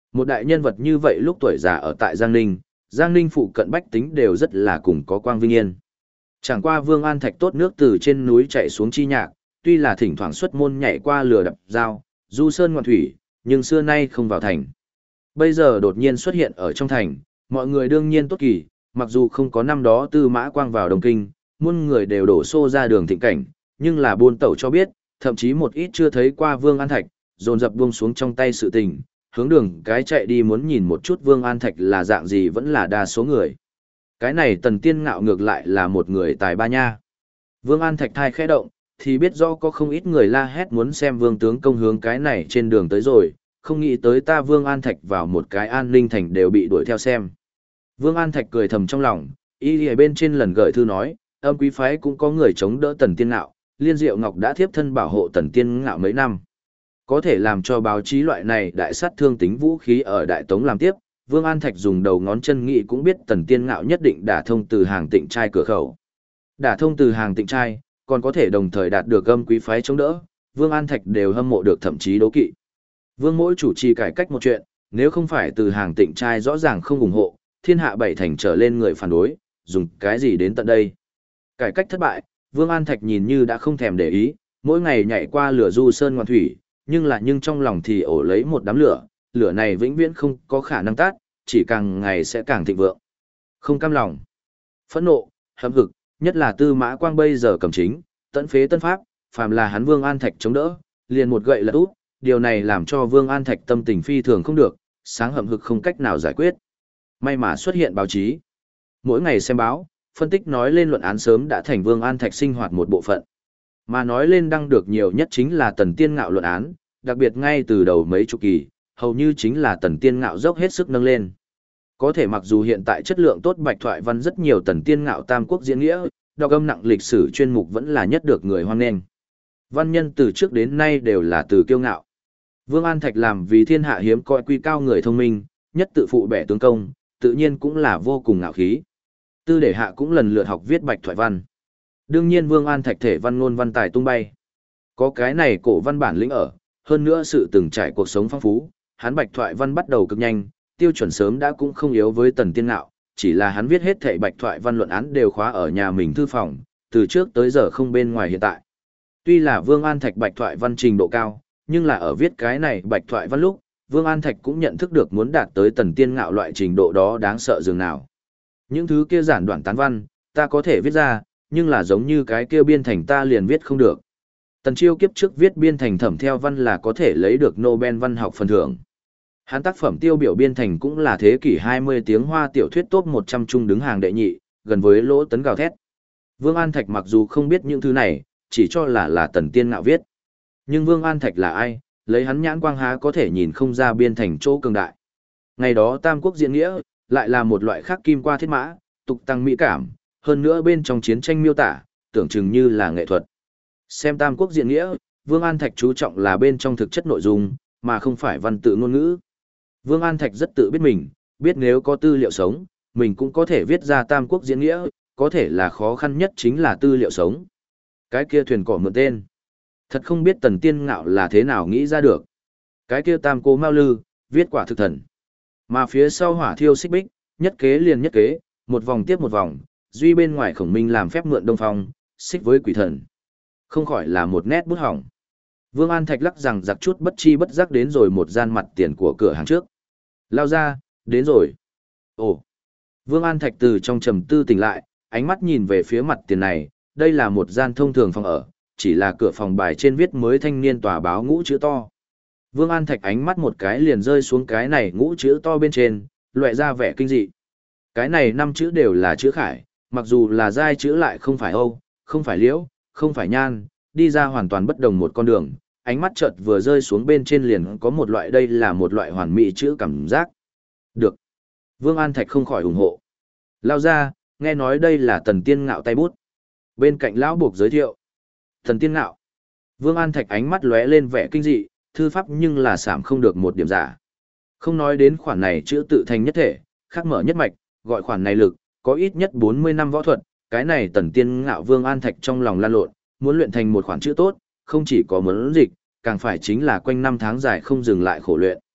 Một đại nhân vật như vậy lúc tuổi già ở tại Giang Ninh phụ cận bách tính đều rất là cùng có quang vinh yên. Chẳng qua Vương An Thạch tốt nước từ trên núi chạy xuống chi nhạc, tuy là thỉnh thoảng xuất môn nhảy qua lửa đập dao, du sơn ngoạn thủy, nhưng xưa nay không vào thành. Bây giờ đột nhiên xuất hiện ở trong thành, mọi người đương nhiên tốt kỳ, mặc dù không có năm đó Tư Mã Quang vào Đông Kinh, muôn người đều đổ xô ra đường thịnh cảnh, nhưng là buôn tẩu cho biết, thậm chí một ít chưa thấy qua Vương An Thạch, dồn dập buông xuống trong tay sự tình, hướng đường cái chạy đi muốn nhìn một chút Vương An Thạch là dạng gì vẫn là đa số người. Cái này Tần Tiên Ngạo ngược lại là một người tài ba nha. Vương An Thạch thai khẽ động, thì biết rõ có không ít người la hét muốn xem Vương tướng công hướng cái này trên đường tới rồi, không nghĩ tới ta Vương An Thạch vào một cái An Ninh thành đều bị đuổi theo xem. Vương An Thạch cười thầm trong lòng, y ở bên trên lần gửi thư nói, âm quý phái cũng có người chống đỡ Tần Tiên Ngạo, Liên Diệu Ngọc đã thiếp thân bảo hộ Tần Tiên Ngạo mấy năm. Có thể làm cho báo chí loại này đại sát thương tính vũ khí ở Đại Tống làm tiếp, Vương An Thạch dùng đầu ngón chân nghĩ cũng biết Tần Tiên Ngạo nhất định đả thông từ hàng Tịnh trai cửa khẩu. Đả thông từ hàng Tịnh trai, còn có thể đồng thời đạt được âm quý phái chống đỡ, Vương An Thạch đều hâm mộ được thậm chí đố kỵ. Vương Mỗi chủ trì cải cách một chuyện, nếu không phải từ hàng Tịnh trai rõ ràng không ủng hộ, thiên hạ bảy thành trở lên người phản đối, dùng cái gì đến tận đây. Cải cách thất bại, Vương An Thạch nhìn như đã không thèm để ý, mỗi ngày nhảy qua lửa du sơn ngoạn thủy, nhưng trong lòng thì ổ lấy một đám lửa, lửa này vĩnh viễn không có khả năng tắt, chỉ càng ngày sẽ càng thịnh vượng. Không cam lòng, phẫn nộ, hậm hực, nhất là Tư Mã Quang bây giờ cầm chính, tận phế tân pháp, phàm là hắn Vương An Thạch chống đỡ, liền một gậy lật úp, điều này làm cho Vương An Thạch tâm tình phi thường không được, sáng hậm hực không cách nào giải quyết. May mà xuất hiện báo chí. Mỗi ngày xem báo, phân tích nói lên luận án sớm đã thành Vương An Thạch sinh hoạt một bộ phận. Mà nói lên đăng được nhiều nhất chính là Tần Tiên Ngạo luận án, đặc biệt ngay từ đầu mấy chục kỳ, hầu như chính là Tần Tiên Ngạo dốc hết sức nâng lên. Có thể mặc dù hiện tại chất lượng tốt bạch thoại văn rất nhiều Tần Tiên Ngạo tam quốc diễn nghĩa, đọc âm nặng lịch sử chuyên mục vẫn là nhất được người hoan nghênh. Văn nhân từ trước đến nay đều là từ kiêu ngạo. Vương An Thạch làm vì thiên hạ hiếm coi quy cao người thông minh, nhất tự phụ bẻ tướng công, tự nhiên cũng là vô cùng ngạo khí. Tư Để Hạ cũng lần lượt học viết bạch thoại văn. Đương nhiên Vương An Thạch thể văn ngôn văn tài tung bay. Có cái này cổ văn bản lĩnh ở, hơn nữa sự từng trải cuộc sống phong phú, hắn bạch thoại văn bắt đầu cực nhanh, tiêu chuẩn sớm đã cũng không yếu với Tần Tiên Ngạo, chỉ là hắn viết hết thảy bạch thoại văn luận án đều khóa ở nhà mình thư phòng, từ trước tới giờ không bên ngoài hiện tại. Tuy là Vương An Thạch bạch thoại văn trình độ cao, nhưng là ở viết cái này bạch thoại văn lúc, Vương An Thạch cũng nhận thức được muốn đạt tới Tần Tiên Ngạo loại trình độ đó đáng sợ dường nào. Những thứ kia giản đoạn tán văn, ta có thể viết ra, nhưng là giống như cái kia biên thành ta liền viết không được. Tần Chiêu kiếp trước viết biên thành thẩm theo văn là có thể lấy được Nobel văn học phần thưởng. Hắn tác phẩm tiêu biểu biên thành cũng là thế kỷ 20 tiếng Hoa tiểu thuyết top 100 chung đứng hàng đệ nhị, gần với Lỗ Tấn gào thét. Vương An Thạch mặc dù không biết những thứ này, chỉ cho là Tần Tiên Ngạo viết. Nhưng Vương An Thạch là ai, lấy hắn nhãn quang há có thể nhìn không ra biên thành chỗ cường đại. Ngày đó Tam Quốc diễn nghĩa, lại là một loại khác kim qua thiết mã, tục tăng mỹ cảm, hơn nữa bên trong chiến tranh miêu tả, tưởng chừng như là nghệ thuật. Xem Tam Quốc diễn nghĩa, Vương An Thạch chú trọng là bên trong thực chất nội dung, mà không phải văn tự ngôn ngữ. Vương An Thạch rất tự biết mình, biết nếu có tư liệu sống, mình cũng có thể viết ra Tam Quốc diễn nghĩa, có thể là khó khăn nhất chính là tư liệu sống. Cái kia thuyền cỏ mượn tên. Thật không biết Tần Tiên Ngạo là thế nào nghĩ ra được. Cái kia Tam Cố Mao Lư, viết quả thực thần. Mà phía sau Hỏa Thiêu Xích Bích, nhất kế liền nhất kế, một vòng tiếp một vòng, duy bên ngoài Khổng Minh làm phép mượn Đông Phong, xích với quỷ thần. Không khỏi là một nét bút hỏng. Vương An Thạch lắc rằng giặc chút bất chi bất giác đến rồi một gian mặt tiền của cửa hàng trước. Lao ra, đến rồi. Ồ. Vương An Thạch từ trong trầm tư tỉnh lại, ánh mắt nhìn về phía mặt tiền này, đây là một gian thông thường phòng ở, chỉ là cửa phòng bài trên viết mới thanh niên tòa báo ngũ chữ to. Vương An Thạch ánh mắt một cái liền rơi xuống cái này ngũ chữ to bên trên, loại ra vẻ kinh dị. Cái này 5 chữ đều là chữ khải, mặc dù là giai chữ lại không phải Âu, không phải Liễu, không phải Nhan, đi ra hoàn toàn bất đồng một con đường, ánh mắt chợt vừa rơi xuống bên trên liền có một loại đây là một loại hoàn mỹ chữ cảm giác. Được. Vương An Thạch không khỏi ủng hộ. Lao ra, nghe nói đây là Tần Tiên Ngạo tay bút. Bên cạnh lão buộc giới thiệu. Tần Tiên Ngạo. Vương An Thạch ánh mắt lóe lên vẻ kinh dị, thư pháp nhưng là sảm không được một điểm giả. Không nói đến khoản này chữ tự thành nhất thể, khắc mở nhất mạch, gọi khoản này lực, có ít nhất 40 năm võ thuật, cái này Tần Tiên Ngạo Vương An Thạch trong lòng lan lộn, muốn luyện thành một khoản chữ tốt, không chỉ có muốn dịch, càng phải chính là quanh năm tháng dài không dừng lại khổ luyện.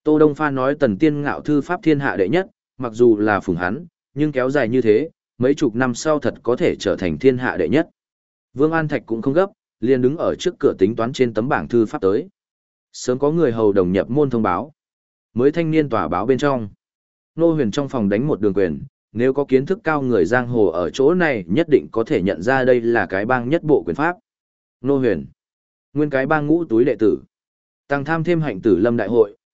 Tô Đông Pha nói Tần Tiên Ngạo thư pháp thiên hạ đệ nhất, mặc dù là phùng hắn, nhưng kéo dài như thế, mấy chục năm sau thật có thể trở thành thiên hạ đệ nhất. Vương An Thạch cũng không gấp, liền đứng ở trước cửa tính toán trên tấm bảng thư pháp tới. Sớm có người hầu đồng nhập môn thông báo. Mới thanh niên tòa báo bên trong. Nô Huyền trong phòng đánh một đường quyền, nếu có kiến thức cao người giang hồ ở chỗ này nhất định có thể nhận ra đây là cái bang nhất bộ quyền pháp. Nô Huyền, nguyên cái bang ngũ túi đệ tử. Tăng tham thêm hạnh tử lâm đại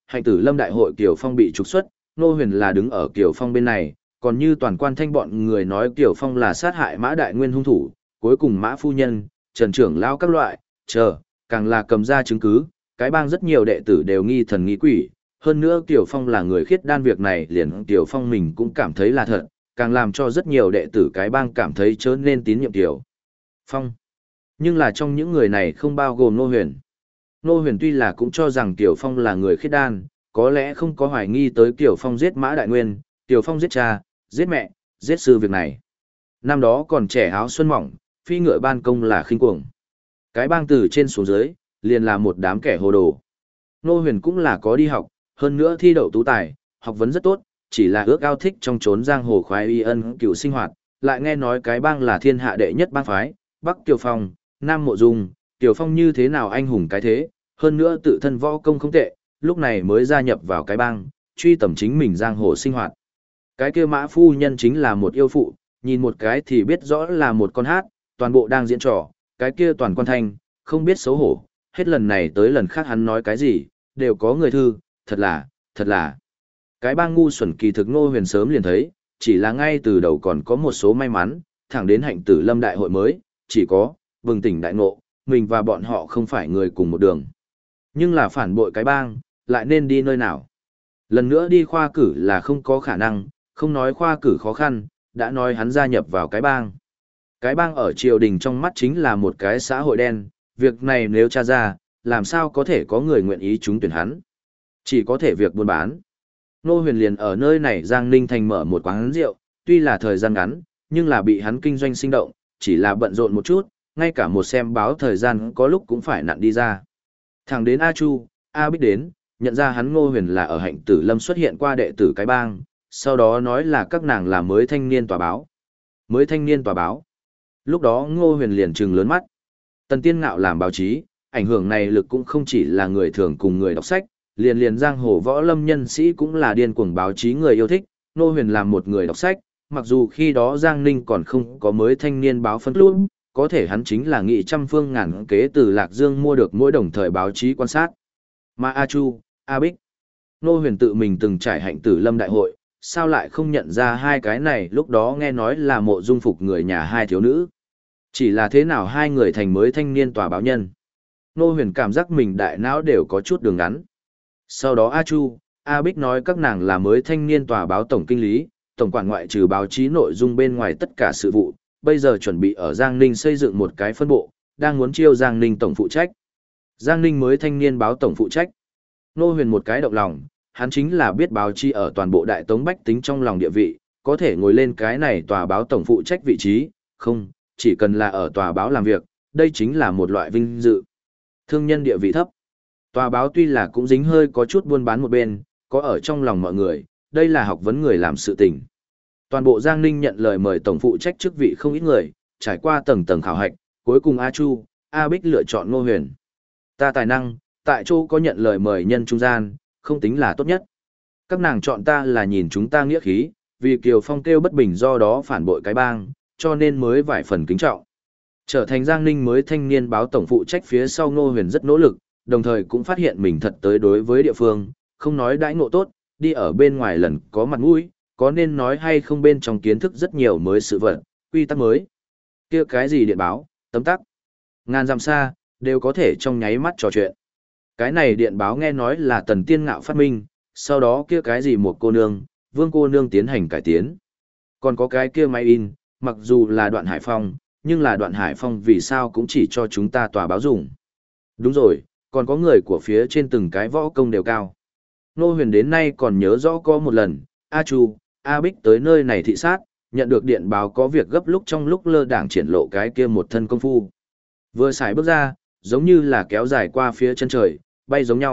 hội Kiều Phong bị trục xuất, Nô Huyền là đứng ở Kiều Phong bên này, còn như toàn quan thanh bọn người nói Kiều Phong là sát hại Mã Đại Nguyên hung thủ, cuối cùng Mã Phu Nhân, Trần Trưởng Lao các loại, càng là cầm ra chứng cứ, cái bang rất nhiều đệ tử đều nghi thần nghi quỷ, hơn nữa Kiều Phong là người khiết đan việc này liền Kiều Phong mình cũng cảm thấy là thật, càng làm cho rất nhiều đệ tử cái bang cảm thấy chớ nên tín nhiệm Kiều Phong. Nhưng là trong những người này không bao gồm Nô Huyền. Nô Huyền tuy là cũng cho rằng Kiều Phong là người khiết đan, có lẽ không có hoài nghi tới Kiều Phong giết Mã Đại Nguyên, Kiều Phong giết cha, giết mẹ, giết sư việc này. Năm đó còn trẻ áo xuân mỏng, phi ngựa ban công là khinh cuồng. Cái bang từ trên xuống dưới, liền là một đám kẻ hồ đồ. Nô Huyền cũng là có đi học, hơn nữa thi đậu tú tài, học vấn rất tốt, chỉ là ước ao thích trong chốn giang hồ khoái y ân cựu sinh hoạt, lại nghe nói cái bang là thiên hạ đệ nhất bang phái, Bắc Kiều Phong, Nam Mộ Dung, Kiều Phong như thế nào anh hùng cái thế, hơn nữa tự thân võ công không tệ, lúc này mới gia nhập vào cái bang, truy tầm chính mình giang hồ sinh hoạt. Cái kia Mã Phu Nhân chính là một yêu phụ, nhìn một cái thì biết rõ là một con hát, toàn bộ đang diễn trò, cái kia toàn quan thanh, không biết xấu hổ, hết lần này tới lần khác hắn nói cái gì, đều có người thư, thật là. Cái bang ngu xuẩn kỳ thực Ngô Huyền sớm liền thấy, chỉ là ngay từ đầu còn có một số may mắn, thẳng đến hạnh tử lâm đại hội mới, chỉ có, bừng tỉnh đại ngộ, mình và bọn họ không phải người cùng một đường. Nhưng là phản bội cái bang, lại nên đi nơi nào? Lần nữa đi khoa cử là không có khả năng, không nói khoa cử khó khăn, đã nói hắn gia nhập vào cái bang. Cái bang ở triều đình trong mắt chính là một cái xã hội đen, việc này nếu tra ra, làm sao có thể có người nguyện ý trúng tuyển hắn? Chỉ có thể việc buôn bán. Nô Huyền liền ở nơi này Giang Ninh Thành mở một quán rượu, tuy là thời gian ngắn, nhưng là bị hắn kinh doanh sinh động, chỉ là bận rộn một chút, ngay cả một xem báo thời gian có lúc cũng phải nặn đi ra. Thẳng đến A Chu, A Bích đến, nhận ra hắn Ngô Huyền là ở hạnh tử lâm xuất hiện qua đệ tử cái bang, sau đó nói là các nàng là mới thanh niên tòa báo. Mới thanh niên tòa báo. Lúc đó Ngô Huyền liền trừng lớn mắt. Tần Tiên Ngạo làm báo chí, ảnh hưởng này lực cũng không chỉ là người thường cùng người đọc sách, liền giang hồ võ lâm nhân sĩ cũng là điên cuồng báo chí người yêu thích. Ngô Huyền làm một người đọc sách, mặc dù khi đó Giang Ninh còn không có mới thanh niên báo phân luôn, có thể hắn chính là nghị trăm phương ngàn kế từ Lạc Dương mua được mỗi đồng thời báo chí quan sát. Mà A Chu, A Bích, Ngô Huyền tự mình từng trải hạnh tử lâm đại hội, sao lại không nhận ra hai cái này lúc đó nghe nói là mộ dung phục người nhà hai thiếu nữ. Chỉ là thế nào hai người thành mới thanh niên tòa báo nhân. Ngô Huyền cảm giác mình đại não đều có chút đường ngắn. Sau đó A Chu, A Bích nói các nàng là mới thanh niên tòa báo tổng kinh lý, tổng quản ngoại trừ báo chí nội dung bên ngoài tất cả sự vụ, bây giờ chuẩn bị ở Giang Ninh xây dựng một cái phân bộ, đang muốn chiêu Giang Ninh tổng phụ trách. Giang Ninh mới thanh niên báo tổng phụ trách. Ngô Huyền một cái động lòng, hắn chính là biết báo chí ở toàn bộ đại tống bách tính trong lòng địa vị, có thể ngồi lên cái này tòa báo tổng phụ trách vị trí, không, chỉ cần là ở tòa báo làm việc, đây chính là một loại vinh dự. Thương nhân địa vị thấp. Tòa báo tuy là cũng dính hơi có chút buôn bán một bên, có ở trong lòng mọi người, đây là học vấn người làm sự tình. Toàn bộ Giang Ninh nhận lời mời tổng phụ trách chức vị không ít người, trải qua tầng tầng khảo hạch, cuối cùng A Chu, A Bích lựa chọn Ngô Huyền. Ta tài năng, tại chỗ có nhận lời mời nhân trung gian, không tính là tốt nhất. Các nàng chọn ta là nhìn chúng ta nghĩa khí, vì Kiều Phong kêu bất bình do đó phản bội cái bang, cho nên mới vài phần kính trọng. Trở thành Giang Ninh mới thanh niên báo tổng phụ trách phía sau Ngô Huyền rất nỗ lực, đồng thời cũng phát hiện mình thật tới đối với địa phương, không nói đãi ngộ tốt, đi ở bên ngoài lần có mặt mũi, có nên nói hay không bên trong kiến thức rất nhiều mới sự vật, quy tắc mới. Kia cái gì điện báo, tấm tắc, ngàn dặm xa, đều có thể trong nháy mắt trò chuyện. Cái này điện báo nghe nói là Tần Tiên Ngạo phát minh, sau đó kia cái gì một cô nương, Vương cô nương tiến hành cải tiến. Còn có cái kia máy in, mặc dù là Đoạn Hải Phong, nhưng là Đoạn Hải Phong vì sao cũng chỉ cho chúng ta tòa báo dùng. Đúng rồi, còn có người của phía trên từng cái võ công đều cao. Ngô Huyền đến nay còn nhớ rõ có một lần, A Chu, A Bích tới nơi này thị sát, nhận được điện báo có việc gấp lúc trong lúc lơ đảng triển lộ cái kia một thân công phu. Vừa xài bước ra, giống như là kéo dài qua phía chân trời, bay giống nhau,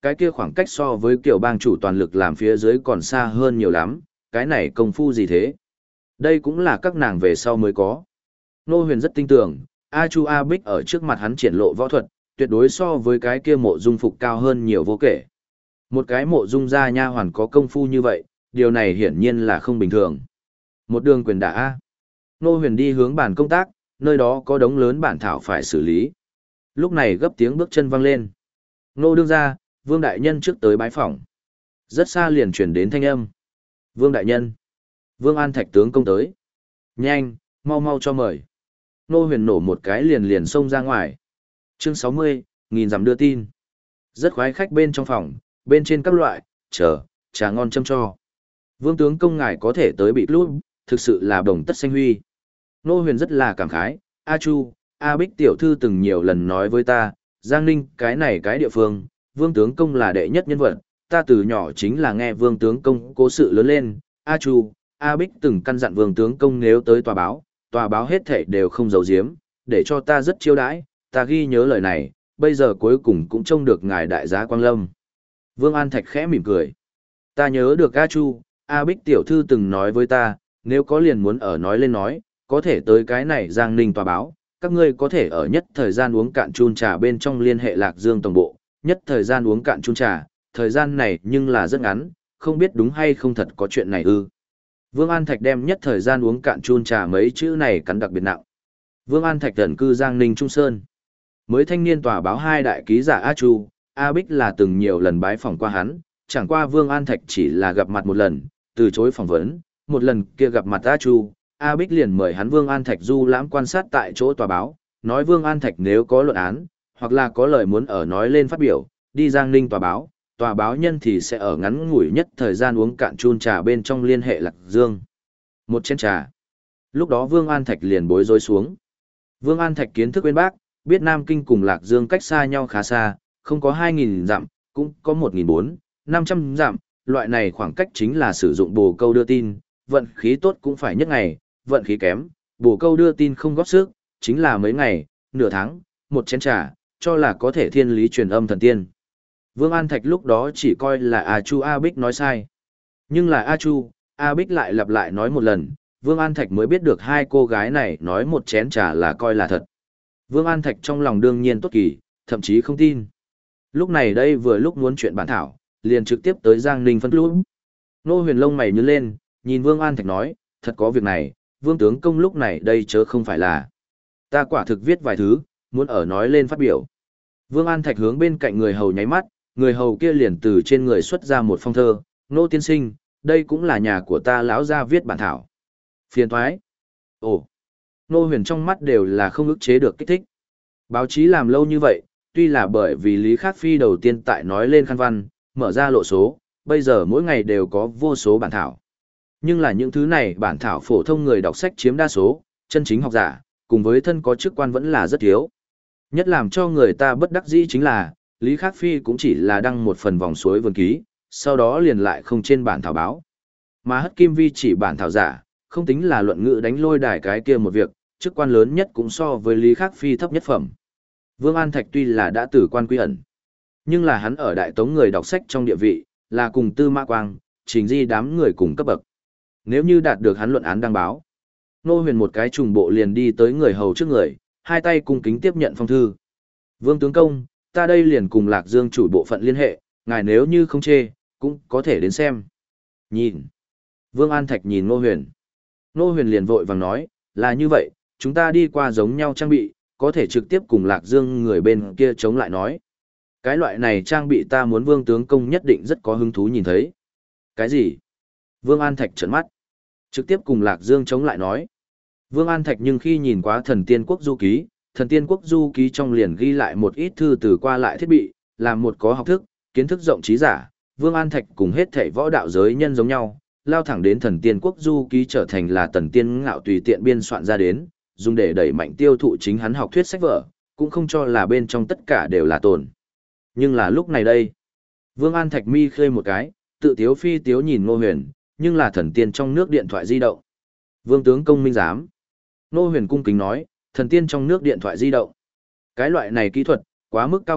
cái kia khoảng cách so với kiểu bang chủ toàn lực làm phía dưới còn xa hơn nhiều lắm, cái này công phu gì thế? Đây cũng là các nàng về sau mới có. Ngô Huyền rất tin tưởng, A Chu A Bích ở trước mặt hắn triển lộ võ thuật, tuyệt đối so với cái kia mộ dung phục cao hơn nhiều vô kể. Một cái mộ dung gia nha hoàn có công phu như vậy, điều này hiển nhiên là không bình thường. Một đường quyền đả A. Ngô Huyền đi hướng bàn công tác, nơi đó có đống lớn bản thảo phải xử lý. Lúc này gấp tiếng bước chân vang lên. Ngô đương gia, Vương đại nhân trước tới bái phỏng. Rất xa liền chuyển đến thanh âm. Vương đại nhân. Vương An Thạch tướng công tới. Nhanh, mau mau cho mời. Ngô Huyền nổ một cái liền liền xông ra ngoài. Chương 60, nghìn dặm đưa tin. Rất khoái khách bên trong phòng, bên trên các loại, trà ngon châm cho. Vương tướng công ngài có thể tới bị lút, thực sự là đồng tất xanh huy. Ngô Huyền rất là cảm khái, A Chu, A Bích tiểu thư từng nhiều lần nói với ta, Giang Ninh cái này cái địa phương, Vương tướng công là đệ nhất nhân vật, ta từ nhỏ chính là nghe Vương tướng công cố sự lớn lên, A Chu, A Bích từng căn dặn Vương tướng công nếu tới tòa báo hết thảy đều không giấu giếm, để cho ta rất chiêu đãi, ta ghi nhớ lời này, bây giờ cuối cùng cũng trông được ngài đại giá Quang Lâm. Vương An Thạch khẽ mỉm cười. Ta nhớ được A Chu, A Bích tiểu thư từng nói với ta, nếu có liền muốn ở nói lên nói, có thể tới cái này Giang Ninh tòa báo, các ngươi có thể ở nhất thời gian uống cạn chun trà bên trong liên hệ Lạc Dương tổng bộ, nhất thời gian uống cạn chun trà, thời gian này nhưng là rất ngắn, không biết đúng hay không thật có chuyện này ư. Vương An Thạch đem nhất thời gian uống cạn chun trà mấy chữ này cắn đặc biệt nặng. Vương An Thạch ẩn cư Giang Ninh Trung Sơn. Mới thanh niên tòa báo hai đại ký giả A Chu, A Bích là từng nhiều lần bái phỏng qua hắn, chẳng qua Vương An Thạch chỉ là gặp mặt một lần, từ chối phỏng vấn, một lần kia gặp mặt A Chu, A Bích liền mời hắn Vương An Thạch du lãm quan sát tại chỗ tòa báo, nói Vương An Thạch nếu có luận án, hoặc là có lời muốn ở nói lên phát biểu, đi Giang Ninh tòa báo nhân thì sẽ ở ngắn ngủi nhất thời gian uống cạn chun trà bên trong liên hệ Lạc Dương. Một chén trà. Lúc đó Vương An Thạch liền bối rối xuống. Vương An Thạch kiến thức bên bác, biết Nam Kinh cùng Lạc Dương cách xa nhau khá xa, không có 2.000 dặm, cũng có 1.400, 500 dặm, loại này khoảng cách chính là sử dụng bồ câu đưa tin, vận khí tốt cũng phải nhất ngày, vận khí kém, bồ câu đưa tin không góp sức, chính là mấy ngày, nửa tháng, một chén trà, cho là có thể thiên lý truyền âm thần tiên. Vương An Thạch lúc đó chỉ coi là A Chu A Bích nói sai. Nhưng là A Chu, A Bích lại lặp lại nói một lần, Vương An Thạch mới biết được hai cô gái này nói một chén trà là coi là thật. Vương An Thạch trong lòng đương nhiên tốt kỳ, thậm chí không tin. Lúc này đây vừa lúc muốn chuyện bản thảo, liền trực tiếp tới Giang Ninh phân lũ. Ngô Huyền lông mày nhướng lên, nhìn Vương An Thạch nói, thật có việc này, Vương tướng công lúc này đây chớ không phải là. Ta quả thực viết vài thứ, muốn ở nói lên phát biểu. Vương An Thạch hướng bên cạnh người hầu nháy mắt, người hầu kia liền từ trên người xuất ra một phong thơ, Ngô tiên sinh, đây cũng là nhà của ta lão gia viết bản thảo. Phiền thoái. Ồ. Ngô Huyền trong mắt đều là không ức chế được kích thích. Báo chí làm lâu như vậy, tuy là bởi vì Lý Khắc Phi đầu tiên tại nói lên khăn văn, mở ra lộ số, bây giờ mỗi ngày đều có vô số bản thảo. Nhưng là những thứ này bản thảo phổ thông người đọc sách chiếm đa số, chân chính học giả, cùng với thân có chức quan vẫn là rất thiếu. Nhất làm cho người ta bất đắc dĩ chính là, Lý Khắc Phi cũng chỉ là đăng một phần vòng suối vườn ký, sau đó liền lại không trên bản thảo báo. Mà Hất Kim Vi chỉ bản thảo giả, không tính là luận ngữ đánh lôi đài cái kia một việc, chức quan lớn nhất cũng so với Lý Khắc Phi thấp nhất phẩm. Vương An Thạch tuy là đã từ quan quy ẩn, nhưng là hắn ở đại tống người đọc sách trong địa vị, là cùng Tư Mã Quang, Trình Di đám người cùng cấp bậc. Nếu như đạt được hắn luận án đăng báo, Ngô Huyền một cái trùng bộ liền đi tới người hầu trước người, hai tay cung kính tiếp nhận phong thư. Vương tướng công, ta đây liền cùng Lạc Dương chủ bộ phận liên hệ, ngài nếu như không chê, cũng có thể đến xem. Nhìn. Vương An Thạch nhìn Ngô Huyền. Ngô Huyền liền vội vàng nói, là như vậy, chúng ta đi qua giống nhau trang bị, có thể trực tiếp cùng Lạc Dương người bên kia chống lại nói. Cái loại này trang bị ta muốn Vương tướng công nhất định rất có hứng thú nhìn thấy. Cái gì? Vương An Thạch trợn mắt. Trực tiếp cùng Lạc Dương chống lại nói. Vương An Thạch nhưng khi nhìn quá Thần Tiên Quốc Du Ký, Thần Tiên Quốc Du Ký trong liền ghi lại một ít thư từ qua lại thiết bị, làm một có học thức, kiến thức rộng trí giả. Vương An Thạch cùng hết thảy võ đạo giới nhân giống nhau, lao thẳng đến Thần Tiên Quốc Du Ký trở thành là Tần Tiên Ngạo tùy tiện biên soạn ra đến, dùng để đẩy mạnh tiêu thụ chính hắn học thuyết sách vở, cũng không cho là bên trong tất cả đều là tồn. Nhưng là lúc này đây, Vương An Thạch mi khơi một cái, tự tiếu phi tiếu nhìn Ngô Huyền, nhưng là thần tiên trong nước điện thoại di động. Vương tướng công minh giám. Ngô Huyền cung kính nói, thần tiên trong nước điện thoại di động. Cái loại này kỹ thuật, quá mức cao cấp,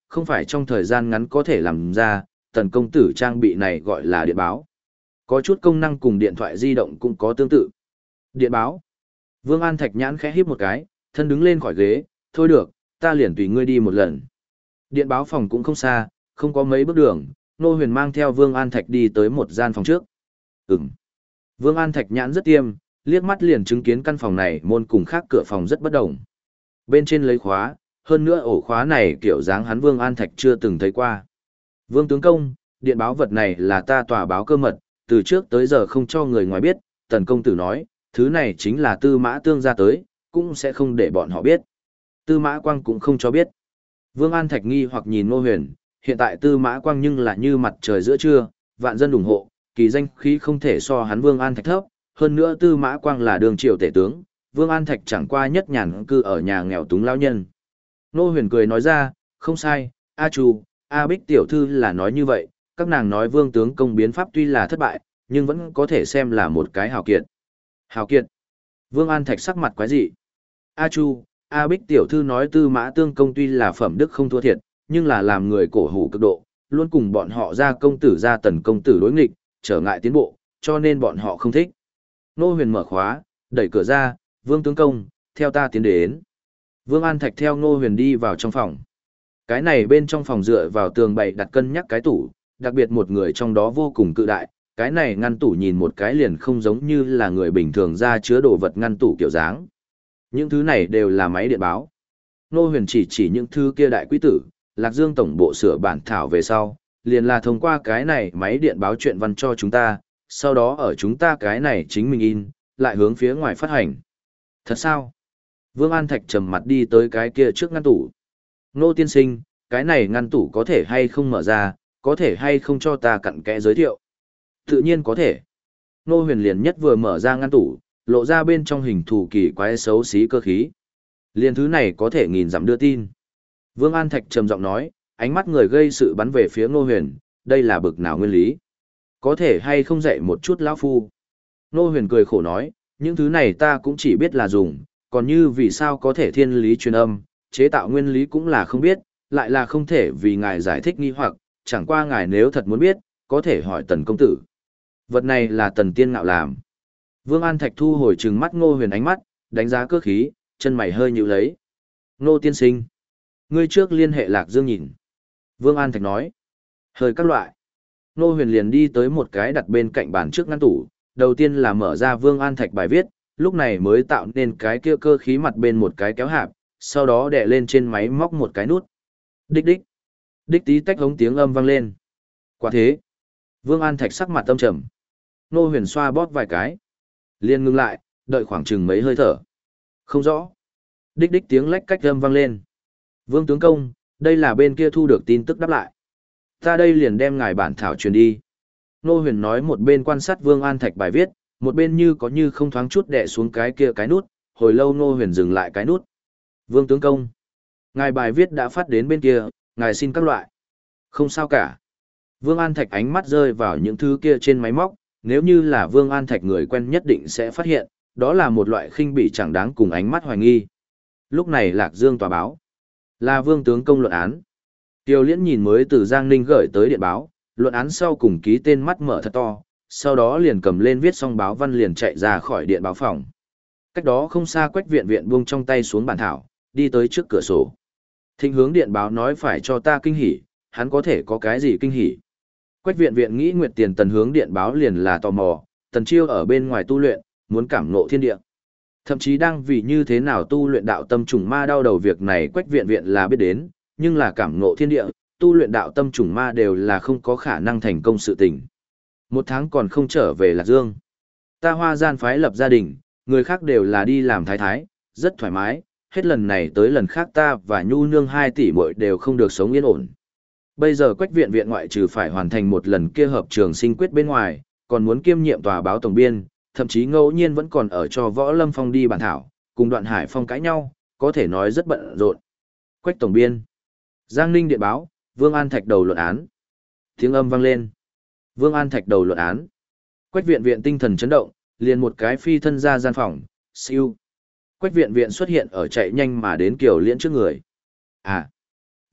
không phải trong thời gian ngắn có thể làm ra, tần công tử trang bị này gọi là điện báo. Có chút công năng cùng điện thoại di động cũng có tương tự. Điện báo. Vương An Thạch nhãn khẽ híp một cái, thân đứng lên khỏi ghế, thôi được, ta liền tùy ngươi đi một lần. Điện báo phòng cũng không xa, không có mấy bước đường, Ngô Huyền mang theo Vương An Thạch đi tới một gian phòng trước. Ừm. Vương An Thạch nhãn rất tiêm, liếc mắt liền chứng kiến căn phòng này môn cùng khác cửa phòng rất bất đồng. Bên trên lấy khóa, hơn nữa ổ khóa này kiểu dáng hắn Vương An Thạch chưa từng thấy qua. Vương tướng công, điện báo vật này là ta tòa báo cơ mật, từ trước tới giờ không cho người ngoài biết, tần công tử nói, thứ này chính là Tư Mã Tương ra tới, cũng sẽ không để bọn họ biết. Tư Mã Quang cũng không cho biết. Vương An Thạch nghi hoặc nhìn Ngô Huyền, hiện tại Tư Mã Quang nhưng là như mặt trời giữa trưa, vạn dân ủng hộ, kỳ danh khí không thể so hắn Vương An Thạch thấp, hơn nữa Tư Mã Quang là đường triều tể tướng, Vương An Thạch chẳng qua nhất nhàn cư ở nhà nghèo túng lão nhân. Ngô Huyền cười nói ra, không sai, A Chu, A Bích tiểu thư là nói như vậy, các nàng nói Vương tướng công biến pháp tuy là thất bại, nhưng vẫn có thể xem là một cái hào kiệt. Hào kiệt. Vương An Thạch sắc mặt quái dị. A Chu, A Bích tiểu thư nói Tư Mã Tương công tuy là phẩm đức không thua thiệt, nhưng là làm người cổ hủ cực độ, luôn cùng bọn họ ra công tử ra tần công tử đối nghịch, trở ngại tiến bộ, cho nên bọn họ không thích. Ngô Huyền mở khóa, đẩy cửa ra, Vương tướng công, theo ta tiến đến. Vương An Thạch theo Ngô Huyền đi vào trong phòng. Cái này bên trong phòng dựa vào tường bày đặt cân nhắc cái tủ, đặc biệt một người trong đó vô cùng cự đại, cái này ngăn tủ nhìn một cái liền không giống như là người bình thường ra chứa đồ vật ngăn tủ kiểu dáng. Những thứ này đều là máy điện báo. Ngô Huyền chỉ những thứ kia đại quý tử, Lạc Dương tổng bộ sửa bản thảo về sau, liền là thông qua cái này máy điện báo truyện văn cho chúng ta, sau đó ở chúng ta cái này chính mình in, lại hướng phía ngoài phát hành. Thật sao? Vương An Thạch trầm mặt đi tới cái kia trước ngăn tủ. Ngô tiên sinh, cái này ngăn tủ có thể hay không mở ra, có thể hay không cho ta cặn kẽ giới thiệu? Tự nhiên có thể. Ngô Huyền liền nhất vừa mở ra ngăn tủ, lộ ra bên trong hình thù kỳ quái xấu xí cơ khí. Liên thứ này có thể nghìn dặm đưa tin. Vương An Thạch trầm giọng nói, ánh mắt người gây sự bắn về phía Ngô Huyền, đây là bực nào nguyên lý? Có thể hay không dạy một chút lão phu? Ngô Huyền cười khổ nói, những thứ này ta cũng chỉ biết là dùng, còn như vì sao có thể thiên lý truyền âm, chế tạo nguyên lý cũng là không biết, lại là không thể vì ngài giải thích nghi hoặc, chẳng qua ngài nếu thật muốn biết, có thể hỏi tần công tử. Vật này là tần tiên ngạo làm. Vương An Thạch thu hồi trừng mắt Ngô Huyền ánh mắt, đánh giá cơ khí, chân mày hơi nhíu lấy. Ngô tiên sinh, ngươi trước liên hệ Lạc Dương nhìn. Vương An Thạch nói, hơi các loại. Ngô Huyền liền đi tới một cái đặt bên cạnh bàn trước ngăn tủ, đầu tiên là mở ra Vương An Thạch bài viết, lúc này mới tạo nên cái kia cơ khí mặt bên một cái kéo hạp, sau đó đè lên trên máy móc một cái nút. Đích đích. Đích tí tách hống tiếng âm vang lên. Quả thế. Vương An Thạch sắc mặt tâm trầm. Ngô Huyền xoa bóp vài cái. Liền ngừng lại, đợi khoảng chừng mấy hơi thở. Không rõ. Đích đích tiếng lách cách âm vang lên. Vương tướng công, đây là bên kia thu được tin tức đáp lại. Ta đây liền đem ngài bản thảo truyền đi. Ngô Huyền nói một bên quan sát Vương An Thạch bài viết, một bên như có như không thoáng chút đè xuống cái kia cái nút, hồi lâu Ngô Huyền dừng lại cái nút. Vương tướng công, ngài bài viết đã phát đến bên kia, ngài xin các loại. Không sao cả. Vương An Thạch ánh mắt rơi vào những thứ kia trên máy móc, nếu như là Vương An Thạch người quen nhất định sẽ phát hiện, đó là một loại khinh bỉ chẳng đáng cùng ánh mắt hoài nghi. Lúc này Lạc Dương tòa báo, là Vương tướng công luận án. Tiêu Liễn nhìn mới từ Giang Ninh gửi tới điện báo, luận án sau cùng ký tên mắt mở thật to, sau đó liền cầm lên viết xong báo văn liền chạy ra khỏi điện báo phòng. Cách đó không xa Quách Viện Viện buông trong tay xuống bản thảo, đi tới trước cửa sổ. Thịnh hướng điện báo nói phải cho ta kinh hỉ, hắn có thể có cái gì kinh hỉ. Quách Viện Viện nghĩ Nguyệt Tiền Tần hướng điện báo liền là tò mò, Tần Chiêu ở bên ngoài tu luyện, muốn cảm ngộ thiên địa. Thậm chí đang vì như thế nào tu luyện đạo tâm trùng ma đau đầu việc này Quách Viện Viện là biết đến, nhưng là cảm ngộ thiên địa, tu luyện đạo tâm trùng ma đều là không có khả năng thành công sự tình. Một tháng còn không trở về Lạc Dương. Ta Hoa Gian phái lập gia đình, người khác đều là đi làm thái thái, rất thoải mái, hết lần này tới lần khác ta và Nhu Nương 2 tỷ muội đều không được sống yên ổn. Bây giờ Quách Viện Viện ngoại trừ phải hoàn thành một lần kia hợp trường sinh quyết bên ngoài, còn muốn kiêm nhiệm tòa báo tổng biên, thậm chí ngẫu nhiên vẫn còn ở cho Võ Lâm Phong đi bản thảo, cùng Đoạn Hải Phong cãi nhau, có thể nói rất bận rộn. Quách tổng biên, Giang Ninh điện báo, Vương An Thạch đầu luận án. Tiếng âm vang lên. Vương An Thạch đầu luận án. Quách Viện Viện tinh thần chấn động, liền một cái phi thân ra gian phòng, siêu. Quách Viện Viện xuất hiện ở chạy nhanh mà đến Kiều Liễn trước người. À,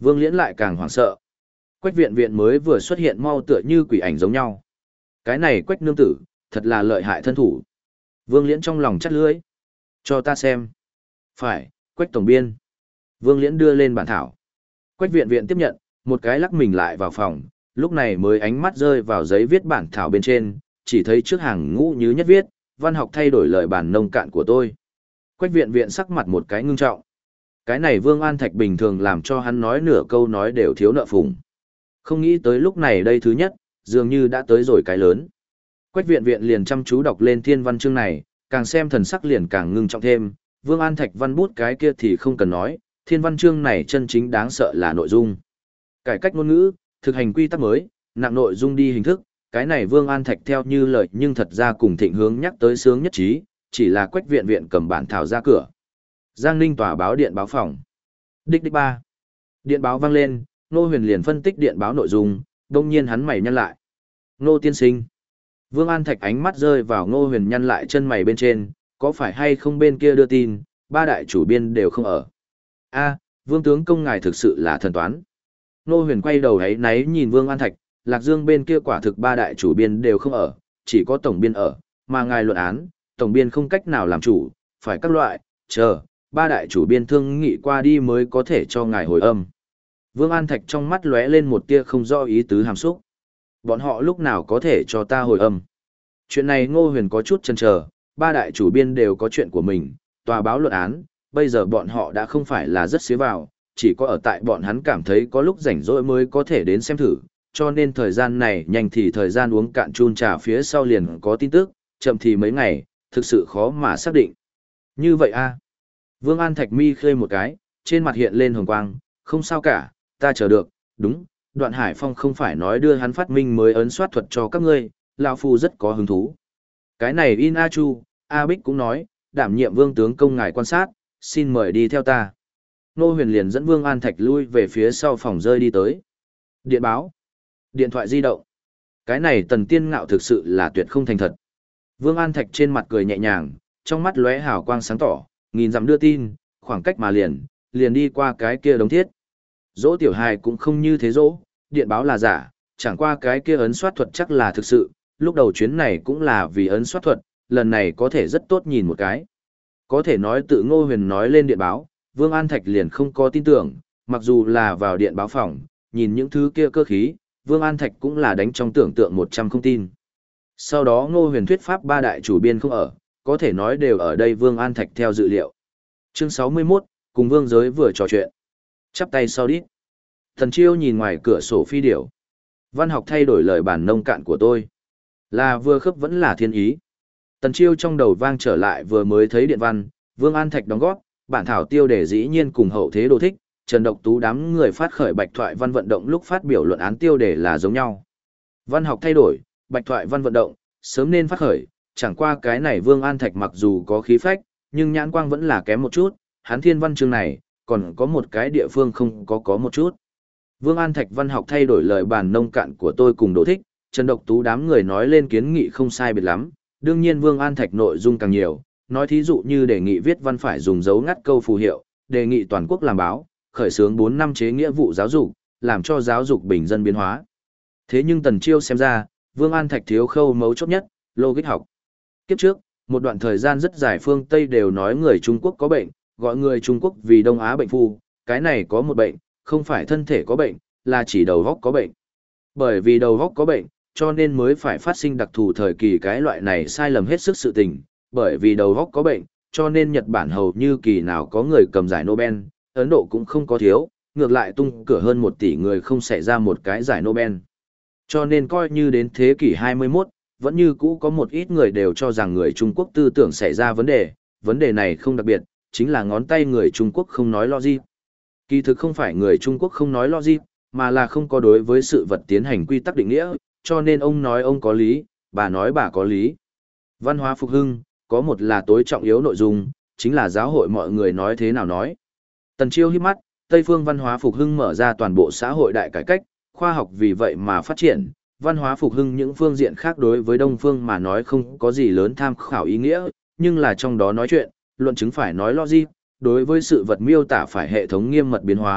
Vương Liễn lại càng hoảng sợ. Quách viện viện mới vừa xuất hiện mau tựa như quỷ ảnh giống nhau. Cái này Quách nương tử, thật là lợi hại thân thủ. Vương Liễn trong lòng chắt lưỡi. Cho ta xem. Phải, Quách tổng biên. Vương Liễn đưa lên bản thảo. Quách viện viện tiếp nhận, một cái lắc mình lại vào phòng, lúc này mới ánh mắt rơi vào giấy viết bản thảo bên trên, chỉ thấy trước hàng ngũ như nhất viết, văn học thay đổi lời bản nông cạn của tôi. Quách viện viện sắc mặt một cái ngưng trọng. Cái này Vương An Thạch bình thường làm cho hắn nói nửa câu nói đều thiếu nợ phùng. Không nghĩ tới lúc này đây thứ nhất, dường như đã tới rồi cái lớn. Quách viện viện liền chăm chú đọc lên thiên văn chương này, càng xem thần sắc liền càng ngưng trọng thêm, Vương An Thạch văn bút cái kia thì không cần nói, thiên văn chương này chân chính đáng sợ là nội dung. Cải cách ngôn ngữ, thực hành quy tắc mới, nặng nội dung đi hình thức, cái này Vương An Thạch theo như lời nhưng thật ra cùng thịnh hướng nhắc tới sướng nhất trí, chỉ là Quách viện viện cầm bản thảo ra cửa. Giang Ninh tòa báo điện báo phòng. Đích đích ba. Điện báo vang lên, Ngô Huyền liền phân tích điện báo nội dung, đông nhiên hắn mày nhăn lại. Ngô tiên sinh. Vương An Thạch ánh mắt rơi vào Ngô Huyền nhăn lại chân mày bên trên, có phải hay không bên kia đưa tin, ba đại chủ biên đều không ở. A, Vương tướng công ngài thực sự là thần toán. Ngô Huyền quay đầu ấy náy nhìn Vương An Thạch, Lạc Dương bên kia quả thực ba đại chủ biên đều không ở, chỉ có tổng biên ở, mà ngài luận án, tổng biên không cách nào làm chủ, phải các loại, chờ, ba đại chủ biên thương nghị qua đi mới có thể cho ngài hồi âm. Vương An Thạch trong mắt lóe lên một tia không rõ ý tứ hàm xúc. Bọn họ lúc nào có thể cho ta hồi âm? Chuyện này Ngô Huyền có chút chần chờ, ba đại chủ biên đều có chuyện của mình, tòa báo luận án, bây giờ bọn họ đã không phải là rất xế vào, chỉ có ở tại bọn hắn cảm thấy có lúc rảnh rỗi mới có thể đến xem thử, cho nên thời gian này nhanh thì thời gian uống cạn chun trà phía sau liền có tin tức, chậm thì mấy ngày, thực sự khó mà xác định. Như vậy a? Vương An Thạch mi khơi một cái, trên mặt hiện lên hồng quang, không sao cả, ta chờ được, đúng, Đoạn Hải Phong không phải nói đưa hắn phát minh mới ấn soát thuật cho các ngươi, lão phu rất có hứng thú. Cái này In A Chu, A Bích cũng nói, đảm nhiệm Vương tướng công ngài quan sát, xin mời đi theo ta. Nô Huyền liền dẫn Vương An Thạch lui về phía sau phòng rơi đi tới. Điện báo, điện thoại di động. Cái này Tần Tiên Ngạo thực sự là tuyệt không thành thật. Vương An Thạch trên mặt cười nhẹ nhàng, trong mắt lóe hào quang sáng tỏ, nghìn dặm đưa tin, khoảng cách mà liền đi qua cái kia đống thiết. Dỗ tiểu hài cũng không như thế dỗ, điện báo là giả, chẳng qua cái kia ấn soát thuật chắc là thực sự, lúc đầu chuyến này cũng là vì ấn soát thuật, lần này có thể rất tốt nhìn một cái. Có thể nói tự Ngô Huyền nói lên điện báo, Vương An Thạch liền không có tin tưởng, mặc dù là vào điện báo phòng, nhìn những thứ kia cơ khí, Vương An Thạch cũng là đánh trong tưởng tượng 100 không tin. Sau đó Ngô Huyền thuyết pháp ba đại chủ biên không ở, có thể nói đều ở đây Vương An Thạch theo dự liệu. Chương 61, cùng Vương Giới vừa trò chuyện. Chắp tay sau đít. Thần Chiêu nhìn ngoài cửa sổ phi điểu. Văn học thay đổi lời bản nông cạn của tôi. Là vừa khớp vẫn là thiên ý. Tần Chiêu trong đầu vang trở lại vừa mới thấy điện văn, Vương An Thạch đóng góp, bản thảo tiêu đề dĩ nhiên cùng hậu thế đồ thích, Trần Độc Tú đám người phát khởi bạch thoại văn vận động lúc phát biểu luận án tiêu đề là giống nhau. Văn học thay đổi, bạch thoại văn vận động, sớm nên phát khởi, chẳng qua cái này Vương An Thạch mặc dù có khí phách, nhưng nhãn quang vẫn là kém một chút, hắn thiên văn chương này, còn có một cái địa phương không có một chút. Vương An Thạch văn học thay đổi lời bàn nông cạn của tôi cùng đồ thích, Trần Độc Tú đám người nói lên kiến nghị không sai biệt lắm, đương nhiên Vương An Thạch nội dung càng nhiều, nói thí dụ như đề nghị viết văn phải dùng dấu ngắt câu phù hiệu, đề nghị toàn quốc làm báo, khởi xướng 4 năm chế nghĩa vụ giáo dục, làm cho giáo dục bình dân biến hóa. Thế nhưng Tần Chiêu xem ra, Vương An Thạch thiếu khâu mấu chốt nhất, logic học. Kiếp trước, một đoạn thời gian rất dài phương Tây đều nói người Trung Quốc có bệnh, gọi người Trung Quốc vì Đông Á bệnh phu, cái này có một bệnh, không phải thân thể có bệnh, là chỉ đầu óc có bệnh. Bởi vì đầu óc có bệnh, cho nên mới phải phát sinh đặc thù thời kỳ cái loại này sai lầm hết sức sự tình, bởi vì đầu óc có bệnh, cho nên Nhật Bản hầu như kỳ nào có người cầm giải Nobel, Ấn Độ cũng không có thiếu, ngược lại tung cửa hơn 1 tỷ người không xảy ra một cái giải Nobel. Cho nên coi như đến thế kỷ 21, vẫn như cũ có một ít người đều cho rằng người Trung Quốc tư tưởng xảy ra vấn đề này không đặc biệt, chính là ngón tay người Trung Quốc không nói logic. Kỳ thực không phải người Trung Quốc không nói logic, mà là không có đối với sự vật tiến hành quy tắc định nghĩa, cho nên ông nói ông có lý, bà nói bà có lý. Văn hóa phục hưng, có một là tối trọng yếu nội dung, chính là giáo hội mọi người nói thế nào nói. Tần Chiêu híp mắt, Tây phương văn hóa phục hưng mở ra toàn bộ xã hội đại cải cách, khoa học vì vậy mà phát triển, văn hóa phục hưng những phương diện khác đối với Đông phương mà nói không có gì lớn tham khảo ý nghĩa, nhưng là trong đó nói chuyện, luận chứng phải nói logic, đối với sự vật miêu tả phải hệ thống nghiêm mật biến hóa,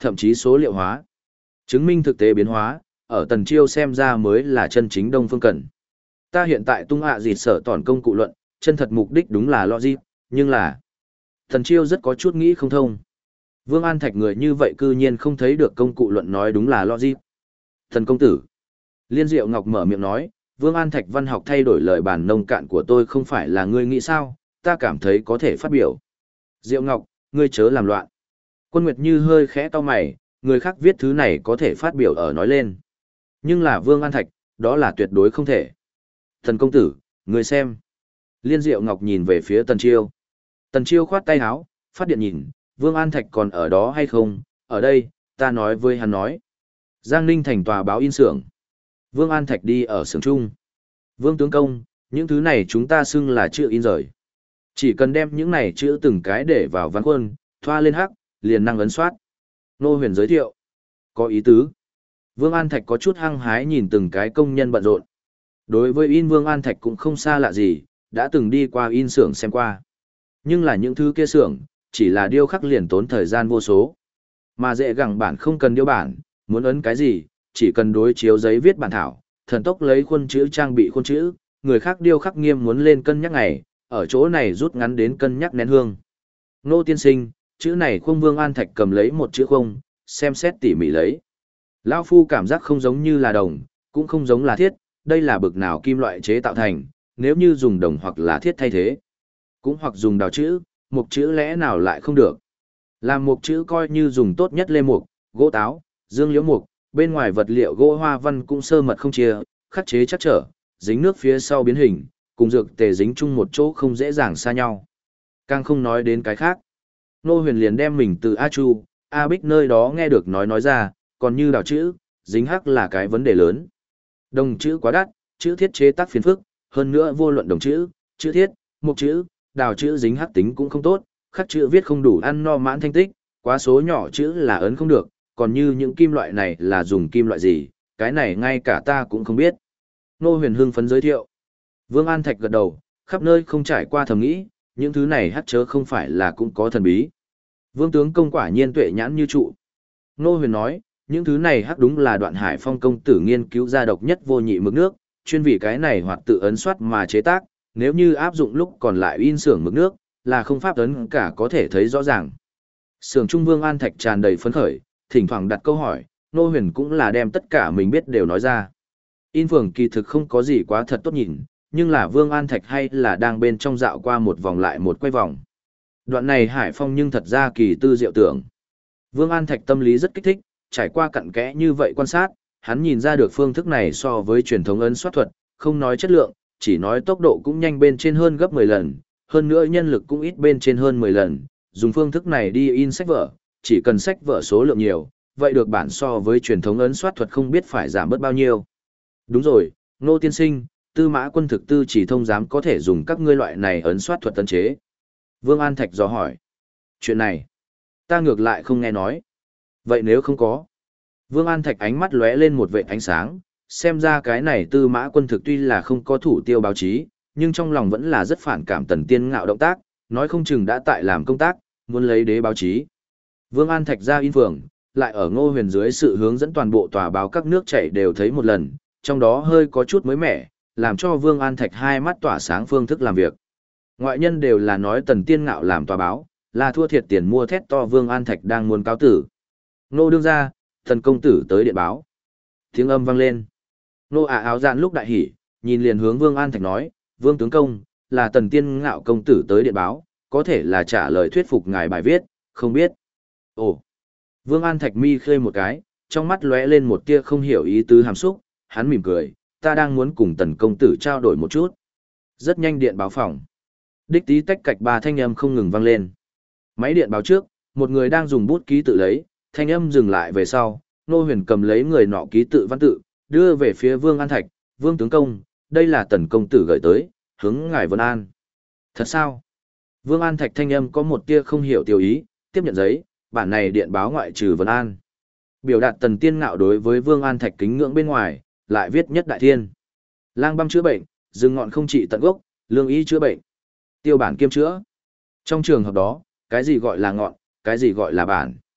thậm chí số liệu hóa. Chứng minh thực tế biến hóa, ở Tần Chiêu xem ra mới là chân chính Đông Phương cần. Ta hiện tại tung ạ dịt sở tỏn công cụ luận, chân thật mục đích đúng là logic, nhưng là... Tần Chiêu rất có chút nghĩ không thông. Vương An Thạch người như vậy cư nhiên không thấy được công cụ luận nói đúng là logic. Thần công tử. Liên Diệu Ngọc mở miệng nói, Vương An Thạch văn học thay đổi lời bản nông cạn của tôi không phải là ngươi nghĩ sao, ta cảm thấy có thể phát biểu. Diệu Ngọc, ngươi chớ làm loạn. Quân Nguyệt Như hơi khẽ cau mày, người khác viết thứ này có thể phát biểu ở nói lên. Nhưng là Vương An Thạch, đó là tuyệt đối không thể. Thần công tử, ngươi xem. Liên Diệu Ngọc nhìn về phía Tần Chiêu. Tần Chiêu khoát tay áo, phát điện nhìn, Vương An Thạch còn ở đó hay không, ở đây, ta nói với hắn nói. Giang Ninh thành tòa báo in xưởng. Vương An Thạch đi ở xưởng chung. Vương tướng công, những thứ này chúng ta xưng là chữ in rời. Chỉ cần đem những này chữ từng cái để vào ván khuôn, thoa lên hắc, liền năng ấn soát. Nô Huyền giới thiệu. Có ý tứ. Vương An Thạch có chút hăng hái nhìn từng cái công nhân bận rộn. Đối với in Vương An Thạch cũng không xa lạ gì, đã từng đi qua in xưởng xem qua. Nhưng là những thứ kia xưởng, chỉ là điêu khắc liền tốn thời gian vô số. Mà dễ gẳng bản không cần điêu bản, muốn ấn cái gì, chỉ cần đối chiếu giấy viết bản thảo, thần tốc lấy khuôn chữ trang bị khuôn chữ, người khác điêu khắc nghiêm muốn lên cân nhắc ngày, ở chỗ này rút ngắn đến cân nhắc nén hương. Nô tiên sinh, chữ này khung Vương An Thạch cầm lấy một chữ không, xem xét tỉ mỉ lấy. Lão phu cảm giác không giống như là đồng, cũng không giống là thiết, đây là bực nào kim loại chế tạo thành, nếu như dùng đồng hoặc là thiết thay thế. Cũng hoặc dùng đào chữ, mục chữ lẽ nào lại không được. Làm mục chữ coi như dùng tốt nhất lê mục, gỗ táo, dương liễu mục, bên ngoài vật liệu gỗ hoa văn cũng sơ mật không chia, khắc chế chắc trở, dính nước phía sau biến hình, cùng dược tề dính chung một chỗ không dễ dàng xa nhau. Càng không nói đến cái khác. Nô Huyền liền đem mình từ A Chu, A Bích nơi đó nghe được nói ra, còn như đào chữ, dính hắc là cái vấn đề lớn. Đồng chữ quá đắt, chữ thiết chế tác phiền phức, hơn nữa vô luận đồng chữ, chữ thiết, mục chữ, đào chữ dính hắc tính cũng không tốt, khắc chữ viết không đủ ăn no mãn thanh tích, quá số nhỏ chữ là ấn không được, còn như những kim loại này là dùng kim loại gì, cái này ngay cả ta cũng không biết. Nô Huyền hưng phấn giới thiệu. Vương An Thạch gật đầu, khắp nơi không trải qua thầm nghĩ, những thứ này hắc chớ không phải là cũng có thần bí. Vương tướng công quả nhiên tuệ nhãn như trụ. Nô Huyền nói, những thứ này hắc đúng là Đoạn Hải Phong công tử nghiên cứu ra độc nhất vô nhị mực nước, chuyên vì cái này hoặc tự ấn soát mà chế tác, nếu như áp dụng lúc còn lại in xưởng mực nước, là không pháp ấn cả có thể thấy rõ ràng. Xưởng Trung Vương An Thạch tràn đầy phấn khởi, thỉnh thoảng đặt câu hỏi, Nô Huyền cũng là đem tất cả mình biết đều nói ra. In phường kỳ thực không có gì quá thật tốt nhìn, nhưng là Vương An Thạch hay là đang bên trong dạo qua một vòng lại một quay vòng. Đoạn này Hải Phong nhưng thật ra kỳ tư diệu tưởng. Vương An Thạch tâm lý rất kích thích, trải qua cặn kẽ như vậy quan sát, hắn nhìn ra được phương thức này so với truyền thống ấn soát thuật, không nói chất lượng, chỉ nói tốc độ cũng nhanh bên trên hơn gấp 10 lần, hơn nữa nhân lực cũng ít bên trên hơn 10 lần, dùng phương thức này đi in sách vở, chỉ cần sách vở số lượng nhiều, vậy được bản so với truyền thống ấn soát thuật không biết phải giảm bớt bao nhiêu. Đúng rồi, Nô tiên sinh, Tư Mã Quân thực tư chỉ thông giám có thể dùng các ngươi loại này ấn soát thuật tân chế. Vương An Thạch dò hỏi. Chuyện này, ta ngược lại không nghe nói. Vậy nếu không có? Vương An Thạch ánh mắt lóe lên một vệt ánh sáng, xem ra cái này Tư Mã Quân thực tuy là không có thủ tiêu báo chí, nhưng trong lòng vẫn là rất phản cảm Tần Tiên Ngạo động tác, nói không chừng đã tại làm công tác, muốn lấy đế báo chí. Vương An Thạch ra in phường, lại ở Ngô Huyền dưới sự hướng dẫn toàn bộ tòa báo các nước chảy đều thấy một lần, trong đó hơi có chút mới mẻ, làm cho Vương An Thạch hai mắt tỏa sáng phương thức làm việc. Ngoại nhân đều là nói Tần Tiên Ngạo làm tòa báo, là thua thiệt tiền mua thét to Vương An Thạch đang muốn cáo tử. Nô đương ra, thần công tử tới điện báo. Tiếng âm vang lên. Nô áo dạn lúc đại hỉ, nhìn liền hướng Vương An Thạch nói, Vương tướng công, là Tần Tiên Ngạo công tử tới điện báo, có thể là trả lời thuyết phục ngài bài viết, không biết. Ồ. Vương An Thạch mi khơi một cái, trong mắt lóe lên một tia không hiểu ý tứ hàm xúc, hắn mỉm cười, ta đang muốn cùng Tần công tử trao đổi một chút. Rất nhanh điện báo phòng. Đích tí tách cạch ba thanh âm không ngừng vang lên. Máy điện báo trước, một người đang dùng bút ký tự lấy, thanh âm dừng lại về sau, Nô Huyền cầm lấy người nọ ký tự văn tự, đưa về phía Vương An Thạch, Vương tướng công, đây là Tần công tử gửi tới, hướng ngài vân an. Thật sao? Vương An Thạch thanh âm có một tia không hiểu tiểu ý, tiếp nhận giấy, bản này điện báo ngoại trừ vân an. Biểu đạt Tần Tiên Ngạo đối với Vương An Thạch kính ngưỡng bên ngoài, lại viết nhất đại thiên. Lang băm chữa bệnh, rừng ngọn không trị tận gốc, lương y chữa bệnh, tiêu bản kiêm chữa. Trong trường hợp đó, cái gì gọi là ngọn, cái gì gọi là bản.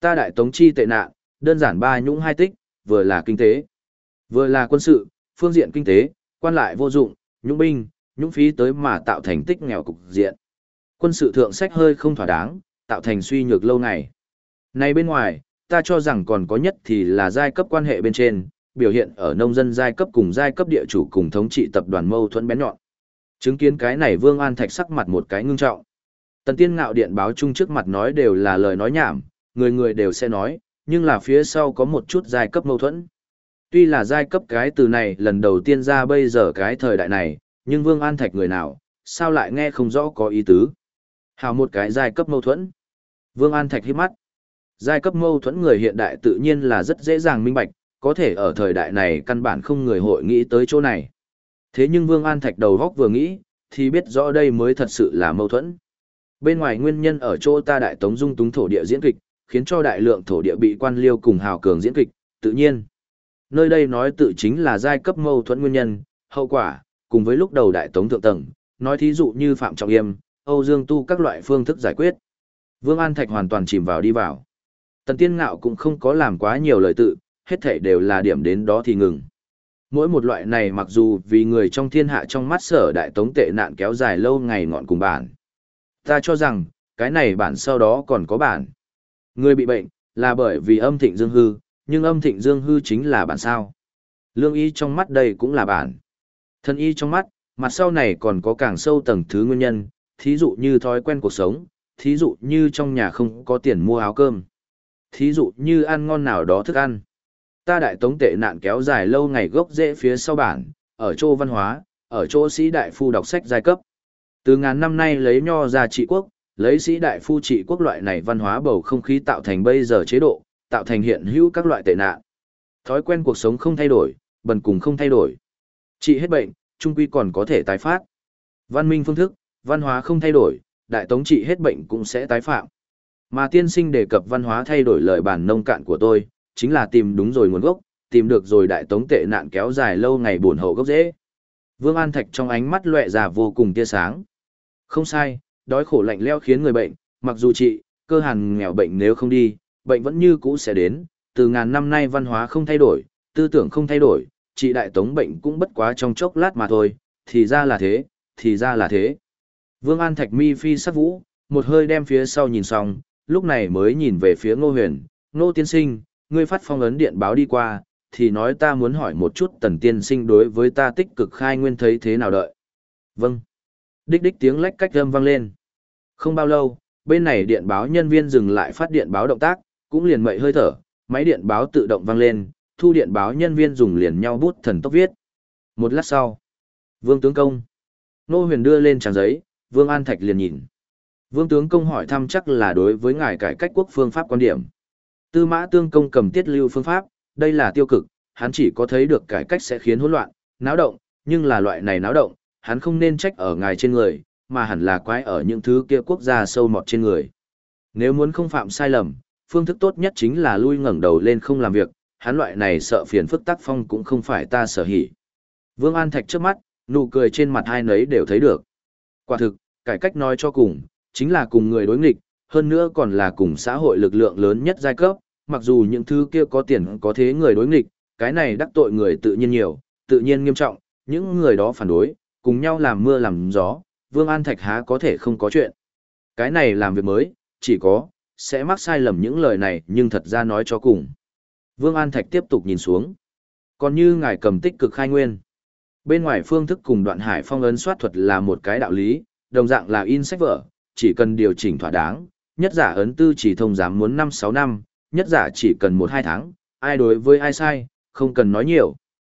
Ta đại tống chi tệ nạn, đơn giản ba nhũng hai tích, vừa là kinh tế, vừa là quân sự, phương diện kinh tế, quan lại vô dụng, nhũng binh, nhũng phí tới mà tạo thành tích nghèo cục diện. Quân sự thượng sách hơi không thỏa đáng, tạo thành suy nhược lâu ngày. Này bên ngoài, ta cho rằng còn có nhất thì là giai cấp quan hệ bên trên, biểu hiện ở nông dân giai cấp cùng giai cấp địa chủ cùng thống trị tập đoàn mâu thuẫn bén nhọn. Chứng kiến cái này Vương An Thạch sắc mặt một cái ngưng trọng. Tần Tiên Ngạo điện báo chung trước mặt nói đều là lời nói nhảm, người người đều sẽ nói, nhưng là phía sau có một chút giai cấp mâu thuẫn. Tuy là giai cấp cái từ này lần đầu tiên ra bây giờ cái thời đại này, nhưng Vương An Thạch người nào, sao lại nghe không rõ có ý tứ. Hào một cái giai cấp mâu thuẫn. Vương An Thạch hít mắt. Giai cấp mâu thuẫn người hiện đại tự nhiên là rất dễ dàng minh bạch, có thể ở thời đại này căn bản không người hội nghĩ tới chỗ này. Thế nhưng Vương An Thạch đầu góc vừa nghĩ, thì biết rõ đây mới thật sự là mâu thuẫn. Bên ngoài nguyên nhân ở chỗ ta đại tống dung túng thổ địa diễn kịch, khiến cho đại lượng thổ địa bị quan liêu cùng hào cường diễn kịch, tự nhiên. Nơi đây nói tự chính là giai cấp mâu thuẫn nguyên nhân, hậu quả, cùng với lúc đầu đại tống thượng tầng, nói thí dụ như Phạm Trọng Yêm, Âu Dương Tu các loại phương thức giải quyết. Vương An Thạch hoàn toàn chìm vào đi vào. Tần Tiên Ngạo cũng không có làm quá nhiều lời tự, hết thảy đều là điểm đến đó thì ngừng. Mỗi một loại này mặc dù vì người trong thiên hạ trong mắt Sở đại tống tệ nạn kéo dài lâu ngày ngọn cùng bản. Ta cho rằng, cái này bản sau đó còn có bản. Người bị bệnh, là bởi vì âm thịnh dương hư, nhưng âm thịnh dương hư chính là bản sao. Lương y trong mắt đây cũng là bản. Thân y trong mắt, mặt sau này còn có càng sâu tầng thứ nguyên nhân, thí dụ như thói quen cuộc sống, thí dụ như trong nhà không có tiền mua áo cơm, thí dụ như ăn ngon nào đó thức ăn. Ta đại tống tệ nạn kéo dài lâu ngày gốc rễ phía sau bản, ở chỗ văn hóa, ở chỗ sĩ đại phu đọc sách giai cấp. Từ ngàn năm nay lấy nho ra trị quốc, lấy sĩ đại phu trị quốc loại này văn hóa bầu không khí tạo thành bây giờ chế độ, tạo thành hiện hữu các loại tệ nạn. Thói quen cuộc sống không thay đổi, bần cùng không thay đổi. Trị hết bệnh, trung quy còn có thể tái phát. Văn minh phương thức, văn hóa không thay đổi, đại tống trị hết bệnh cũng sẽ tái phạm. Mà tiên sinh đề cập văn hóa thay đổi lời bản nông cạn của tôi, chính là tìm đúng rồi nguồn gốc, tìm được rồi đại tống tệ nạn kéo dài lâu ngày buồn hậu gốc rễ. Vương An Thạch trong ánh mắt lóe ra vô cùng tia sáng. Không sai, đói khổ lạnh lẽo khiến người bệnh, mặc dù trị, cơ hàn nghèo bệnh nếu không đi, bệnh vẫn như cũ sẽ đến, từ ngàn năm nay văn hóa không thay đổi, tư tưởng không thay đổi, trị đại tống bệnh cũng bất quá trong chốc lát mà thôi, thì ra là thế, thì ra là thế. Vương An Thạch mi phi sắc vũ, một hơi đem phía sau nhìn xong, lúc này mới nhìn về phía Ngô Huyền, Ngô tiên sinh, ngươi phát phong ấn điện báo đi qua, thì nói ta muốn hỏi một chút Tần tiên sinh đối với ta tích cực khai nguyên thấy thế nào đợi. Vâng. Đích đích tiếng lách cách âm vang lên. Không bao lâu, bên này điện báo nhân viên dừng lại phát điện báo động tác, cũng liền mậy hơi thở, máy điện báo tự động vang lên, thu điện báo nhân viên dùng liền nhau bút thần tốc viết. Một lát sau, Vương tướng công. Ngô Huyền đưa lên trang giấy, Vương An Thạch liền nhìn. Vương tướng công hỏi thăm chắc là đối với ngài cải cách quốc phương pháp quan điểm. Tư Mã Tương công cầm tiết lưu phương pháp, đây là tiêu cực, hắn chỉ có thấy được cải cách sẽ khiến hỗn loạn, náo động, nhưng là loại này náo động, hắn không nên trách ở ngài trên người, mà hẳn là quái ở những thứ kia quốc gia sâu mọt trên người. Nếu muốn không phạm sai lầm, phương thức tốt nhất chính là lui ngẩng đầu lên không làm việc, hắn loại này sợ phiền phức tác phong cũng không phải ta sở hỉ. Vương An Thạch trước mắt, nụ cười trên mặt hai nấy đều thấy được. Quả thực, cải cách nói cho cùng, chính là cùng người đối nghịch, hơn nữa còn là cùng xã hội lực lượng lớn nhất giai cấp, mặc dù những thứ kia có tiền có thế người đối nghịch, cái này đắc tội người tự nhiên nhiều, tự nhiên nghiêm trọng, những người đó phản đối, cùng nhau làm mưa làm gió, Vương An Thạch há có thể không có chuyện. Cái này làm việc mới, chỉ có, sẽ mắc sai lầm những lời này nhưng thật ra nói cho cùng. Vương An Thạch tiếp tục nhìn xuống. Còn như ngài cầm tích cực khai nguyên. Bên ngoài phương thức cùng Đoạn Hải phong ấn soát thuật là một cái đạo lý, đồng dạng là in sách vở, chỉ cần điều chỉnh thỏa đáng, nhất giả ấn tư chỉ thông giám muốn 5-6 năm, nhất giả chỉ cần 1-2 tháng, ai đối với ai sai, không cần nói nhiều.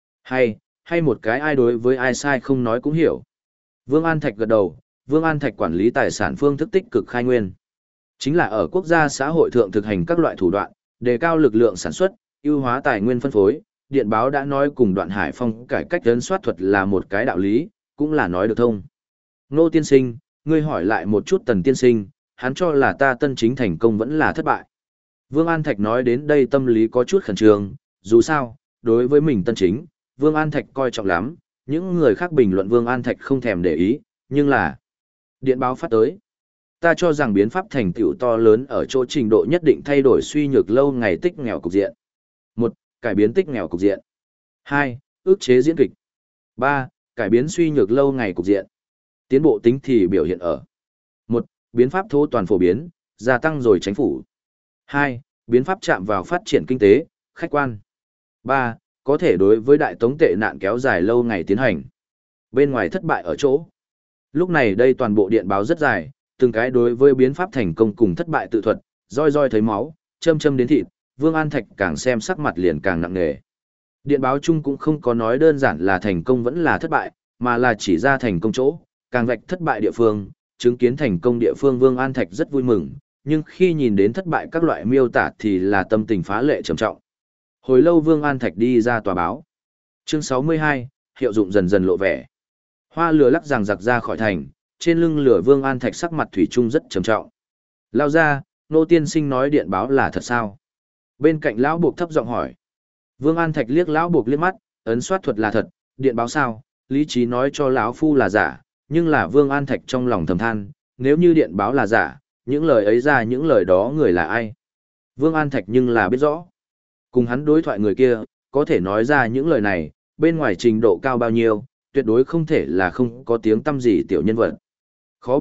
Hay một cái ai đối với ai sai không nói cũng hiểu. Vương An Thạch gật đầu, Vương An Thạch quản lý tài sản phương thức tích cực khai nguyên. Chính là ở quốc gia xã hội thượng thực hành các loại thủ đoạn, đề cao lực lượng sản xuất, ưu hóa tài nguyên phân phối. Điện báo đã nói cùng Đoạn Hải phong cải cách ấn soát thuật là một cái đạo lý, cũng là nói được thông. Ngô tiên sinh, ngươi hỏi lại một chút Tần tiên sinh, hắn cho là ta tân chính thành công vẫn là thất bại. Vương An Thạch nói đến đây tâm lý có chút khẩn trương, dù sao, đối với mình tân chính, Vương An Thạch coi trọng lắm, những người khác bình luận Vương An Thạch không thèm để ý, nhưng là... Điện báo phát tới. Ta cho rằng biến pháp thành tựu to lớn ở chỗ trình độ nhất định thay đổi suy nhược lâu ngày tích nghèo cục diện. 1. Cải biến tích nghèo cục diện. 2. Ức chế diễn kịch. 3. Cải biến suy nhược lâu ngày cục diện. Tiến bộ tính thì biểu hiện ở: 1. Biến pháp thô toàn phổ biến, gia tăng rồi chính phủ. 2. Biến pháp chạm vào phát triển kinh tế, khách quan. 3. Có thể đối với đại tống tệ nạn kéo dài lâu ngày tiến hành. Bên ngoài thất bại ở chỗ. Lúc này đây toàn bộ điện báo rất dài, từng cái đối với biến pháp thành công cùng thất bại tự thuật, roi roi thấy máu, châm châm đến thịt, Vương An Thạch càng xem sắc mặt liền càng nặng nề. Điện báo chung cũng không có nói đơn giản là thành công vẫn là thất bại, mà là chỉ ra thành công chỗ, càng vạch thất bại địa phương, chứng kiến thành công địa phương Vương An Thạch rất vui mừng, nhưng khi nhìn đến thất bại các loại miêu tả thì là tâm tình phá lệ trầm trọng. Hồi lâu Vương An Thạch đi ra tòa báo. Chương 62, hiệu dụng dần dần lộ vẻ. Hoa lửa lắc rằng giặc ra khỏi thành, trên lưng lửa Vương An Thạch sắc mặt thủy chung rất trầm trọng. Lao ra, nô tiên sinh nói điện báo là thật sao? Bên cạnh lão buộc thấp giọng hỏi. Vương An Thạch liếc lão buộc liếc mắt, ấn soát thuật là thật, điện báo sao? Lý trí nói cho lão phu là giả, nhưng là Vương An Thạch trong lòng thầm than, nếu như điện báo là giả, những lời ấy ra những lời đó người là ai? Vương An Thạch nhưng là biết rõ. Cùng hắn đối thoại người kia, có thể nói ra những lời này, bên ngoài trình độ cao bao nhiêu, tuyệt đối không thể là không có tiếng tăm gì tiểu nhân vật. Khó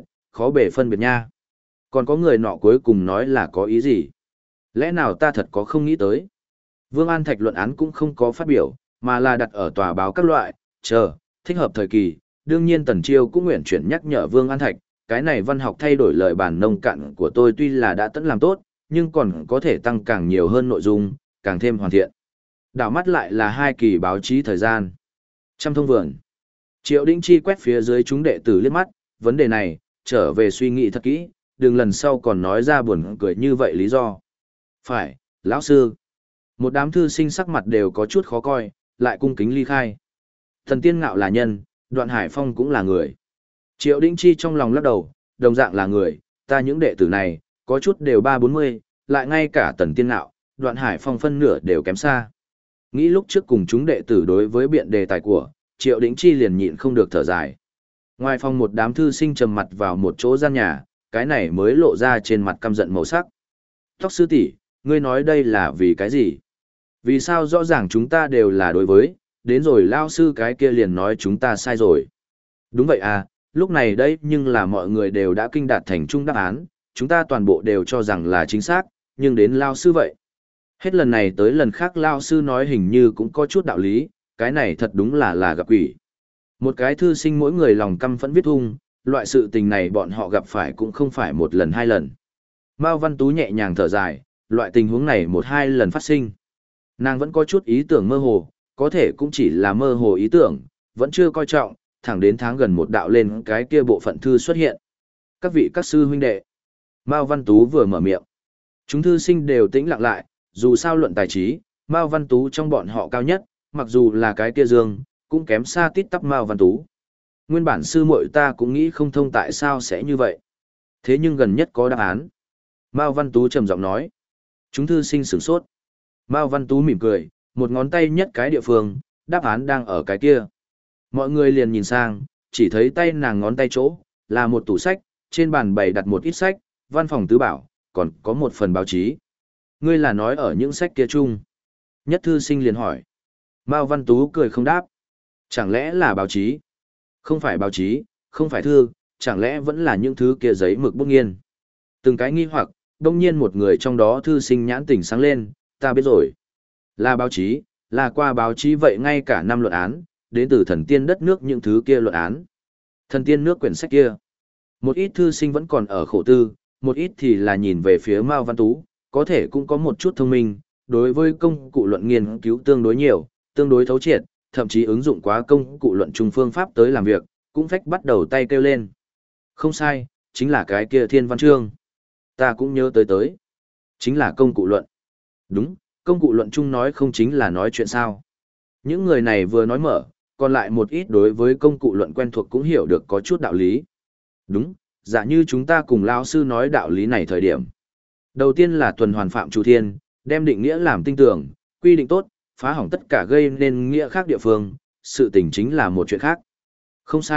bề phân biệt nha. Còn có người nọ cuối cùng nói là có ý gì? Lẽ nào ta thật có không nghĩ tới? Vương An Thạch luận án cũng không có phát biểu, mà là đặt ở tòa báo các loại, chờ, thích hợp thời kỳ. Đương nhiên Tần Chiêu cũng nguyện chuyển nhắc nhở Vương An Thạch, cái này văn học thay đổi lời bản nông cạn của tôi tuy là đã tận làm tốt, nhưng còn có thể tăng càng nhiều hơn nội dung, càng thêm hoàn thiện. Đảo mắt lại là 2 kỳ báo chí thời gian. Trăm thông vườn. Triệu Đĩnh Chi quét phía dưới chúng đệ tử liếc mắt, vấn đề này, trở về suy nghĩ thật kỹ, đừng lần sau còn nói ra buồn cười như vậy lý do. Phải, lão sư. Một đám thư sinh sắc mặt đều có chút khó coi, lại cung kính ly khai. Thần Tiên Ngạo là nhân, Đoạn Hải Phong cũng là người. Triệu Đĩnh Chi trong lòng lắc đầu, đồng dạng là người, ta những đệ tử này, có chút đều 3-40, lại ngay cả Tần Tiên Ngạo, Đoạn Hải Phong phân nửa đều kém xa. Nghĩ lúc trước cùng chúng đệ tử đối với biện đề tài của, Triệu Đĩnh Chi liền nhịn không được thở dài. Ngoài phòng một đám thư sinh trầm mặt vào một chỗ gian nhà, cái này mới lộ ra trên mặt căm giận màu sắc. Tóc sư tỷ, ngươi nói đây là vì cái gì? Vì sao rõ ràng chúng ta đều là đối với, đến rồi lao sư cái kia liền nói chúng ta sai rồi. Đúng vậy à, lúc này đây nhưng là mọi người đều đã kinh đạt thành chung đáp án, chúng ta toàn bộ đều cho rằng là chính xác, nhưng đến lao sư vậy. Hết lần này tới lần khác lao sư nói hình như cũng có chút đạo lý, cái này thật đúng là gặp quỷ. Một cái thư sinh mỗi người lòng căm phẫn viết thung, loại sự tình này bọn họ gặp phải cũng không phải một lần 2 lần. Mao Văn Tú nhẹ nhàng thở dài, loại tình huống này 1-2 lần phát sinh. Nàng vẫn có chút ý tưởng mơ hồ, có thể cũng chỉ là mơ hồ ý tưởng, vẫn chưa coi trọng, thẳng đến tháng gần một đạo lên cái kia bộ phận thư xuất hiện. Các vị các sư huynh đệ. Mao Văn Tú vừa mở miệng. Chúng thư sinh đều tĩnh lặng lại, dù sao luận tài trí, Mao Văn Tú trong bọn họ cao nhất, mặc dù là cái kia dương, cũng kém xa tít tắp Mao Văn Tú. Nguyên bản sư muội ta cũng nghĩ không thông tại sao sẽ như vậy. Thế nhưng gần nhất có đáp án. Mao Văn Tú trầm giọng nói. Chúng thư sinh sửng sốt. Mao Văn Tú mỉm cười, một ngón tay nhất cái địa phương, đáp án đang ở cái kia. Mọi người liền nhìn sang, chỉ thấy tay nàng ngón tay chỗ, là một tủ sách, trên bàn bày đặt một ít sách, văn phòng tứ bảo, còn có một phần báo chí. Ngươi là nói ở những sách kia chung. Nhất thư sinh liền hỏi. Mao Văn Tú cười không đáp. Chẳng lẽ là báo chí? Không phải báo chí, không phải thư, chẳng lẽ vẫn là những thứ kia giấy mực bút nghiên. Từng cái nghi hoặc, đông nhiên một người trong đó thư sinh nhãn tỉnh sáng lên, ta biết rồi. Là báo chí, là qua báo chí vậy ngay cả 5 luận án, đến từ thần tiên đất nước những thứ kia luận án. Thần tiên nước quyển sách kia. Một ít thư sinh vẫn còn ở khổ tư, một ít thì là nhìn về phía Mao Văn Tú, có thể cũng có một chút thông minh, đối với công cụ luận nghiên cứu tương đối nhiều, tương đối thấu triệt, thậm chí ứng dụng quá công cụ luận trung phương pháp tới làm việc, cũng phách bắt đầu tay kêu lên. Không sai, chính là cái kia thiên văn chương. Ta cũng nhớ tới. Chính là công cụ luận. Đúng, công cụ luận chung nói không chính là nói chuyện sao. Những người này vừa nói mở, còn lại một ít đối với công cụ luận quen thuộc cũng hiểu được có chút đạo lý. Đúng, giả như chúng ta cùng lão sư nói đạo lý này thời điểm. Đầu tiên là tuần hoàn phạm chủ thiên, đem định nghĩa làm tinh tưởng, quy định tốt, phá hỏng tất cả gây nên nghĩa khác địa phương, sự tình chính là một chuyện khác. Không sai,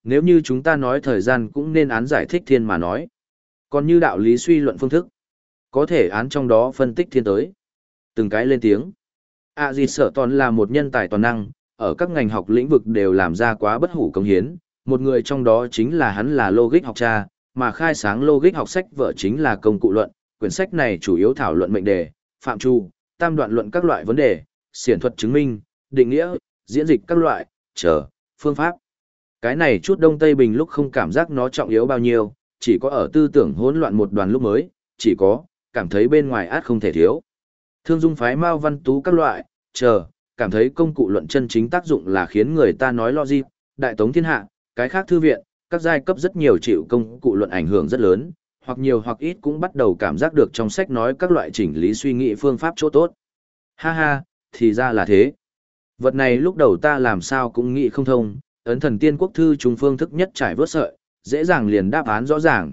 Nếu như chúng ta nói thời gian cũng nên án giải thích thiên mà nói. Còn như đạo lý suy luận phương thức, có thể án trong đó phân tích thiên tới. Từng cái lên tiếng. Di Sở Toàn là một nhân tài toàn năng, ở các ngành học lĩnh vực đều làm ra quá bất hủ công hiến. Một người trong đó chính là hắn là logic học cha, mà khai sáng logic học sách vở chính là công cụ luận. Quyển sách này chủ yếu thảo luận mệnh đề, phạm trù, tam đoạn luận các loại vấn đề, xiển thuật chứng minh, định nghĩa, diễn dịch các loại, phương pháp. Cái này chút Đông Tây Bình lúc không cảm giác nó trọng yếu bao nhiêu, chỉ có ở tư tưởng hỗn loạn một đoàn lúc mới, chỉ có, cảm thấy bên ngoài át không thể thiếu. Thương dung phái Mao Văn Tú các loại, cảm thấy công cụ luận chân chính tác dụng là khiến người ta nói logic, đại tống thiên hạ, cái khác thư viện, các giai cấp rất nhiều chịu công cụ luận ảnh hưởng rất lớn, hoặc nhiều hoặc ít cũng bắt đầu cảm giác được trong sách nói các loại chỉnh lý suy nghĩ phương pháp chỗ tốt. Ha ha, thì ra là thế. Vật này lúc đầu ta làm sao cũng nghĩ không thông, ấn thần tiên quốc thư trung phương thức nhất trải vớt sợi, dễ dàng liền đáp án rõ ràng,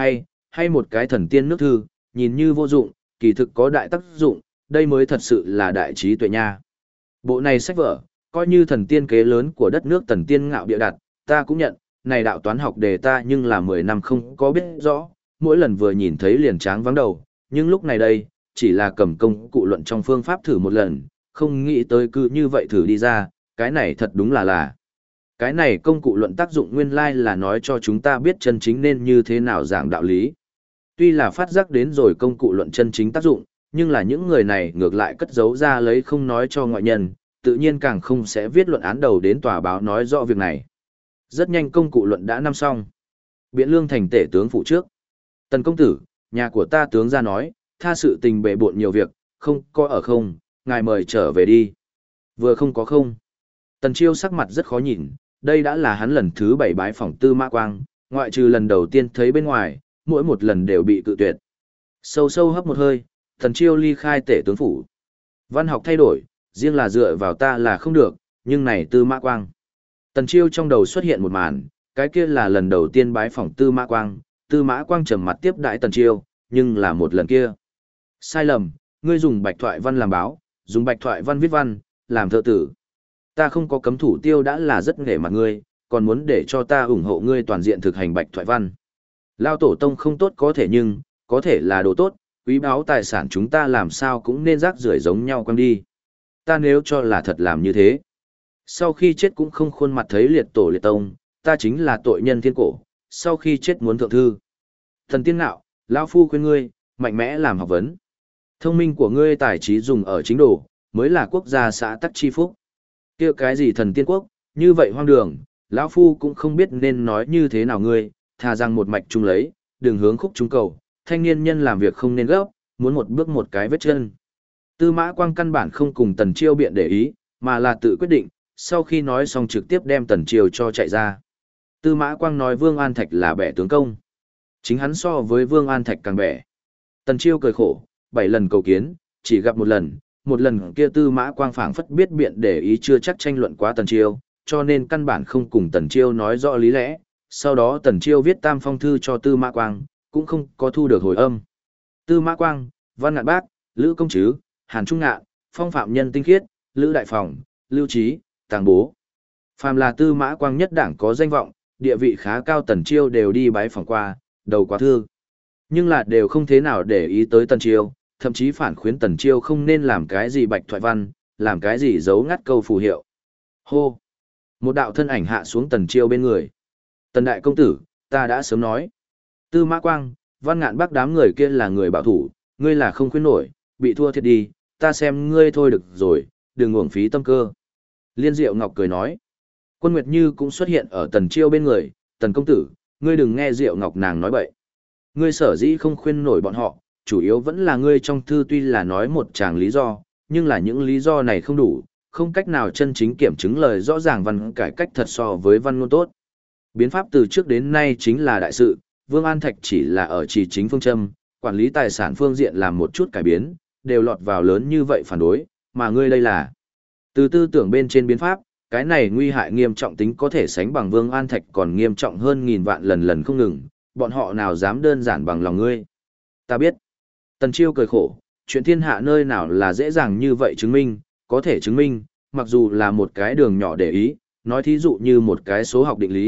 hay một cái thần tiên nước thư, nhìn như vô dụng, kỳ thực có đại tác dụng, đây mới thật sự là đại trí tuệ nha. Bộ này sách vở, coi như thần tiên kế lớn của đất nước thần tiên ngạo bịa đặt, ta cũng nhận, này đạo toán học đề ta nhưng là 10 năm không có biết rõ, mỗi lần vừa nhìn thấy liền tráng vắng đầu, nhưng lúc này đây, chỉ là cầm công cụ luận trong phương pháp thử một lần, không nghĩ tới cứ như vậy thử đi ra, cái này thật đúng là. Cái này công cụ luận tác dụng nguyên lai là nói cho chúng ta biết chân chính nên như thế nào giảng đạo lý. Tuy là phát giác đến rồi công cụ luận chân chính tác dụng, nhưng là những người này ngược lại cất giấu ra lấy không nói cho ngoại nhân, tự nhiên càng không sẽ viết luận án đầu đến tòa báo nói rõ việc này. Rất nhanh công cụ luận đã năm xong. Biện Lương thành tể tướng phụ trước. Tần công tử, nhà của ta tướng ra nói, tha sự tình bệ bộn nhiều việc, không có ở không, ngài mời trở về đi. Vừa không có không. Tần Chiêu sắc mặt rất khó nhìn, đây đã là hắn lần thứ 7 bái phỏng Tư Mã Quang, ngoại trừ lần đầu tiên thấy bên ngoài, mỗi một lần đều bị cự tuyệt. Sâu sâu hấp một hơi, Tần Chiêu ly khai tể tướng phủ. Văn học thay đổi, riêng là dựa vào ta là không được, nhưng này Tư Mã Quang. Tần Chiêu trong đầu xuất hiện một màn, cái kia là lần đầu tiên bái phỏng Tư Mã Quang, Tư Mã Quang trầm mặt tiếp đãi Tần Chiêu, nhưng là một lần kia. Sai lầm, ngươi dùng bạch thoại văn làm báo, dùng bạch thoại văn viết văn, làm thơ tử. Ta không có cấm thủ tiêu đã là rất nể mặt ngươi, còn muốn để cho ta ủng hộ ngươi toàn diện thực hành bạch thoại văn. Lao tổ tông không tốt có thể nhưng, có thể là đồ tốt, quý báu tài sản chúng ta làm sao cũng nên rác rưởi giống nhau quăng đi. Ta nếu cho là thật làm như thế. Sau khi chết cũng không khuôn mặt thấy liệt tổ liệt tông, ta chính là tội nhân thiên cổ, sau khi chết muốn thượng thư. Thần tiên nạo, lão phu khuyên ngươi, mạnh mẽ làm học vấn. Thông minh của ngươi tài trí dùng ở chính đồ, mới là quốc gia xã tắc chi phúc. Kia cái gì thần tiên quốc, như vậy hoang đường, lão phu cũng không biết nên nói như thế nào ngươi, thà rằng một mạch chung lấy, đường hướng khúc trung cầu, thanh niên nhân làm việc không nên gấp, muốn một bước một cái vết chân. Tư Mã Quang căn bản không cùng Tần Chiêu biện để ý, mà là tự quyết định, sau khi nói xong trực tiếp đem Tần Chiêu cho chạy ra. Tư Mã Quang nói Vương An Thạch là bẻ tướng công. Chính hắn so với Vương An Thạch càng bẻ. Tần Chiêu cười khổ, 7 lần cầu kiến, chỉ gặp một lần kia Tư Mã Quang phảng phất biết biện để ý chưa chắc tranh luận quá Tần Chiêu, cho nên căn bản không cùng Tần Chiêu nói rõ lý lẽ. Sau đó Tần Chiêu viết tam phong thư cho Tư Mã Quang, cũng không có thu được hồi âm. Tư Mã Quang, Văn Ngạn Bác, Lữ Công Trứ, Hàn Trung Ngạn, Phong Phạm Nhân Tinh Khiết, Lữ Đại Phòng, Lưu Trí, Tàng Bố. Phàm là Tư Mã Quang nhất đảng có danh vọng, địa vị khá cao Tần Chiêu đều đi bái phỏng qua, đầu quá thư. Nhưng là đều không thế nào để ý tới Tần Chiêu, thậm chí phản khuyến Tần Chiêu không nên làm cái gì bạch thoại văn, làm cái gì giấu ngắt câu phù hiệu. Hô! Một đạo thân ảnh hạ xuống Tần Chiêu bên người. Tần đại công tử, ta đã sớm nói. Tư Mã Quang, Văn Ngạn Bác đám người kia là người bảo thủ, ngươi là không khuyến nổi, bị thua thiệt đi, ta xem ngươi thôi được rồi, đừng uổng phí tâm cơ. Liên Diệu Ngọc cười nói. Quân Nguyệt Như cũng xuất hiện ở Tần Chiêu bên người, Tần công tử, ngươi đừng nghe Diệu Ngọc nàng nói bậy. Ngươi sở dĩ không khuyên nổi bọn họ, chủ yếu vẫn là ngươi trong thư tuy là nói một tràng lý do, nhưng là những lý do này không đủ, không cách nào chân chính kiểm chứng lời rõ ràng văn cải cách thật so với văn ngôn tốt. Biến pháp từ trước đến nay chính là đại sự, Vương An Thạch chỉ là ở chỉ chính phương châm, quản lý tài sản phương diện làm một chút cải biến, đều lọt vào lớn như vậy phản đối, mà ngươi đây là từ tư tưởng bên trên biến pháp, cái này nguy hại nghiêm trọng tính có thể sánh bằng Vương An Thạch còn nghiêm trọng hơn nghìn vạn lần không ngừng, bọn họ nào dám đơn giản bằng lòng ngươi. Ta biết. Tần Chiêu cười khổ, chuyện thiên hạ nơi nào là dễ dàng như vậy chứng minh, có thể chứng minh, mặc dù là một cái đường nhỏ để ý, nói thí dụ như một cái số học định lý,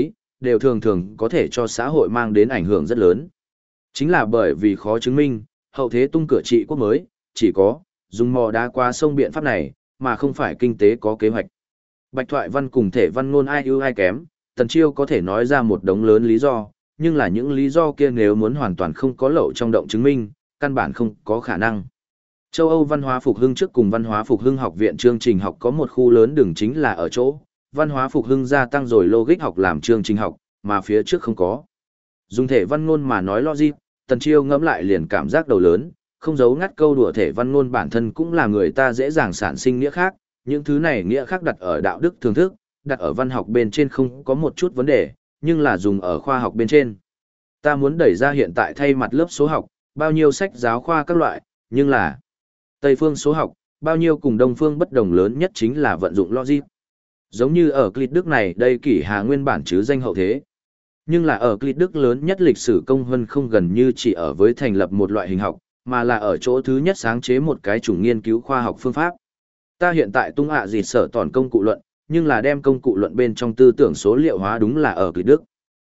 đều thường thường có thể cho xã hội mang đến ảnh hưởng rất lớn. Chính là bởi vì khó chứng minh, hậu thế tung cửa trị quốc mới, chỉ có dùng mò đá qua sông biện pháp này, mà không phải kinh tế có kế hoạch. Bạch thoại văn cùng thể văn ngôn ai ưu ai kém, Tần Chiêu có thể nói ra một đống lớn lý do, nhưng là những lý do kia nếu muốn hoàn toàn không có lậu trong động chứng minh, căn bản không có khả năng. Châu Âu Văn hóa Phục Hưng trước cùng Văn hóa Phục Hưng học viện chương trình học có một khu lớn đường chính là ở chỗ, Văn hóa Phục Hưng gia tăng rồi logic học làm chương trình học, mà phía trước không có. Dùng thể văn ngôn mà nói logic, Tần Chiêu ngẫm lại liền cảm giác đầu lớn, không giấu ngắt câu đùa thể văn ngôn bản thân cũng là người ta dễ dàng sản sinh nghĩa khác, những thứ này nghĩa khác đặt ở đạo đức thường thức, đặt ở văn học bên trên không có một chút vấn đề, nhưng là dùng ở khoa học bên trên. Ta muốn đẩy ra hiện tại thay mặt lớp số học, bao nhiêu sách giáo khoa các loại, nhưng là Tây phương số học, bao nhiêu cùng Đông phương bất đồng lớn nhất chính là vận dụng logic. Giống như ở Clit Đức này đây kỷ hà nguyên bản chứ danh hậu thế. Nhưng là ở Clit Đức lớn nhất lịch sử công hơn không gần như chỉ ở với thành lập một loại hình học, mà là ở chỗ thứ nhất sáng chế một cái chủng nghiên cứu khoa học phương pháp. Ta hiện tại tung gì sở toàn công cụ luận, nhưng là đem công cụ luận bên trong tư tưởng số liệu hóa đúng là ở Clit Đức.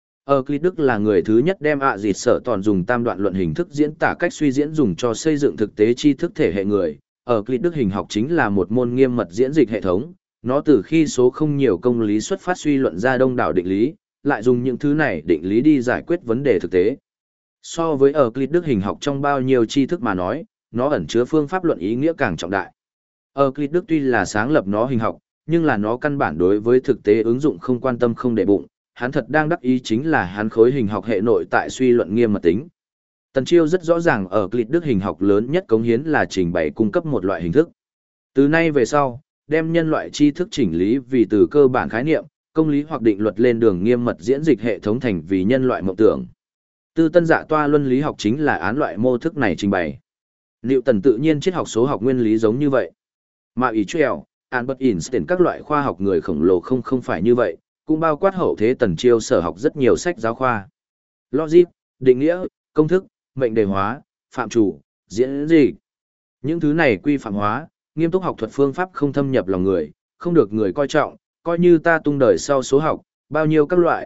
Ở Clit Đức là người thứ nhất đem gì sở toàn dùng tam đoạn luận hình thức diễn tả cách suy diễn dùng cho xây dựng thực tế tri thức thể hệ người. Ở Clit Đức hình học chính là một môn nghiêm mật diễn dịch hệ thống, nó từ khi số không nhiều công lý xuất phát suy luận ra đông đảo định lý, lại dùng những thứ này định lý đi giải quyết vấn đề thực tế. So với ở Clit Đức hình học trong bao nhiêu tri thức mà nói, nó ẩn chứa phương pháp luận ý nghĩa càng trọng đại. Ở Clit Đức tuy là sáng lập nó hình học, nhưng là nó căn bản đối với thực tế ứng dụng không quan tâm không để bụng, hắn thật đang đắc ý chính là hắn khối hình học hệ nội tại suy luận nghiêm mật tính. Tần Chiêu rất rõ ràng ở Clit Đức hình học lớn nhất cống hiến là trình bày cung cấp một loại hình thức. Từ nay về sau, đem nhân loại tri thức chỉnh lý vì từ cơ bản khái niệm, công lý hoặc định luật lên đường nghiêm mật diễn dịch hệ thống thành vì nhân loại mộng tưởng. Tư tân dạ toa luân lý học chính là án loại mô thức này trình bày. Newton tự nhiên triết học số học nguyên lý giống như vậy. Mà ý trèo, Albert Einstein các loại khoa học người khổng lồ không phải như vậy, cũng bao quát hậu thế Tần Chiêu sở học rất nhiều sách giáo khoa. Logic, định nghĩa, công thức, mệnh đề hóa, phạm chủ, diễn dịch. Những thứ này quy phạm hóa, nghiêm túc học thuật phương pháp không thâm nhập lòng người, không được người coi trọng, coi như ta tung đời sau số học, bao nhiêu các loại,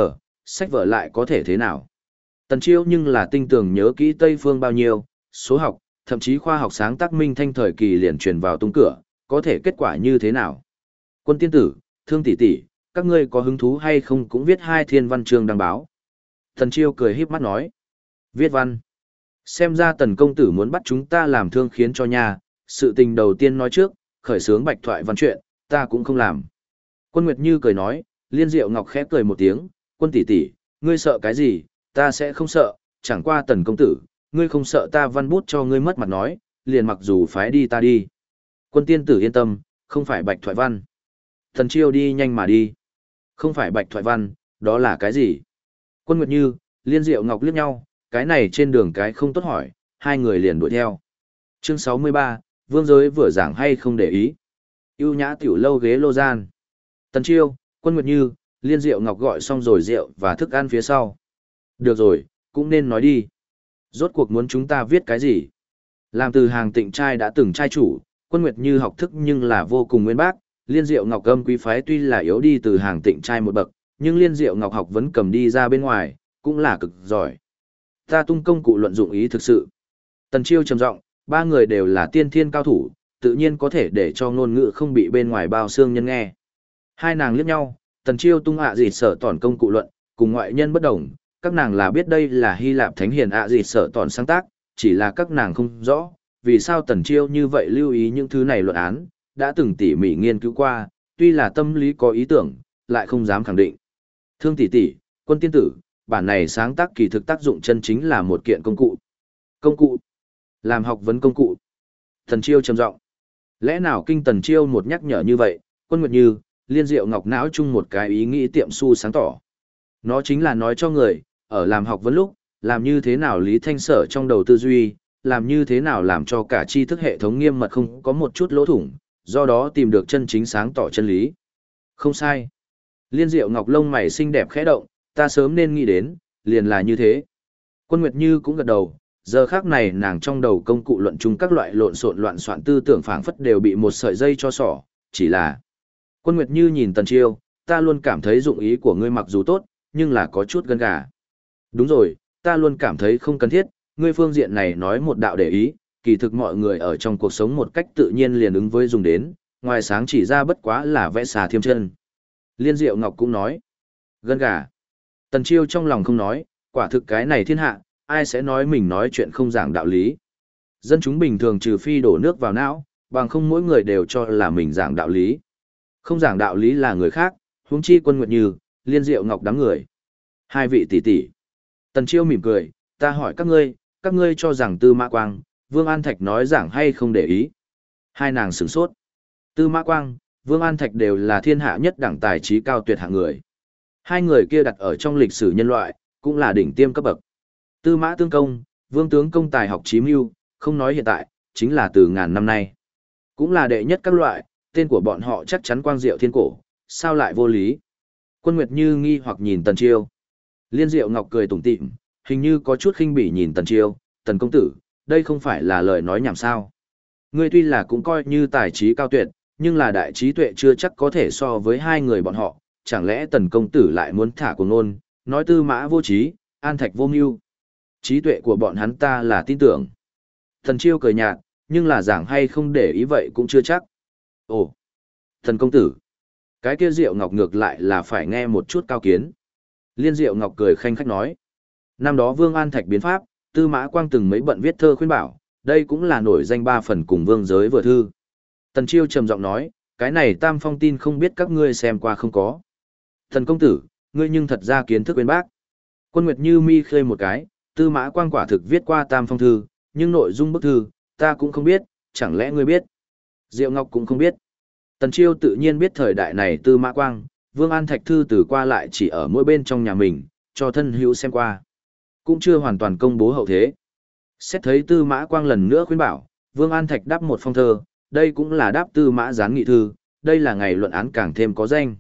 sách vở lại có thể thế nào. Tần Chiêu nhưng là tinh tường nhớ kỹ Tây phương bao nhiêu, số học, thậm chí khoa học sáng tác minh thanh thời kỳ liền truyền vào tung cửa, có thể kết quả như thế nào. Quân tiên tử, Thương tỷ tỷ, các ngươi có hứng thú hay không cũng viết 2 thiên văn chương đăng báo. Tần Chiêu cười híp mắt nói, viết văn. Xem ra Tần công tử muốn bắt chúng ta làm thương khiến cho nhà, sự tình đầu tiên nói trước, khởi xướng bạch thoại văn chuyện, ta cũng không làm. Quân Nguyệt Như cười nói, Liên Diệu Ngọc khẽ cười một tiếng, Quân tỷ tỷ, ngươi sợ cái gì, ta sẽ không sợ, chẳng qua Tần công tử, ngươi không sợ ta văn bút cho ngươi mất mặt nói, liền mặc dù phái đi ta đi. Quân tiên tử yên tâm, không phải bạch thoại văn. Tần Chiêu đi nhanh mà đi. Không phải bạch thoại văn, đó là cái gì? Quân Nguyệt Như, Liên Diệu Ngọc liếc nhau, cái này trên đường cái không tốt hỏi, hai người liền đuổi theo. Chương 63, Vương Giới vừa giảng hay không để ý. Ưu nhã tiểu lâu ghế lô gian. Tần Chiêu, Quân Nguyệt Như, Liên Diệu Ngọc gọi xong rồi rượu và thức ăn phía sau. Được rồi, cũng nên nói đi. Rốt cuộc muốn chúng ta viết cái gì? Làm từ hàng tịnh trai đã từng trai chủ, Quân Nguyệt Như học thức nhưng là vô cùng nguyên bác. Liên Diệu Ngọc âm quý phái tuy là yếu đi từ hàng tịnh trai một bậc, nhưng Liên Diệu Ngọc học vẫn cầm đi ra bên ngoài, cũng là cực giỏi. Ta tung công cụ luận dụng ý thực sự. Tần Chiêu trầm giọng, ba người đều là tiên thiên cao thủ, tự nhiên có thể để cho ngôn ngữ không bị bên ngoài bao xương nhân nghe. Hai nàng liếc nhau, Tần Chiêu tung gì sở tỏn công cụ luận, cùng ngoại nhân bất đồng, các nàng là biết đây là Hy Lạp thánh hiền gì sở tỏn sáng tác, chỉ là các nàng không rõ, vì sao Tần Chiêu như vậy lưu ý những thứ này luận án, đã từng tỉ mỉ nghiên cứu qua, tuy là tâm lý có ý tưởng, lại không dám khẳng định. Thương tỷ tỷ, Quân tiên tử, bản này sáng tác kỳ thực tác dụng chân chính là một kiện công cụ. Công cụ? Làm học vấn công cụ. Tần Chiêu trầm giọng. Lẽ nào kinh Tần Chiêu một nhắc nhở như vậy, Quân Nguyệt Như, Liên Diệu Ngọc não chung một cái ý nghĩ tiệm su sáng tỏ. Nó chính là nói cho người, ở làm học vấn lúc, làm như thế nào Lý Thanh Sở trong đầu tư duy, làm như thế nào làm cho cả tri thức hệ thống nghiêm mật không có một chút lỗ thủng, do đó tìm được chân chính sáng tỏ chân lý. Không sai. Liên Diệu Ngọc lông mày xinh đẹp khẽ động, ta sớm nên nghĩ đến, liền là như thế. Quân Nguyệt Như cũng gật đầu, giờ khác này nàng trong đầu công cụ luận chung các loại lộn xộn loạn soạn tư tưởng phảng phất đều bị một sợi dây cho xỏ, chỉ là. Quân Nguyệt Như nhìn Tần Chiêu, ta luôn cảm thấy dụng ý của ngươi mặc dù tốt, nhưng là có chút gân gà. Đúng rồi, ta luôn cảm thấy không cần thiết, ngươi phương diện này nói một đạo để ý, kỳ thực mọi người ở trong cuộc sống một cách tự nhiên liền ứng với dùng đến, ngoài sáng chỉ ra bất quá là vẽ xà thiêm chân. Liên Diệu Ngọc cũng nói, gân gà. Tần Chiêu trong lòng không nói, quả thực cái này thiên hạ, ai sẽ nói mình nói chuyện không giảng đạo lý. Dân chúng bình thường trừ phi đổ nước vào não, bằng không mỗi người đều cho là mình giảng đạo lý. Không giảng đạo lý là người khác, huống chi Quân Nguyệt Như, Liên Diệu Ngọc đám người. Hai vị tỷ tỷ. Tần Chiêu mỉm cười, ta hỏi các ngươi cho rằng Tư Mã Quang, Vương An Thạch nói giảng hay không để ý. Hai nàng sửng sốt. Tư Mã Quang, Vương An Thạch đều là thiên hạ nhất đẳng tài trí cao tuyệt hạng người. Hai người kia đặt ở trong lịch sử nhân loại, cũng là đỉnh tiêm cấp bậc. Tư Mã Tương Công, Vương Tướng Công tài học chí mưu, không nói hiện tại, chính là từ ngàn năm nay. Cũng là đệ nhất các loại, tên của bọn họ chắc chắn quang diệu thiên cổ, sao lại vô lý. Quân Nguyệt Như nghi hoặc nhìn Tần Chiêu. Liên Diệu Ngọc cười tủm tỉm, hình như có chút khinh bỉ nhìn Tần Chiêu, Tần công tử, đây không phải là lời nói nhảm sao. Ngươi tuy là cũng coi như tài trí cao tuyệt, nhưng là đại trí tuệ chưa chắc có thể so với hai người bọn họ, chẳng lẽ Tần công tử lại muốn thả cuồng ngôn, nói Tư Mã vô trí, An Thạch vô mưu. Trí tuệ của bọn hắn ta là tin tưởng. Tần Chiêu cười nhạt, nhưng là giảng hay không để ý vậy cũng chưa chắc. Ồ, Tần công tử, cái kia Diệu Ngọc ngược lại là phải nghe một chút cao kiến. Liên Diệu Ngọc cười khanh khách nói. Năm đó Vương An Thạch biến pháp, Tư Mã Quang từng mấy bận viết thơ khuyên bảo, đây cũng là nổi danh ba phần cùng vương giới vừa thư. Tần Chiêu trầm giọng nói, cái này Tam Phong tin không biết các ngươi xem qua không có. Thần công tử, ngươi nhưng thật ra kiến thức bên bác. Quân Nguyệt Như mi khơi một cái, Tư Mã Quang quả thực viết qua Tam Phong thư, nhưng nội dung bức thư, ta cũng không biết, chẳng lẽ ngươi biết? Diệu Ngọc cũng không biết. Tần Chiêu tự nhiên biết thời đại này Tư Mã Quang, Vương An Thạch thư từ qua lại chỉ ở mỗi bên trong nhà mình, cho thân hữu xem qua. Cũng chưa hoàn toàn công bố hậu thế. Xét thấy Tư Mã Quang lần nữa khuyên bảo, Vương An Thạch đáp một phong thơ, đây cũng là đáp Tư Mã gián nghị thư, đây là ngày luận án càng thêm có danh.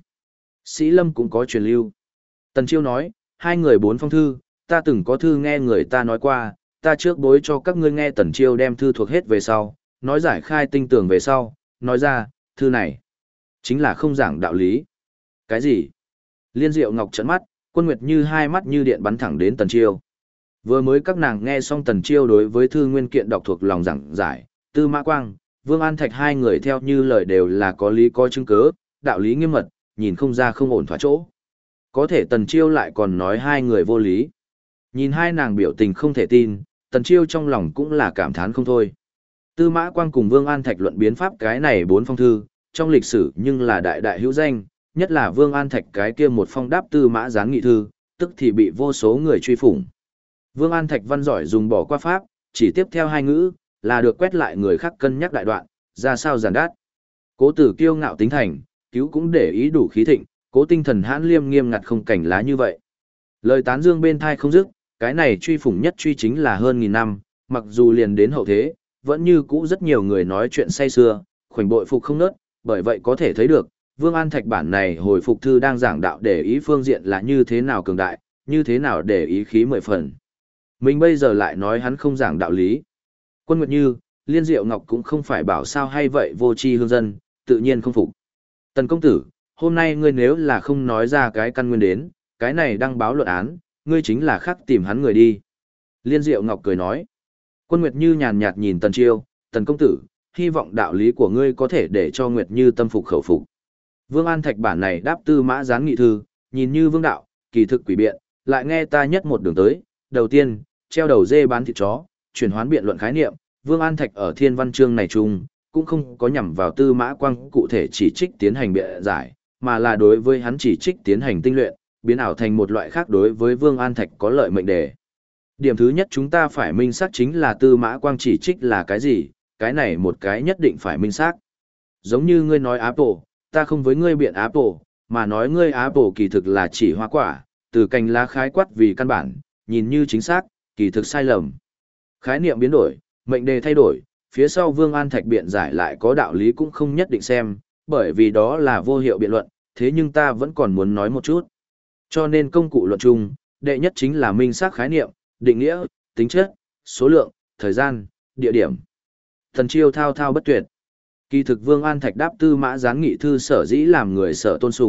Sĩ Lâm cũng có truyền lưu. Tần Chiêu nói, hai người bốn phong thư, ta từng có thư nghe người ta nói qua, ta trước bối cho các ngươi nghe. Tần Chiêu đem thư thuộc hết về sau, nói giải khai tinh tường về sau, nói ra, thư này chính là không giảng đạo lý. Cái gì? Liên Diệu Ngọc trợn mắt, Quân Nguyệt Như hai mắt như điện bắn thẳng đến Tần Chiêu. Vừa mới các nàng nghe xong Tần Chiêu đối với thư nguyên kiện đọc thuộc lòng giảng giải, Tư Mã Quang, Vương An Thạch hai người theo như lời đều là có lý có chứng cứ, đạo lý nghiêm mật, nhìn không ra không ổn thỏa chỗ. Có thể Tần Chiêu lại còn nói hai người vô lý. Nhìn hai nàng biểu tình không thể tin, Tần Chiêu trong lòng cũng là cảm thán không thôi. Tư Mã Quang cùng Vương An Thạch luận biến pháp cái này bốn phong thư, trong lịch sử nhưng là đại đại hữu danh, nhất là Vương An Thạch cái kia một phong đáp Tư Mã gián nghị thư, tức thì bị vô số người truy phủng. Vương An Thạch văn giỏi dùng bỏ qua pháp, chỉ tiếp theo hai ngữ, là được quét lại người khác cân nhắc đại đoạn, ra sao giản đát. Cố tử kiêu ngạo tính thành, cứu cũng để ý đủ khí thịnh, cố tinh thần hãn liêm nghiêm ngặt không cảnh lá như vậy. Lời tán dương bên thai không dứt, cái này truy phủng nhất truy chính là hơn nghìn năm, mặc dù liền đến hậu thế, vẫn như cũ rất nhiều người nói chuyện say xưa, khoảnh bội phục không nớt, bởi vậy có thể thấy được, Vương An Thạch bản này hồi phục thư đang giảng đạo để ý phương diện là như thế nào cường đại, như thế nào để ý khí mười phần. Mình bây giờ lại nói hắn không giảng đạo lý. Quân Nguyệt Như, Liên Diệu Ngọc cũng không phải bảo sao hay vậy vô tri hương dân, tự nhiên không phục. Tần công tử, hôm nay ngươi nếu là không nói ra cái căn nguyên đến, cái này đăng báo luận án, ngươi chính là khắc tìm hắn người đi. Liên Diệu Ngọc cười nói. Quân Nguyệt Như nhàn nhạt nhìn Tần Chiêu, Tần công tử, hy vọng đạo lý của ngươi có thể để cho Nguyệt Như tâm phục khẩu phục. Vương An Thạch bản này đáp Tư Mã gián nghị thư, nhìn như vương đạo, kỳ thực quỷ biện, lại nghe ta nhất một đường tới. Đầu tiên, treo đầu dê bán thịt chó, chuyển hoán biện luận khái niệm, Vương An Thạch ở thiên văn chương này chung, cũng không có nhằm vào Tư Mã Quang cụ thể chỉ trích tiến hành biện giải, mà là đối với hắn chỉ trích tiến hành tinh luyện, biến ảo thành một loại khác đối với Vương An Thạch có lợi mệnh đề. Điểm thứ nhất chúng ta phải minh xác chính là Tư Mã Quang chỉ trích là cái gì, cái này một cái nhất định phải minh xác. Giống như ngươi nói Apple, ta không với ngươi biện Apple, mà nói ngươi Apple kỳ thực là chỉ hoa quả, từ cành lá khái quát vì căn bản, nhìn như chính xác, kỳ thực sai lầm. Khái niệm biến đổi, mệnh đề thay đổi, phía sau Vương An Thạch biện giải lại có đạo lý cũng không nhất định xem, bởi vì đó là vô hiệu biện luận, thế nhưng ta vẫn còn muốn nói một chút. Cho nên công cụ luận chung, đệ nhất chính là minh xác khái niệm, định nghĩa, tính chất, số lượng, thời gian, địa điểm. Thần Chiêu thao thao bất tuyệt. Kỳ thực Vương An Thạch đáp Tư Mã gián nghị thư sở dĩ làm người sở tôn sùng,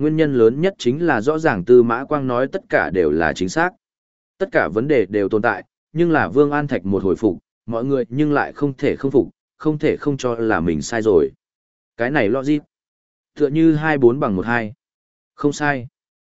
Nguyên nhân lớn nhất chính là rõ ràng Tư Mã Quang nói tất cả đều là chính xác. Tất cả vấn đề đều tồn tại, nhưng là Vương An Thạch một hồi phục, mọi người nhưng lại không thể không phục, không thể không cho là mình sai rồi. Cái này logic. Tựa như 24 bằng 12. Không sai.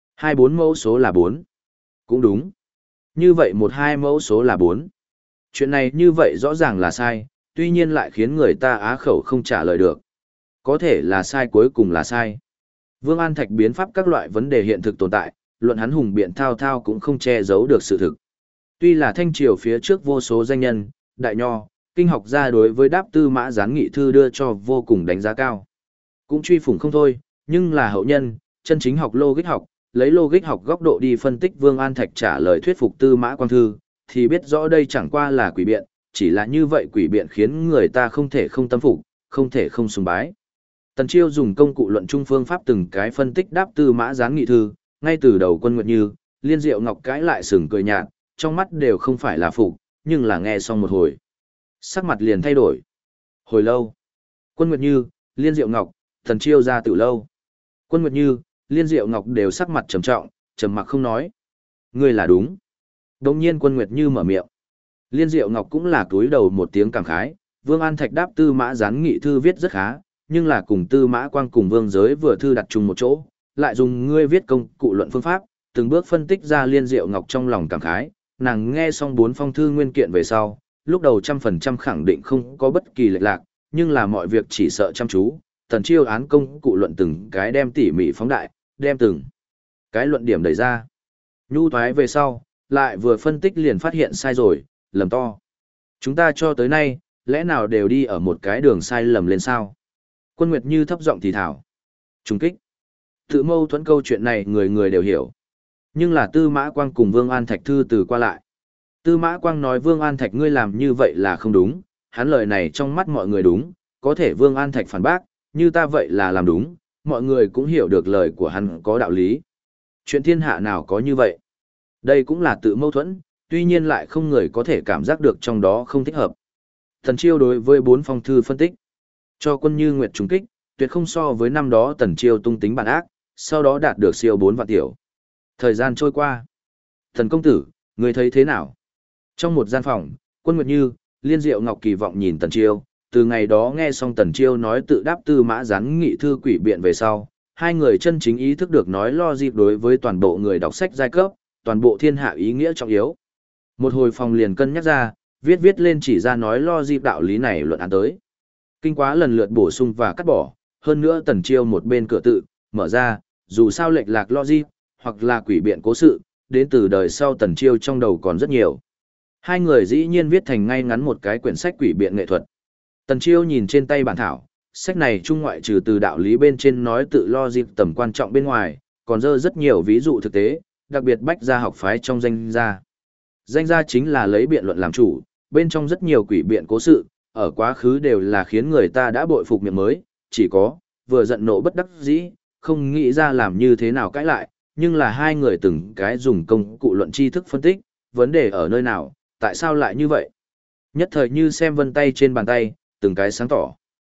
24 mẫu số là 4. Cũng đúng. Như vậy 12 mẫu số là 4. Chuyện này như vậy rõ ràng là sai, tuy nhiên lại khiến người ta á khẩu không trả lời được. Có thể là sai cuối cùng là sai. Vương An Thạch biến pháp các loại vấn đề hiện thực tồn tại, luận hắn hùng biện thao thao cũng không che giấu được sự thực. Tuy là thanh triều phía trước vô số danh nhân, đại nho, kinh học gia đối với đáp Tư Mã Gián nghị thư đưa cho vô cùng đánh giá cao. Cũng truy phủng không thôi, nhưng là hậu nhân, chân chính học logic học, lấy logic học góc độ đi phân tích Vương An Thạch trả lời thuyết phục Tư Mã Quang thư, thì biết rõ đây chẳng qua là quỷ biện, chỉ là như vậy quỷ biện khiến người ta không thể không tâm phục, không thể không sùng bái. Tần Chiêu dùng công cụ luận trung phương pháp từng cái phân tích đáp Tư Mã Gián nghị thư, ngay từ đầu Quân Nguyệt Như, Liên Diệu Ngọc cãi lại sừng cười nhạt, trong mắt đều không phải là phục, nhưng là nghe xong một hồi, sắc mặt liền thay đổi. Hồi lâu, Quân Nguyệt Như, Liên Diệu Ngọc, Tần Chiêu ra từ lâu. Quân Nguyệt Như, Liên Diệu Ngọc đều sắc mặt trầm trọng, trầm mặc không nói. Ngươi là đúng. Đồng nhiên Quân Nguyệt Như mở miệng. Liên Diệu Ngọc cũng là cúi đầu một tiếng cảm khái, Vương An Thạch đáp Tư Mã Gián nghị thư viết rất khá, nhưng là cùng Tư Mã Quang cùng Vương Giới vừa thư đặt chung một chỗ, lại dùng ngươi viết công cụ luận phương pháp, từng bước phân tích ra Liên Diệu Ngọc trong lòng cảm khái, nàng nghe xong 4 phong thư nguyên kiện về sau, lúc đầu 100% khẳng định không có bất kỳ lệch lạc, nhưng là mọi việc chỉ sợ chăm chú, Tần Chiêu án công cụ luận từng cái đem tỉ mỉ phóng đại, đem từng cái luận điểm đẩy ra. Nhu thoái về sau, lại vừa phân tích liền phát hiện sai rồi, lầm to. Chúng ta cho tới nay, lẽ nào đều đi ở một cái đường sai lầm lên sao? Quân Nguyệt Như thấp giọng thì thảo. Trùng kích. Tự mâu thuẫn câu chuyện này người người đều hiểu. Nhưng là Tư Mã Quang cùng Vương An Thạch thư từ qua lại. Tư Mã Quang nói Vương An Thạch ngươi làm như vậy là không đúng, hắn lời này trong mắt mọi người đúng, có thể Vương An Thạch phản bác, như ta vậy là làm đúng, mọi người cũng hiểu được lời của hắn có đạo lý. Chuyện thiên hạ nào có như vậy? Đây cũng là tự mâu thuẫn, tuy nhiên lại không người có thể cảm giác được trong đó không thích hợp. Tần Chiêu đối với 4 phong thư phân tích, cho Quân Như Nguyệt trùng kích, tuyệt không so với năm đó Tần Chiêu tung tính bản ác, sau đó đạt được siêu 4 vạn tiểu. Thời gian trôi qua. Thần công tử, người thấy thế nào? Trong một gian phòng, Quân Nguyệt Như, Liên Diệu Ngọc kỳ vọng nhìn Tần Chiêu, từ ngày đó nghe xong Tần Chiêu nói tự đáp Tư Mã Gián nghị thư quỷ biện về sau, hai người chân chính ý thức được nói lo dịp đối với toàn bộ người đọc sách giai cấp, toàn bộ thiên hạ ý nghĩa trọng yếu. Một hồi phòng liền cân nhắc ra, viết lên chỉ ra nói lo dịp đạo lý này luận án tới. Kinh quá lần lượt bổ sung và cắt bỏ, hơn nữa Tần Chiêu một bên cửa tự, mở ra, dù sao lệch lạc lo dịp, hoặc là quỷ biện cố sự, đến từ đời sau Tần Chiêu trong đầu còn rất nhiều. Hai người dĩ nhiên viết thành ngay ngắn một cái quyển sách quỷ biện nghệ thuật. Tần Chiêu nhìn trên tay bản thảo, sách này trung ngoại trừ từ đạo lý bên trên nói tự lo dịp tầm quan trọng bên ngoài, còn dơ rất nhiều ví dụ thực tế, đặc biệt bách gia học phái trong danh gia. Danh gia chính là lấy biện luận làm chủ, bên trong rất nhiều quỷ biện cố sự, ở quá khứ đều là khiến người ta đã bội phục miệng mới, chỉ có, vừa giận nộ bất đắc dĩ, không nghĩ ra làm như thế nào cãi lại, nhưng là hai người từng cái dùng công cụ luận tri thức phân tích, vấn đề ở nơi nào, tại sao lại như vậy? Nhất thời như xem vân tay trên bàn tay, từng cái sáng tỏ.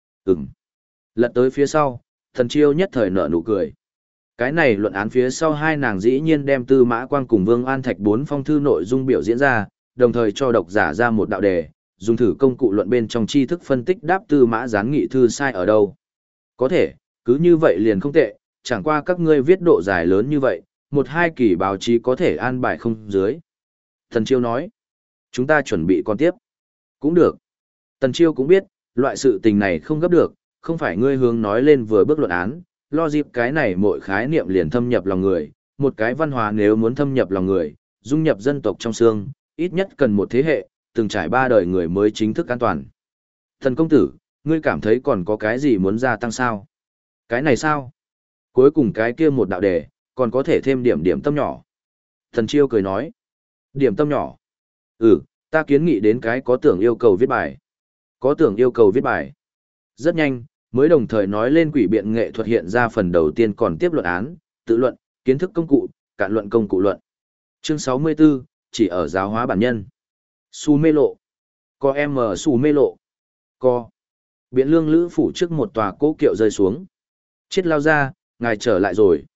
Lật tới phía sau, Tần Chiêu nhất thời nở nụ cười. Cái này luận án phía sau hai nàng dĩ nhiên đem Tư Mã Quang cùng Vương An Thạch 4 phong thư nội dung biểu diễn ra, đồng thời cho độc giả ra một đạo đề, dùng thử công cụ luận bên trong tri thức phân tích đáp Tư Mã Gián nghị thư sai ở đâu. Có thể, cứ như vậy liền không tệ, chẳng qua các ngươi viết độ dài lớn như vậy, một hai kỳ báo chí có thể an bài không dưới. Tần Chiêu nói, chúng ta chuẩn bị con tiếp. Cũng được. Tần Chiêu cũng biết, loại sự tình này không gấp được, không phải ngươi hướng nói lên vừa bước luận án, lo dịp cái này mỗi khái niệm liền thâm nhập lòng người, một cái văn hóa nếu muốn thâm nhập lòng người, dung nhập dân tộc trong xương, ít nhất cần một thế hệ, từng trải 3 đời người mới chính thức an toàn. Thần công tử, ngươi cảm thấy còn có cái gì muốn gia tăng sao? Cái này sao? Cuối cùng cái kia một đạo đề, còn có thể thêm điểm tâm nhỏ. Thần Chiêu cười nói, điểm tâm nhỏ. Ta kiến nghị đến cái có tưởng yêu cầu viết bài. Có tưởng yêu cầu viết bài. Rất nhanh, mới đồng thời nói lên quỷ biện nghệ thuật hiện ra phần đầu tiên còn tiếp luận án, tự luận, kiến thức công cụ, cạn luận công cụ luận. Chương 64, chỉ ở giáo hóa bản nhân. Su mê lộ. Có em ở su mê lộ. Co. Biện lương lữ phủ trước một tòa cố kiệu rơi xuống. Chết lao ra, ngài trở lại rồi.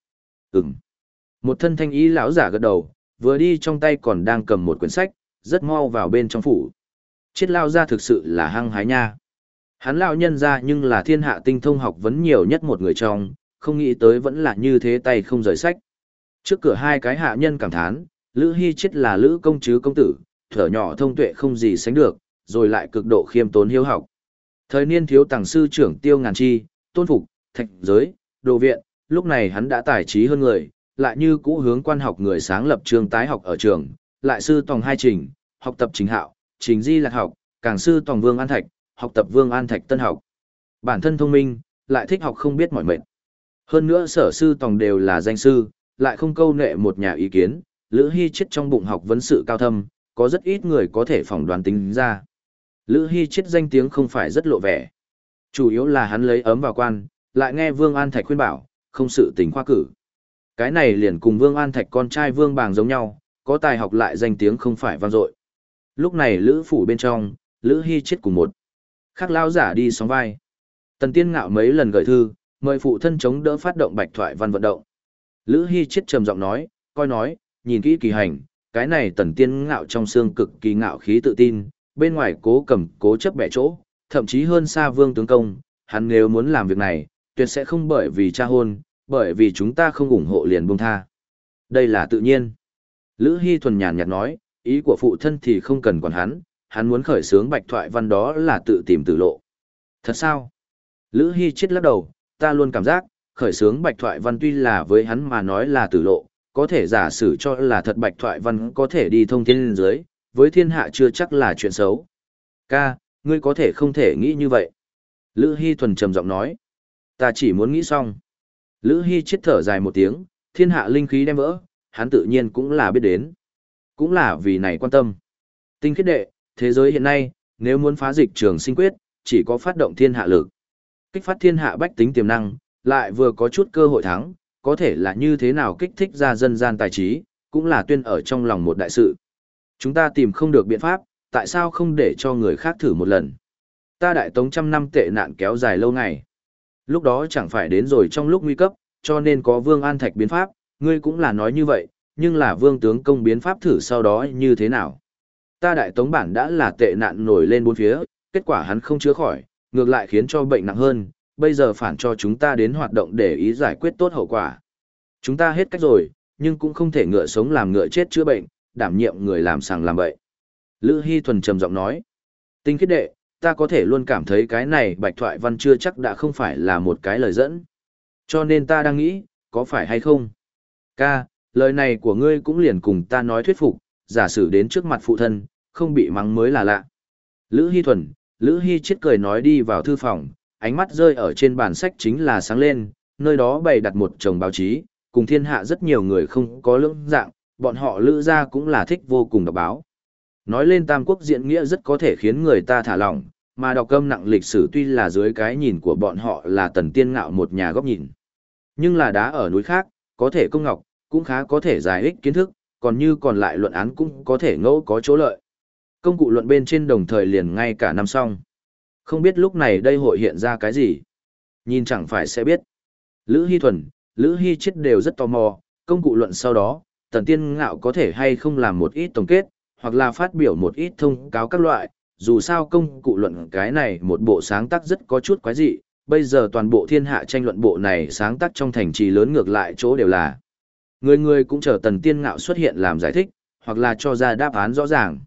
Ừm. Một thân thanh ý lão giả gật đầu, vừa đi trong tay còn đang cầm một quyển sách, rất mau vào bên trong phủ. Triết lao ra thực sự là hăng hái nha. Hắn lão nhân ra nhưng là thiên hạ tinh thông học vấn nhiều nhất một người trong, không nghĩ tới vẫn là như thế tay không rời sách. Trước cửa hai cái hạ nhân cảm thán, Lữ Hy Chết là Lữ công chứ công tử, thở nhỏ thông tuệ không gì sánh được, rồi lại cực độ khiêm tốn hiếu học. Thời niên thiếu tàng sư trưởng Tiêu Ngàn Chi, Tôn Phục, Thạch Giới, Đồ Viện, lúc này hắn đã tài trí hơn người, lại như cũ hướng quan học người sáng lập trường tái học ở trường, lại sư tòng hai trình, học tập chính hạo, trình di lạc học, càng sư tòng Vương An Thạch, học tập Vương An Thạch tân học. Bản thân thông minh, lại thích học không biết mỏi mệt. Hơn nữa sở sư tòng đều là danh sư, lại không câu nệ một nhà ý kiến, Lữ Hy Chết trong bụng học vấn sự cao thâm, có rất ít người có thể phỏng đoán tính ra. Lữ Hy Chết danh tiếng không phải rất lộ vẻ. Chủ yếu là hắn lấy ấm vào quan, lại nghe Vương An Thạch khuyên bảo, không sự tình khoa cử. Cái này liền cùng Vương An Thạch con trai Vương Bàng giống nhau, có tài học lại danh tiếng không phải vang dội. Lúc này Lữ phủ bên trong, Lữ Hy Chết cùng một khác lao giả đi sóng vai. Tần Tiên Ngạo mấy lần gửi thư, mời phụ thân chống đỡ phát động Bạch Thoại Văn vận động. Lữ Hy Chết trầm giọng nói, coi nói, nhìn kỹ kỳ hành, cái này Tần Tiên Ngạo trong xương cực kỳ ngạo khí tự tin, bên ngoài cố cầm cố chấp bẻ chỗ, thậm chí hơn xa Vương tướng công, hắn nếu muốn làm việc này, tuyệt sẽ không bởi vì cha hôn, bởi vì chúng ta không ủng hộ liền buông tha. Đây là tự nhiên. Lữ Hy thuần nhàn nhạt nói, ý của phụ thân thì không cần quản hắn muốn khởi xướng Bạch Thoại Văn đó là tự tìm tử lộ. Thật sao? Lữ Hy Chết lắc đầu, ta luôn cảm giác, khởi xướng Bạch Thoại Văn tuy là với hắn mà nói là tử lộ, có thể giả sử cho là thật Bạch Thoại Văn có thể đi thông thiên dưới, với thiên hạ chưa chắc là chuyện xấu. Ca, ngươi có thể không thể nghĩ như vậy. Lữ Hy thuần trầm giọng nói, ta chỉ muốn nghĩ xong. Lữ Hy Chết thở dài một tiếng, thiên hạ linh khí đem vỡ, hắn tự nhiên cũng là biết đến. Cũng là vì này quan tâm. Tinh khiết đệ, thế giới hiện nay, nếu muốn phá dịch trường sinh quyết, chỉ có phát động thiên hạ lực. Kích phát thiên hạ bách tính tiềm năng, lại vừa có chút cơ hội thắng, có thể là như thế nào kích thích ra dân gian tài trí, cũng là tuyên ở trong lòng một đại sự. Chúng ta tìm không được biện pháp, tại sao không để cho người khác thử một lần? Ta đại tống trăm năm tệ nạn kéo dài lâu ngày. Lúc đó chẳng phải đến rồi trong lúc nguy cấp, cho nên có Vương An Thạch biến pháp, ngươi cũng là nói như vậy, nhưng là Vương tướng công biến pháp thử sau đó như thế nào? Ta đại tống bản đã là tệ nạn nổi lên bốn phía, kết quả hắn không chữa khỏi, ngược lại khiến cho bệnh nặng hơn, bây giờ phản cho chúng ta đến hoạt động để ý giải quyết tốt hậu quả. Chúng ta hết cách rồi, nhưng cũng không thể ngựa sống làm ngựa chết chữa bệnh, đảm nhiệm người làm sàng làm bậy. Lữ Hy thuần trầm giọng nói, Tinh khiết đệ, ta có thể luôn cảm thấy cái này Bạch Thoại Văn chưa chắc đã không phải là một cái lời dẫn. Cho nên ta đang nghĩ, có phải hay không? Ca, lời này của ngươi cũng liền cùng ta nói thuyết phục, giả sử đến trước mặt phụ thân, không bị mắng mới là lạ. Lữ Hy thuần, Lữ Hy Chết cười nói đi vào thư phòng, ánh mắt rơi ở trên bàn sách chính là sáng lên, nơi đó bày đặt một chồng báo chí, cùng thiên hạ rất nhiều người không có lưỡng dạng, bọn họ Lữ gia cũng là thích vô cùng đọc báo. Nói lên Tam Quốc diễn nghĩa rất có thể khiến người ta thả lỏng, mà đọc cơm nặng lịch sử tuy là dưới cái nhìn của bọn họ là Tần Tiên Ngạo một nhà góc nhìn. Nhưng là đá ở núi khác, có thể công ngọc, cũng khá có thể giải ích kiến thức, còn như còn lại luận án cũng có thể ngẫu có chỗ lợi. Công cụ luận bên trên đồng thời liền ngay cả năm xong. Không biết lúc này đây hội hiện ra cái gì. Nhìn chẳng phải sẽ biết. Lữ Hy thuần, Lữ Hy Chết đều rất tò mò, công cụ luận sau đó, Tần Tiên Ngạo có thể hay không làm một ít tổng kết, hoặc là phát biểu một ít thông cáo các loại, dù sao công cụ luận cái này một bộ sáng tác rất có chút quái dị, bây giờ toàn bộ thiên hạ tranh luận bộ này sáng tác trong thành trì lớn ngược lại chỗ đều là. Người người cũng chờ Tần Tiên Ngạo xuất hiện làm giải thích, hoặc là cho ra đáp án rõ ràng.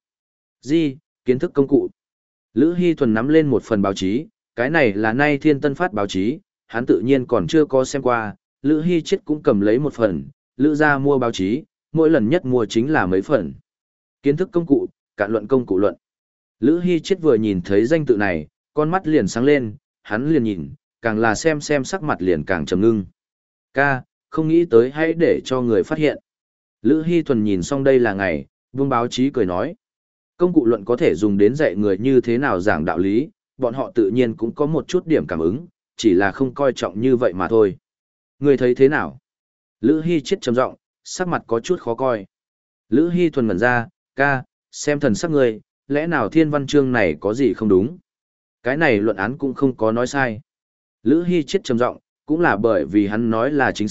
Kiến thức công cụ. Lữ Hy thuần nắm lên một phần báo chí, cái này là nay Thiên Tân phát báo chí, hắn tự nhiên còn chưa có xem qua, Lữ Hy Chết cũng cầm lấy một phần, Lữ gia mua báo chí, mỗi lần nhất mua chính là mấy phần. Kiến thức công cụ, cạn luận công cụ luận. Lữ Hy Chết vừa nhìn thấy danh tự này, con mắt liền sáng lên, hắn liền nhìn, càng là xem sắc mặt liền càng trầm ngưng. Ca, không nghĩ tới hãy để cho người phát hiện. Lữ Hy thuần nhìn xong đây là ngày, vương báo chí cười nói. Công cụ luận có thể dùng đến dạy người như thế nào giảng đạo lý, bọn họ tự nhiên cũng có một chút điểm cảm ứng, chỉ là không coi trọng như vậy mà thôi. Người thấy thế nào? Lữ Hy Chết trầm giọng, sắc mặt có chút khó coi. Lữ Hy thuần ngẩn ra, ca, xem thần sắc người, lẽ nào thiên văn chương này có gì không đúng? Cái này luận án cũng không có nói sai. Lữ Hy Chết trầm giọng, cũng là bởi vì hắn nói là chính xác,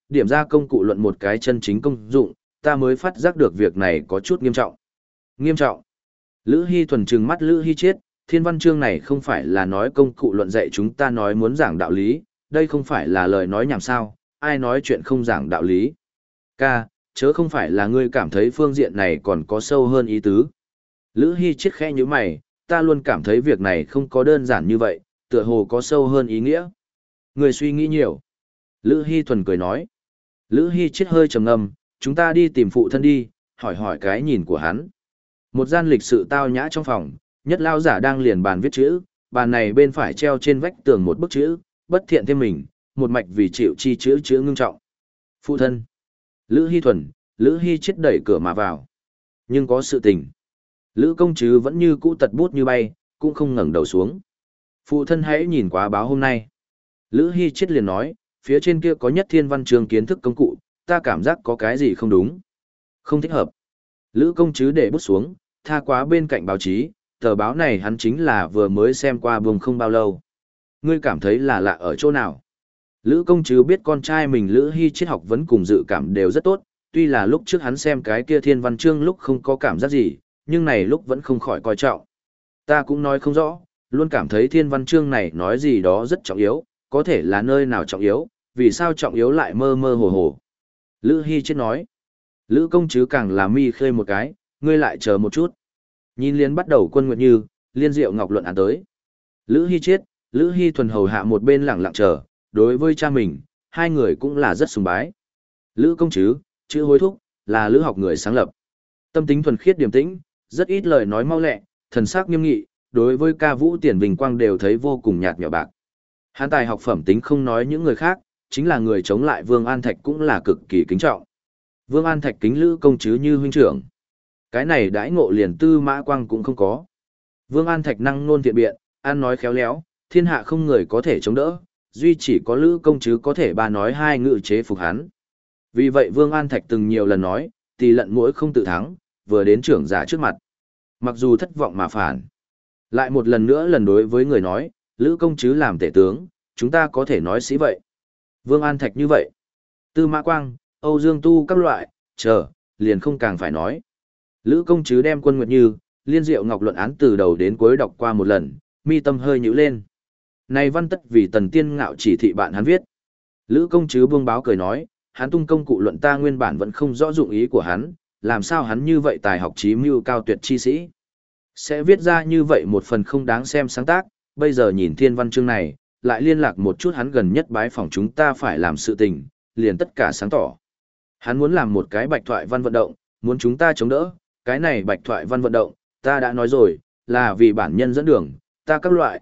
điểm ra công cụ luận một cái chân chính công dụng, ta mới phát giác được việc này có chút nghiêm trọng. Nghiêm trọng. Lữ Hy thuần trừng mắt Lữ Hy Chiết, thiên văn chương này không phải là nói công cụ luận dạy chúng ta nói muốn giảng đạo lý, đây không phải là lời nói nhảm sao, ai nói chuyện không giảng đạo lý. Ca, chớ không phải là ngươi cảm thấy phương diện này còn có sâu hơn ý tứ. Lữ Hy Chiết khẽ như mày, ta luôn cảm thấy việc này không có đơn giản như vậy, tựa hồ có sâu hơn ý nghĩa. Người suy nghĩ nhiều. Lữ Hy thuần cười nói. Lữ Hy Chiết hơi trầm ngâm, chúng ta đi tìm phụ thân đi, hỏi hỏi cái nhìn của hắn. Một gian lịch sự tao nhã trong phòng, nhất lao giả đang liền bàn viết chữ, bàn này bên phải treo trên vách tường một bức chữ, bất thiện thêm mình, một mạch vì chịu chi chữ ngưng trọng. Phụ thân. Lữ Hy thuần, Lữ Hy Chiết đẩy cửa mà vào. Nhưng có sự tình. Lữ công chứ vẫn như cũ tật bút như bay, cũng không ngẩng đầu xuống. Phụ thân hãy nhìn quá báo hôm nay. Lữ Hy Chiết liền nói, phía trên kia có nhất thiên văn chương kiến thức công cụ, ta cảm giác có cái gì không đúng. Không thích hợp. Lữ công chứ để bút xuống, tha quá bên cạnh báo chí, tờ báo này hắn chính là vừa mới xem qua vùng không bao lâu. Ngươi cảm thấy là lạ ở chỗ nào? Lữ công chứ biết con trai mình Lữ Hy Chiết học vấn cùng dự cảm đều rất tốt, tuy là lúc trước hắn xem cái kia thiên văn chương lúc không có cảm giác gì, nhưng này lúc vẫn không khỏi coi trọng. Ta cũng nói không rõ, luôn cảm thấy thiên văn chương này nói gì đó rất trọng yếu, có thể là nơi nào trọng yếu, vì sao trọng yếu lại mơ mơ hồ hồ. Lữ Hy Chiết nói. Lữ công chứ càng là mi khơi một cái, ngươi lại chờ một chút. Nhìn liên bắt đầu Quân Nguyệt Như, Liên Diệu Ngọc luận án tới. Lữ Hy Chiết, Lữ Hy thuần hầu hạ một bên lẳng lặng chờ, đối với cha mình, hai người cũng là rất sùng bái. Lữ công chứ, chữ hối thúc, là Lữ học người sáng lập. Tâm tính thuần khiết điềm tĩnh, rất ít lời nói mau lẹ, thần sắc nghiêm nghị, đối với ca vũ tiền vinh quang đều thấy vô cùng nhạt nhẽo bạc. Hán tài học phẩm tính không nói những người khác, chính là người chống lại Vương An Thạch cũng là cực kỳ kính trọng. Vương An Thạch kính Lữ công chứ như huynh trưởng. Cái này đãi ngộ liền Tư Mã Quang cũng không có. Vương An Thạch năng nôn thiện biện, ăn nói khéo léo, thiên hạ không người có thể chống đỡ, duy chỉ có Lữ công chứ có thể ba nói hai ngự chế phục hắn. Vì vậy Vương An Thạch từng nhiều lần nói, tỳ lận mũi không tự thắng, vừa đến trưởng giả trước mặt. Mặc dù thất vọng mà phản. Lại một lần nữa lần đối với người nói, Lữ công chứ làm tể tướng, chúng ta có thể nói sĩ vậy. Vương An Thạch như vậy. Tư Mã Quang, Âu Dương Tu các loại, liền không càng phải nói. Lữ công chứ đem Quân Nguyệt Như, Liên Diệu Ngọc luận án từ đầu đến cuối đọc qua một lần, mi tâm hơi nhíu lên. Này văn tất vì Tần Tiên Ngạo chỉ thị bạn hắn viết. Lữ công chứ buông báo cười nói, hắn tung công cụ luận ta nguyên bản vẫn không rõ dụng ý của hắn, làm sao hắn như vậy tài học trí mưu cao tuyệt chi sĩ. Sẽ viết ra như vậy một phần không đáng xem sáng tác, bây giờ nhìn thiên văn chương này, lại liên lạc một chút hắn gần nhất bái phỏng chúng ta phải làm sự tình, liền tất cả sáng tỏ. Hắn muốn làm một cái bạch thoại văn vận động, muốn chúng ta chống đỡ, cái này bạch thoại văn vận động, ta đã nói rồi, là vì bản nhân dẫn đường, ta các loại,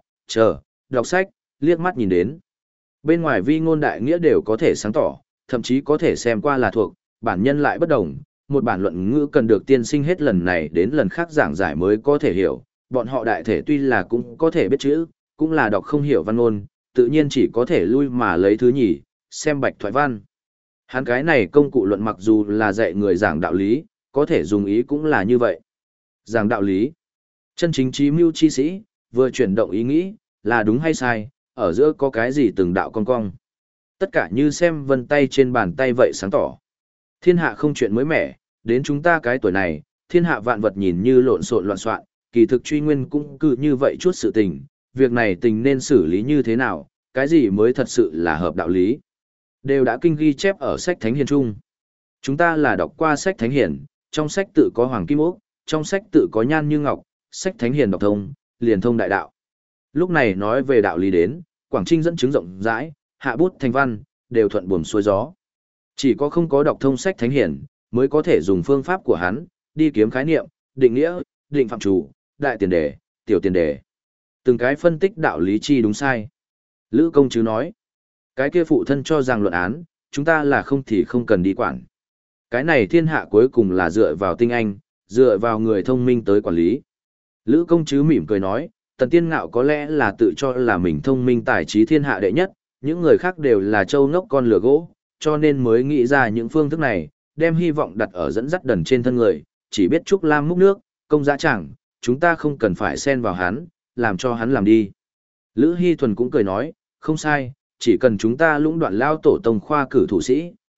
đọc sách, liếc mắt nhìn đến. Bên ngoài vi ngôn đại nghĩa đều có thể sáng tỏ, thậm chí có thể xem qua là thuộc, bản nhân lại bất đồng, một bản luận ngữ cần được tiên sinh hết lần này đến lần khác giảng giải mới có thể hiểu, bọn họ đại thể tuy là cũng có thể biết chữ, cũng là đọc không hiểu văn ngôn, tự nhiên chỉ có thể lui mà lấy thứ nhì, xem bạch thoại văn. Hắn cái này công cụ luận mặc dù là dạy người giảng đạo lý, có thể dùng ý cũng là như vậy. Giảng đạo lý, chân chính trí mưu chi sĩ, vừa chuyển động ý nghĩ, là đúng hay sai, ở giữa có cái gì từng đạo cong cong. Tất cả như xem vân tay trên bàn tay vậy sáng tỏ. Thiên hạ không chuyện mới mẻ, đến chúng ta cái tuổi này, thiên hạ vạn vật nhìn như lộn xộn loạn soạn, kỳ thực truy nguyên cũng cứ như vậy chút sự tình, việc này tình nên xử lý như thế nào, cái gì mới thật sự là hợp đạo lý. Đều đã kinh ghi chép ở sách Thánh Hiền chung. Chúng ta là đọc qua sách Thánh Hiền, trong sách tự có Hoàng Kim Ốc, trong sách tự có Nhan Như Ngọc, sách Thánh Hiền đọc thông, liền thông đại đạo. Lúc này nói về đạo lý đến, Quảng Trinh dẫn chứng rộng rãi, hạ bút thành văn, đều thuận buồm xuôi gió. Chỉ có không có đọc thông sách Thánh Hiền, mới có thể dùng phương pháp của hắn, đi kiếm khái niệm, định nghĩa, định phạm chủ, đại tiền đề, tiểu tiền đề. Từng cái phân tích đạo lý chi đúng sai. Lữ công chứ nói, cái kia phụ thân cho rằng luận án, chúng ta là không thì không cần đi quản. Cái này thiên hạ cuối cùng là dựa vào tinh anh, dựa vào người thông minh tới quản lý. Lữ công chứ mỉm cười nói, Tần Tiên Ngạo có lẽ là tự cho là mình thông minh tài trí thiên hạ đệ nhất, những người khác đều là trâu ngốc con lửa gỗ, cho nên mới nghĩ ra những phương thức này, đem hy vọng đặt ở dẫn dắt đần trên thân người, chỉ biết Trúc Lam múc nước, công dã chẳng, chúng ta không cần phải xen vào hắn, làm cho hắn làm đi. Lữ Hy Thuần cũng cười nói, không sai, chỉ cần chúng ta lũng đoạn lao tổ tông khoa cử thủ sĩ,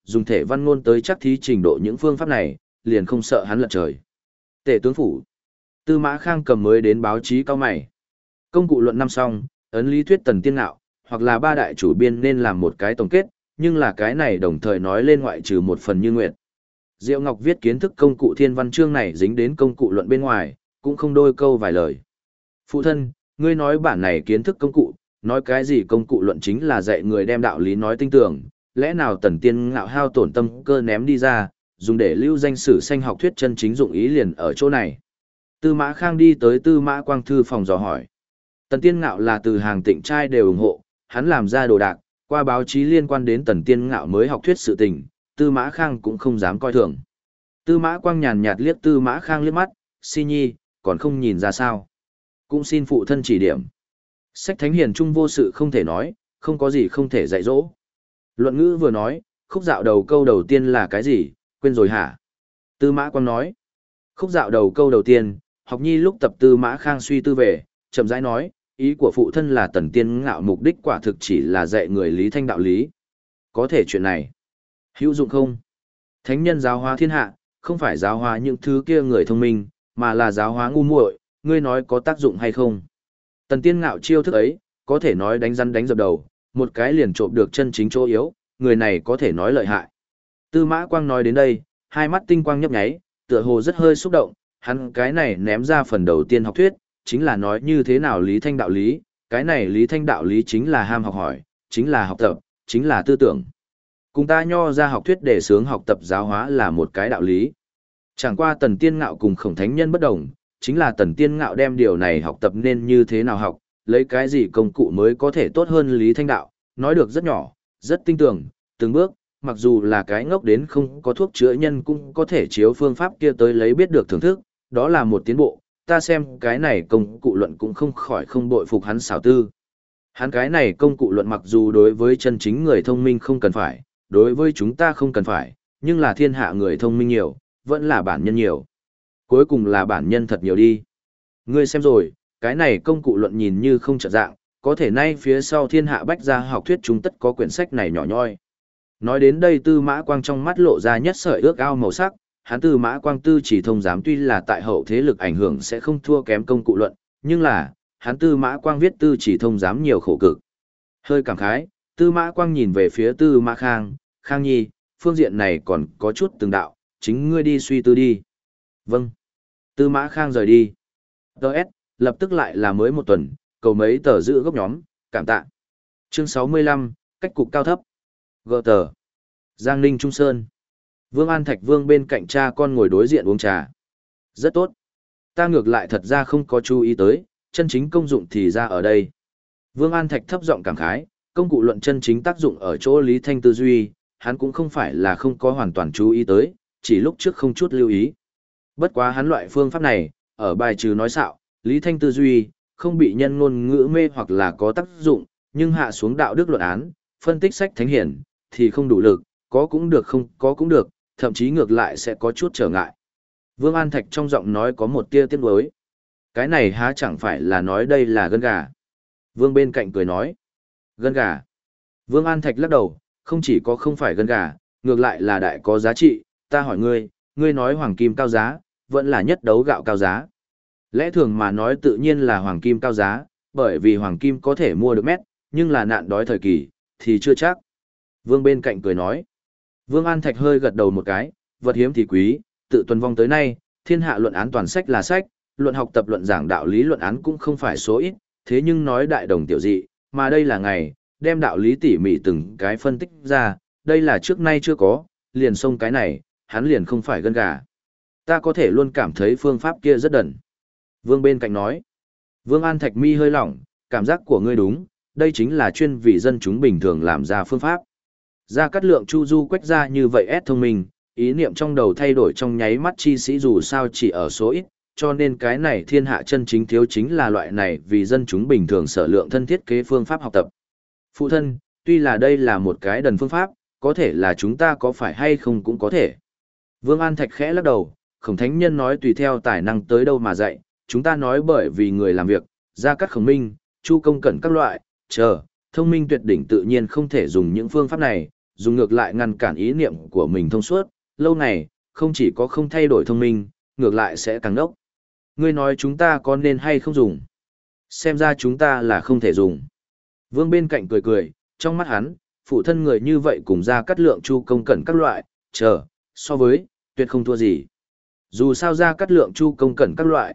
dùng thể văn ngôn tới chắc thí trình độ những phương pháp này, liền không sợ hắn lật trời. Tể tướng phủ. Tư Mã Khang cầm mới đến báo chí cao mày. Công cụ luận năm xong, ấn lý thuyết Tần Tiên Ngạo, hoặc là ba đại chủ biên nên làm một cái tổng kết, nhưng là cái này đồng thời nói lên ngoại trừ một phần như nguyện. Diệu Ngọc viết kiến thức công cụ thiên văn chương này dính đến công cụ luận bên ngoài, cũng không đôi câu vài lời. Phụ thân, ngươi nói bản này kiến thức công cụ, nói cái gì công cụ luận chính là dạy người đem đạo lý nói tinh tưởng, lẽ nào Tần Tiên Ngạo hao tổn tâm cơ ném đi ra, dùng để lưu danh sử sanh học thuyết chân chính dụng ý liền ở chỗ này. Tư Mã Khang đi tới Tư Mã Quang thư phòng dò hỏi. Tần Tiên Ngạo là từ hàng Tịnh trai đều ủng hộ, hắn làm ra đồ đạc, qua báo chí liên quan đến Tần Tiên Ngạo mới học thuyết sự tình, Tư Mã Khang cũng không dám coi thường. Tư Mã Quang nhàn nhạt liếc Tư Mã Khang liếc mắt, si nhi, còn không nhìn ra sao. Cũng xin phụ thân chỉ điểm. Sách thánh hiền trung vô sự không thể nói, không có gì không thể dạy dỗ. Luận ngữ vừa nói, khúc dạo đầu câu đầu tiên là cái gì, quên rồi hả? Tư Mã Quang nói. Khúc dạo đầu câu đầu tiên, học nhi lúc tập Tư Mã Khang suy tư về, chậm rãi nói, ý của phụ thân là Tần Tiên Ngạo mục đích quả thực chỉ là dạy người lý thanh đạo lý. Có thể chuyện này hữu dụng không? Thánh nhân giáo hóa thiên hạ, không phải giáo hóa những thứ kia người thông minh, mà là giáo hóa ngu muội, ngươi nói có tác dụng hay không? Tần Tiên Ngạo chiêu thức ấy, có thể nói đánh rắn đánh dập đầu, một cái liền trộm được chân chính chỗ yếu, người này có thể nói lợi hại. Tư Mã Quang nói đến đây, hai mắt tinh quang nhấp nháy, tựa hồ rất hơi xúc động, hắn cái này ném ra phần đầu tiên học thuyết, chính là nói như thế nào lý thanh đạo lý, cái này lý thanh đạo lý chính là ham học hỏi, chính là học tập, chính là tư tưởng. Cùng ta nho ra học thuyết để sướng học tập giáo hóa là một cái đạo lý. Chẳng qua Tần Tiên Ngạo cùng Khổng Thánh Nhân bất đồng, chính là Tần Tiên Ngạo đem điều này học tập nên như thế nào học, lấy cái gì công cụ mới có thể tốt hơn lý thanh đạo, nói được rất nhỏ, rất tinh tường, từng bước, mặc dù là cái ngốc đến không có thuốc chữa nhân cũng có thể chiếu phương pháp kia tới lấy biết được thưởng thức, đó là một tiến bộ, ta xem cái này công cụ luận cũng không khỏi không bội phục hắn xảo tư. Hắn cái này công cụ luận mặc dù đối với chân chính người thông minh không cần phải, đối với chúng ta không cần phải, nhưng là thiên hạ người thông minh nhiều, vẫn là bản nhân nhiều. Cuối cùng là bản nhân thật nhiều đi. Ngươi xem rồi, cái này công cụ luận nhìn như không trợ dạng, có thể nay phía sau thiên hạ bách gia học thuyết chúng tất có quyển sách này nhỏ nhoi. Nói đến đây Tư Mã Quang trong mắt lộ ra nhất sợi ước ao màu sắc, hắn Tư Mã Quang tư chỉ thông giám tuy là tại hậu thế lực ảnh hưởng sẽ không thua kém công cụ luận, nhưng là, hắn Tư Mã Quang viết tư chỉ thông giám nhiều khổ cực. Hơi cảm khái, Tư Mã Quang nhìn về phía Tư Mã Khang, Khang nhi, phương diện này còn có chút từng đạo, chính ngươi đi suy tư đi. Vâng. Tư Mã Khang rời đi. Đợt, lập tức lại là mới một tuần, cầu mấy tờ giữ gốc nhóm, cảm tạ. Chương 65, cách cục cao thấp. Gờ tờ. Giang Ninh Trung Sơn. Vương An Thạch Vương bên cạnh cha con ngồi đối diện uống trà. Rất tốt. Ta ngược lại thật ra không có chú ý tới, chân chính công dụng thì ra ở đây. Vương An Thạch thấp giọng cảm khái, công cụ luận chân chính tác dụng ở chỗ lý thanh tư duy, hắn cũng không phải là không có hoàn toàn chú ý tới, chỉ lúc trước không chút lưu ý. Bất quá hắn loại phương pháp này, ở bài trừ nói xạo, lý thanh tư duy, không bị nhân ngôn ngữ mê hoặc là có tác dụng, nhưng hạ xuống đạo đức luận án, phân tích sách thánh hiển, thì không đủ lực, có cũng được không có cũng được, thậm chí ngược lại sẽ có chút trở ngại. Vương An Thạch trong giọng nói có một tia tiếc nuối. Cái này há chẳng phải là nói đây là gân gà. Vương bên cạnh cười nói. Gân gà. Vương An Thạch lắc đầu, không chỉ có không phải gân gà, ngược lại là đại có giá trị. Ta hỏi ngươi, ngươi nói hoàng kim cao giá, vẫn là nhất đấu gạo cao giá. Lẽ thường mà nói tự nhiên là hoàng kim cao giá, bởi vì hoàng kim có thể mua được mét, nhưng là nạn đói thời kỳ, thì chưa chắc. Vương bên cạnh cười nói. Vương An Thạch hơi gật đầu một cái, vật hiếm thì quý, tự tuần vong tới nay, thiên hạ luận án toàn sách là sách, luận học tập luận giảng đạo lý luận án cũng không phải số ít, thế nhưng nói đại đồng tiểu dị, mà đây là ngày, đem đạo lý tỉ mỉ từng cái phân tích ra, đây là trước nay chưa có, liền xông cái này, hắn liền không phải gân gà. Ta có thể luôn cảm thấy phương pháp kia rất đần. Vương bên cạnh nói. Vương An Thạch mi hơi lỏng, cảm giác của ngươi đúng, đây chính là chuyên vì dân chúng bình thường làm ra phương pháp. Gia Cát Lượng Chu Du quách ra như vậy ép thông minh, ý niệm trong đầu thay đổi trong nháy mắt chi sĩ dù sao chỉ ở số ít, cho nên cái này thiên hạ chân chính thiếu chính là loại này vì dân chúng bình thường sở lượng thân thiết kế phương pháp học tập. Phụ thân, tuy là đây là một cái đần phương pháp, có thể là chúng ta có phải hay không cũng có thể. Vương An Thạch khẽ lắc đầu, Khổng Thánh Nhân nói tùy theo tài năng tới đâu mà dạy, chúng ta nói bởi vì người làm việc, Gia Cát Khổng Minh, Chu Công Cẩn các loại, thông minh tuyệt đỉnh tự nhiên không thể dùng những phương pháp này, dùng ngược lại ngăn cản ý niệm của mình thông suốt, lâu ngày, không chỉ có không thay đổi thông minh, ngược lại sẽ càng đốc. Ngươi nói chúng ta có nên hay không dùng? Xem ra chúng ta là không thể dùng. Vương bên cạnh cười cười, trong mắt hắn, phụ thân người như vậy cùng Gia Cát Lượng Chu Công Cẩn các loại, so với, tuyệt không thua gì. Dù sao Gia Cát Lượng Chu Công Cẩn các loại,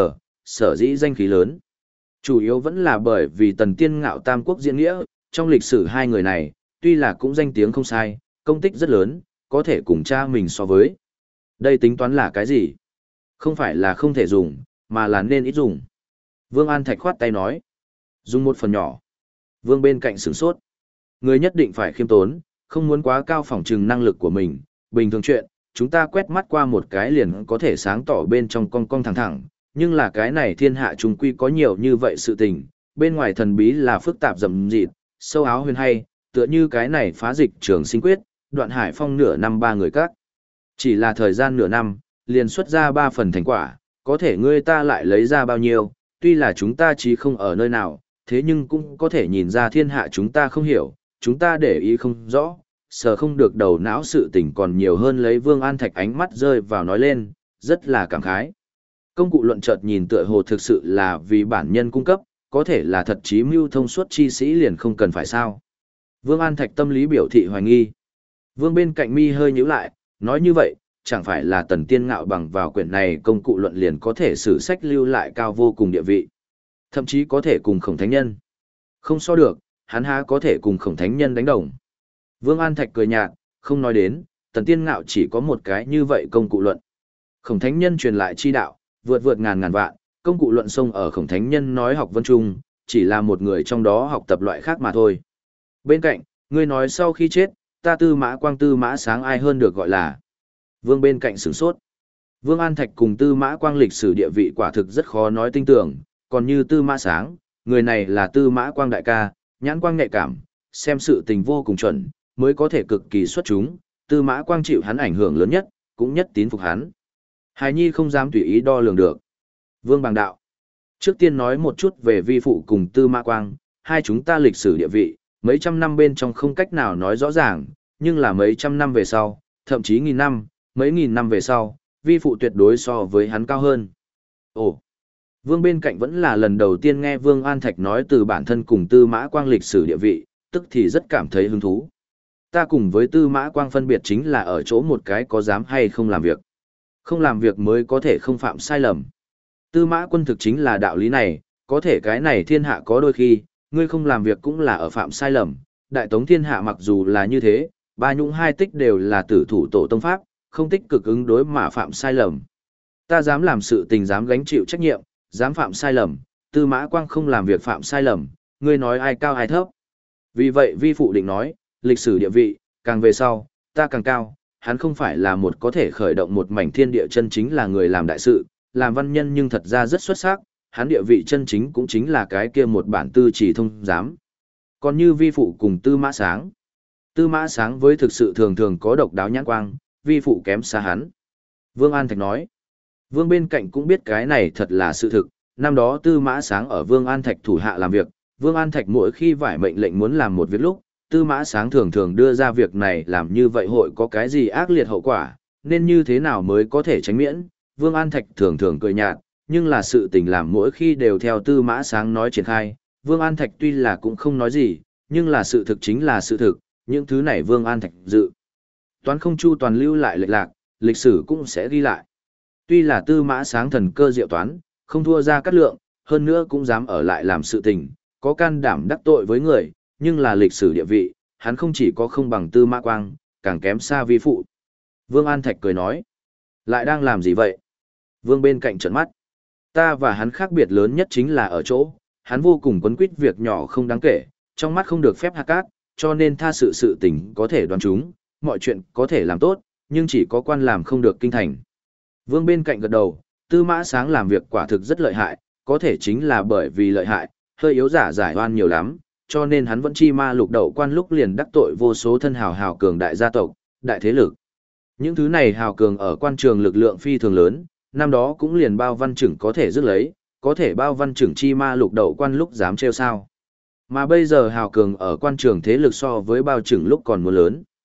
sở dĩ danh khí lớn. Chủ yếu vẫn là bởi vì Tần Tiên Ngạo Tam Quốc diễn nghĩa, trong lịch sử hai người này, tuy là cũng danh tiếng không sai, công tích rất lớn, có thể cùng cha mình so với. Đây tính toán là cái gì? Không phải là không thể dùng, mà là nên ít dùng. Vương An Thạch khoát tay nói. Dùng một phần nhỏ. Vương bên cạnh sửng sốt. Người nhất định phải khiêm tốn, không muốn quá cao phỏng trừng năng lực của mình. Bình thường chuyện, chúng ta quét mắt qua một cái liền có thể sáng tỏ bên trong cong cong thẳng thẳng. Nhưng là cái này thiên hạ chúng quy có nhiều như vậy sự tình. Bên ngoài thần bí là phức tạp rậm rịt, sâu áo huyền hay, tựa như cái này phá dịch trường sinh quyết, Đoạn Hải Phong nửa năm ba người các. Chỉ là thời gian nửa năm, liền xuất ra 3 phần thành quả, có thể ngươi ta lại lấy ra bao nhiêu, tuy là chúng ta chí không ở nơi nào, thế nhưng cũng có thể nhìn ra thiên hạ chúng ta không hiểu, chúng ta để ý không rõ, sợ không được đầu não sự tình còn nhiều hơn. Lấy Vương An Thạch ánh mắt rơi vào nói lên, rất là cảm khái. Công cụ luận chợt nhìn tựa hồ thực sự là vì bản nhân cung cấp, có thể là thật chí mưu thông suốt chi sĩ liền không cần phải sao. Vương An Thạch tâm lý biểu thị hoài nghi. Vương bên cạnh mi hơi nhíu lại, nói như vậy, chẳng phải là Tần Tiên Ngạo bằng vào quyển này công cụ luận liền có thể sử sách lưu lại cao vô cùng địa vị. Thậm chí có thể cùng Khổng Thánh Nhân. Không so được, hắn há có thể cùng Khổng Thánh Nhân đánh đồng. Vương An Thạch cười nhạt, không nói đến, Tần Tiên Ngạo chỉ có một cái như vậy công cụ luận. Khổng Thánh Nhân truyền lại chi đạo, vượt ngàn ngàn vạn, công cụ luận xông ở Khổng Thánh Nhân nói học vân trung, chỉ là một người trong đó học tập loại khác mà thôi. Bên cạnh, ngươi nói sau khi chết, ta Tư Mã Quang Tư Mã Sáng ai hơn được gọi là. Vương bên cạnh sửng sốt. Vương An Thạch cùng Tư Mã Quang lịch sử địa vị quả thực rất khó nói tinh tưởng, còn như Tư Mã Sáng, người này là Tư Mã Quang đại ca, nhãn quang nhạy cảm, xem sự tình vô cùng chuẩn, mới có thể cực kỳ xuất chúng, Tư Mã Quang chịu hắn ảnh hưởng lớn nhất, cũng nhất tín phục hắn. Hài Nhi không dám tùy ý đo lường được. Vương Bàng đạo. Trước tiên nói một chút về vi phụ cùng Tư Mã Quang, hai chúng ta lịch sử địa vị, mấy trăm năm bên trong không cách nào nói rõ ràng, nhưng là mấy trăm năm về sau, thậm chí nghìn năm, mấy nghìn năm về sau, vi phụ tuyệt đối so với hắn cao hơn. Ồ, Vương bên cạnh vẫn là lần đầu tiên nghe Vương An Thạch nói từ bản thân cùng Tư Mã Quang lịch sử địa vị, tức thì rất cảm thấy hứng thú. Ta cùng với Tư Mã Quang phân biệt chính là ở chỗ một cái có dám hay không làm việc. Không làm việc mới có thể không phạm sai lầm. Tư Mã Quân thực chính là đạo lý này, có thể cái này thiên hạ có đôi khi, ngươi không làm việc cũng là ở phạm sai lầm. Đại tống thiên hạ mặc dù là như thế, ba nhũng hai tích đều là tử thủ tổ tông pháp, không tích cực ứng đối mà phạm sai lầm. Ta dám làm sự tình dám gánh chịu trách nhiệm, dám phạm sai lầm, Tư Mã Quang không làm việc phạm sai lầm, ngươi nói ai cao ai thấp. Vì vậy vi phụ định nói, lịch sử địa vị, càng về sau, ta càng cao, hắn không phải là một có thể khởi động một mảnh thiên địa chân chính là người làm đại sự, làm văn nhân nhưng thật ra rất xuất sắc, hắn địa vị chân chính cũng chính là cái kia một bản tư chỉ thông giám. Còn như vi phụ cùng Tư Mã Sáng. Tư Mã Sáng với thực sự thường thường có độc đáo nhãn quang, vi phụ kém xa hắn. Vương An Thạch nói. Vương bên cạnh cũng biết cái này thật là sự thực, năm đó Tư Mã Sáng ở Vương An Thạch thủ hạ làm việc, Vương An Thạch mỗi khi vải mệnh lệnh muốn làm một việc lúc, Tư Mã Sáng thường thường đưa ra việc này làm như vậy hội có cái gì ác liệt hậu quả, nên như thế nào mới có thể tránh miễn. Vương An Thạch thường thường cười nhạt, nhưng là sự tình làm mỗi khi đều theo Tư Mã Sáng nói triển khai, Vương An Thạch tuy là cũng không nói gì, nhưng là sự thực chính là sự thực, những thứ này Vương An Thạch dự. Toán không chu toàn lưu lại lệch lạc, lịch sử cũng sẽ ghi lại. Tuy là Tư Mã Sáng thần cơ diệu toán, không thua Gia Cát Lượng, hơn nữa cũng dám ở lại làm sự tình, có can đảm đắc tội với người, nhưng là lịch sử địa vị, hắn không chỉ có không bằng Tư Mã Quang, càng kém xa vi phụ. Vương An Thạch cười nói, lại đang làm gì vậy? Vương bên cạnh trợn mắt, ta và hắn khác biệt lớn nhất chính là ở chỗ, hắn vô cùng quấn quýt việc nhỏ không đáng kể, trong mắt không được phép hạ cát, cho nên tha sự tình có thể đoán chúng, mọi chuyện có thể làm tốt, nhưng chỉ có quan làm không được kinh thành. Vương bên cạnh gật đầu, Tư Mã Sáng làm việc quả thực rất lợi hại, có thể chính là bởi vì lợi hại, hơi yếu giả giải oan nhiều lắm, cho nên hắn vẫn chi ma lục đậu quan lúc liền đắc tội vô số thân hào cường đại gia tộc, đại thế lực. Những thứ này hào cường ở quan trường lực lượng phi thường lớn, năm đó cũng liền Bao Văn Chưởng có thể dứt lấy, có thể Bao Văn Chưởng chi ma lục đậu quan lúc dám trêu sao. Mà bây giờ hào cường ở quan trường thế lực so với Bao Chưởng lúc còn muốn lớn.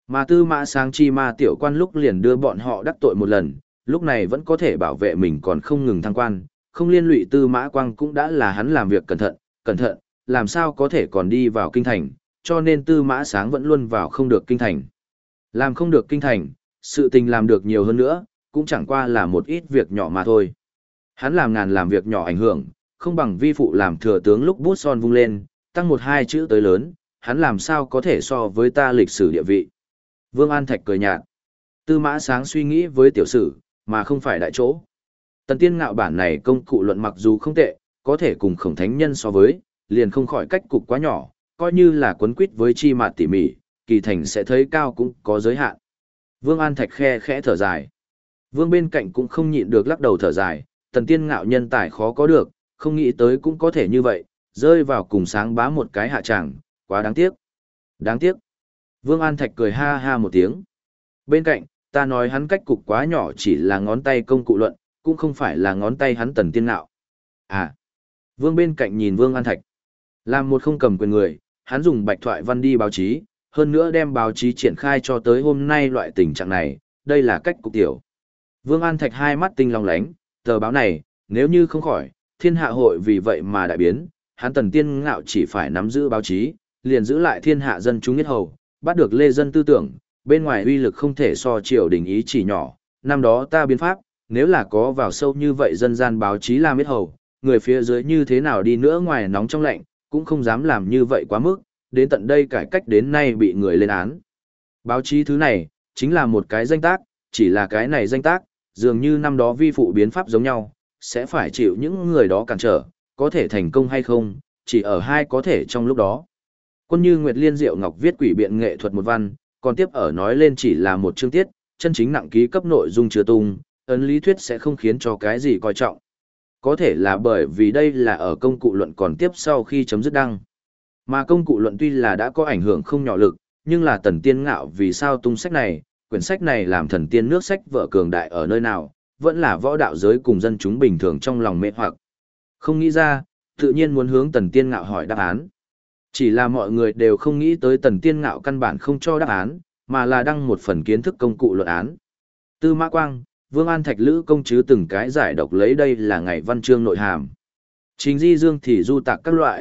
Mà Tư Mã Sáng chi ma tiểu quan lúc liền đưa bọn họ đắc tội một lần, lúc này vẫn có thể bảo vệ mình còn không ngừng thăng quan, không liên lụy Tư Mã Quang cũng đã là hắn làm việc cẩn thận, làm sao có thể còn đi vào kinh thành, cho nên Tư Mã Sáng vẫn luôn vào không được kinh thành. Làm không được kinh thành, sự tình làm được nhiều hơn nữa, cũng chẳng qua là một ít việc nhỏ mà thôi. Hắn làm ngàn làm việc nhỏ ảnh hưởng, không bằng vi phụ làm thừa tướng lúc bút son vung lên, tăng một hai chữ tới lớn, hắn làm sao có thể so với ta lịch sử địa vị. Vương An Thạch cười nhạt. Tư Mã Sáng suy nghĩ với tiểu sử, mà không phải đại chỗ. Tần Tiên Ngạo bản này công cụ luận mặc dù không tệ, có thể cùng Khổng Thánh Nhân so với, liền không khỏi cách cục quá nhỏ, coi như là quấn quýt với chi mạt tỉ mỉ, kỳ thành sẽ thấy cao cũng có giới hạn. Vương An Thạch khe khẽ thở dài. Vương bên cạnh cũng không nhịn được lắc đầu thở dài, Tần Tiên Ngạo nhân tài khó có được, không nghĩ tới cũng có thể như vậy, rơi vào cùng Sáng Bá một cái hạ tràng, quá đáng tiếc. Đáng tiếc. Vương An Thạch cười ha ha một tiếng. Bên cạnh, ta nói hắn cách cục quá nhỏ chỉ là ngón tay công cụ luận, cũng không phải là ngón tay hắn Tần Tiên Ngạo. À. Vương bên cạnh nhìn Vương An Thạch. Làm một không cầm quyền người, hắn dùng bạch thoại văn đi báo chí, hơn nữa đem báo chí triển khai cho tới hôm nay loại tình trạng này, đây là cách cục tiểu. Vương An Thạch hai mắt tinh long lánh, tờ báo này, nếu như không khỏi, thiên hạ hội vì vậy mà đại biến, hắn Tần Tiên Ngạo chỉ phải nắm giữ báo chí, liền giữ lại thiên hạ dân chúng nhất hầu, bắt được lê dân tư tưởng, bên ngoài uy lực không thể so triều đình ý chỉ nhỏ, năm đó ta biến pháp, nếu là có vào sâu như vậy dân gian báo chí làm biết hầu, người phía dưới như thế nào đi nữa ngoài nóng trong lạnh, cũng không dám làm như vậy quá mức, đến tận đây cải cách đến nay bị người lên án. Báo chí thứ này, chính là một cái danh tác, chỉ là cái này danh tác, dường như năm đó vi phụ biến pháp giống nhau, sẽ phải chịu những người đó cản trở, có thể thành công hay không, chỉ ở hai có thể trong lúc đó. Quân Như Nguyệt Liên Diệu Ngọc viết quỷ biện nghệ thuật một văn, còn tiếp ở nói lên chỉ là một chương tiết, chân chính nặng ký cấp nội dung chưa tung, ấn lý thuyết sẽ không khiến cho cái gì coi trọng. Có thể là bởi vì đây là ở công cụ luận còn tiếp sau khi chấm dứt đăng. Mà công cụ luận tuy là đã có ảnh hưởng không nhỏ lực, nhưng là Tần Tiên Ngạo vì sao tung sách này, quyển sách này làm thần tiên nước sách vợ cường đại ở nơi nào, vẫn là võ đạo giới cùng dân chúng bình thường trong lòng mê hoặc. Không nghĩ ra, tự nhiên muốn hướng Tần Tiên Ngạo hỏi đáp án. Chỉ là mọi người đều không nghĩ tới Tần Tiên Ngạo căn bản không cho đáp án, mà là đăng một phần kiến thức công cụ luận án. Tư Mã Quang, Vương An Thạch Lữ công chứ từng cái giải độc lấy đây là ngày văn chương nội hàm. Trình Di Dương thì du tạc các loại,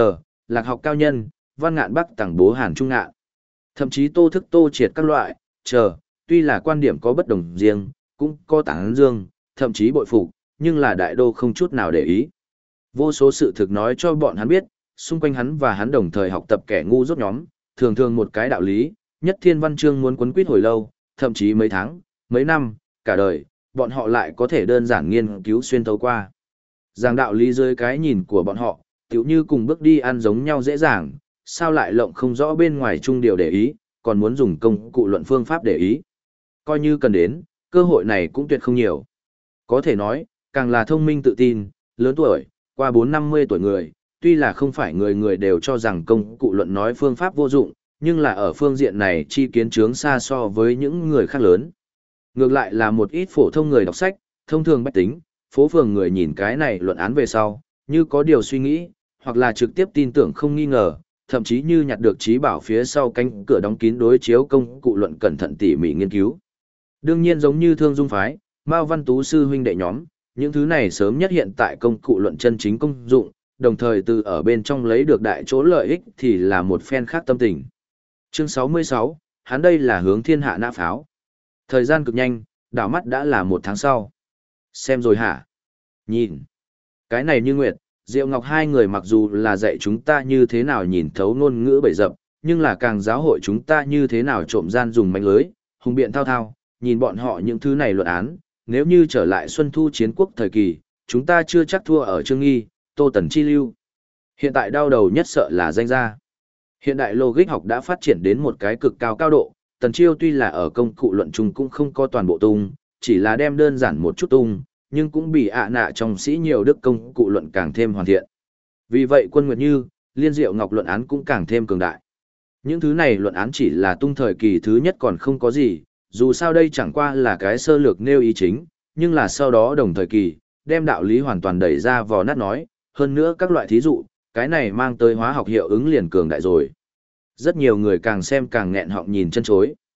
lạc học cao nhân, văn ngạn bắc tẳng bố hàn trung ngạn. Thậm chí tô thức tô triệt các loại, tuy là quan điểm có bất đồng riêng, cũng có tán dương, thậm chí bội phục, nhưng là đại đô không chút nào để ý. Vô số sự thực nói cho bọn hắn biết, xung quanh hắn và hắn đồng thời học tập kẻ ngu dốt nhóm, thường thường một cái đạo lý, nhất thiên văn chương muốn quấn quýt hồi lâu, thậm chí mấy tháng, mấy năm, cả đời, bọn họ lại có thể đơn giản nghiên cứu xuyên thấu qua. Giảng đạo lý dưới cái nhìn của bọn họ, tựu như cùng bước đi ăn giống nhau dễ dàng, sao lại lộng không rõ bên ngoài chung điều để ý, còn muốn dùng công cụ luận phương pháp để ý. Coi như cần đến, cơ hội này cũng tuyệt không nhiều. Có thể nói, càng là thông minh tự tin, lớn tuổi, qua 4-50 tuổi người, tuy là không phải người người đều cho rằng công cụ luận nói phương pháp vô dụng, nhưng là ở phương diện này chi kiến chướng xa so với những người khác lớn. Ngược lại là một ít phổ thông người đọc sách, thông thường bách tính, phố phường người nhìn cái này luận án về sau, như có điều suy nghĩ, hoặc là trực tiếp tin tưởng không nghi ngờ, thậm chí như nhặt được trí bảo phía sau cánh cửa đóng kín đối chiếu công cụ luận cẩn thận tỉ mỉ nghiên cứu. Đương nhiên giống như Thương Dung phái, Mao Văn Tú sư huynh đệ nhóm, những thứ này sớm nhất hiện tại công cụ luận chân chính công dụng, đồng thời từ ở bên trong lấy được đại chỗ lợi ích thì là một phen khác tâm tình. Chương 66, hắn đây là hướng thiên hạ nã pháo. Thời gian cực nhanh, đảo mắt đã là 1 tháng sau. Xem rồi hả? Nhìn. Cái này Như Nguyệt, Diệu Ngọc hai người mặc dù là dạy chúng ta như thế nào nhìn thấu ngôn ngữ bậy dập, nhưng là càng giáo hội chúng ta như thế nào trộm gian dùng mánh lưới, hùng biện thao thao, nhìn bọn họ những thứ này luận án, nếu như trở lại Xuân Thu chiến quốc thời kỳ, chúng ta chưa chắc thua ở Trương Nghi, Tô Tần Chi Lưu. Hiện tại đau đầu nhất sợ là danh gia. Hiện đại logic học đã phát triển đến một cái cực cao cao độ, Tần Chiêu tuy là ở công cụ luận chung cũng không có toàn bộ tung, chỉ là đem đơn giản một chút tung, nhưng cũng bị nạ trong sĩ nhiều đức công cụ luận càng thêm hoàn thiện. Vì vậy Quân Nguyệt Như, Liên Diệu Ngọc luận án cũng càng thêm cường đại. Những thứ này luận án chỉ là tung thời kỳ thứ nhất còn không có gì, dù sao đây chẳng qua là cái sơ lược nêu ý chính, nhưng là sau đó đồng thời kỳ, đem đạo lý hoàn toàn đẩy ra vò nát nói, hơn nữa các loại thí dụ, cái này mang tới hóa học hiệu ứng liền cường đại rồi. Rất nhiều người càng xem càng nghẹn họng nhìn chân chối.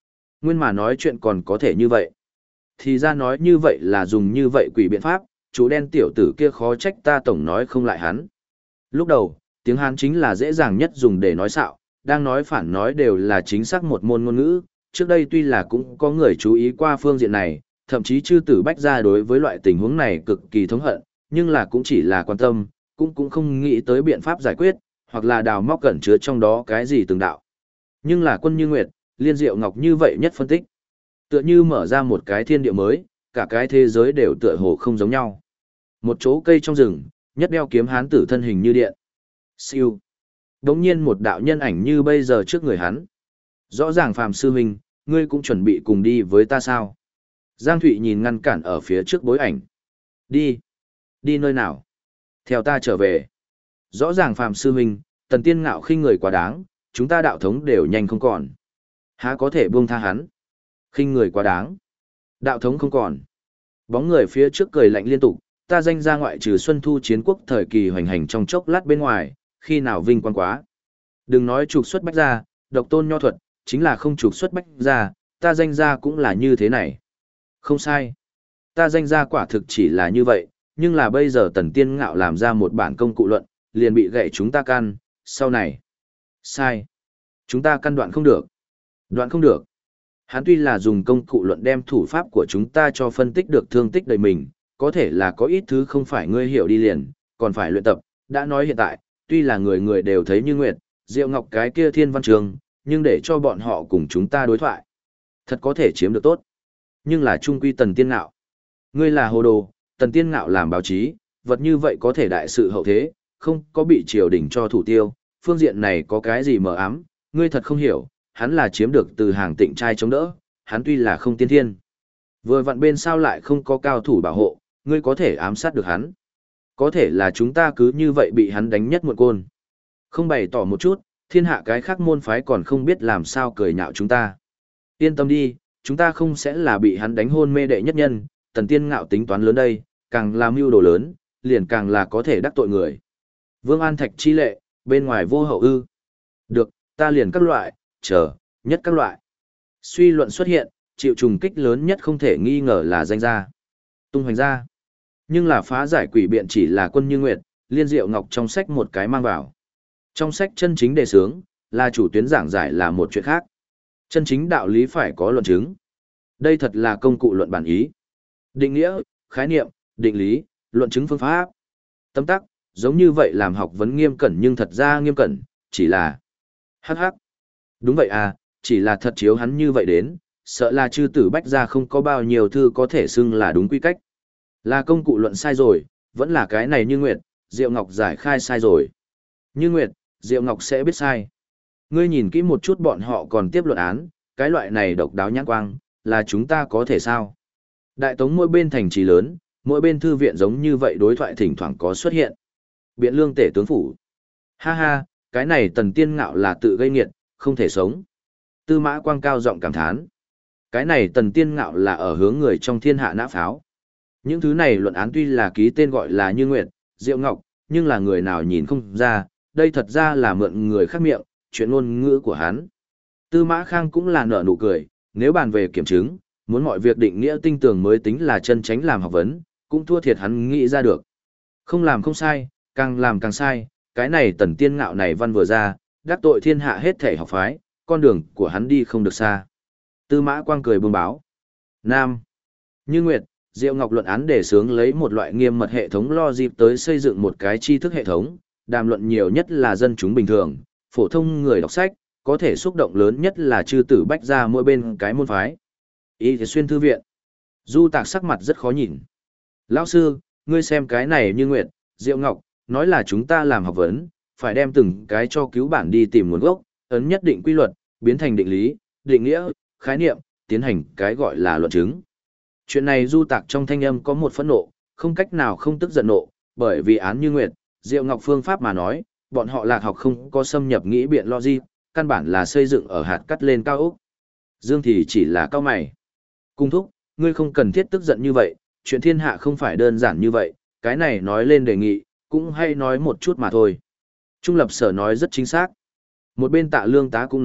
Nguyên mà nói chuyện còn có thể như vậy. Thì ra nói như vậy là dùng như vậy quỷ biện pháp, chú đen tiểu tử kia khó trách ta tổng nói không lại hắn. Lúc đầu, tiếng Hán chính là dễ dàng nhất dùng để nói xạo, đang nói phản nói đều là chính xác một môn ngôn ngữ. Trước đây tuy là cũng có người chú ý qua phương diện này, thậm chí chư tử bách gia đối với loại tình huống này cực kỳ thống hận, nhưng là cũng chỉ là quan tâm, cũng không nghĩ tới biện pháp giải quyết, hoặc là đào móc cẩn chứa trong đó cái gì từng đạo. Nhưng là Quân Như Nguyệt, Liên Diệu Ngọc như vậy nhất phân tích. Tựa như mở ra một cái thiên địa mới, cả cái thế giới đều tựa hồ không giống nhau. Một chỗ cây trong rừng, nhất đeo kiếm hán tử thân hình như điện. Siêu. Đống nhiên một đạo nhân ảnh như bây giờ trước người hắn. Rõ ràng Phàm sư huynh, ngươi cũng chuẩn bị cùng đi với ta sao? Giang Thụy nhìn ngăn cản ở phía trước bối ảnh. Đi. Đi nơi nào? Theo ta trở về. Rõ ràng Phàm sư huynh, Tần Tiên Ngạo khinh người quá đáng, chúng ta đạo thống đều nhanh không còn. Há có thể buông tha hắn? Khinh người quá đáng. Đạo thống không còn. Bóng người phía trước cười lạnh liên tục, ta danh ra ngoại trừ Xuân Thu chiến quốc thời kỳ hoành hành trong chốc lát bên ngoài, khi nào vinh quang quá. Đừng nói trục xuất bách gia, độc tôn nho thuật, chính là không trục xuất bách gia, ta danh ra cũng là như thế này. Không sai. Ta danh ra quả thực chỉ là như vậy, nhưng là bây giờ Tần Tiên Ngạo làm ra một bản công cụ luận, liền bị gậy chúng ta căn, sau này. Sai. Chúng ta căn đoạn không được. Đoạn không được. Hắn tuy là dùng công cụ luận đem thủ pháp của chúng ta cho phân tích được thương tích đầy mình, có thể là có ít thứ không phải ngươi hiểu đi liền, còn phải luyện tập, đã nói hiện tại, tuy là người người đều thấy như Nguyệt, Diệu Ngọc cái kia thiên văn trường, nhưng để cho bọn họ cùng chúng ta đối thoại. Thật có thể chiếm được tốt. Nhưng là trung quy Tần Tiên Ngạo. Ngươi là hồ đồ, Tần Tiên Ngạo làm báo chí, vật như vậy có thể đại sự hậu thế, không có bị triều đình cho thủ tiêu, phương diện này có cái gì mờ ám, ngươi thật không hiểu, hắn là chiếm được từ hàng tịnh trai chống đỡ, hắn tuy là không tiên thiên. Vừa vặn bên sao lại không có cao thủ bảo hộ, ngươi có thể ám sát được hắn. Có thể là chúng ta cứ như vậy bị hắn đánh nhất muộn côn. Không bày tỏ một chút, thiên hạ cái khác môn phái còn không biết làm sao cười nhạo chúng ta. Yên tâm đi, chúng ta không sẽ là bị hắn đánh hôn mê đệ nhất nhân, Tần Tiên Ngạo tính toán lớn đây, càng làm mưu đồ lớn, liền càng là có thể đắc tội người. Vương An Thạch chi lệ, bên ngoài vô hậu ư. Được, ta liền các loại, chờ, nhất các loại. Suy luận xuất hiện, chịu trùng kích lớn nhất không thể nghi ngờ là danh gia. Tung hoành gia. Nhưng là phá giải quỷ biện chỉ là Quân Như Nguyệt, Liên Diệu Ngọc trong sách một cái mang vào. Trong sách chân chính đề xướng, là chủ tuyến giảng giải là một chuyện khác. Chân chính đạo lý phải có luận chứng. Đây thật là công cụ luận bản ý. Định nghĩa, khái niệm, định lý, luận chứng phương pháp. Tấm tắc, giống như vậy làm học vấn nghiêm cẩn nhưng thật ra nghiêm cẩn, chỉ là hắc hắc. Đúng vậy à, chỉ là thật chiếu hắn như vậy đến, sợ là chư tử bách gia không có bao nhiêu thư có thể xưng là đúng quy cách. Là công cụ luận sai rồi, vẫn là cái này Như Nguyệt, Diệu Ngọc giải khai sai rồi. Như Nguyệt, Diệu Ngọc sẽ biết sai. Ngươi nhìn kỹ một chút bọn họ còn tiếp luận án, cái loại này độc đáo nhãn quang, là chúng ta có thể sao? Đại tống mỗi bên thành trì lớn, mỗi bên thư viện giống như vậy đối thoại thỉnh thoảng có xuất hiện. Biện lương tể tướng phủ. Ha ha, cái này Tần Tiên Ngạo là tự gây nghiệt, không thể sống. Tư Mã Quang cao giọng cảm thán. Cái này Tần Tiên Ngạo là ở hướng người trong thiên hạ nã pháo. Những thứ này luận án tuy là ký tên gọi là Như Nguyệt, Diệu Ngọc, nhưng là người nào nhìn không ra, đây thật ra là mượn người khác miệng, chuyện ngôn ngữ của hắn. Tư Mã Khang cũng là nở nụ cười, nếu bàn về kiểm chứng, muốn mọi việc định nghĩa tinh tường mới tính là chân tránh làm học vấn, cũng thua thiệt hắn nghĩ ra được. Không làm không sai, càng làm càng sai, cái này Tần Tiên Ngạo này văn vừa ra, đắc tội thiên hạ hết thể học phái, con đường của hắn đi không được xa. Tư Mã Quang cười buông báo. Nam. Như Nguyệt, Diệu Ngọc luận án đề xướng lấy một loại nghiêm mật hệ thống logic tới xây dựng một cái tri thức hệ thống, đàm luận nhiều nhất là dân chúng bình thường, phổ thông người đọc sách, có thể xúc động lớn nhất là chư tử bách ra mỗi bên cái môn phái. Y thì xuyên thư viện. Du Tạc sắc mặt rất khó nhìn. Lão sư, ngươi xem cái này Như Nguyệt, Diệu Ngọc, nói là chúng ta làm học vấn, phải đem từng cái cho cứu bản đi tìm nguồn gốc, ấn nhất định quy luật, biến thành định lý, định nghĩa, khái niệm, tiến hành cái gọi là luận chứng. Chuyện này Du Tạc trong thanh âm có một phẫn nộ, không cách nào không tức giận nộ, bởi vì án Như Nguyệt, Diệu Ngọc phương pháp mà nói, bọn họ lạc học không có xâm nhập nghĩ biện logic, căn bản là xây dựng ở hạt cắt lên cao ốc. Dương thì chỉ là cao mày. Cung thúc, ngươi không cần thiết tức giận như vậy, chuyện thiên hạ không phải đơn giản như vậy, cái này nói lên đề nghị, cũng hay nói một chút mà thôi. Trung lập sở nói rất chính xác. Một bên Tạ Lương Tá cũng nói,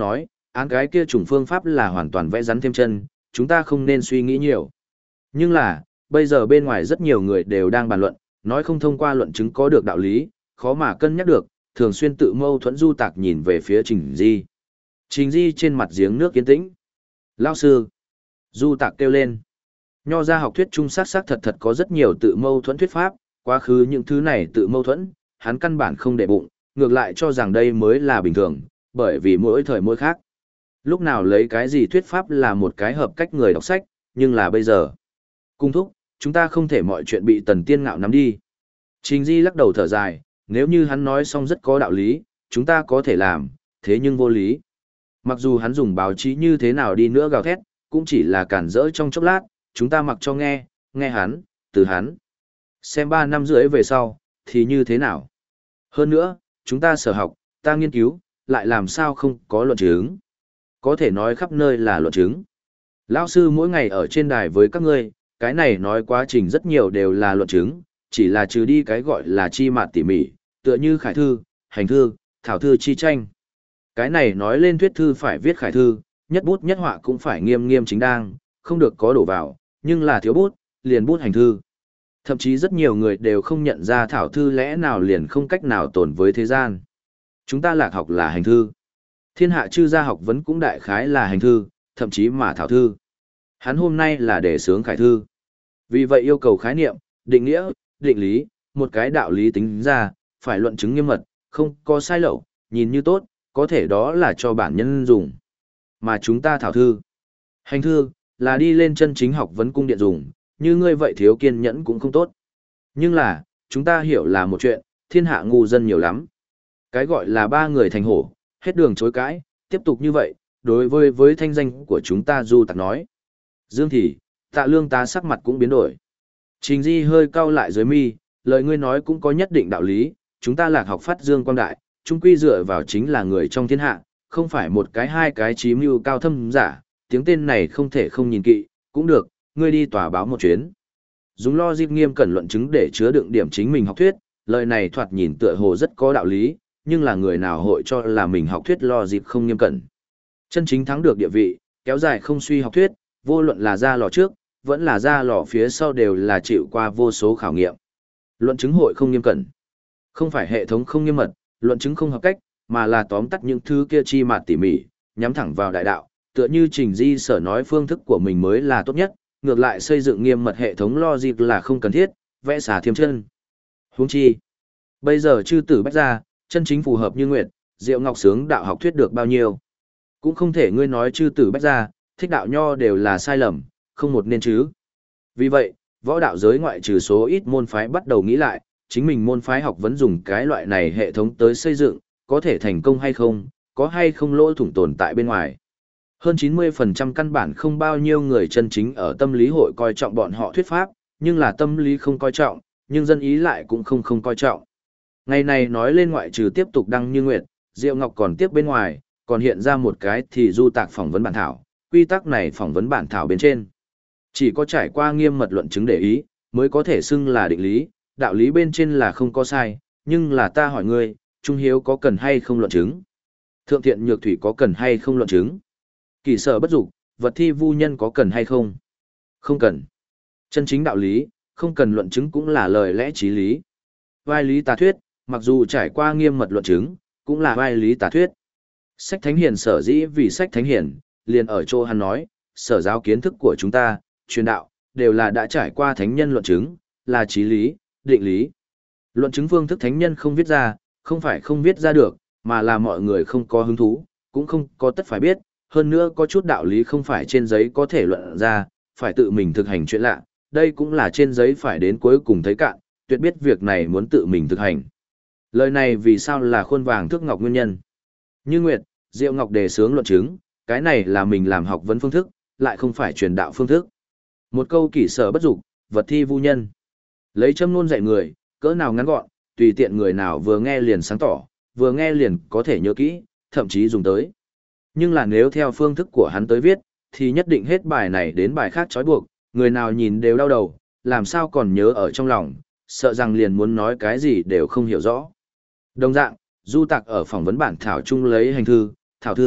án cái kia chủng phương pháp là hoàn toàn vẽ rắn thêm chân, chúng ta không nên suy nghĩ nhiều. Nhưng là, bây giờ bên ngoài rất nhiều người đều đang bàn luận, nói không thông qua luận chứng có được đạo lý, khó mà cân nhắc được, thường xuyên tự mâu thuẫn Du Tạc nhìn về phía Trình Di. Trình Di trên mặt giếng nước yên tĩnh. Lao sư. Du Tạc kêu lên. Nho ra học thuyết trung xác thật thật có rất nhiều tự mâu thuẫn thuyết pháp, quá khứ những thứ này tự mâu thuẫn, hắn căn bản không để bụng, ngược lại cho rằng đây mới là bình thường, bởi vì mỗi thời mỗi khác. Lúc nào lấy cái gì thuyết pháp là một cái hợp cách người đọc sách, nhưng là bây giờ. Cung thúc, chúng ta không thể mọi chuyện bị Tần Tiên Ngạo nắm đi. Trình Di lắc đầu thở dài, nếu như hắn nói xong rất có đạo lý, chúng ta có thể làm, thế nhưng vô lý. Mặc dù hắn dùng báo chí như thế nào đi nữa gào thét, cũng chỉ là cản rỡ trong chốc lát, chúng ta mặc cho nghe, nghe hắn, từ hắn. Xem 3 năm rưỡi về sau, thì như thế nào? Hơn nữa, chúng ta sở học, ta nghiên cứu, lại làm sao không có luận chứng? Có thể nói khắp nơi là luận chứng. Lão sư mỗi ngày ở trên đài với các ngươi, cái này nói quá trình rất nhiều đều là luận chứng, chỉ là trừ đi cái gọi là chi mạt tỉ mỉ, tựa như khải thư, hành thư, thảo thư chi tranh. Cái này nói lên thuyết thư phải viết khải thư, nhất bút nhất họa cũng phải nghiêm nghiêm chính đang, không được có đổ vào, nhưng là thiếu bút, liền bút hành thư. Thậm chí rất nhiều người đều không nhận ra thảo thư lẽ nào liền không cách nào tồn với thế gian. Chúng ta lạc học là hành thư. Thiên hạ chư gia học vấn cũng đại khái là hành thư, thậm chí mà thảo thư. Hắn hôm nay là để sướng khải thư. Vì vậy yêu cầu khái niệm, định nghĩa, định lý, một cái đạo lý tính ra, phải luận chứng nghiêm mật, không có sai lậu, nhìn như tốt, có thể đó là cho bản nhân dùng. Mà chúng ta thảo thư, hành thư, là đi lên chân chính học vấn cung điện dùng, như ngươi vậy thiếu kiên nhẫn cũng không tốt. Nhưng là, chúng ta hiểu là một chuyện, thiên hạ ngu dân nhiều lắm. Cái gọi là 3 người thành hổ, hết đường chối cãi, tiếp tục như vậy, đối với thanh danh của chúng ta Du Tạc nói. Dương thì, Tạ Lương tá sắc mặt cũng biến đổi. Trình Di hơi cau lại dưới mi, lời ngươi nói cũng có nhất định đạo lý, chúng ta lạc học phát dương quang đại, chung quy dựa vào chính là người trong thiên hạ, không phải một cái hai cái chí mưu cao thâm giả, tiếng tên này không thể không nhìn kỵ, cũng được, ngươi đi tòa báo một chuyến. Dùng logic nghiêm cẩn luận chứng để chứa đựng điểm chính mình học thuyết, lời này thoạt nhìn tựa hồ rất có đạo lý, nhưng là người nào hội cho là mình học thuyết logic không nghiêm cẩn. Chân chính thắng được địa vị, kéo dài không suy học thuyết, vô luận là ra lò trước, vẫn là ra lò phía sau đều là chịu qua vô số khảo nghiệm. Luận chứng hội không nghiêm cẩn. Không phải hệ thống không nghiêm mật, luận chứng không hợp cách, mà là tóm tắt những thứ kia chi mạt tỉ mỉ, nhắm thẳng vào đại đạo, tựa như Trình Di sở nói phương thức của mình mới là tốt nhất, ngược lại xây dựng nghiêm mật hệ thống logic là không cần thiết, vẽ xả thiêm chân. Huống chi, bây giờ chư tử bách ra, chân chính phù hợp như nguyệt, Diệu Ngọc sướng đạo học thuyết được bao nhiêu. Cũng không thể ngươi nói chư tử bách ra, thích đạo nho đều là sai lầm, không một nên chứ. Vì vậy, võ đạo giới ngoại trừ số ít môn phái bắt đầu nghĩ lại, chính mình môn phái học vẫn dùng cái loại này hệ thống tới xây dựng, có thể thành công hay không, có hay không lỗ thủng tồn tại bên ngoài. Hơn 90% căn bản không bao nhiêu người chân chính ở tâm lý hội coi trọng bọn họ thuyết pháp, nhưng là tâm lý không coi trọng, nhưng dân ý lại cũng không coi trọng. Ngày này nói lên ngoại trừ tiếp tục đăng như nguyệt, Diệu Ngọc còn tiếp bên ngoài, còn hiện ra một cái thì Du Tạc phỏng vấn bản thảo, quy tắc này phỏng vấn bản thảo bên trên. Chỉ có trải qua nghiêm mật luận chứng để ý, mới có thể xưng là định lý, đạo lý bên trên là không có sai, nhưng là ta hỏi ngươi, Trung Hiếu có cần hay không luận chứng? Thượng Thiện Nhược Thủy có cần hay không luận chứng? Kỳ Sở Bất Dục, Vật Thi Vu Nhân có cần hay không? Không cần. Chân chính đạo lý, không cần luận chứng cũng là lời lẽ chí lý. Vai lý tà thuyết, mặc dù trải qua nghiêm mật luận chứng, cũng là vai lý tà thuyết. Sách Thánh Hiền sở dĩ vì sách Thánh Hiền, liền ở chỗ hắn nói, sở giáo kiến thức của chúng ta, truyền đạo, đều là đã trải qua thánh nhân luận chứng, là chí lý, định lý. Luận chứng phương thức thánh nhân không viết ra, không phải không viết ra được, mà là mọi người không có hứng thú, cũng không có tất phải biết, hơn nữa có chút đạo lý không phải trên giấy có thể luận ra, phải tự mình thực hành chuyện lạ, đây cũng là trên giấy phải đến cuối cùng thấy cạn, tuyệt biết việc này muốn tự mình thực hành. Lời này vì sao là khuôn vàng thước ngọc nguyên nhân. Như Nguyệt, Diệu Ngọc đề xướng luận chứng, cái này là mình làm học vấn phương thức, lại không phải truyền đạo phương thức. Một câu kỷ sở bất dục, vật thi vu nhân. Lấy châm ngôn dạy người, cỡ nào ngắn gọn, tùy tiện người nào vừa nghe liền sáng tỏ, vừa nghe liền có thể nhớ kỹ, thậm chí dùng tới. Nhưng là nếu theo phương thức của hắn tới viết, thì nhất định hết bài này đến bài khác trói buộc, người nào nhìn đều đau đầu, làm sao còn nhớ ở trong lòng, sợ rằng liền muốn nói cái gì đều không hiểu rõ. Đồng dạng, Du Tạc ở phỏng vấn bản thảo chung lấy hành thư, thảo thư,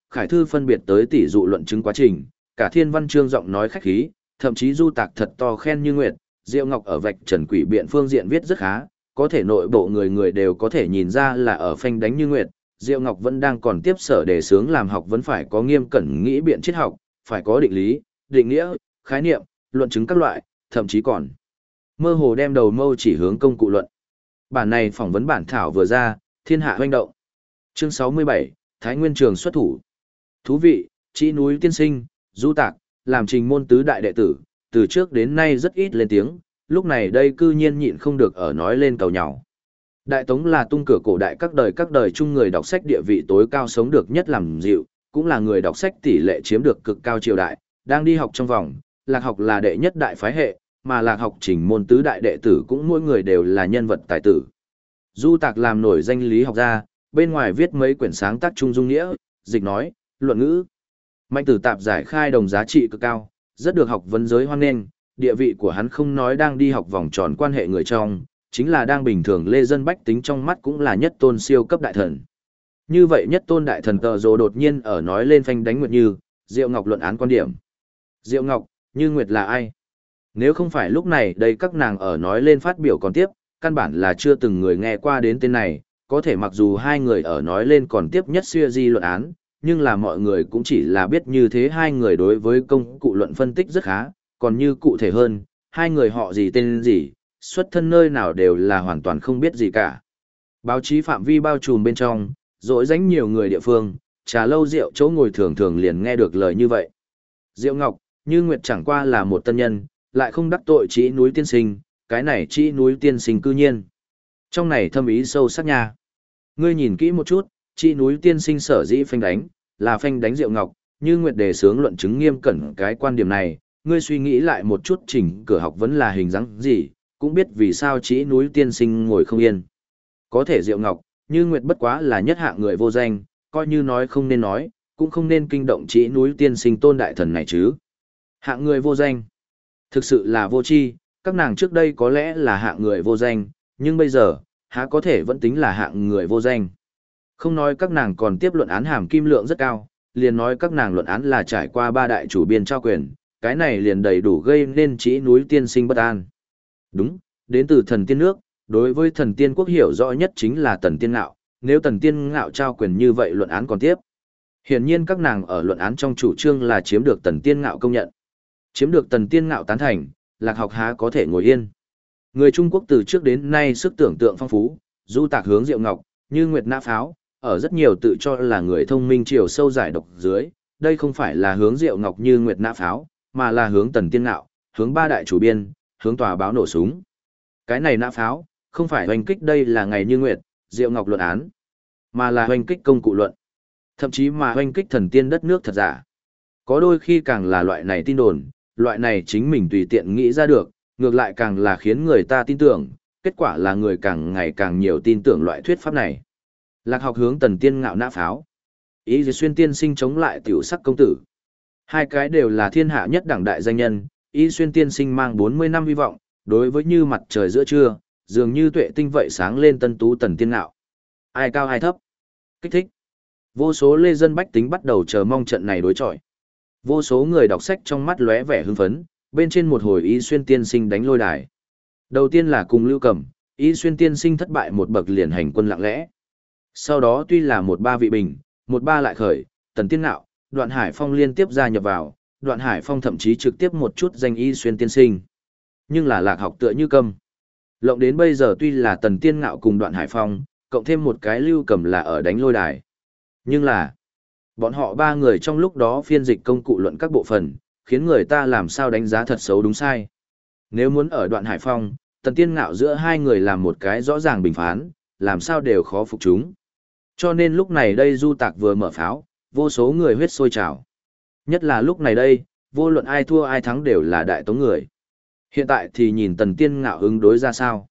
khải thư phân biệt tới tỷ dụ luận chứng quá trình, cả thiên văn chương giọng nói khách khí, thậm chí du tạc thật to khen như nguyệt, Diệu Ngọc ở vạch trần quỷ biện phương diện viết rất khá, có thể nội bộ người người đều có thể nhìn ra là ở phanh đánh như nguyệt. Diệu Ngọc vẫn đang còn tiếp sở đề xướng làm học vẫn phải có nghiêm cẩn nghĩ biện triết học, phải có định lý, định nghĩa, khái niệm, luận chứng các loại, thậm chí còn mơ hồ đem đầu mâu chỉ hướng công cụ luận. Bản này phỏng vấn bản thảo vừa ra, thiên hạ hoành động. Chương 67, Thái Nguyên Trường xuất thủ. Thú vị, Chỉ núi tiên sinh, du tạc, làm trình môn tứ đại đệ tử, từ trước đến nay rất ít lên tiếng, lúc này đây cư nhiên nhịn không được ở nói lên cầu nhau. Đại Tống là tung cửa cổ đại các đời chung người đọc sách địa vị tối cao sống được nhất làm dịu, cũng là người đọc sách tỷ lệ chiếm được cực cao triều đại, đang đi học trong vòng, lạc học là đệ nhất đại phái hệ, mà lạc học trình môn tứ đại đệ tử cũng mỗi người đều là nhân vật tài tử. Du tạc làm nổi danh lý học gia, bên ngoài viết mấy quyển sáng tác trung dung nghĩa, dịch nói, luận ngữ. Mạnh tử tạp giải khai đồng giá trị cực cao, rất được học vấn giới hoan nghênh, địa vị của hắn không nói đang đi học vòng tròn quan hệ người trong, chính là đang bình thường lê dân bách tính trong mắt cũng là nhất tôn siêu cấp đại thần. Như vậy nhất tôn đại thần tờ rồ đột nhiên ở nói lên phanh đánh Nguyệt Như, Diệu Ngọc luận án quan điểm. Diệu Ngọc, Như Nguyệt là ai? Nếu không phải lúc này đây các nàng ở nói lên phát biểu còn tiếp, căn bản là chưa từng người nghe qua đến tên này, có thể mặc dù hai người ở nói lên còn tiếp nhất xuya di luận án, nhưng là mọi người cũng chỉ là biết như thế hai người đối với công cụ luận phân tích rất khá, còn như cụ thể hơn, hai người họ gì tên gì, xuất thân nơi nào đều là hoàn toàn không biết gì cả. Báo chí phạm vi bao trùm bên trong, dỗi dánh nhiều người địa phương, trà lâu rượu chỗ ngồi thường thường liền nghe được lời như vậy. Diệu Ngọc, Như Nguyệt chẳng qua là một tân nhân, lại không đắc tội Chỉ núi tiên sinh, cái này Chỉ núi tiên sinh cư nhiên. Trong này thâm ý sâu sắc nha. Ngươi nhìn kỹ một chút, Chỉ núi tiên sinh sở dĩ phanh đánh, là phanh đánh Diệu Ngọc, Như Nguyệt đề xướng luận chứng nghiêm cẩn cái quan điểm này, ngươi suy nghĩ lại một chút chỉnh cửa học vẫn là hình dáng gì, cũng biết vì sao Chỉ núi tiên sinh ngồi không yên. Có thể Diệu Ngọc, Như Nguyệt bất quá là nhất hạng người vô danh, coi như nói không nên nói, cũng không nên kinh động Chỉ núi tiên sinh tôn đại thần này chứ. Hạng người vô danh. Thực sự là vô tri, các nàng trước đây có lẽ là hạng người vô danh, nhưng bây giờ, há có thể vẫn tính là hạng người vô danh. Không nói các nàng còn tiếp luận án hàm kim lượng rất cao, liền nói các nàng luận án là trải qua ba đại chủ biên trao quyền, cái này liền đầy đủ gây nên Chỉ núi tiên sinh bất an. Đúng, đến từ thần tiên nước, đối với thần tiên quốc hiểu rõ nhất chính là Tần Tiên Ngạo, nếu Tần Tiên Ngạo trao quyền như vậy luận án còn tiếp. Hiển nhiên các nàng ở luận án trong chủ trương là chiếm được Tần Tiên Ngạo công nhận. Chiếm được Tần Tiên Ngạo tán thành, lạc học há có thể ngồi yên. Người Trung Quốc từ trước đến nay sức tưởng tượng phong phú, du tạc hướng Diệu Ngọc, Như Nguyệt nã pháo, ở rất nhiều tự cho là người thông minh chiều sâu giải độc dưới, đây không phải là hướng Diệu Ngọc Như Nguyệt nã pháo, mà là hướng Tần Tiên Ngạo, hướng ba đại chủ biên, hướng tòa báo nổ súng. Cái này nã pháo, không phải hoành kích đây là ngày Như Nguyệt, Diệu Ngọc luận án, mà là hoành kích công cụ luận. Thậm chí mà hoành kích thần tiên đất nước thật giả. Có đôi khi càng là loại này tin đồn, loại này chính mình tùy tiện nghĩ ra được, ngược lại càng là khiến người ta tin tưởng, kết quả là người càng ngày càng nhiều tin tưởng loại thuyết pháp này. Lạc học hướng Tần Tiên Ngạo nã pháo. Ý Dì Xuyên tiên sinh chống lại tiểu sắc công tử. Hai cái đều là thiên hạ nhất đẳng đại danh nhân, Ý Xuyên tiên sinh mang 40 năm hy vọng, đối với như mặt trời giữa trưa, dường như tuệ tinh vậy sáng lên tân tú Tần Tiên Ngạo. Ai cao ai thấp. Kích thích. Vô số lê dân bách tính bắt đầu chờ mong trận này đối chọi. Vô số người đọc sách trong mắt lóe vẻ hưng phấn, bên trên một hồi Ý Xuyên tiên sinh đánh lôi đài. Đầu tiên là cùng Lưu Cẩm, Ý Xuyên tiên sinh thất bại một bậc liền hành quân lặng lẽ. Sau đó tuy là một ba vị bình, một ba lại khởi, Tần Tiên Ngạo, Đoạn Hải Phong liên tiếp gia nhập vào, Đoạn Hải Phong thậm chí trực tiếp một chút danh Ý Xuyên tiên sinh. Nhưng là lạc học tựa như câm. Lộng đến bây giờ tuy là Tần Tiên Ngạo cùng Đoạn Hải Phong, cộng thêm một cái Lưu Cẩm là ở đánh lôi đài. Nhưng là, bọn họ ba người trong lúc đó phiên dịch công cụ luận các bộ phận, khiến người ta làm sao đánh giá thật xấu đúng sai. Nếu muốn ở Đoạn Hải Phong, Tần Tiên Ngạo giữa hai người làm một cái rõ ràng bình phán, làm sao đều khó phục chúng. Cho nên lúc này đây du tạc vừa mở pháo, vô số người huyết sôi trào. Nhất là lúc này đây, vô luận ai thua ai thắng đều là đại tống người. Hiện tại thì nhìn Tần Tiên Ngạo ứng đối ra sao.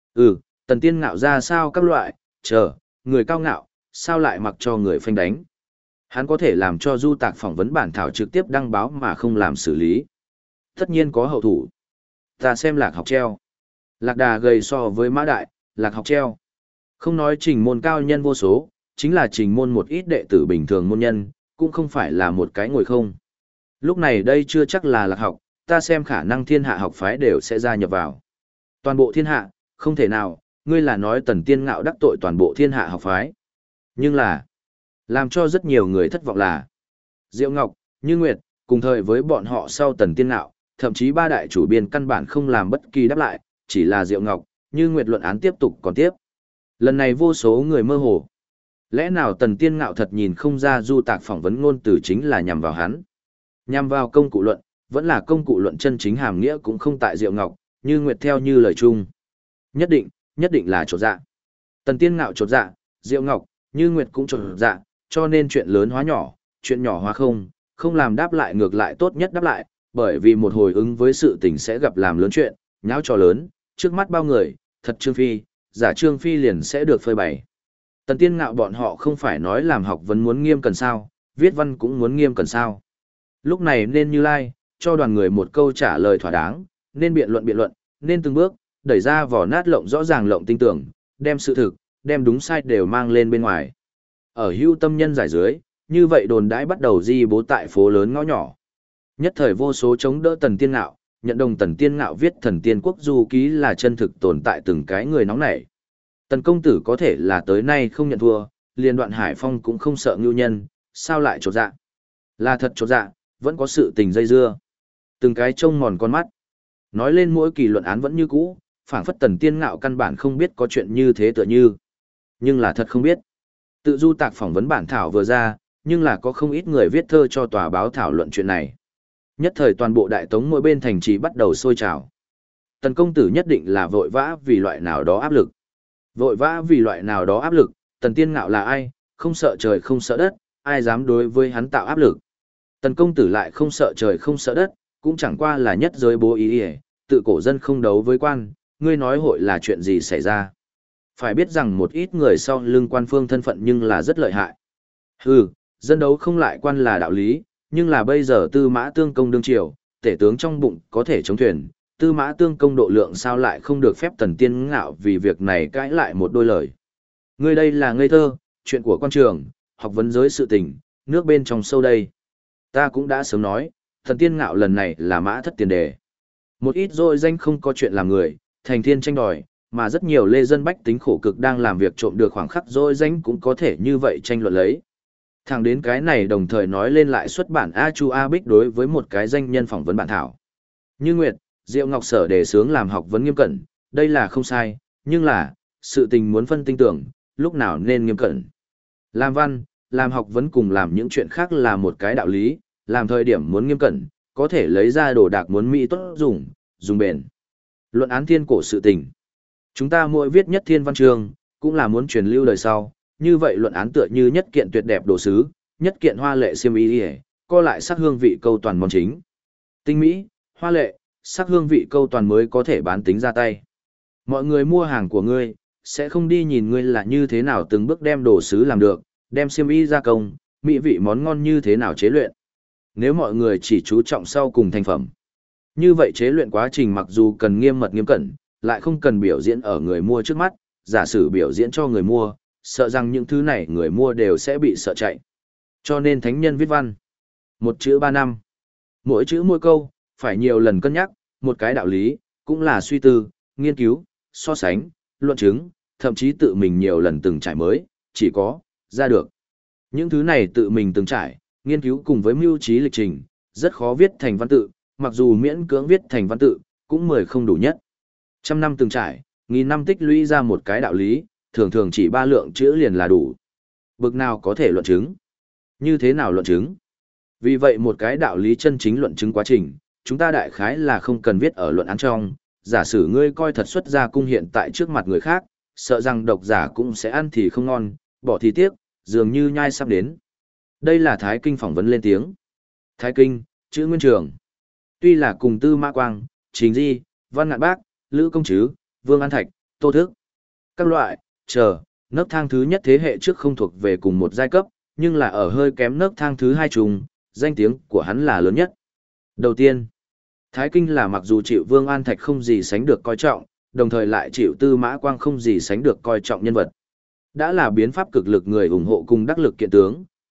Tần Tiên Ngạo ra sao các loại, người cao ngạo, sao lại mặc cho người phanh đánh. Hắn có thể làm cho du tạc phỏng vấn bản thảo trực tiếp đăng báo mà không làm xử lý. Tất nhiên có hậu thủ. Ta xem lạc học treo. Lạc đà gầy so với mã đại, lạc học treo. Không nói trình môn cao nhân vô số, chính là trình môn một ít đệ tử bình thường môn nhân, cũng không phải là một cái ngồi không. Lúc này đây chưa chắc là lạc học, ta xem khả năng thiên hạ học phái đều sẽ gia nhập vào. Toàn bộ thiên hạ, không thể nào, ngươi là nói Tần Tiên Ngạo đắc tội toàn bộ thiên hạ học phái. Nhưng là, làm cho rất nhiều người thất vọng là, Diệu Ngọc, Như Nguyệt, cùng thời với bọn họ sau Tần Tiên Ngạo, thậm chí ba đại chủ biên căn bản không làm bất kỳ đáp lại, chỉ là Diệu Ngọc, Như Nguyệt luận án tiếp tục còn tiếp. Lần này vô số người mơ hồ. Lẽ nào Tần Tiên Ngạo thật nhìn không ra Du Tạc phỏng vấn ngôn từ chính là nhằm vào hắn? Nhằm vào công cụ luận, vẫn là công cụ luận chân chính hàm nghĩa cũng không tại Diệu Ngọc, Như Nguyệt theo như lời chung. Nhất định là chột dạ. Tần Tiên Ngạo chột dạ, Diệu Ngọc, Như Nguyệt cũng chột dạ, cho nên chuyện lớn hóa nhỏ, chuyện nhỏ hóa không làm đáp lại ngược lại tốt nhất đáp lại, bởi vì một hồi ứng với sự tình sẽ gặp làm lớn chuyện, nháo trò lớn, trước mắt bao người, thật Trương Phi, giả Trương Phi liền sẽ được phơi bày. Tần Tiên Ngạo bọn họ không phải nói làm học vấn muốn nghiêm cần sao, viết văn cũng muốn nghiêm cần sao. Lúc này nên Như Lai, cho đoàn người một câu trả lời thỏa đáng, nên biện luận, nên từng bước, đẩy ra vỏ nát lộng rõ ràng lộng tinh tưởng, đem sự thực, đem đúng sai đều mang lên bên ngoài. Ở hưu tâm nhân giải dưới, như vậy đồn đãi bắt đầu di bố tại phố lớn ngõ nhỏ. Nhất thời vô số chống đỡ Tần Tiên Ngạo, nhận đồng Tần Tiên Ngạo viết Thần Tiên Quốc Du Ký là chân thực tồn tại từng cái người nóng nảy. Tần công tử có thể là tới nay không nhận thua, liền Đoạn Hải Phong cũng không sợ ngưu nhân, sao lại chột dạ? Là thật chột dạ, vẫn có sự tình dây dưa. Từng cái trông mòn con mắt. Nói lên mỗi kỳ luận án vẫn như cũ, phảng phất Tần Tiên Ngạo căn bản không biết có chuyện như thế tựa như. Nhưng là thật không biết. Tự Du Tạc phỏng vấn bản thảo vừa ra, nhưng là có không ít người viết thơ cho tòa báo thảo luận chuyện này. Nhất thời toàn bộ đại tống mỗi bên thành trì bắt đầu sôi trào. Tần công tử nhất định là vội vã vì loại nào đó áp lực. Vội vã vì loại nào đó áp lực, Tần Tiên Ngạo là ai, không sợ trời không sợ đất, ai dám đối với hắn tạo áp lực. Tần công tử lại không sợ trời không sợ đất, cũng chẳng qua là nhất giới bố ý ỉa, tự cổ dân không đấu với quan, ngươi nói hội là chuyện gì xảy ra. Phải biết rằng một ít người sau lưng quan phương thân phận nhưng là rất lợi hại. Hừ, dân đấu không lại quan là đạo lý, nhưng là bây giờ Tư Mã Tương công đương triều, tể tướng trong bụng có thể chống thuyền, Tư Mã Tương công độ lượng sao lại không được phép Tần Tiên Ngạo vì việc này cãi lại một đôi lời. Ngươi đây là ngây thơ, chuyện của quan trường, học vấn giới sự tình, nước bên trong sâu đây. Ta cũng đã sớm nói, Tần Tiên Ngạo lần này là mã thất tiền đề. Một ít rồi danh không có chuyện làm người, thành thiên tranh đòi, mà rất nhiều lê dân bách tính khổ cực đang làm việc trộm được khoảng khắc rồi danh cũng có thể như vậy tranh luận lấy. Thẳng đến cái này đồng thời nói lên lại xuất bản A Chu A Bích đối với một cái danh nhân phỏng vấn bản thảo. Như Nguyệt, Diệu Ngọc sở đề xướng làm học vấn nghiêm cẩn, đây là không sai, nhưng là, sự tình muốn phân tinh tưởng, lúc nào nên nghiêm cẩn. Làm văn, làm học vấn cùng làm những chuyện khác là một cái đạo lý, làm thời điểm muốn nghiêm cẩn, có thể lấy ra đồ đạc muốn mỹ tốt dùng bền. Luận án thiên cổ sự tình. Chúng ta mỗi viết nhất thiên văn chương, cũng là muốn truyền lưu đời sau, như vậy luận án tựa như nhất kiện tuyệt đẹp đồ sứ, nhất kiện hoa lệ xiêm y đi, co lại sắc hương vị câu toàn món chính. Tinh mỹ, hoa lệ, sắc hương vị câu toàn mới có thể bán tính ra tay. Mọi người mua hàng của ngươi, sẽ không đi nhìn ngươi là như thế nào từng bước đem đồ sứ làm được, đem xiêm y gia công, mỹ vị món ngon như thế nào chế luyện. Nếu mọi người chỉ chú trọng sau cùng thành phẩm, như vậy chế luyện quá trình mặc dù cần nghiêm mật nghiêm cẩn, lại không cần biểu diễn ở người mua trước mắt, giả sử biểu diễn cho người mua, sợ rằng những thứ này người mua đều sẽ bị sợ chạy. Cho nên thánh nhân viết văn, một chữ 3 năm, mỗi chữ mỗi câu, phải nhiều lần cân nhắc, một cái đạo lý, cũng là suy tư, nghiên cứu, so sánh, luận chứng, thậm chí tự mình nhiều lần từng trải mới, chỉ có, ra được. Những thứ này tự mình từng trải, nghiên cứu cùng với mưu trí lịch trình, rất khó viết thành văn tự, mặc dù miễn cưỡng viết thành văn tự, cũng 10 không đủ nhất. Trăm năm từng trải, nghìn năm tích lũy ra một cái đạo lý, thường thường chỉ 3 lượng chữ liền là đủ. Bực nào có thể luận chứng? Như thế nào luận chứng? Vì vậy một cái đạo lý chân chính luận chứng quá trình, chúng ta đại khái là không cần viết ở luận án trong, giả sử ngươi coi thật xuất ra cung hiện tại trước mặt người khác, sợ rằng độc giả cũng sẽ ăn thì không ngon, bỏ thì tiếc, dường như nhai sắp đến. Đây là Thái Kinh phỏng vấn lên tiếng. Thái Kinh, chữ Nguyên Trường. Tuy là cùng Tư Mã Quang, Trình Di, Văn Ngạn Bác, Lữ Công Trứ, Vương An Thạch, Tô Thức. Các loại, nấc thang thứ nhất thế hệ trước không thuộc về cùng một giai cấp, nhưng là ở hơi kém nấc thang thứ hai trùng, danh tiếng của hắn là lớn nhất. Đầu tiên, Thái Kinh là mặc dù chịu Vương An Thạch không gì sánh được coi trọng, đồng thời lại chịu Tư Mã Quang không gì sánh được coi trọng nhân vật. Đã là biến pháp cực lực người ủng hộ cùng đắc lực kiện tướng,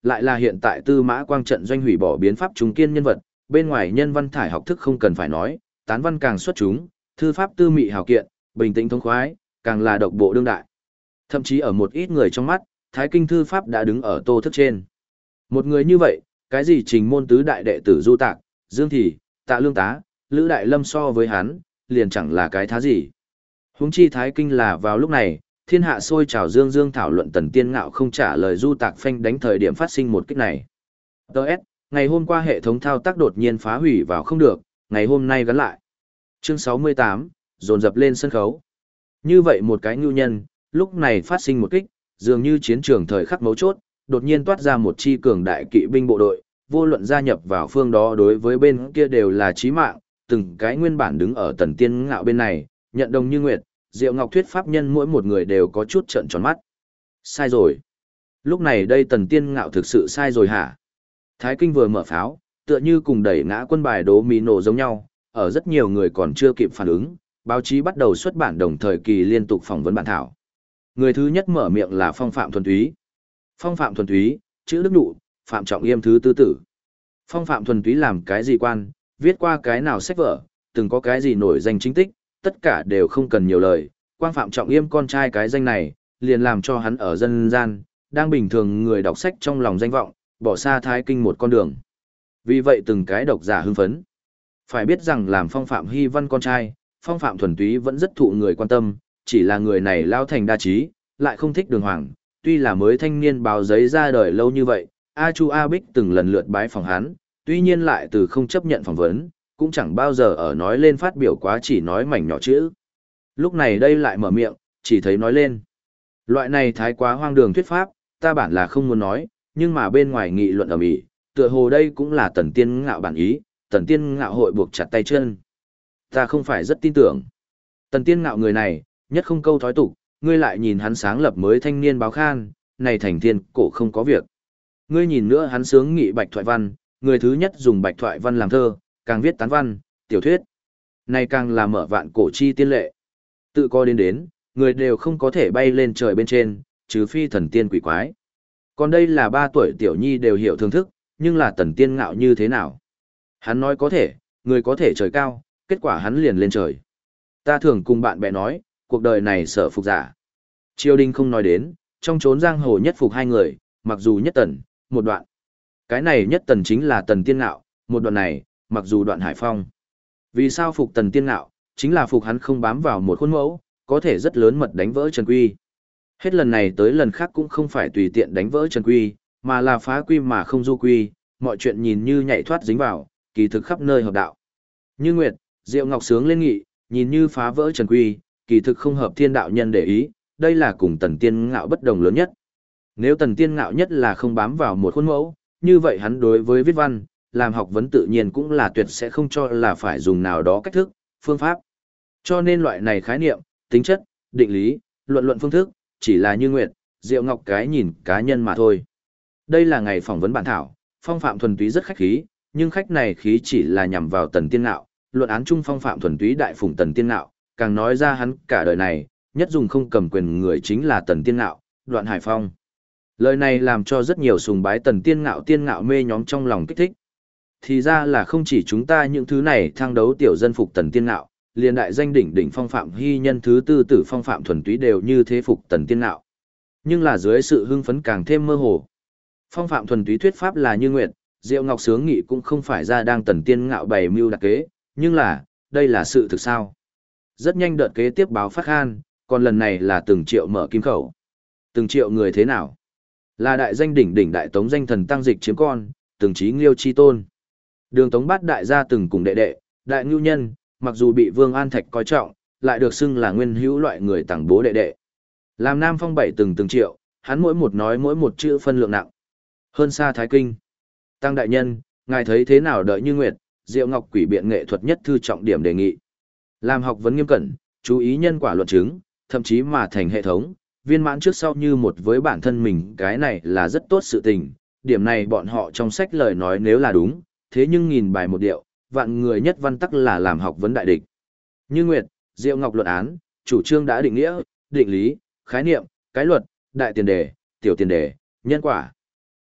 lại là hiện tại Tư Mã Quang trận doanh hủy bỏ biến pháp chúng kiên nhân vật, bên ngoài nhân văn thải học thức không cần phải nói, tán văn càng xuất chúng, thư pháp tư mị hào kiện, bình tĩnh thông khoái, càng là độc bộ đương đại. Thậm chí ở một ít người trong mắt, Thái Kinh thư pháp đã đứng ở Tô Thức trên. Một người như vậy, cái gì trình môn tứ đại đệ tử Du Tạc, Dương Thị, Tạ Lương Tá, Lữ Đại Lâm so với hắn, liền chẳng là cái thá gì. Huống chi Thái Kinh là vào lúc này, thiên hạ sôi trào dương dương thảo luận Tần Tiên Ngạo không trả lời Du Tạc phanh đánh thời điểm phát sinh một kích này. Đợt, ngày hôm qua hệ thống thao tác đột nhiên phá hủy vào không được, ngày hôm nay gắn lại. Chương 68, dồn dập lên sân khấu. Như vậy một cái ngưu nhân, lúc này phát sinh một kích, dường như chiến trường thời khắc mấu chốt, đột nhiên toát ra một chi cường đại kỵ binh bộ đội, vô luận gia nhập vào phương đó đối với bên kia đều là chí mạng, từng cái nguyên bản đứng ở Tần Tiên Ngạo bên này, nhận đồng như nguyệt, Diệu Ngọc thuyết pháp nhân mỗi một người đều có chút trợn tròn mắt. Sai rồi. Lúc này đây Tần Tiên Ngạo thực sự sai rồi hả? Thái Kinh vừa mở pháo, tựa như cùng đẩy ngã quân bài đố mì nổ giống nhau, ở rất nhiều người còn chưa kịp phản ứng, báo chí bắt đầu xuất bản đồng thời kỳ liên tục phỏng vấn bản thảo. Người thứ nhất mở miệng là Phong Phạm Thuần Túy. Phong Phạm Thuần Túy, chữ Đức Nụ, Phạm Trọng Yêm thứ tư tử. Phong Phạm Thuần Túy làm cái gì quan, viết qua cái nào sách vở, từng có cái gì nổi danh chính tích, tất cả đều không cần nhiều lời. Quang Phạm Trọng Yêm con trai cái danh này, liền làm cho hắn ở dân gian, đang bình thường người đọc sách trong lòng danh vọng, bỏ xa Thái Kinh một con đường. Vì vậy từng cái độc giả hưng phấn. Phải biết rằng làm Phong Phạm Hy Văn con trai, Phong Phạm Thuần Túy vẫn rất thụ người quan tâm, chỉ là người này lao thành đa trí, lại không thích đường hoàng, tuy là mới thanh niên báo giấy ra đời lâu như vậy, A Chu A Bích từng lần lượt bái phòng hắn, tuy nhiên lại từ không chấp nhận phỏng vấn, cũng chẳng bao giờ ở nói lên phát biểu quá chỉ nói mảnh nhỏ chữ. Lúc này đây lại mở miệng, chỉ thấy nói lên. Loại này thái quá hoang đường thuyết pháp, ta bản là không muốn nói, nhưng mà bên ngoài nghị luận ầm ĩ, tựa hồ đây cũng là Tần Tiên Ngạo bản ý, Tần Tiên Ngạo hội buộc chặt tay chân. Ta không phải rất tin tưởng. Tần Tiên Ngạo người này, nhất không câu thói tục, ngươi lại nhìn hắn sáng lập mới thanh niên báo khan, này thành thiên cổ không có việc. Ngươi nhìn nữa hắn sướng nghị bạch thoại văn, người thứ nhất dùng bạch thoại văn làm thơ, càng viết tán văn, tiểu thuyết. Này càng là mở vạn cổ chi tiên lệ. Tự có đến, người đều không có thể bay lên trời bên trên, trừ phi thần tiên quỷ quái. Còn đây là 3 tuổi tiểu nhi đều hiểu thưởng thức, nhưng là Tần Tiên Ngạo như thế nào? Hắn nói có thể, người có thể trời cao, kết quả hắn liền lên trời. Ta thường cùng bạn bè nói, cuộc đời này sợ phục giả. Triều đình không nói đến, trong chốn giang hồ nhất phục 2 người, mặc dù nhất tần, một đoạn. Cái này nhất tần chính là Tần Tiên Ngạo, một đoạn này, mặc dù đoạn Hải Phong. Vì sao phục Tần Tiên Ngạo, chính là phục hắn không bám vào một khuôn mẫu, có thể rất lớn mật đánh vỡ Trần Quy. Hết lần này tới lần khác cũng không phải tùy tiện đánh vỡ Trần Quy, mà là phá quy mà không du quy, mọi chuyện nhìn như nhảy thoát dính vào, kỳ thực khắp nơi hợp đạo. Như Nguyệt, Diệu Ngọc sướng lên nghị, nhìn như phá vỡ Trần Quy, kỳ thực không hợp thiên đạo nhân để ý, đây là cùng Tần Tiên Ngạo bất đồng lớn nhất. Nếu Tần Tiên Ngạo nhất là không bám vào một khuôn mẫu, như vậy hắn đối với viết văn, làm học vấn tự nhiên cũng là tuyệt sẽ không cho là phải dùng nào đó cách thức, phương pháp. Cho nên loại này khái niệm, tính chất, định lý, luận phương thức, chỉ là Như Nguyệt, Diệu Ngọc cái nhìn cá nhân mà thôi. Đây là ngày phỏng vấn bản thảo, Phong Phạm Thuần Túy rất khách khí, nhưng khách này khí chỉ là nhằm vào Tần Tiên Ngạo, luận án chung Phong Phạm Thuần Túy đại phụng Tần Tiên Ngạo, càng nói ra hắn cả đời này, nhất dùng không cầm quyền người chính là Tần Tiên Ngạo, Đoạn Hải Phong. Lời này làm cho rất nhiều sùng bái Tần Tiên Ngạo mê nhóm trong lòng kích thích. Thì ra là không chỉ chúng ta những thứ này thăng đấu tiểu dân phục Tần Tiên Ngạo, liền đại danh đỉnh Phong Phạm Hy nhân thứ tư tử Phong Phạm Thuần Túy đều như thế phục Tần Tiên Ngạo. Nhưng là dưới sự hưng phấn càng thêm mơ hồ. Phong Phạm Thuần Túy thuyết pháp là Như Nguyệt, Diệu Ngọc sướng nghị cũng không phải ra đang Tần Tiên Ngạo bày mưu đặc kế, nhưng là, đây là sự thực sao? Rất nhanh đợt kế tiếp báo phát khan, còn lần này là từng triệu mở kim khẩu. Từng triệu người thế nào? Là đại danh đỉnh đại tống danh thần tăng dịch chiếm con, từng trí nghiêu chi tôn. Đường Tống Bát đại gia từng cùng đệ, đại ngưu nhân, mặc dù bị Vương An Thạch coi trọng, lại được xưng là nguyên hữu loại người tặng bố đệ. Làm Nam Phong bảy từng triệu, hắn mỗi một nói mỗi một chữ phân lượng nặng. Hơn xa Thái Kinh. Tăng đại nhân, ngài thấy thế nào đợi Như Nguyệt, Diệu Ngọc quỷ biện nghệ thuật nhất thư trọng điểm đề nghị. Làm học vấn nghiêm cẩn, chú ý nhân quả luận chứng, thậm chí mà thành hệ thống, viên mãn trước sau như một với bản thân mình, cái này là rất tốt sự tình. Điểm này bọn họ trong sách lời nói nếu là đúng, thế nhưng nghìn bài một điệu, vạn người nhất văn tắc là làm học vấn đại địch. Như Nguyệt, Diệu Ngọc luận án, chủ trương đã định nghĩa, định lý, khái niệm, cái luật, đại tiền đề, tiểu tiền đề, nhân quả.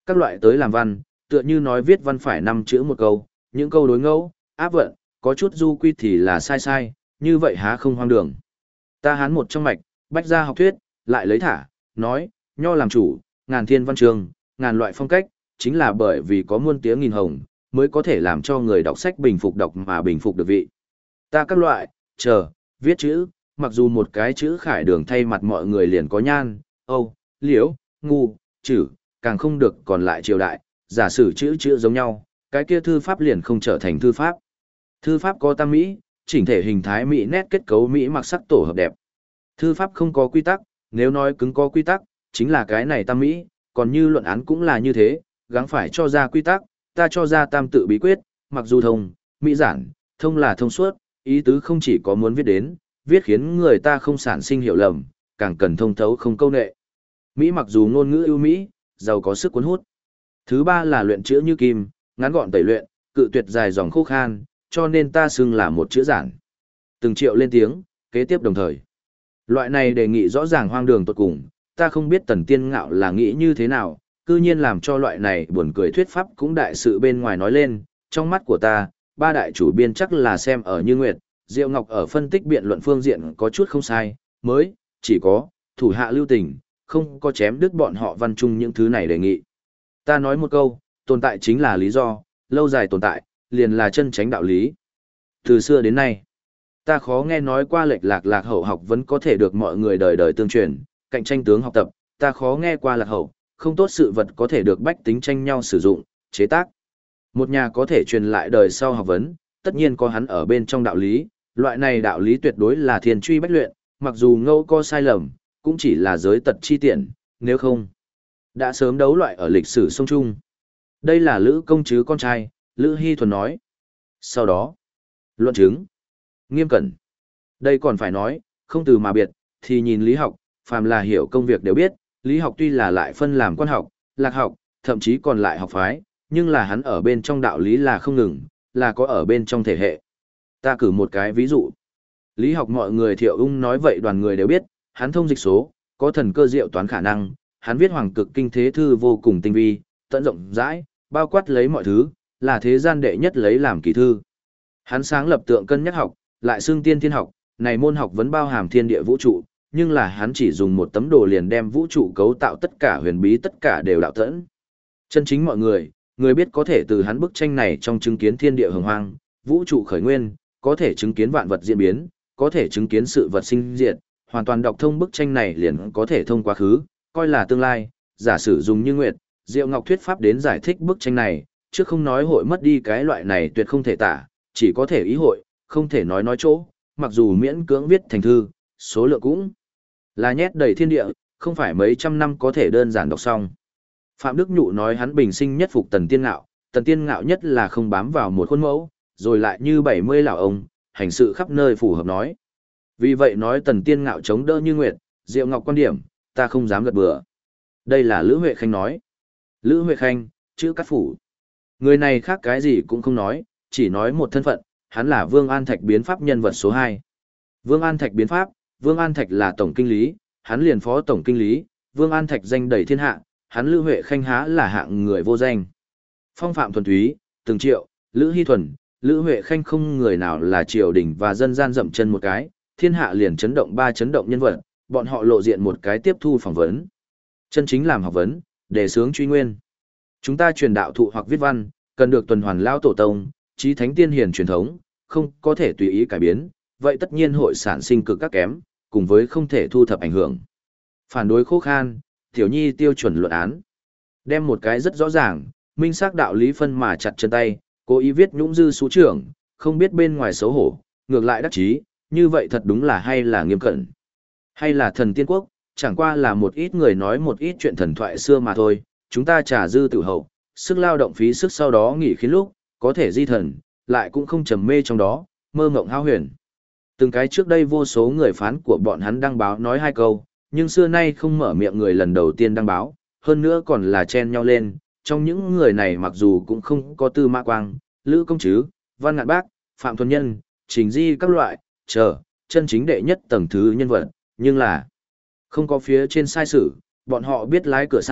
Các loại tới làm văn, tựa như nói viết văn phải 5 chữ một câu, những câu đối ngẫu, áp vận, có chút du quy thì là sai sai, như vậy há không hoang đường. Ta hán một trong mạch, bách gia học thuyết, lại lấy thả, nói, nho làm chủ, ngàn thiên văn trường, ngàn loại phong cách, chính là bởi vì có muôn tiếng nghìn hồng, mới có thể làm cho người đọc sách bình phục đọc mà bình phục được vị. Ta các loại, viết chữ, mặc dù một cái chữ khải đường thay mặt mọi người liền có nhan, âu, liễu, ngu, chữ, càng không được còn lại triều đại, giả sử chữ chữ giống nhau, cái kia thư pháp liền không trở thành thư pháp. Thư pháp có tam mỹ, chỉnh thể hình thái mỹ nét kết cấu mỹ mặc sắc tổ hợp đẹp. Thư pháp không có quy tắc, nếu nói cứng có quy tắc, chính là cái này tam mỹ, còn như luận án cũng là như thế, gắng phải cho ra quy tắc, ta cho ra tam tự bí quyết, mặc dù thông, mỹ giản, thông là thông suốt, ý tứ không chỉ có muốn viết đến, viết khiến người ta không sản sinh hiểu lầm, càng cần thông thấu không câu nệ. Mỹ mặc dù ngôn ngữ ưu mỹ, giàu có sức cuốn hút. Thứ ba là luyện chữ như kim, ngắn gọn tẩy luyện, cự tuyệt dài dòng khô khan, cho nên ta xưng là một chữ giản. Từng triệu lên tiếng, kế tiếp đồng thời. Loại này đề nghị rõ ràng hoang đường tột cùng, ta không biết Tần Tiên Ngạo là nghĩ như thế nào, cư nhiên làm cho loại này buồn cười thuyết pháp cũng đại sự bên ngoài nói lên, trong mắt của ta, ba đại chủ biên chắc là xem ở Như Nguyệt, Diệu Ngọc ở phân tích biện luận phương diện có chút không sai, mới, chỉ có, thủ hạ lưu tình, không có chém đứt bọn họ văn chung những thứ này đề nghị. Ta nói một câu, tồn tại chính là lý do, lâu dài tồn tại, liền là chân chánh đạo lý. Từ xưa đến nay, ta khó nghe nói qua lệch lạc lạc hậu học vẫn có thể được mọi người đời đời tương truyền, cạnh tranh tướng học tập, ta khó nghe qua lạc hậu, không tốt sự vật có thể được bách tính tranh nhau sử dụng, chế tác. Một nhà có thể truyền lại đời sau học vấn, tất nhiên có hắn ở bên trong đạo lý, loại này đạo lý tuyệt đối là thiên truy bách luyện, mặc dù ngẫu có sai lầm, cũng chỉ là giới tật chi tiện, nếu không, đã sớm đấu loại ở lịch sử sông Trung. Đây là Lữ công chứ con trai, Lữ Hy Thuần nói. Sau đó, luận chứng, nghiêm cẩn. Đây còn phải nói, không từ mà biệt, thì nhìn lý học, phàm là hiểu công việc đều biết, lý học tuy là lại phân làm quan học, lạc học, thậm chí còn lại học phái, nhưng là hắn ở bên trong đạo lý là không ngừng, là có ở bên trong thể hệ. Ta cử một cái ví dụ. Lý học mọi người Thiệu Ung nói vậy đoàn người đều biết, hắn thông dịch số, có thần cơ diệu toán khả năng, hắn viết hoàng cực kinh thế thư vô cùng tinh vi, tận rộng rãi, bao quát lấy mọi thứ, là thế gian đệ nhất lấy làm kỳ thư. Hắn sáng lập tượng cân nhắc học, lại xưng tiên thiên học, này môn học vẫn bao hàm thiên địa vũ trụ, nhưng là hắn chỉ dùng một tấm đồ liền đem vũ trụ cấu tạo tất cả huyền bí tất cả đều đạo tẫn. Chân chính mọi người, người biết có thể từ hắn bức tranh này trong chứng kiến thiên địa hồng hoang, vũ trụ khởi nguyên, có thể chứng kiến vạn vật diễn biến, có thể chứng kiến sự vật sinh diệt, hoàn toàn đọc thông bức tranh này liền có thể thông quá khứ, coi là tương lai, giả sử dùng Như Nguyệt, Diệu Ngọc thuyết pháp đến giải thích bức tranh này, chứ không nói hội mất đi cái loại này tuyệt không thể tả, chỉ có thể ý hội, không thể nói chỗ, mặc dù miễn cưỡng viết thành thư, số lượng cũng là nhét đầy thiên địa, không phải mấy trăm năm có thể đơn giản đọc xong. Phạm Đức Nhụ nói hắn bình sinh nhất phục Tần Tiên Ngạo nhất là không bám vào một khuôn mẫu, rồi lại như 70 lão ông, hành sự khắp nơi phù hợp nói. Vì vậy nói Tần Tiên Ngạo chống đỡ Như Nguyệt, Diệu Ngọc quan điểm, ta không dám gật bừa. Đây là Lữ Huệ Khanh nói. Lữ Huệ Khanh, chữ Cát Phủ. Người này khác cái gì cũng không nói, chỉ nói một thân phận, hắn là Vương An Thạch biến pháp nhân vật số 2. Vương An Thạch biến pháp, Vương An Thạch là tổng kinh lý, hắn liền phó tổng kinh lý, Vương An Thạch danh đầy thiên hạ, hắn Lữ Huệ Khanh há là hạng người vô danh. Phong phạm thuần túy, từng triệu, Lữ Hy Thuần, Lữ Huệ Khanh không người nào là triều đình và dân gian dậm chân một cái, thiên hạ liền chấn động ba chấn động nhân vật, bọn họ lộ diện một cái tiếp thu phỏng vấn. Chân chính làm học vấn, đề xướng truy nguyên. Chúng ta truyền đạo thụ hoặc viết văn, cần được tuần hoàn lao tổ tông, chí thánh tiên hiền truyền thống, không có thể tùy ý cải biến, vậy tất nhiên hội sản sinh cực các kém, cùng với không thể thu thập ảnh hưởng. Phản đối khô khan, tiểu nhi tiêu chuẩn luận án. Đem một cái rất rõ ràng, minh xác đạo lý phân mà chặt chân tay, cố ý viết nhũng dư số trưởng, không biết bên ngoài xấu hổ, ngược lại đắc chí, như vậy thật đúng là hay là nghiêm cẩn. Hay là thần tiên quốc, chẳng qua là một ít người nói một ít chuyện thần thoại xưa mà thôi, chúng ta trả dư tự hậu, sức lao động phí sức sau đó nghỉ khiến lúc, có thể di thần, lại cũng không trầm mê trong đó, mơ mộng hao huyền. Từng cái trước đây vô số người phán của bọn hắn đăng báo nói 2 câu, nhưng xưa nay không mở miệng người lần đầu tiên đăng báo, hơn nữa còn là chen nhau lên, trong những người này mặc dù cũng không có Tư Mã Quang, Lữ Công Trứ, Văn Ngạn Bác, Phạm Thuần Nhân, Trình Di các loại, chân chính đệ nhất tầng thứ nhân vật, nhưng là không có phía trên sai sử, bọn họ biết lái cửa sao,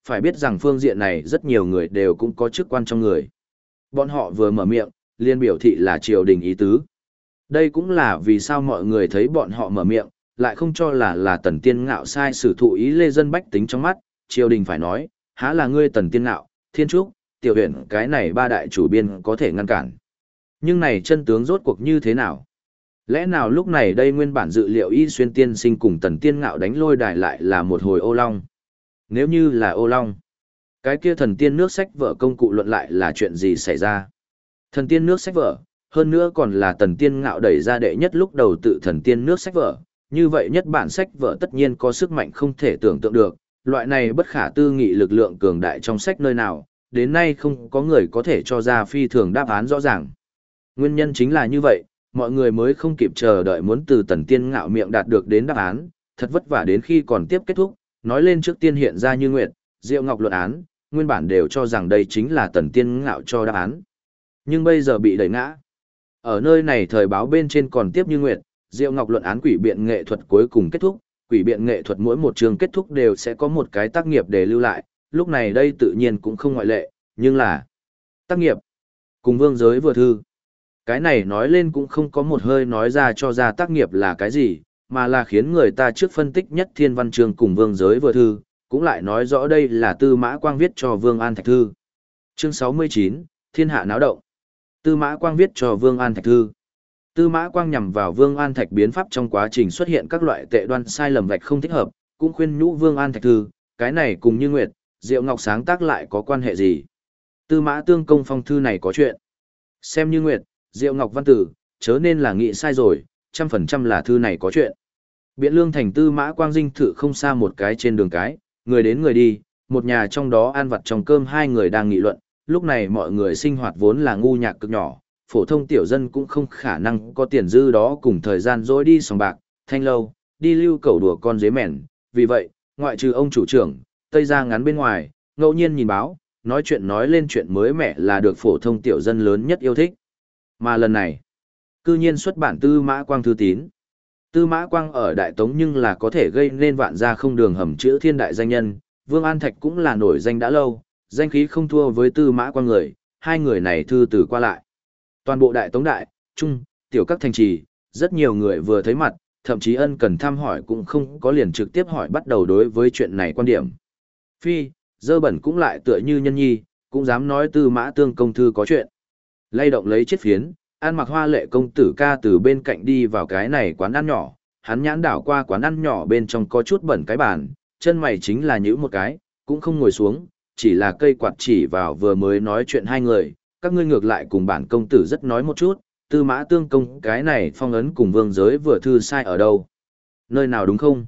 phải biết rằng phương diện này rất nhiều người đều cũng có chức quan trong người. Bọn họ vừa mở miệng, liền biểu thị là triều đình ý tứ. Đây cũng là vì sao mọi người thấy bọn họ mở miệng, lại không cho là Tần Tiên Ngạo sai sử thụ ý lê dân bách tính trong mắt, triều đình phải nói, há là ngươi Tần Tiên Ngạo, Thiên Trúc, Tiểu Huyền cái này ba đại chủ biên có thể ngăn cản. Nhưng này chân tướng rốt cuộc như thế nào? Lẽ nào lúc này đây nguyên bản dự liệu Y Xuyên tiên sinh cùng Tần Tiên Ngạo đánh lôi đài lại là một hồi ô long? Nếu như là ô long, cái kia thần tiên nước sách vở công cụ luận lại là chuyện gì xảy ra? Thần tiên nước sách vở, hơn nữa còn là Tần Tiên Ngạo đẩy ra đệ nhất lúc đầu tự thần tiên nước sách vở, như vậy nhất bản sách vở tất nhiên có sức mạnh không thể tưởng tượng được, loại này bất khả tư nghị lực lượng cường đại trong sách nơi nào, đến nay không có người có thể cho ra phi thường đáp án rõ ràng. Nguyên nhân chính là như vậy, mọi người mới không kịp chờ đợi muốn từ Tần Tiên Ngạo miệng đạt được đến đáp án, thật vất vả đến khi còn tiếp kết thúc, nói lên trước tiên hiện ra như nguyện, Diệu Ngọc luận án, nguyên bản đều cho rằng đây chính là Tần Tiên Ngạo cho đáp án. Nhưng bây giờ bị đẩy ngã. Ở nơi này thời báo bên trên còn tiếp như nguyện, Diệu Ngọc luận án quỷ biện nghệ thuật cuối cùng kết thúc, quỷ biện nghệ thuật mỗi một chương kết thúc đều sẽ có một cái tác nghiệp để lưu lại, lúc này đây tự nhiên cũng không ngoại lệ, nhưng là tác nghiệp cùng vương giới vừa thư. Cái này nói lên cũng không có một hơi nói ra cho ra tác nghiệp là cái gì, mà là khiến người ta trước phân tích nhất thiên văn chương cùng vương giới vừa thư, cũng lại nói rõ đây là Tư Mã Quang viết cho Vương An Thạch Thư. Chương 69, Thiên hạ náo động. Tư Mã Quang viết cho Vương An Thạch Thư. Tư Mã Quang nhằm vào Vương An Thạch biến pháp trong quá trình xuất hiện các loại tệ đoan sai lầm vạch không thích hợp, cũng khuyên nhủ Vương An Thạch Thư, cái này cùng như Nguyệt, Diệu Ngọc sáng tác lại có quan hệ gì? Tư Mã Tương Công phong thư này có chuyện. Xem như Nguyệt, Diệu Ngọc văn tử, chớ nên là nghĩ sai rồi, 100% là thư này có chuyện. Biện Lương thành Tư Mã Quang dinh thự không xa một cái trên đường cái, người đến người đi, một nhà trong đó ăn vặt trong cơm hai người đang nghị luận, lúc này mọi người sinh hoạt vốn là ngu nhạc cực nhỏ, phổ thông tiểu dân cũng không khả năng có tiền dư đó cùng thời gian dối đi sòng bạc, thanh lâu, đi lưu cầu đùa con dế mèn, vì vậy, ngoại trừ ông chủ trưởng, Tây ra ngắn bên ngoài, ngẫu nhiên nhìn báo, nói chuyện nói lên chuyện mới mẻ là được phổ thông tiểu dân lớn nhất yêu thích. Mà lần này, cư nhiên xuất bản Tư Mã Quang thư tín. Tư Mã Quang ở Đại Tống nhưng là có thể gây nên vạn gia không đường hầm chữ thiên đại danh nhân, Vương An Thạch cũng là nổi danh đã lâu, danh khí không thua với Tư Mã Quang người, hai người này thư từ qua lại. Toàn bộ Đại Tống Đại, Trung, Tiểu các thành trì, rất nhiều người vừa thấy mặt, thậm chí ân cần thăm hỏi cũng không có liền trực tiếp hỏi bắt đầu đối với chuyện này quan điểm. Phi, dơ bẩn cũng lại tựa như nhân nhi, cũng dám nói Tư Mã Tương công thư có chuyện. Lay động lấy chiếc phiến, ăn mặc hoa lệ công tử ca từ bên cạnh đi vào cái này quán ăn nhỏ, hắn nhãn đảo qua quán ăn nhỏ bên trong có chút bẩn cái bàn, chân mày chính là nhíu một cái, cũng không ngồi xuống, chỉ là cây quạt chỉ vào vừa mới nói chuyện hai người, các ngươi ngược lại cùng bản công tử rất nói một chút, Tư Mã Tương công cái này phong ấn cùng vương giới vừa thư sai ở đâu? Nơi nào đúng không?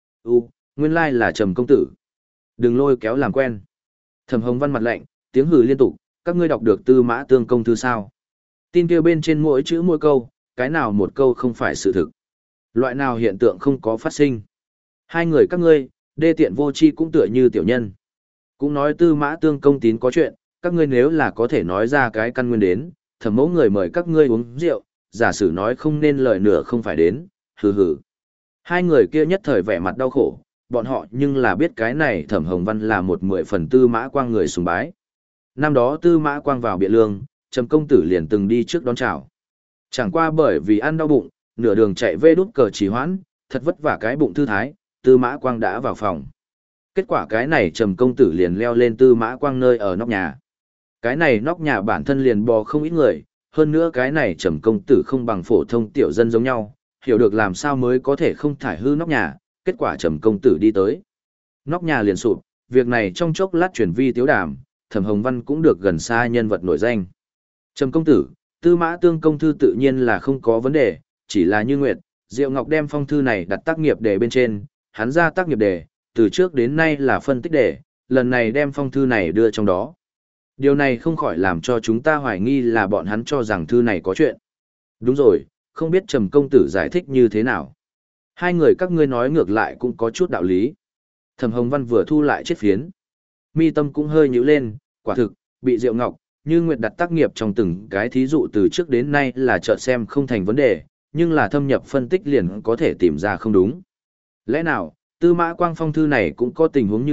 Nguyên lai là Trầm công tử. Đừng lôi kéo làm quen. Thẩm Hồng Văn mặt lạnh, tiếng hừ liên tục, các ngươi đọc được Tư Mã Tương công thư sao? Tin kia bên trên mỗi chữ mỗi câu, cái nào một câu không phải sự thực. Loại nào hiện tượng không có phát sinh. Hai người các ngươi, đê tiện vô tri cũng tựa như tiểu nhân. Cũng nói Tư Mã Tương công tín có chuyện, các ngươi nếu là có thể nói ra cái căn nguyên đến, Thẩm mẫu người mời các ngươi uống rượu, giả sử nói không nên lời nửa không phải đến, hừ hừ. Hai người kia nhất thời vẻ mặt đau khổ, bọn họ nhưng là biết cái này Thẩm Hồng Văn là một 10 phần Tư Mã Quang người sùng bái. Năm đó Tư Mã Quang vào Biện Lương, Trầm công tử liền từng đi trước đón chào. Chẳng qua bởi vì ăn đau bụng, nửa đường chạy về đút cờ trì hoãn, thật vất vả cái bụng thư thái, Tư Mã Quang đã vào phòng. Kết quả cái này Trầm công tử liền leo lên Tư Mã Quang nơi ở nóc nhà. Cái này nóc nhà bản thân liền bò không ít người, hơn nữa cái này Trầm công tử không bằng phổ thông tiểu dân giống nhau, hiểu được làm sao mới có thể không thải hư nóc nhà, kết quả Trầm công tử đi tới. Nóc nhà liền sụp, việc này trong chốc lát truyền vi tiếu đàm, Thẩm Hồng Văn cũng được gần xa nhân vật nổi danh. Trầm công tử, Tư Mã Tương công thư tự nhiên là không có vấn đề, chỉ là như Nguyệt, Diệu Ngọc đem phong thư này đặt tác nghiệp đề bên trên, hắn ra tác nghiệp đề, từ trước đến nay là phân tích đề, lần này đem phong thư này đưa trong đó. Điều này không khỏi làm cho chúng ta hoài nghi là bọn hắn cho rằng thư này có chuyện. Đúng rồi, không biết Trầm công tử giải thích như thế nào. Hai người các ngươi nói ngược lại cũng có chút đạo lý. Thẩm Hồng Văn vừa thu lại chiếc phiến. Mi tâm cũng hơi nhíu lên, quả thực, bị Diệu Ngọc, như Nguyệt đặt tác nghiệp trong từng cái thí dụ từ trước đến nay là chợt xem không thành vấn đề, nhưng là thâm nhập phân tích liền có thể tìm ra không đúng. Lẽ nào, Tư Mã Quang phong thư này cũng có tình huống như vậy,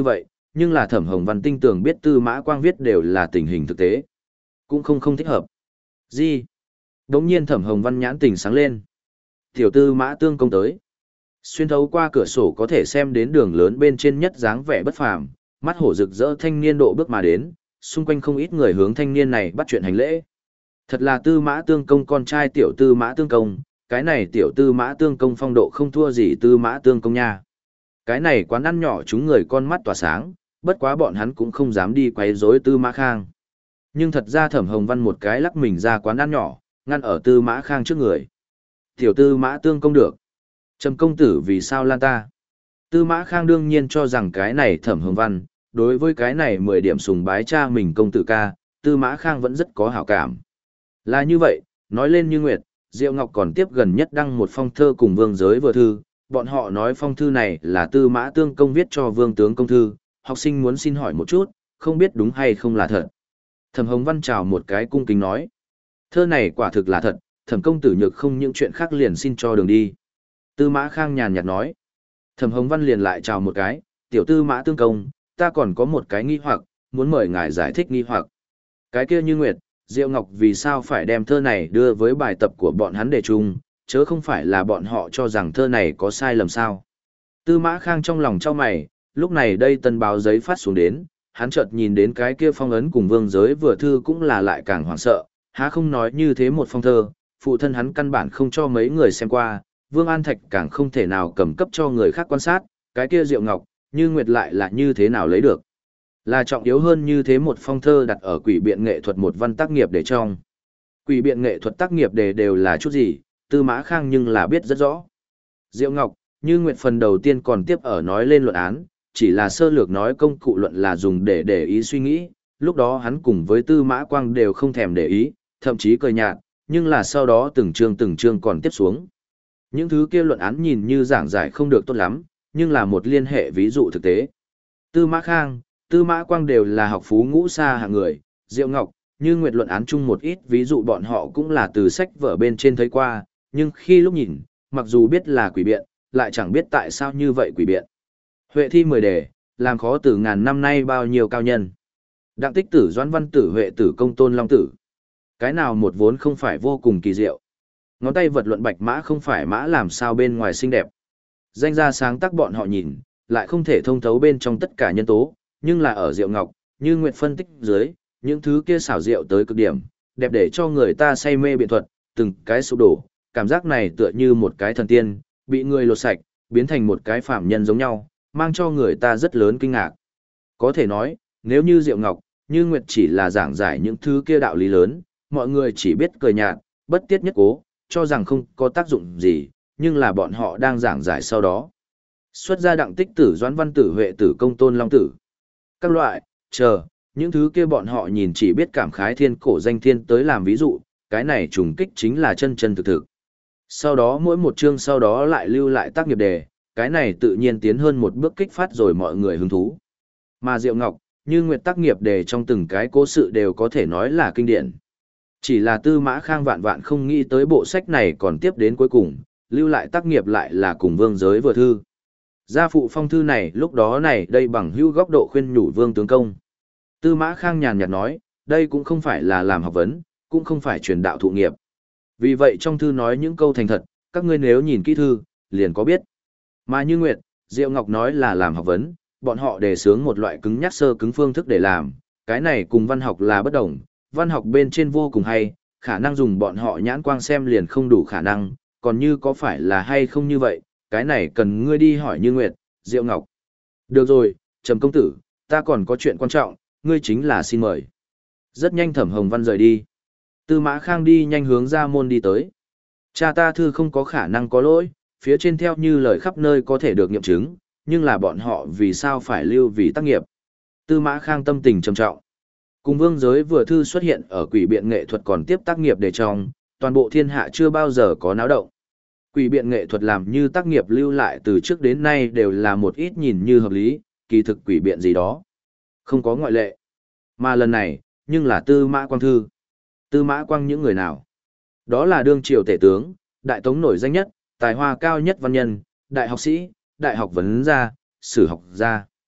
nhưng là Thẩm Hồng Văn tinh tường biết Tư Mã Quang viết đều là tình hình thực tế. Cũng không thích hợp. Gì? Đống nhiên Thẩm Hồng Văn nhãn tình sáng lên. Tiểu Tư Mã Tương công tới. Xuyên thấu qua cửa sổ có thể xem đến đường lớn bên trên nhất dáng vẻ bất phàm, mắt hổ rực rỡ thanh niên độ bước mà đến, xung quanh không ít người hướng thanh niên này bắt chuyện hành lễ. Thật là Tư Mã Tương công con trai Tiểu Tư Mã Tương công, cái này Tiểu Tư Mã Tương công phong độ không thua gì Tư Mã Tương công nha. Cái này quán ăn nhỏ chúng người con mắt tỏa sáng, bất quá bọn hắn cũng không dám đi quấy rối Tư Mã Khang. Nhưng thật ra Thẩm Hồng Văn một cái lắc mình ra quán ăn nhỏ, ngăn ở Tư Mã Khang trước người. Tiểu Tư Mã Tương công được. Trầm công tử vì sao lan ta? Tư Mã Khang đương nhiên cho rằng cái này Thẩm Hồng Văn, đối với cái này 10 điểm sùng bái cha mình công tử ca, Tư Mã Khang vẫn rất có hảo cảm. Là như vậy, nói lên như nguyệt, Diệu Ngọc còn tiếp gần nhất đăng một phong thơ cùng vương giới vừa thư, bọn họ nói phong thư này là Tư Mã Tương công viết cho vương tướng công thư, học sinh muốn xin hỏi một chút, không biết đúng hay không là thật. Thẩm Hồng Văn chào một cái cung kính nói, thơ này quả thực là thật, Thẩm công tử nhược không những chuyện khác liền xin cho đường đi. Tư Mã Khang nhàn nhạt nói, Thẩm Hồng Văn liền lại chào một cái, tiểu Tư Mã Tương công, ta còn có một cái nghi hoặc, muốn mời ngài giải thích nghi hoặc. Cái kia như nguyệt, Diệu Ngọc vì sao phải đem thơ này đưa với bài tập của bọn hắn để chung, chớ không phải là bọn họ cho rằng thơ này có sai lầm sao. Tư Mã Khang trong lòng trao mày, lúc này đây tân báo giấy phát xuống đến, hắn chợt nhìn đến cái kia phong ấn cùng vương giới vừa thư cũng là lại càng hoảng sợ, há không nói như thế một phong thơ, phụ thân hắn căn bản không cho mấy người xem qua, Vương An Thạch càng không thể nào cầm cấp cho người khác quan sát, cái kia Diệu Ngọc, như nguyệt lại là như thế nào lấy được. Là trọng yếu hơn như thế một phong thơ đặt ở quỷ biện nghệ thuật một văn tác nghiệp để trong. Quỷ biện nghệ thuật tác nghiệp đề đều là chút gì, Tư Mã Khang nhưng là biết rất rõ. Diệu Ngọc, như nguyệt phần đầu tiên còn tiếp ở nói lên luận án, chỉ là sơ lược nói công cụ luận là dùng để ý suy nghĩ, lúc đó hắn cùng với Tư Mã Quang đều không thèm để ý, thậm chí cười nhạt, nhưng là sau đó từng chương còn tiếp xuống. Những thứ kia luận án nhìn như giảng giải không được tốt lắm, nhưng là một liên hệ ví dụ thực tế. Tư Mã Khang, Tư Mã Quang đều là học phú ngũ xa hạng người, Diệu Ngọc, như nguyệt luận án chung một ít ví dụ bọn họ cũng là từ sách vở bên trên thấy qua, nhưng khi lúc nhìn, mặc dù biết là quỷ biện, lại chẳng biết tại sao như vậy quỷ biện. Huệ thi 10 đề, làm khó từ ngàn năm nay bao nhiêu cao nhân. Đặng tích tử Doãn văn tử Huệ tử công tôn long tử. Cái nào một vốn không phải vô cùng kỳ diệu. Ngón tay vật luận bạch mã không phải mã làm sao bên ngoài xinh đẹp. Danh ra sáng tác bọn họ nhìn, lại không thể thông thấu bên trong tất cả nhân tố, nhưng là ở Diệu Ngọc, như nguyệt phân tích dưới, những thứ kia xảo diệu tới cực điểm, đẹp để cho người ta say mê biện thuật, từng cái sụp đổ, cảm giác này tựa như một cái thần tiên, bị người lột sạch, biến thành một cái phạm nhân giống nhau, mang cho người ta rất lớn kinh ngạc. Có thể nói, nếu như Diệu Ngọc, như nguyệt chỉ là giảng giải những thứ kia đạo lý lớn, mọi người chỉ biết cười nhạt, bất tiết nhất cố, cho rằng không có tác dụng gì, nhưng là bọn họ đang giảng giải sau đó. Xuất ra đặng tích tử Doãn văn tử Huệ tử công tôn long tử. Các loại, những thứ kia bọn họ nhìn chỉ biết cảm khái thiên cổ danh thiên tới làm ví dụ, cái này trùng kích chính là chân chân thực thực. Sau đó mỗi một chương sau đó lại lưu lại tác nghiệp đề, cái này tự nhiên tiến hơn một bước kích phát rồi mọi người hứng thú. Mà Diệu Ngọc, như nguyệt tác nghiệp đề trong từng cái cố sự đều có thể nói là kinh điển. Chỉ là Tư Mã Khang vạn vạn không nghĩ tới bộ sách này còn tiếp đến cuối cùng, lưu lại tác nghiệp lại là cùng vương giới vừa thư. Gia phụ phong thư này lúc đó này đây bằng hữu góc độ khuyên nhủ vương tướng công. Tư Mã Khang nhàn nhạt nói, đây cũng không phải là làm học vấn, cũng không phải truyền đạo thụ nghiệp. Vì vậy trong thư nói những câu thành thật, các ngươi nếu nhìn kỹ thư, liền có biết. Mà như Nguyệt, Diệu Ngọc nói là làm học vấn, bọn họ đề xướng một loại cứng nhắc sơ cứng phương thức để làm, cái này cùng văn học là bất đồng, văn học bên trên vô cùng hay, khả năng dùng bọn họ nhãn quang xem liền không đủ khả năng, còn như có phải là hay không như vậy, cái này cần ngươi đi hỏi Như Nguyệt, Diệu Ngọc. Được rồi, Trầm công tử, ta còn có chuyện quan trọng, ngươi chính là xin mời. Rất nhanh Thẩm Hồng Văn rời đi. Tư Mã Khang đi nhanh hướng ra môn đi tới. Cha ta thư không có khả năng có lỗi, phía trên theo như lời khắp nơi có thể được nghiệm chứng, nhưng là bọn họ vì sao phải lưu vì tác nghiệp. Tư Mã Khang tâm tình trầm trọng. Cùng vương giới vừa thư xuất hiện ở quỷ biện nghệ thuật còn tiếp tác nghiệp để trong, toàn bộ thiên hạ chưa bao giờ có náo động. Quỷ biện nghệ thuật làm như tác nghiệp lưu lại từ trước đến nay đều là một ít nhìn như hợp lý, kỳ thực quỷ biện gì đó. Không có ngoại lệ. Mà lần này, nhưng là Tư Mã Quang thư. Tư Mã Quang những người nào? Đó là đương triều tể tướng, đại tống nổi danh nhất, tài hoa cao nhất văn nhân, đại học sĩ, đại học vấn gia, sử học gia.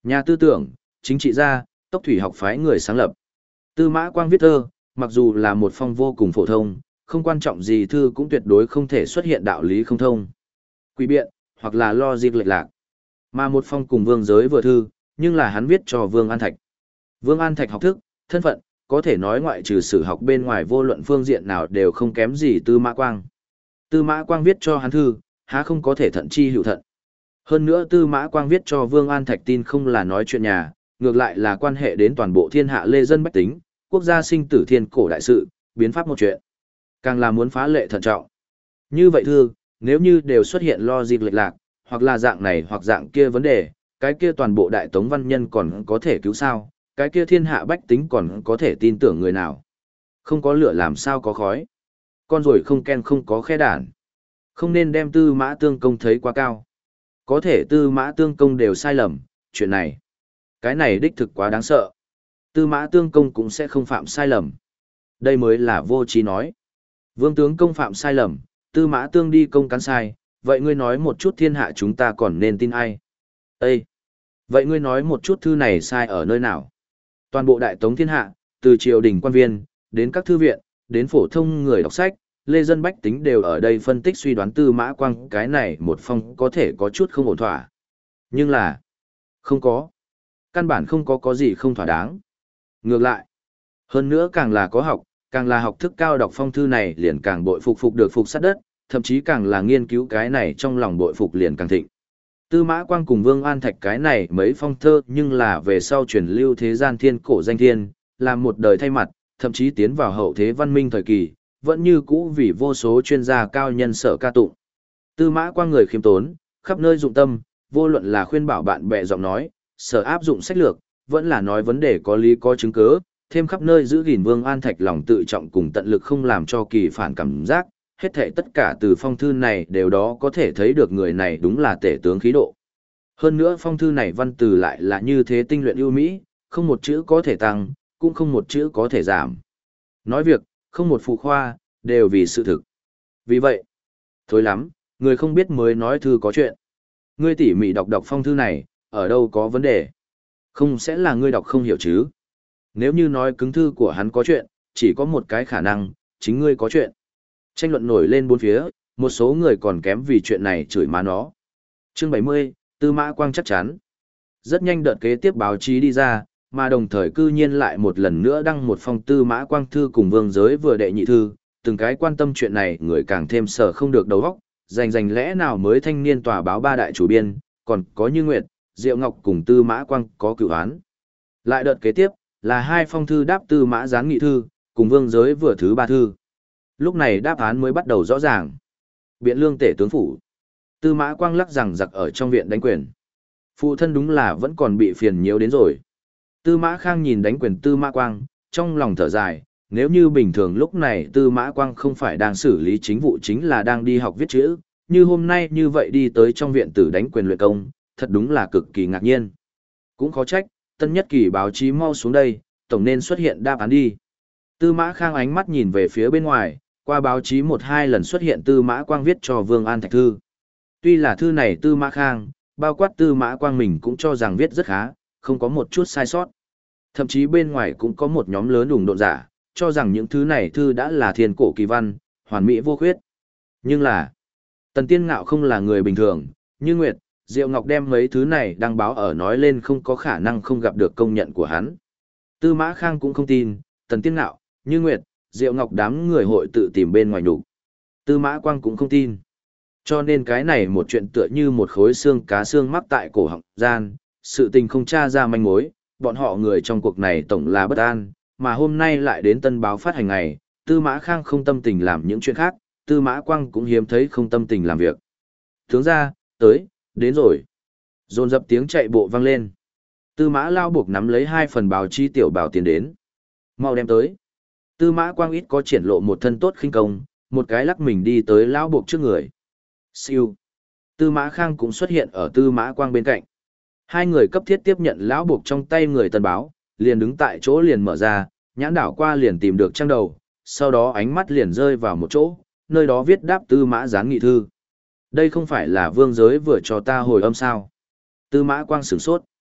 Nhà tư tưởng, chính trị gia, Tốc Thủy học phái người sáng lập. Tư Mã Quang viết thơ, mặc dù là một phong vô cùng phổ thông, không quan trọng gì thư cũng tuyệt đối không thể xuất hiện đạo lý không thông, quỷ biện, hoặc là logic lệch lạc. Mà một phong cùng Vương Giới vừa thư, nhưng là hắn viết cho Vương An Thạch. Vương An Thạch học thức, thân phận, có thể nói ngoại trừ sử học bên ngoài vô luận phương diện nào đều không kém gì Tư Mã Quang. Tư Mã Quang viết cho hắn thư, há không có thể thận chi hữu thận. Hơn nữa Tư Mã Quang viết cho Vương An Thạch tin không là nói chuyện nhà, ngược lại là quan hệ đến toàn bộ thiên hạ lê dân bách tính, quốc gia sinh tử thiên cổ đại sự, biến pháp một chuyện. Càng là muốn phá lệ thận trọng. Như vậy thư, nếu như đều xuất hiện logic lệch lạc, hoặc là dạng này hoặc dạng kia vấn đề, cái kia toàn bộ đại tống văn nhân còn có thể cứu sao, cái kia thiên hạ bách tính còn có thể tin tưởng người nào. Không có lửa làm sao có khói. Con rồi không ken không có khe đản. Không nên đem Tư Mã Tương Công thấy quá cao. Có thể Tư Mã Tương Công đều sai lầm, chuyện này. Cái này đích thực quá đáng sợ. Tư Mã Tương Công cũng sẽ không phạm sai lầm. Đây mới là vô trí nói. Vương tướng công phạm sai lầm, Tư Mã Tương đi công cán sai, vậy ngươi nói một chút thiên hạ chúng ta còn nên tin ai? Ê! Vậy ngươi nói một chút thư này sai ở nơi nào? Toàn bộ đại tống thiên hạ, từ triều đình quan viên, đến các thư viện, đến phổ thông người đọc sách, lê dân bách tính đều ở đây phân tích suy đoán Tư Mã Quang cái này một phong có thể có chút không ổn thỏa. Nhưng là, không có. Căn bản không có gì không thỏa đáng. Ngược lại, hơn nữa càng là học thức cao đọc phong thư này liền càng bội phục được phục sát đất, thậm chí càng là nghiên cứu cái này trong lòng bội phục liền càng thịnh. Tư Mã Quang cùng Vương An Thạch cái này mấy phong thơ nhưng là về sau truyền lưu thế gian thiên cổ danh thiên, làm một đời thay mặt, thậm chí tiến vào hậu thế văn minh thời kỳ, vẫn như cũ vì vô số chuyên gia cao nhân sở ca tụng. Tư Mã Quang người khiêm tốn, khắp nơi dụng tâm, vô luận là khuyên bảo bạn bè giọng nói, sở áp dụng sách lược, vẫn là nói vấn đề có lý có chứng cứ, thêm khắp nơi giữ gìn Vương An Thạch lòng tự trọng cùng tận lực không làm cho kỳ phản cảm giác, hết thảy tất cả từ phong thư này đều đó có thể thấy được người này đúng là tể tướng khí độ. Hơn nữa phong thư này văn từ lại là như thế tinh luyện ưu mỹ, không một chữ có thể tăng, cũng không một chữ có thể giảm. Nói việc, không một phụ khoa, đều vì sự thực. Vì vậy, thối lắm, người không biết mới nói thư có chuyện. Ngươi tỉ mỉ đọc phong thư này, ở đâu có vấn đề. Không sẽ là ngươi đọc không hiểu chứ. Nếu như nói cứng thư của hắn có chuyện, chỉ có một cái khả năng, chính ngươi có chuyện. Tranh luận nổi lên bốn phía, một số người còn kém vì chuyện này chửi má nó. Chương 70, Tư Mã Quang chắc chắn. Rất nhanh đợt kế tiếp báo chí đi ra, mà đồng thời cư nhiên lại một lần nữa đăng một phong Tư Mã Quang thư cùng Vương Giới vừa đệ nhị thư, từng cái quan tâm chuyện này người càng thêm sở không được đầu óc, rành lẽ nào mới thanh niên tòa báo ba đại chủ biên, còn có Như Nguyệt, Diệu Ngọc cùng Tư Mã Quang có cửu án. Lại đợt kế tiếp, là hai phong thư đáp Tư Mã gián nghị thư, cùng Vương Giới vừa thứ ba thư. Lúc này đáp án mới bắt đầu rõ ràng. Biện lương tể tướng phủ. Tư Mã Quang lắc rằng giặc ở trong viện đánh quyền. Phụ thân đúng là vẫn còn bị phiền nhiễu đến rồi. Tư Mã Khang nhìn đánh quyền Tư Mã Quang, trong lòng thở dài, nếu như bình thường lúc này Tư Mã Quang không phải đang xử lý chính vụ chính là đang đi học viết chữ, như hôm nay như vậy đi tới trong viện tử đánh quyền luyện công, thật đúng là cực kỳ ngạc nhiên. Cũng khó trách, tân nhất kỳ báo chí mau xuống đây, tổng nên xuất hiện đáp án đi. Tư Mã Khang ánh mắt nhìn về phía bên ngoài, qua báo chí một hai lần xuất hiện Tư Mã Quang viết cho Vương An Thạch thư. Tuy là thư này Tư Mã Khang, bao quát Tư Mã Quang mình cũng cho rằng viết rất khá, không có một chút sai sót. Thậm chí bên ngoài cũng có một nhóm lớn ủng độn giả, cho rằng những thứ này thư đã là thiên cổ kỳ văn, hoàn mỹ vô khuyết. Nhưng là, Tần Tiên Ngạo không là người bình thường, Như Nguyệt, Diệu Ngọc đem mấy thứ này đăng báo ở nói lên không có khả năng không gặp được công nhận của hắn. Tư Mã Khang cũng không tin, Tần Tiên Ngạo, Như Nguyệt, Diệu Ngọc đám người hội tự tìm bên ngoài nhục. Tư Mã Quang cũng không tin. Cho nên cái này một chuyện tựa như một khối xương cá xương mắc tại cổ họng gian, sự tình không tra ra manh mối, bọn họ người trong cuộc này tổng là bất an, mà hôm nay lại đến tân báo phát hành ngày, Tư Mã Khang không tâm tình làm những chuyện khác, Tư Mã Quang cũng hiếm thấy không tâm tình làm việc. Tướng ra, đến rồi. Dồn dập tiếng chạy bộ vang lên. Tư Mã Lao buộc nắm lấy hai phần báo chí tiểu bảo tiền đến. Mau đem tới. Tư Mã Quang ít có triển lộ một thân tốt khinh công, một cái lắc mình đi tới Lão buộc trước người. Siêu. Tư Mã Khang cũng xuất hiện ở Tư Mã Quang bên cạnh. Hai người cấp thiết tiếp nhận Lão buộc trong tay người tân báo, liền đứng tại chỗ liền mở ra, nhãn đảo qua liền tìm được trang đầu, sau đó ánh mắt liền rơi vào một chỗ, nơi đó viết đáp Tư Mã gián nghị thư. Đây không phải là Vương Giới vừa cho ta hồi âm sao? Tư Mã Quang sửng sốt.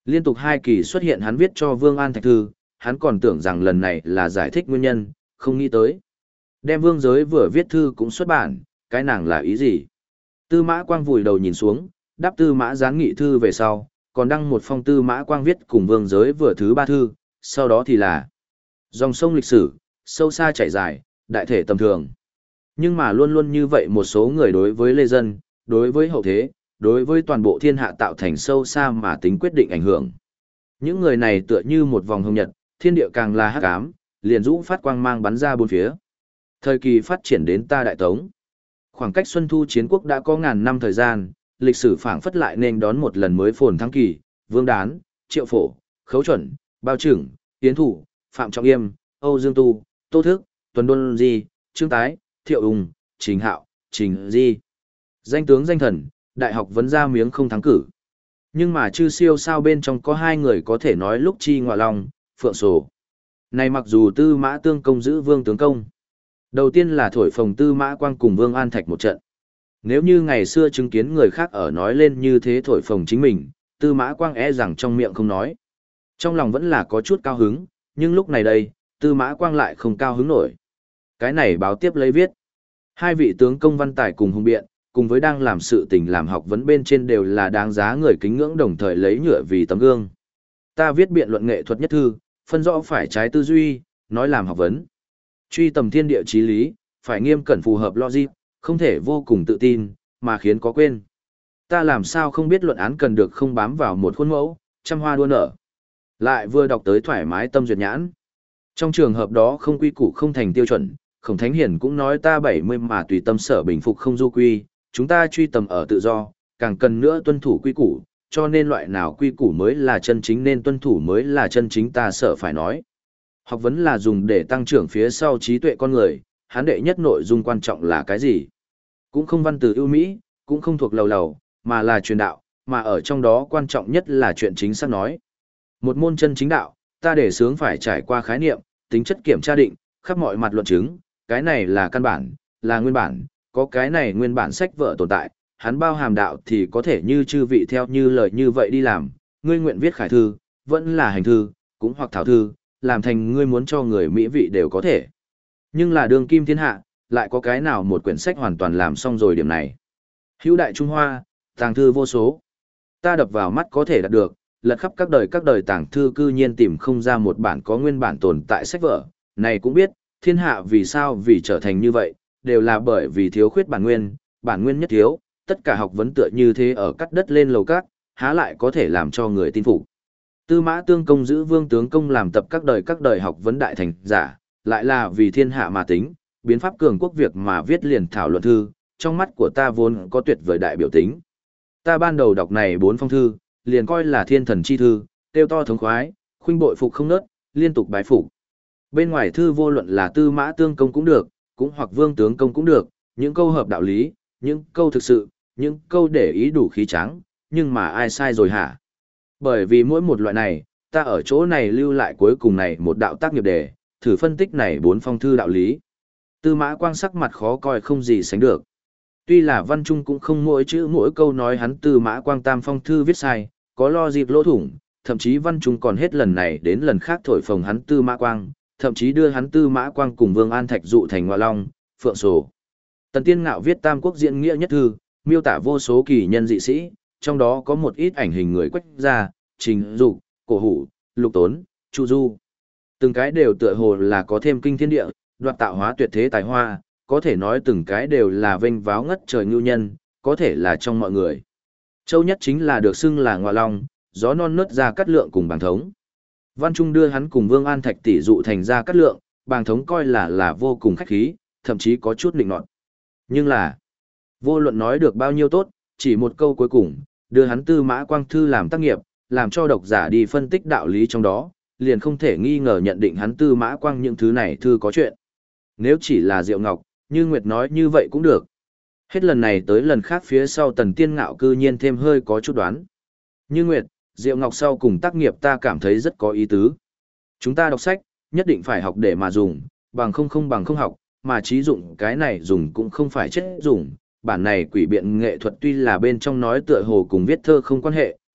Liên tục 2 kỳ xuất hiện hắn viết cho Vương An Thạch thư, hắn còn tưởng rằng lần này là giải thích nguyên nhân, không nghĩ tới. Đem Vương Giới vừa viết thư cũng xuất bản, cái nàng là ý gì? Tư Mã Quang vùi đầu nhìn xuống, đáp Tư Mã Gián nghị thư về sau, còn đăng một phong Tư Mã Quang viết cùng Vương Giới vừa thứ 3 thư, sau đó thì là dòng sông lịch sử, sâu xa chảy dài, đại thể tầm thường. Nhưng mà luôn luôn như vậy một số người đối với lê dân, đối với hậu thế, đối với toàn bộ thiên hạ tạo thành sâu xa mà tính quyết định ảnh hưởng. Những người này tựa như một vòng hồng nhật, thiên địa càng là hắc ám, liền rũ phát quang mang bắn ra bốn phía. Thời kỳ phát triển đến ta Đại Tống. Khoảng cách Xuân Thu chiến quốc đã có ngàn năm thời gian, lịch sử phảng phất lại nên đón một lần mới phồn thăng kỳ, Vương Đán, Triệu Phổ, Khấu Chuẩn, Bao Trừng, Yến Thủ, Phạm Trọng Yêm, Âu Dương Tu, Tô Thức, Tuần Đôn Di, Trương Tái, Thiệu Ung, Trình Hạo, Trình Di. Danh tướng danh thần, đại học vấn ra miếng không thắng cử. Nhưng mà chư siêu sao bên trong có 2 người có thể nói lúc chi ngọa long, Phượng Sổ. Này mặc dù Tư Mã Tương Công giữ Vương tướng công. Đầu tiên là thổi phồng Tư Mã Quang cùng Vương An Thạch một trận. Nếu như ngày xưa chứng kiến người khác ở nói lên như thế thổi phồng chính mình, Tư Mã Quang e rằng trong miệng không nói. Trong lòng vẫn là có chút cao hứng, nhưng lúc này đây, Tư Mã Quang lại không cao hứng nổi. Cái này báo tiếp lấy viết. 2 vị tướng công văn tài cùng hùng biện, cùng với đang làm sự tình làm học vấn bên trên đều là đáng giá người kính ngưỡng, đồng thời lấy nhựa vì tấm gương. Ta viết biện luận nghệ thuật nhất thư, phân rõ phải trái tư duy, nói làm học vấn. Truy tầm thiên địa chí lý, phải nghiêm cẩn phù hợp logic, không thể vô cùng tự tin, mà khiến có quên. Ta làm sao không biết luận án cần được không bám vào một khuôn mẫu, trăm hoa đua nở. Lại vừa đọc tới thoải mái tâm duyệt nhãn. Trong trường hợp đó không quy củ không thành tiêu chuẩn, Khổng Thánh Hiển cũng nói ta 70 mà tùy tâm sở bình phục không du quy, chúng ta truy tầm ở tự do, càng cần nữa tuân thủ quy củ, cho nên loại nào quy củ mới là chân chính nên tuân thủ mới là chân chính ta sợ phải nói. Học vấn là dùng để tăng trưởng phía sau trí tuệ con người, hán đệ nhất nội dung quan trọng là cái gì? Cũng không văn từ ưu mỹ, cũng không thuộc lầu lầu, mà là truyền đạo, mà ở trong đó quan trọng nhất là chuyện chính xác nói. Một môn chân chính đạo, ta để sướng phải trải qua khái niệm, tính chất kiểm tra định, khắp mọi mặt luận chứng, cái này là căn bản, là nguyên bản, có cái này nguyên bản sách vở tồn tại, hắn bao hàm đạo thì có thể như chư vị theo như lời như vậy đi làm, ngươi nguyện viết khải thư, vẫn là hành thư, cũng hoặc thảo thư, làm thành ngươi muốn cho người mỹ vị đều có thể. Nhưng là đương kim thiên hạ, lại có cái nào một quyển sách hoàn toàn làm xong rồi điểm này. Hữu đại Trung Hoa, tàng thư vô số. Ta đập vào mắt có thể đạt được, lật khắp các đời tàng thư cư nhiên tìm không ra một bản có nguyên bản tồn tại sách vở, này cũng biết, thiên hạ vì sao vì trở thành như vậy, đều là bởi vì thiếu khuyết bản nguyên nhất thiếu, tất cả học vấn tựa như thế ở cắt đất lên lầu cát, há lại có thể làm cho người tin phục. Tư Mã Tương Công giữ Vương tướng công làm tập các đời học vấn đại thành giả, lại là vì thiên hạ mà tính, biến pháp cường quốc việc mà viết liền thảo luận thư, trong mắt của ta vốn có tuyệt vời đại biểu tính. Ta ban đầu đọc này 4 phong thư, liền coi là thiên thần chi thư, tiêu to thống khoái, khuynh bội phục không nớt, liên tục bái phục. Bên ngoài thư vô luận là Tư Mã Tương Công cũng được, cũng hoặc Vương tướng công cũng được, những câu hợp đạo lý, những câu thực sự, những câu để ý đủ khí trắng, nhưng mà ai sai rồi hả? Bởi vì mỗi một loại này, ta ở chỗ này lưu lại cuối cùng này một đạo tác nghiệp đề, thử phân tích này 4 phong thư đạo lý. Tư Mã Quang sắc mặt khó coi không gì sánh được. Tuy là văn trung cũng không mỗi chữ mỗi câu nói hắn Tư Mã Quang tam phong thư viết sai, có lo dịp lỗ thủng, thậm chí văn trung còn hết lần này đến lần khác thổi phồng hắn Tư Mã Quang, thậm chí đưa hắn Tư Mã Quang cùng Vương An Thạch dụ thành Ngọa Long, Phượng Sổ. Tần Tiên Ngạo viết Tam Quốc diễn nghĩa nhất thư, miêu tả vô số kỳ nhân dị sĩ, trong đó có một ít ảnh hình người Quách gia, Trình Dục, Cổ Hủ, Lục Tốn, Chu Du. Từng cái đều tựa hồ là có thêm kinh thiên địa, đoạt tạo hóa tuyệt thế tài hoa, có thể nói từng cái đều là vênh váo ngất trời ngưu nhân, có thể là trong mọi người. Châu nhất chính là được xưng là Ngọa Long, gió non nớt ra cắt lượng cùng Bàng Thống. Văn Trung đưa hắn cùng Vương An Thạch tỷ dụ thành ra cắt lượng, Bàng Thống coi là vô cùng khách khí, thậm chí có chút định nọt. Nhưng là, vô luận nói được bao nhiêu tốt, chỉ một câu cuối cùng, đưa hắn Tư Mã Quang thư làm tác nghiệp, làm cho độc giả đi phân tích đạo lý trong đó, liền không thể nghi ngờ nhận định hắn Tư Mã Quang những thứ này thư có chuyện. Nếu chỉ là Diệu Ngọc, Như Nguyệt nói như vậy cũng được. Hết lần này tới lần khác phía sau Tần Tiên Ngạo cư nhiên thêm hơi có chút đoán. Như Nguyệt, Diệu Ngọc sau cùng tác nghiệp ta cảm thấy rất có ý tứ. Chúng ta đọc sách, nhất định phải học để mà dùng, bằng không học, mà trí dụng cái này dùng cũng không phải chết dùng. Bản này quỷ biện nghệ thuật tuy là bên trong nói tựa hồ cùng viết thơ không quan hệ,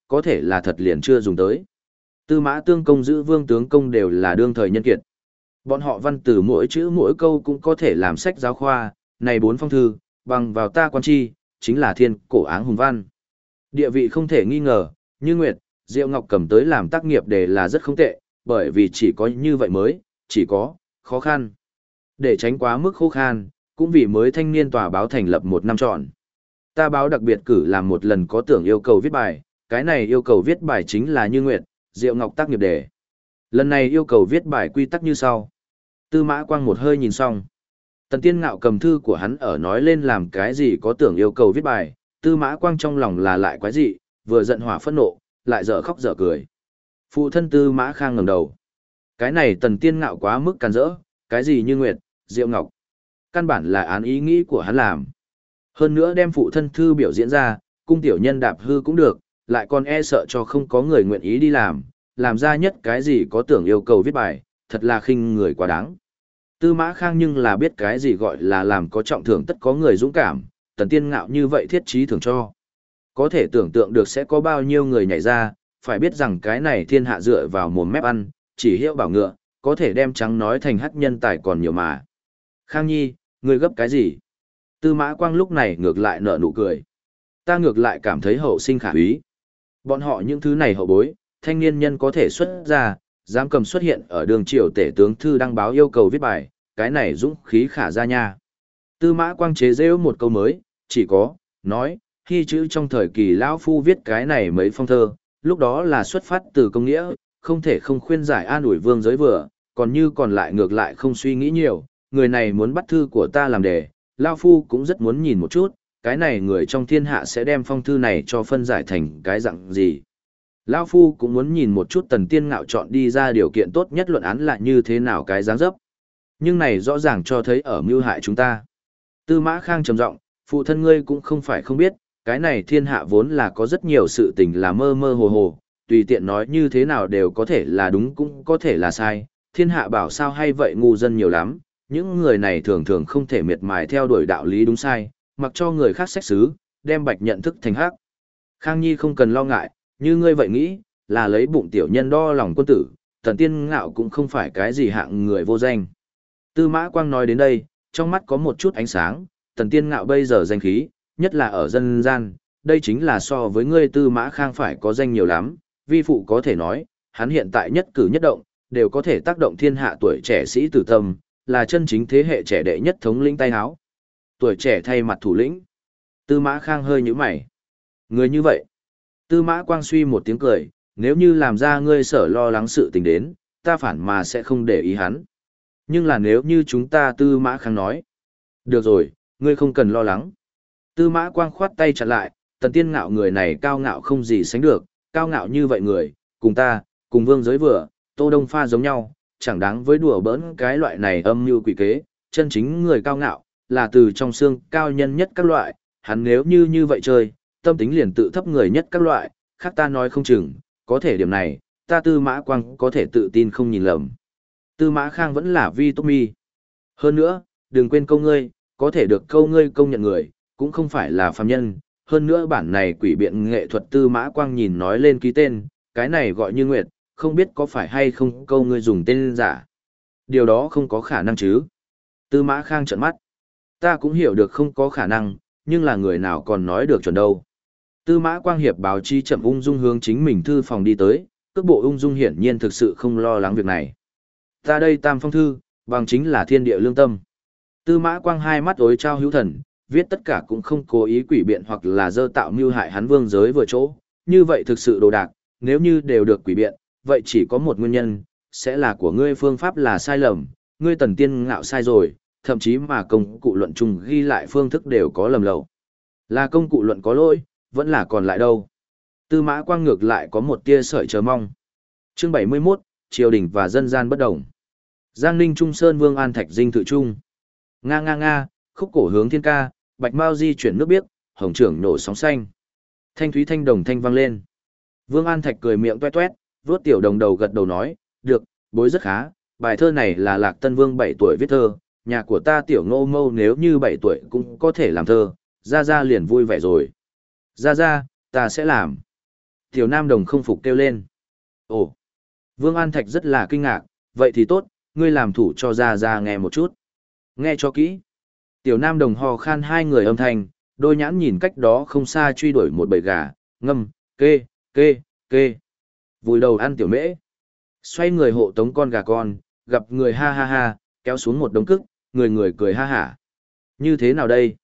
có thể là thật liền chưa dùng tới. Tư Mã Tương Công giữ Vương Tướng Công đều là đương thời nhân kiệt. Bọn họ văn từ mỗi chữ mỗi câu cũng có thể làm sách giáo khoa, này 4 phong thư, bằng vào ta quan chi, chính là thiên cổ áng hùng văn. Địa vị không thể nghi ngờ, Như Nguyệt, Diệu Ngọc cầm tới làm tác nghiệp đề là rất không tệ, bởi vì chỉ có như vậy mới, chỉ có, khó khăn. Để tránh quá mức khô khan, cũng vì mới thanh niên tòa báo thành lập 1 năm trọn. Ta báo đặc biệt cử làm một lần có tưởng yêu cầu viết bài, cái này yêu cầu viết bài chính là Như Nguyệt, Diệu Ngọc tác nghiệp đề. Lần này yêu cầu viết bài quy tắc như sau. Tư Mã Quang một hơi nhìn xong. Tần Tiên Ngạo cầm thư của hắn ở nói lên làm cái gì có tưởng yêu cầu viết bài, Tư Mã Quang trong lòng là lại quái dị, vừa giận hỏa phẫn nộ, lại dở khóc dở cười. Phụ thân Tư Mã Khang ngẩng đầu. Cái này Tần Tiên Ngạo quá mức càn rỡ, cái gì Như Nguyệt, Diệu Ngọc. Căn bản là án ý nghĩ của hắn làm. Hơn nữa đem phụ thân thư biểu diễn ra, cung tiểu nhân đạp hư cũng được, lại còn e sợ cho không có người nguyện ý đi làm ra nhất cái gì có tưởng yêu cầu viết bài, thật là khinh người quá đáng. Tư Mã Khang nhưng là biết cái gì gọi là làm có trọng thưởng tất có người dũng cảm, Tần Tiên Ngạo như vậy thiết trí thưởng cho. Có thể tưởng tượng được sẽ có bao nhiêu người nhảy ra, phải biết rằng cái này thiên hạ dựa vào mồm mép ăn, chỉ hiệu bảo ngựa, có thể đem trắng nói thành hắc nhân tài còn nhiều mà. Khang Nhi, ngươi gấp cái gì? Tư Mã Quang lúc này ngược lại nở nụ cười. Ta ngược lại cảm thấy hậu sinh khả úy. Bọn họ những thứ này hậu bối, thanh niên nhân có thể xuất ra, dám cầm xuất hiện ở đường triều tể tướng thư đăng báo yêu cầu viết bài, cái này dũng khí khả ra nha. Tư Mã Quang chế giễu một câu mới, chỉ có, nói, khi chữ trong thời kỳ lão phu viết cái này mấy phong thơ, lúc đó là xuất phát từ công nghĩa, không thể không khuyên giải an ủi vương giới vừa, còn như còn lại ngược lại không suy nghĩ nhiều, người này muốn bắt thư của ta làm đề, lão phu cũng rất muốn nhìn một chút, cái này người trong thiên hạ sẽ đem phong thư này cho phân giải thành cái dạng gì. Lão phu cũng muốn nhìn một chút Tần Tiên Ngạo chọn đi ra điều kiện tốt nhất luận án là như thế nào cái dáng dấp. Nhưng này rõ ràng cho thấy ở mưu hại chúng ta. Tư Mã Khang trầm giọng, phụ thân ngươi cũng không phải không biết, cái này thiên hạ vốn là có rất nhiều sự tình là mơ mơ hồ hồ, tùy tiện nói như thế nào đều có thể là đúng cũng có thể là sai, thiên hạ bảo sao hay vậy ngu dân nhiều lắm, những người này thường thường không thể miệt mài theo đuổi đạo lý đúng sai, mặc cho người khác xét xứ, đem bạch nhận thức thành hắc. Khang Nhi không cần lo ngại, như ngươi vậy nghĩ, là lấy bụng tiểu nhân đo lòng quân tử, Tần Tiên Ngạo cũng không phải cái gì hạng người vô danh. Tư Mã Quang nói đến đây, trong mắt có một chút ánh sáng, Tần Tiên Ngạo bây giờ danh khí, nhất là ở dân gian, đây chính là so với ngươi Tư Mã Khang phải có danh nhiều lắm, vi phụ có thể nói, hắn hiện tại nhất cử nhất động, đều có thể tác động thiên hạ tuổi trẻ sĩ tử tâm, là chân chính thế hệ trẻ đệ nhất thống lĩnh tay háo. Tuổi trẻ thay mặt thủ lĩnh. Tư Mã Khang hơi nhíu mày. Người như vậy. Tư Mã Quang suy một tiếng cười, nếu như làm ra ngươi sở lo lắng sự tình đến, ta phản mà sẽ không để ý hắn. Nhưng là nếu như chúng ta Tư Mã Khang nói. Được rồi, ngươi không cần lo lắng. Tư Mã Quang khoát tay chặn lại, Tần Tiên Ngạo người này cao ngạo không gì sánh được, cao ngạo như vậy người, cùng ta, cùng vương giới vừa, Tô Đông Pha giống nhau, chẳng đáng với đùa bỡn cái loại này âm mưu quỷ kế, chân chính người cao ngạo, là từ trong xương cao nhân nhất các loại, hắn nếu như vậy chơi, tâm tính liền tự thấp người nhất các loại, khác ta nói không chừng, có thể điểm này, ta Tư Mã Quang có thể tự tin không nhìn lầm. Tư Mã Khang vẫn là vi tốt mi. Hơn nữa, đừng quên câu ngươi, có thể được câu ngươi công nhận người, cũng không phải là phàm nhân. Hơn nữa bản này quỷ biện nghệ thuật Tư Mã Quang nhìn nói lên ký tên, cái này gọi Như Nguyệt, không biết có phải hay không câu ngươi dùng tên giả. Điều đó không có khả năng chứ. Tư Mã Khang trợn mắt. Ta cũng hiểu được không có khả năng, nhưng là người nào còn nói được chuẩn đâu. Tư Mã Quang hiệp báo chí chậm ung dung hướng chính mình thư phòng đi tới, cước bộ ung dung hiển nhiên thực sự không lo lắng việc này. Ta đây tam phong thư, bằng chính là thiên địa lương tâm. Tư Mã Quang hai mắt ối trao hữu thần, viết tất cả cũng không cố ý quỷ biện hoặc là dơ tạo mưu hại hắn vương giới vừa chỗ, như vậy thực sự đồ đạc, nếu như đều được quỷ biện, vậy chỉ có một nguyên nhân, sẽ là của ngươi phương pháp là sai lầm, ngươi Tần Tiên Ngạo sai rồi, thậm chí mà công cụ luận chung ghi lại phương thức đều có lầm lầu. Là công cụ luận có lỗi, vẫn là còn lại đâu. Tư Mã Quang ngược lại có một tia sợi chờ mong. Chương 71, triều đình và dân gian bất đồng. Giang Ninh Trung Sơn Vương An Thạch dinh thự trung. Nga nga nga, khúc cổ hướng thiên ca, bạch mao di chuyển nước biếc, hồng trưởng nổ sóng xanh. Thanh thúy thanh đồng thanh vang lên. Vương An Thạch cười miệng toét toét, vuốt tiểu đồng đầu gật đầu nói, được, bối rất khá, bài thơ này là Lạc Tân Vương 7 tuổi viết thơ, nhà của ta tiểu ngô mâu nếu như 7 tuổi cũng có thể làm thơ, ra liền vui vẻ rồi. Ra, ta sẽ làm. Tiểu Nam Đồng không phục kêu lên. Ồ, Vương An Thạch rất là kinh ngạc, vậy thì tốt, ngươi làm thủ cho ra nghe một chút. Nghe cho kỹ. Tiểu Nam Đồng ho khan hai người âm thanh, đôi nhãn nhìn cách đó không xa truy đuổi một bầy gà, ngâm, kê, kê, kê. Vùi đầu ăn tiểu mễ. Xoay người hộ tống con gà con, gặp người ha ha ha, kéo xuống một đống cức, người cười ha hả. Như thế nào đây?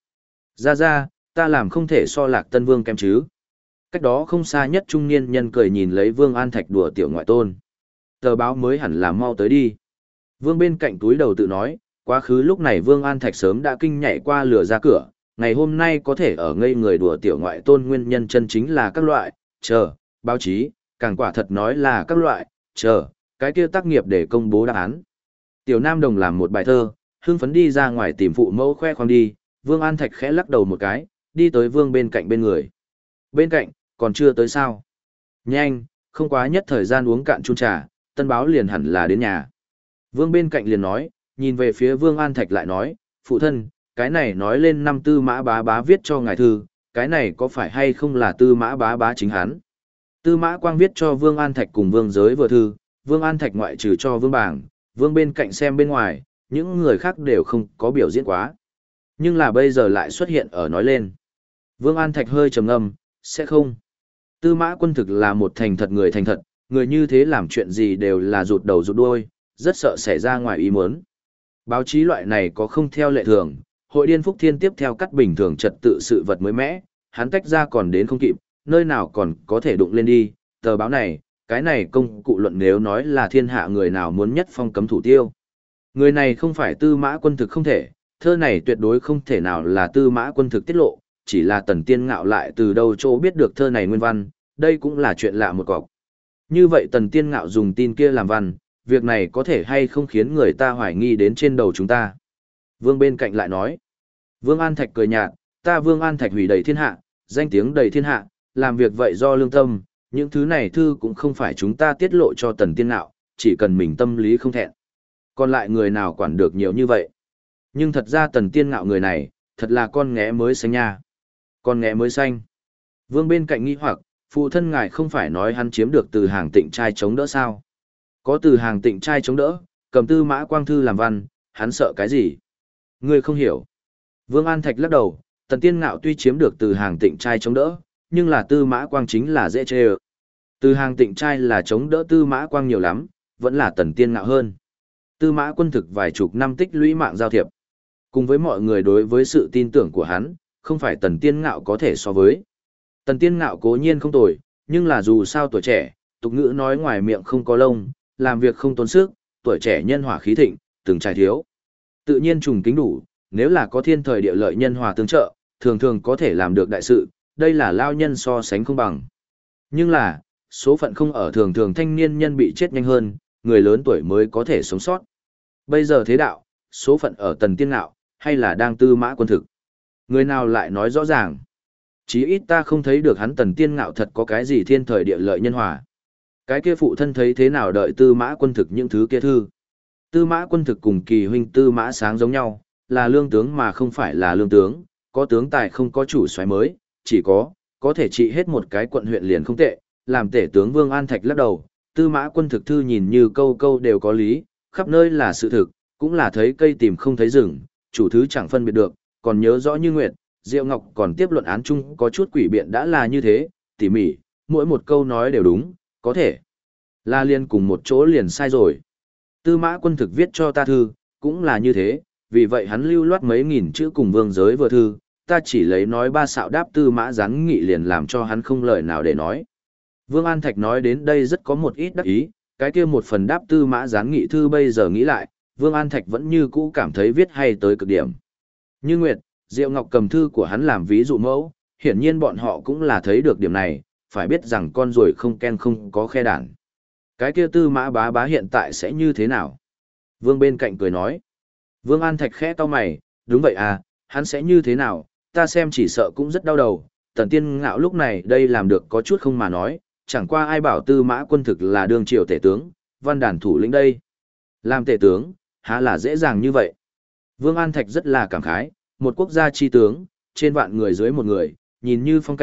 Ra, ta làm không thể so Lạc Tân Vương kém chứ. Cách đó không xa nhất trung niên nhân cười nhìn lấy Vương An Thạch đùa tiểu ngoại tôn. Tờ báo mới hẳn là mau tới đi. Vương bên cạnh túi đầu tự nói, quá khứ lúc này Vương An Thạch sớm đã kinh nhảy qua lửa ra cửa, ngày hôm nay có thể ở ngây người đùa tiểu ngoại tôn nguyên nhân chân chính là các loại, báo chí, càng quả thật nói là các loại, cái kia tác nghiệp để công bố đáp án. Tiểu Nam Đồng làm một bài thơ, hưng phấn đi ra ngoài tìm phụ mẫu khoe khoang đi, Vương An Thạch khẽ lắc đầu một cái, đi tới Vương bên cạnh bên người. Bên cạnh, còn chưa tới sao? Nhanh, không quá nhất thời gian uống cạn chung trà, tân báo liền hẳn là đến nhà. Vương bên cạnh liền nói, nhìn về phía Vương An Thạch lại nói, phụ thân, cái này nói lên năm Tư Mã Bá Bá viết cho ngài thư, cái này có phải hay không là Tư Mã Bá Bá chính hắn? Tư Mã Quang viết cho Vương An Thạch cùng Vương Giới vừa thư, Vương An Thạch ngoại trừ cho Vương Bảng, Vương bên cạnh xem bên ngoài, những người khác đều không có biểu diễn quá. Nhưng là bây giờ lại xuất hiện ở nói lên. Vương An Thạch hơi trầm ngâm, sẽ không. Tư Mã Quân thực là một thành thật, người như thế làm chuyện gì đều là rụt đầu rụt đuôi, rất sợ xảy ra ngoài ý muốn. Báo chí loại này có không theo lệ thường, hội điên Phúc Thiên tiếp theo cắt bình thường trật tự sự vật mới mẻ, hắn tách ra còn đến không kịp, nơi nào còn có thể đụng lên đi, tờ báo này, cái này công cụ luận nếu nói là thiên hạ người nào muốn nhất phong cấm thủ tiêu. Người này không phải Tư Mã Quân thực không thể, thơ này tuyệt đối không thể nào là Tư Mã Quân thực tiết lộ, chỉ là Tần Tiên Ngạo lại từ đâu chỗ biết được thơ này nguyên văn, đây cũng là chuyện lạ một cọc. Như vậy Tần Tiên Ngạo dùng tin kia làm văn, việc này có thể hay không khiến người ta hoài nghi đến trên đầu chúng ta. Vương bên cạnh lại nói, Vương An Thạch cười nhạt, ta Vương An Thạch hủy đầy thiên hạ, danh tiếng đầy thiên hạ, làm việc vậy do lương tâm, những thứ này thư cũng không phải chúng ta tiết lộ cho Tần Tiên Ngạo, chỉ cần mình tâm lý không thẹn. Còn lại người nào quản được nhiều như vậy. Nhưng thật ra Tần Tiên Ngạo người này, thật là con nghé mới xanh nha. Con nghé mới xanh. Vương bên cạnh nghi hoặc, phụ thân ngài không phải nói hắn chiếm được từ hàng tịnh trai chống đỡ sao? Có từ hàng tịnh trai chống đỡ, cầm Tư Mã Quang thư làm văn, hắn sợ cái gì? Ngươi không hiểu. Vương An Thạch lắc đầu, Tần Tiên Ngạo tuy chiếm được từ hàng tịnh trai chống đỡ, nhưng là Tư Mã Quang chính là dễ chê ơ. Từ hàng tịnh trai là chống đỡ Tư Mã Quang nhiều lắm, vẫn là Tần Tiên Ngạo hơn. Tư Mã Quân thực vài chục năm tích lũy mạng giao thiệp. Cùng với mọi người đối với sự tin tưởng của hắn, không phải Tần Tiên Ngạo có thể so với. Tần Tiên Ngạo cố nhiên không tồi, nhưng là dù sao tuổi trẻ, tục ngữ nói ngoài miệng không có lông, làm việc không tốn sức, tuổi trẻ nhân hỏa khí thịnh, từng trải thiếu. Tự nhiên trùng kính đủ, nếu là có thiên thời địa lợi nhân hòa tương trợ, thường thường có thể làm được đại sự, đây là lao nhân so sánh không bằng. Nhưng là, số phận không ở thường thường thanh niên nhân bị chết nhanh hơn, người lớn tuổi mới có thể sống sót. Bây giờ thế đạo, số phận ở Tần Tiên Ngạo, hay là đang Tư Mã Quân thực? Người nào lại nói rõ ràng? Chí ít ta không thấy được hắn Tần Tiên Ngạo thật có cái gì thiên thời địa lợi nhân hòa. Cái kia phụ thân thấy thế nào đợi Tư Mã Quân thực những thứ kia thư. Tư Mã Quân thực cùng Kỳ huynh Tư Mã Sáng giống nhau, là lương tướng mà không phải là lương tướng, có tướng tài không có chủ soái mới, chỉ có thể trị hết một cái quận huyện liền không tệ, làm tể tướng Vương An Thạch lắc đầu, Tư Mã Quân thực thư nhìn như câu câu đều có lý, khắp nơi là sự thực, cũng là thấy cây tìm không thấy rừng, chủ thứ chẳng phân biệt được, còn nhớ rõ như nguyệt, Diệu Ngọc còn tiếp luận án chung có chút quỷ biện đã là như thế, tỉ mỉ, mỗi một câu nói đều đúng, có thể là liên cùng một chỗ liền sai rồi. Tư Mã Quân thực viết cho ta thư, cũng là như thế, vì vậy hắn lưu loát mấy nghìn chữ cùng Vương Giới vừa thư, ta chỉ lấy nói ba xạo đáp Tư Mã Giáng Nghị liền làm cho hắn không lời nào để nói. Vương An Thạch nói đến đây rất có một ít đắc ý, cái kia một phần đáp Tư Mã Giáng Nghị thư bây giờ nghĩ lại, Vương An Thạch vẫn như cũ cảm thấy viết hay tới cực điểm. Như Nguyệt, Diệu Ngọc cầm thư của hắn làm ví dụ mẫu, hiển nhiên bọn họ cũng là thấy được điểm này, phải biết rằng con ruồi không ken không có khe đản. Cái kia Tư Mã Bá Bá hiện tại sẽ như thế nào? Vương bên cạnh cười nói. Vương An Thạch khẽ cau mày, đúng vậy à, hắn sẽ như thế nào, ta xem chỉ sợ cũng rất đau đầu. Tần Tiên Ngạo lúc này đây làm được có chút không mà nói, chẳng qua ai bảo Tư Mã Quân thực là đương triều tể tướng, văn đàn thủ lĩnh đây. Làm tể tướng, há là dễ dàng như vậy. Vương An Thạch rất là cảm khái, một quốc gia chi tướng, trên vạn người dưới một người, nhìn như phong cảnh,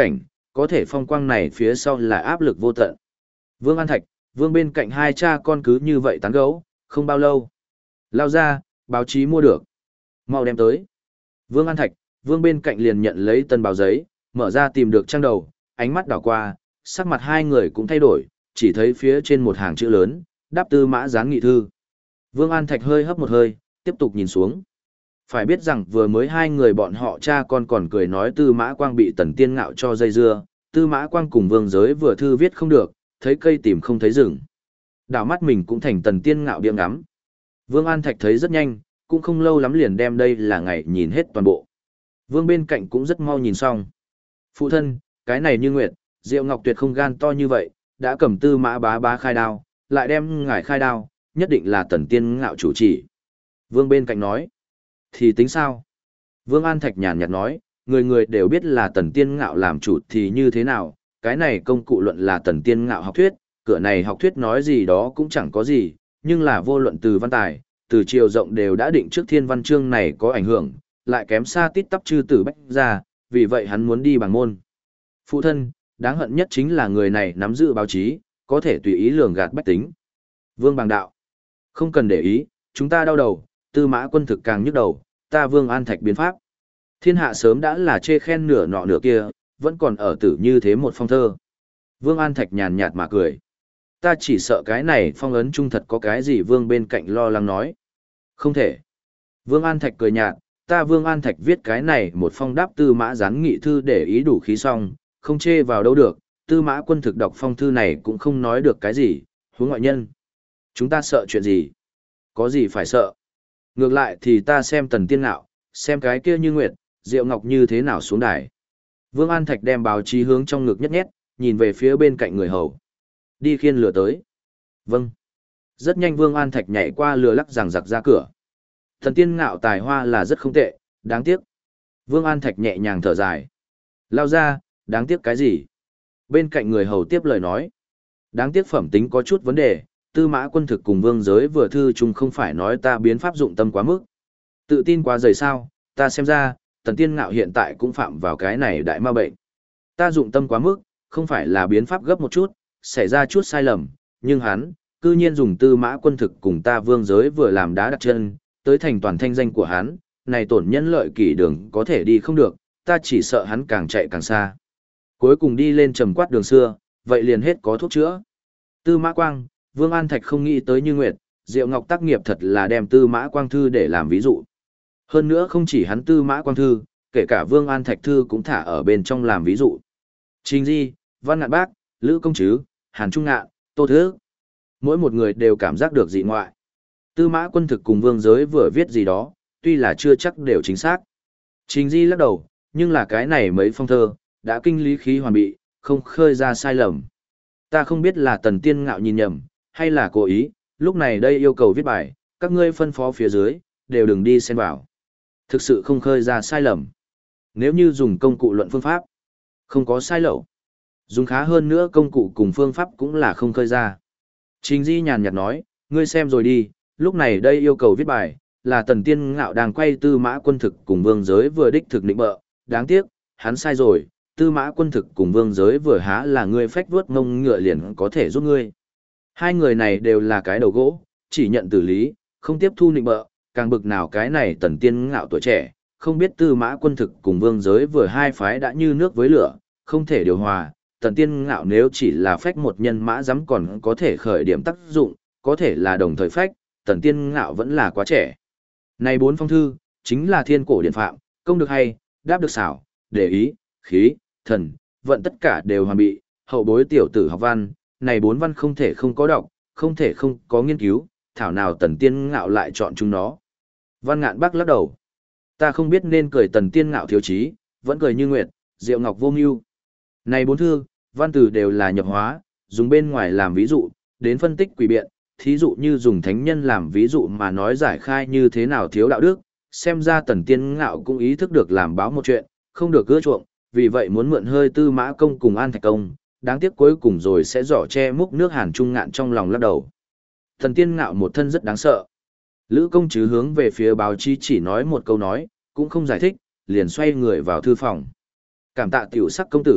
có thể phong quang này phía sau là áp lực vô tận. Vương An Thạch, Vương bên cạnh hai cha con cứ như vậy tán gẫu, không bao lâu. Lao ra, báo chí mua được. Mau đem tới. Vương An Thạch, Vương bên cạnh liền nhận lấy tân báo giấy, mở ra tìm được trang đầu, ánh mắt đảo qua, sắc mặt hai người cũng thay đổi, chỉ thấy phía trên một hàng chữ lớn, đáp Tư Mã Gián nghị thư. Vương An Thạch hơi hấp một hơi, tiếp tục nhìn xuống. Phải biết rằng vừa mới hai người bọn họ cha con còn cười nói Tư Mã Quang bị Tần Tiên Ngạo cho dây dưa, Tư Mã Quang cùng Vương Giới vừa thư viết không được, thấy cây tìm không thấy rừng. Đảo mắt mình cũng thành Tần Tiên Ngạo biếng ngắm. Vương An Thạch thấy rất nhanh, cũng không lâu lắm liền đem đây là ngày nhìn hết toàn bộ. Vương bên cạnh cũng rất mau nhìn xong. Phụ thân, cái này như nguyệt, Diệu Ngọc Tuyệt không gan to như vậy, đã cầm Tư Mã bá bá khai đao, lại đem ngài khai đao, nhất định là Tần Tiên Ngạo chủ chỉ. Vương bên cạnh nói, thì tính sao? Vương An Thạch nhàn nhạt nói, người người đều biết là Tần Tiên Ngạo làm chủ thì như thế nào, cái này công cụ luận là Tần Tiên Ngạo học thuyết, cửa này học thuyết nói gì đó cũng chẳng có gì, nhưng là vô luận từ văn tài, từ chiều rộng đều đã định trước thiên văn chương này có ảnh hưởng, lại kém xa tít tắp chư tử bách ra, vì vậy hắn muốn đi bằng môn. Phụ thân, đáng hận nhất chính là người này nắm giữ báo chí, có thể tùy ý lường gạt bách tính. Vương Bàng đạo, không cần để ý, chúng ta đau đầu, Tư Mã Quân thực càng nhức đầu, ta Vương An Thạch biến pháp. Thiên hạ sớm đã là chê khen nửa nọ nửa kia, vẫn còn ở tử như thế một phong thơ. Vương An Thạch nhàn nhạt mà cười. Ta chỉ sợ cái này phong ấn trung thật có cái gì Vương bên cạnh lo lắng nói. Không thể. Vương An Thạch cười nhạt, ta Vương An Thạch viết cái này một phong đáp Tư Mã Gián nghị thư để ý đủ khí xong, không chê vào đâu được, Tư Mã Quân thực đọc phong thư này cũng không nói được cái gì, huống ngoại nhân. Chúng ta sợ chuyện gì? Có gì phải sợ? Ngược lại thì ta xem Tần Tiên Ngạo, xem cái kia như nguyệt, Diệu Ngọc như thế nào xuống đài. Vương An Thạch đem báo chí hướng trong ngực nhất nhét, nhìn về phía bên cạnh người hầu. Đi khiên lửa tới. Vâng. Rất nhanh Vương An Thạch nhảy qua lừa lắc rằng giặc ra cửa. Tần Tiên Ngạo tài hoa là rất không tệ, đáng tiếc. Vương An Thạch nhẹ nhàng thở dài. Lao ra, đáng tiếc cái gì? Bên cạnh người hầu tiếp lời nói. Đáng tiếc phẩm tính có chút vấn đề, Tư Mã Quân thực cùng Vương Giới vừa thư chung không phải nói ta biến pháp dụng tâm quá mức. Tự tin quá dày sao, ta xem ra, Tần Tiên Ngạo hiện tại cũng phạm vào cái này đại ma bệnh. Ta dụng tâm quá mức, không phải là biến pháp gấp một chút, xảy ra chút sai lầm, nhưng hắn, cư nhiên dùng Tư Mã Quân thực cùng ta Vương Giới vừa làm đá đặt chân, tới thành toàn thanh danh của hắn, này tổn nhân lợi kỷ đường có thể đi không được, ta chỉ sợ hắn càng chạy càng xa. Cuối cùng đi lên trầm quát đường xưa, vậy liền hết có thuốc chữa. Tư Mã Quang, Vương An Thạch không nghĩ tới Như Nguyệt, Diệu Ngọc tác nghiệp thật là đem Tư Mã Quang thư để làm ví dụ. Hơn nữa không chỉ hắn Tư Mã Quang thư, kể cả Vương An Thạch thư cũng thả ở bên trong làm ví dụ. Trình Di, Văn Ngạn Bác, Lữ Công Trứ, Hàn Trung Ngạn, Tô Thứ. Mỗi một người đều cảm giác được dị ngoại. Tư Mã Quân thực cùng Vương Giới vừa viết gì đó, tuy là chưa chắc đều chính xác. Trình Di lắc đầu, nhưng là cái này mấy phong thơ, đã kinh lý khí hoàn bị, không khơi ra sai lầm. Ta không biết là Tần Tiên Ngạo nhìn nhầm, hay là cố ý, lúc này đây yêu cầu viết bài, các ngươi phân phó phía dưới, đều đừng đi xen vào. Thực sự không khơi ra sai lầm. Nếu như dùng công cụ luận phương pháp, không có sai lậu. Dùng khá hơn nữa công cụ cùng phương pháp cũng là không khơi ra. Trình Di nhàn nhạt nói, ngươi xem rồi đi, lúc này đây yêu cầu viết bài, là Tần Tiên Ngạo đang quay Tư Mã Quân thực cùng Vương Giới vừa đích thực định bợ, đáng tiếc, hắn sai rồi, Tư Mã Quân thực cùng Vương Giới vừa há là ngươi phách vuốt ngông ngựa liền có thể giúp ngươi. Hai người này đều là cái đầu gỗ, chỉ nhận tử lý, không tiếp thu định bợ, càng bực nào cái này Tần Tiên Ngạo tuổi trẻ, không biết Tư Mã Quân thực cùng Vương Giới vừa hai phái đã như nước với lửa, không thể điều hòa. Tần Tiên Ngạo nếu chỉ là phách một nhân mã dám còn có thể khởi điểm tác dụng, có thể là đồng thời phách, Tần Tiên Ngạo vẫn là quá trẻ. Này bốn phong thư, chính là thiên cổ điển phạm, công được hay, đáp được xảo, để ý, khí, thần, vận tất cả đều hoàn bị, hậu bối tiểu tử học văn, này bốn văn không thể không có đọc, không thể không có nghiên cứu, thảo nào Tần Tiên Ngạo lại chọn chúng nó. Văn Ngạn Bác lắc đầu. Ta không biết nên cười Tần Tiên Ngạo thiếu chí, vẫn cười Như Nguyệt, Diệu Ngọc vô mưu. Này bốn thư, văn từ đều là nhập hóa, dùng bên ngoài làm ví dụ, đến phân tích quỷ biện, thí dụ như dùng thánh nhân làm ví dụ mà nói giải khai như thế nào thiếu đạo đức, xem ra Tần Tiên Ngạo cũng ý thức được làm báo một chuyện, không được cưa chuộng, vì vậy muốn mượn hơi Tư Mã Công cùng An Thạch Công, đáng tiếc cuối cùng rồi sẽ giỏ che múc nước Hàn Trung Ngạn trong lòng lắc đầu. Tần Tiên Ngạo một thân rất đáng sợ. Lữ Công Trứ hướng về phía báo chí chỉ nói một câu nói, cũng không giải thích, liền xoay người vào thư phòng. Cảm tạ tiểu sắc công tử,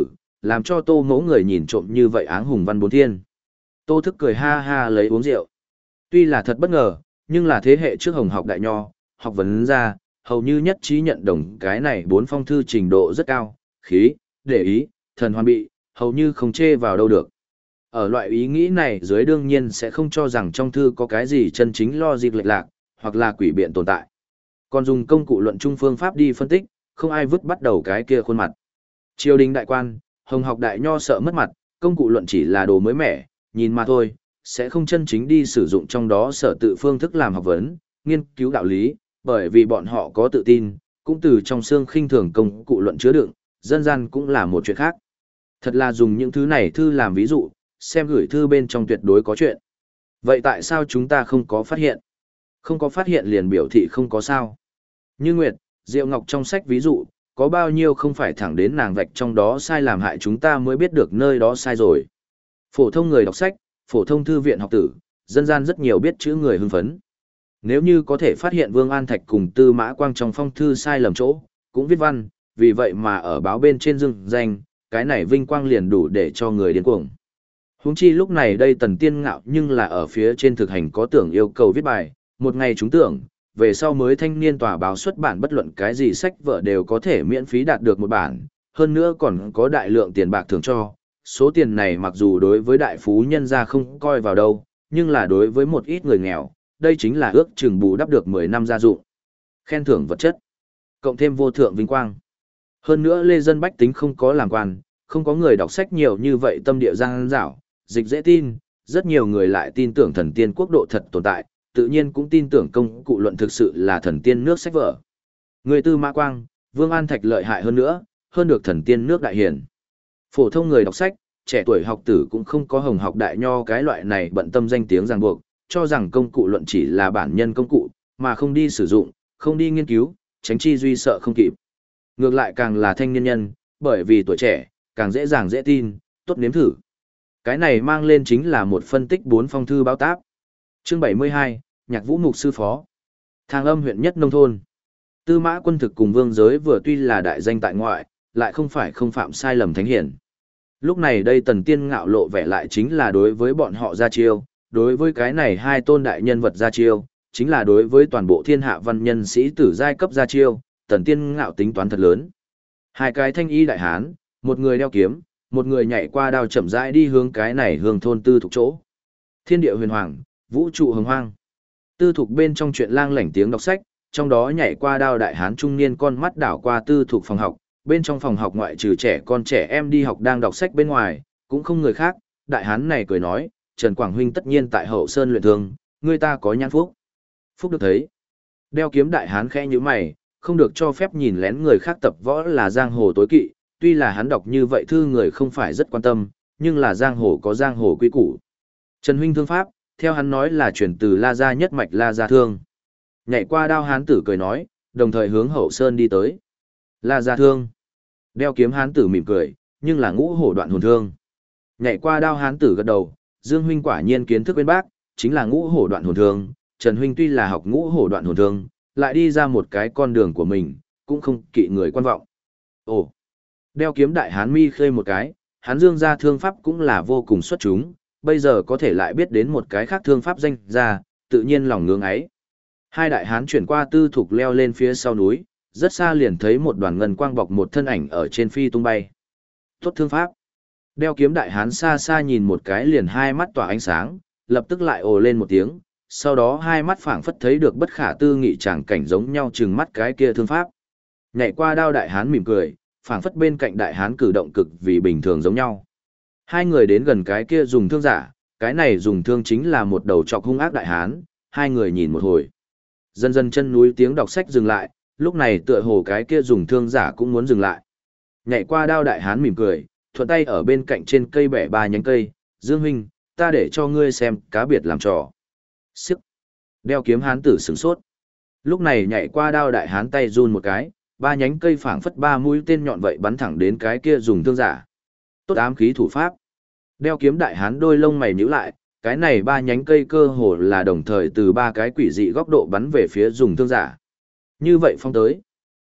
làm cho Tô Mỗ người nhìn trộm như vậy áng hùng văn bốn thiên. Tô Thức cười ha ha lấy uống rượu. Tuy là thật bất ngờ, nhưng là thế hệ trước Hồng học đại nho, học vấn ra, hầu như nhất trí nhận đồng cái này bốn phong thư trình độ rất cao, khí, để ý, thần hoàn bị, hầu như không chê vào đâu được. Ở loại ý nghĩ này dưới đương nhiên sẽ không cho rằng trong thư có cái gì chân chính logic lệch lạc, hoặc là quỷ biện tồn tại. Còn dùng công cụ luận trung phương pháp đi phân tích, không ai vứt bắt đầu cái kia khuôn mặt. Triều đình đại quan, Hồng học đại nho sợ mất mặt, công cụ luận chỉ là đồ mới mẻ, nhìn mà thôi, sẽ không chân chính đi sử dụng trong đó sở tự phương thức làm học vấn, nghiên cứu đạo lý, bởi vì bọn họ có tự tin, cũng từ trong xương khinh thường công cụ luận chứa đựng, dân gian cũng là một chuyện khác. Thật là dùng những thứ này thư làm ví dụ, xem gửi thư bên trong tuyệt đối có chuyện. Vậy tại sao chúng ta không có phát hiện? Không có phát hiện liền biểu thị không có sao. Như Nguyệt, Diệu Ngọc trong sách ví dụ, có bao nhiêu không phải thẳng đến nàng vạch trong đó sai làm hại chúng ta mới biết được nơi đó sai rồi. Phổ thông người đọc sách, phổ thông thư viện học tử, dân gian rất nhiều biết chữ người hưng phấn. Nếu như có thể phát hiện Vương An Thạch cùng Tư Mã Quang trong phong thư sai lầm chỗ, cũng viết văn, vì vậy mà ở báo bên trên dưng danh, cái này vinh quang liền đủ để cho người điên cuồng. Huống chi lúc này đây Tần Tiên Ngạo nhưng là ở phía trên thực hành có tưởng yêu cầu viết bài, một ngày chúng tưởng, về sau mới thanh niên tòa báo xuất bản bất luận cái gì sách vở đều có thể miễn phí đạt được một bản, hơn nữa còn có đại lượng tiền bạc thưởng cho. Số tiền này mặc dù đối với đại phú nhân gia không coi vào đâu, nhưng là đối với một ít người nghèo, đây chính là ước chừng bù đắp được 10 năm gia dụng. Khen thưởng vật chất, cộng thêm vô thượng vinh quang. Hơn nữa lê dân bách tính không có làm quan, không có người đọc sách nhiều như vậy tâm địa giang dảo, dịch dễ tin, rất nhiều người lại tin tưởng thần tiên quốc độ thật tồn tại, tự nhiên cũng tin tưởng công cụ luận thực sự là thần tiên nước sách vở. Người Tư Mã Quang, Vương An Thạch lợi hại hơn nữa, hơn được thần tiên nước đại hiển. Phổ thông người đọc sách, trẻ tuổi học tử cũng không có Hồng học đại nho cái loại này bận tâm danh tiếng ràng buộc, cho rằng công cụ luận chỉ là bản nhân công cụ, mà không đi sử dụng, không đi nghiên cứu, tránh chi duy sợ không kịp. Ngược lại càng là thanh niên nhân, bởi vì tuổi trẻ, càng dễ dàng dễ tin, tốt nếm thử. Cái này mang lên chính là một phân tích 4 phong thư báo táp. Chương 72, Nhạc Vũ Mục sư phó. Thang Âm huyện nhất nông thôn. Tư Mã Quân thực cùng Vương Giới vừa tuy là đại danh tại ngoại, lại không phải không phạm sai lầm thánh hiển. Lúc này đây Tần Tiên Ngạo lộ vẻ lại chính là đối với bọn họ ra chiêu, đối với cái này hai tôn đại nhân vật ra chiêu, chính là đối với toàn bộ thiên hạ văn nhân sĩ tử giai cấp ra chiêu, Tần Tiên Ngạo tính toán thật lớn. Hai cái thanh y đại hán, một người đeo kiếm, một người nhảy qua đao chậm rãi đi hướng cái này hướng thôn tư thuộc chỗ. Thiên địa huyền hoàng, vũ trụ hồng hoang. Tư thuộc bên trong chuyện lang lảnh tiếng đọc sách, trong đó nhảy qua đao đại hán trung niên con mắt đảo qua tư thuộc phòng học, bên trong phòng học ngoại trừ trẻ con trẻ em đi học đang đọc sách bên ngoài, cũng không người khác, đại hán này cười nói, Trần Quảng Huynh tất nhiên tại Hậu Sơn luyện thương, người ta có nhãn phúc. Phúc được thấy. Đeo kiếm đại hán khẽ như mày, không được cho phép nhìn lén người khác tập võ là giang hồ tối kỵ, tuy là hắn đọc như vậy thư người không phải rất quan tâm, nhưng là giang hồ có giang hồ quy củ. Trần Huynh thương pháp, theo hắn nói là chuyển từ La Gia nhất mạch La Gia thương. Nhảy qua đao hán tử cười nói, đồng thời hướng Hậu Sơn đi tới. La Gia thương. Đeo kiếm hán tử mỉm cười, nhưng là ngũ hổ đoạn hồn thương. Nhảy qua đao hán tử gật đầu, Dương Huynh quả nhiên kiến thức bên bác, chính là ngũ hổ đoạn hồn thương. Trần Huynh tuy là học ngũ hổ đoạn hồn thương, lại đi ra một cái con đường của mình, cũng không kỵ người quan vọng. Ồ! Đeo kiếm đại hán mi khơi một cái, hán Dương gia thương pháp cũng là vô cùng xuất chúng, bây giờ có thể lại biết đến một cái khác thương pháp danh ra, tự nhiên lòng ngưỡng ấy. Hai đại hán chuyển qua tư thục leo lên phía sau núi, rất xa liền thấy một đoàn ngân quang bọc một thân ảnh ở trên phi tung bay. Tốt thương pháp. Đeo kiếm đại hán xa xa nhìn một cái liền hai mắt tỏa ánh sáng, lập tức lại ồ lên một tiếng, sau đó hai mắt phảng phất thấy được bất khả tư nghị tràng cảnh giống nhau chừng mắt cái kia thương pháp. Nhảy qua đao đại hán mỉm cười, phảng phất bên cạnh đại hán cử động cực vì bình thường giống nhau. Hai người đến gần cái kia dùng thương giả, cái này dùng thương chính là một đầu trọc hung ác đại hán, hai người nhìn một hồi. Dần dần chân núi tiếng đọc sách dừng lại, lúc này tựa hồ cái kia dùng thương giả cũng muốn dừng lại. Nhảy qua đao đại hán mỉm cười, thuận tay ở bên cạnh trên cây bẻ ba nhánh cây, Dương Huynh, ta để cho ngươi xem cá biệt làm trò. Sức. Đeo kiếm hán tử sửng sốt. Lúc này nhảy qua đao đại hán tay run một cái, ba nhánh cây phảng phất ba mũi tên nhọn vậy bắn thẳng đến cái kia dùng thương giả. Tốt ám khí thủ pháp. Đeo kiếm đại hán đôi lông mày nhíu lại, cái này ba nhánh cây cơ hồ là đồng thời từ ba cái quỷ dị góc độ bắn về phía dùng thương giả. Như vậy phong tới.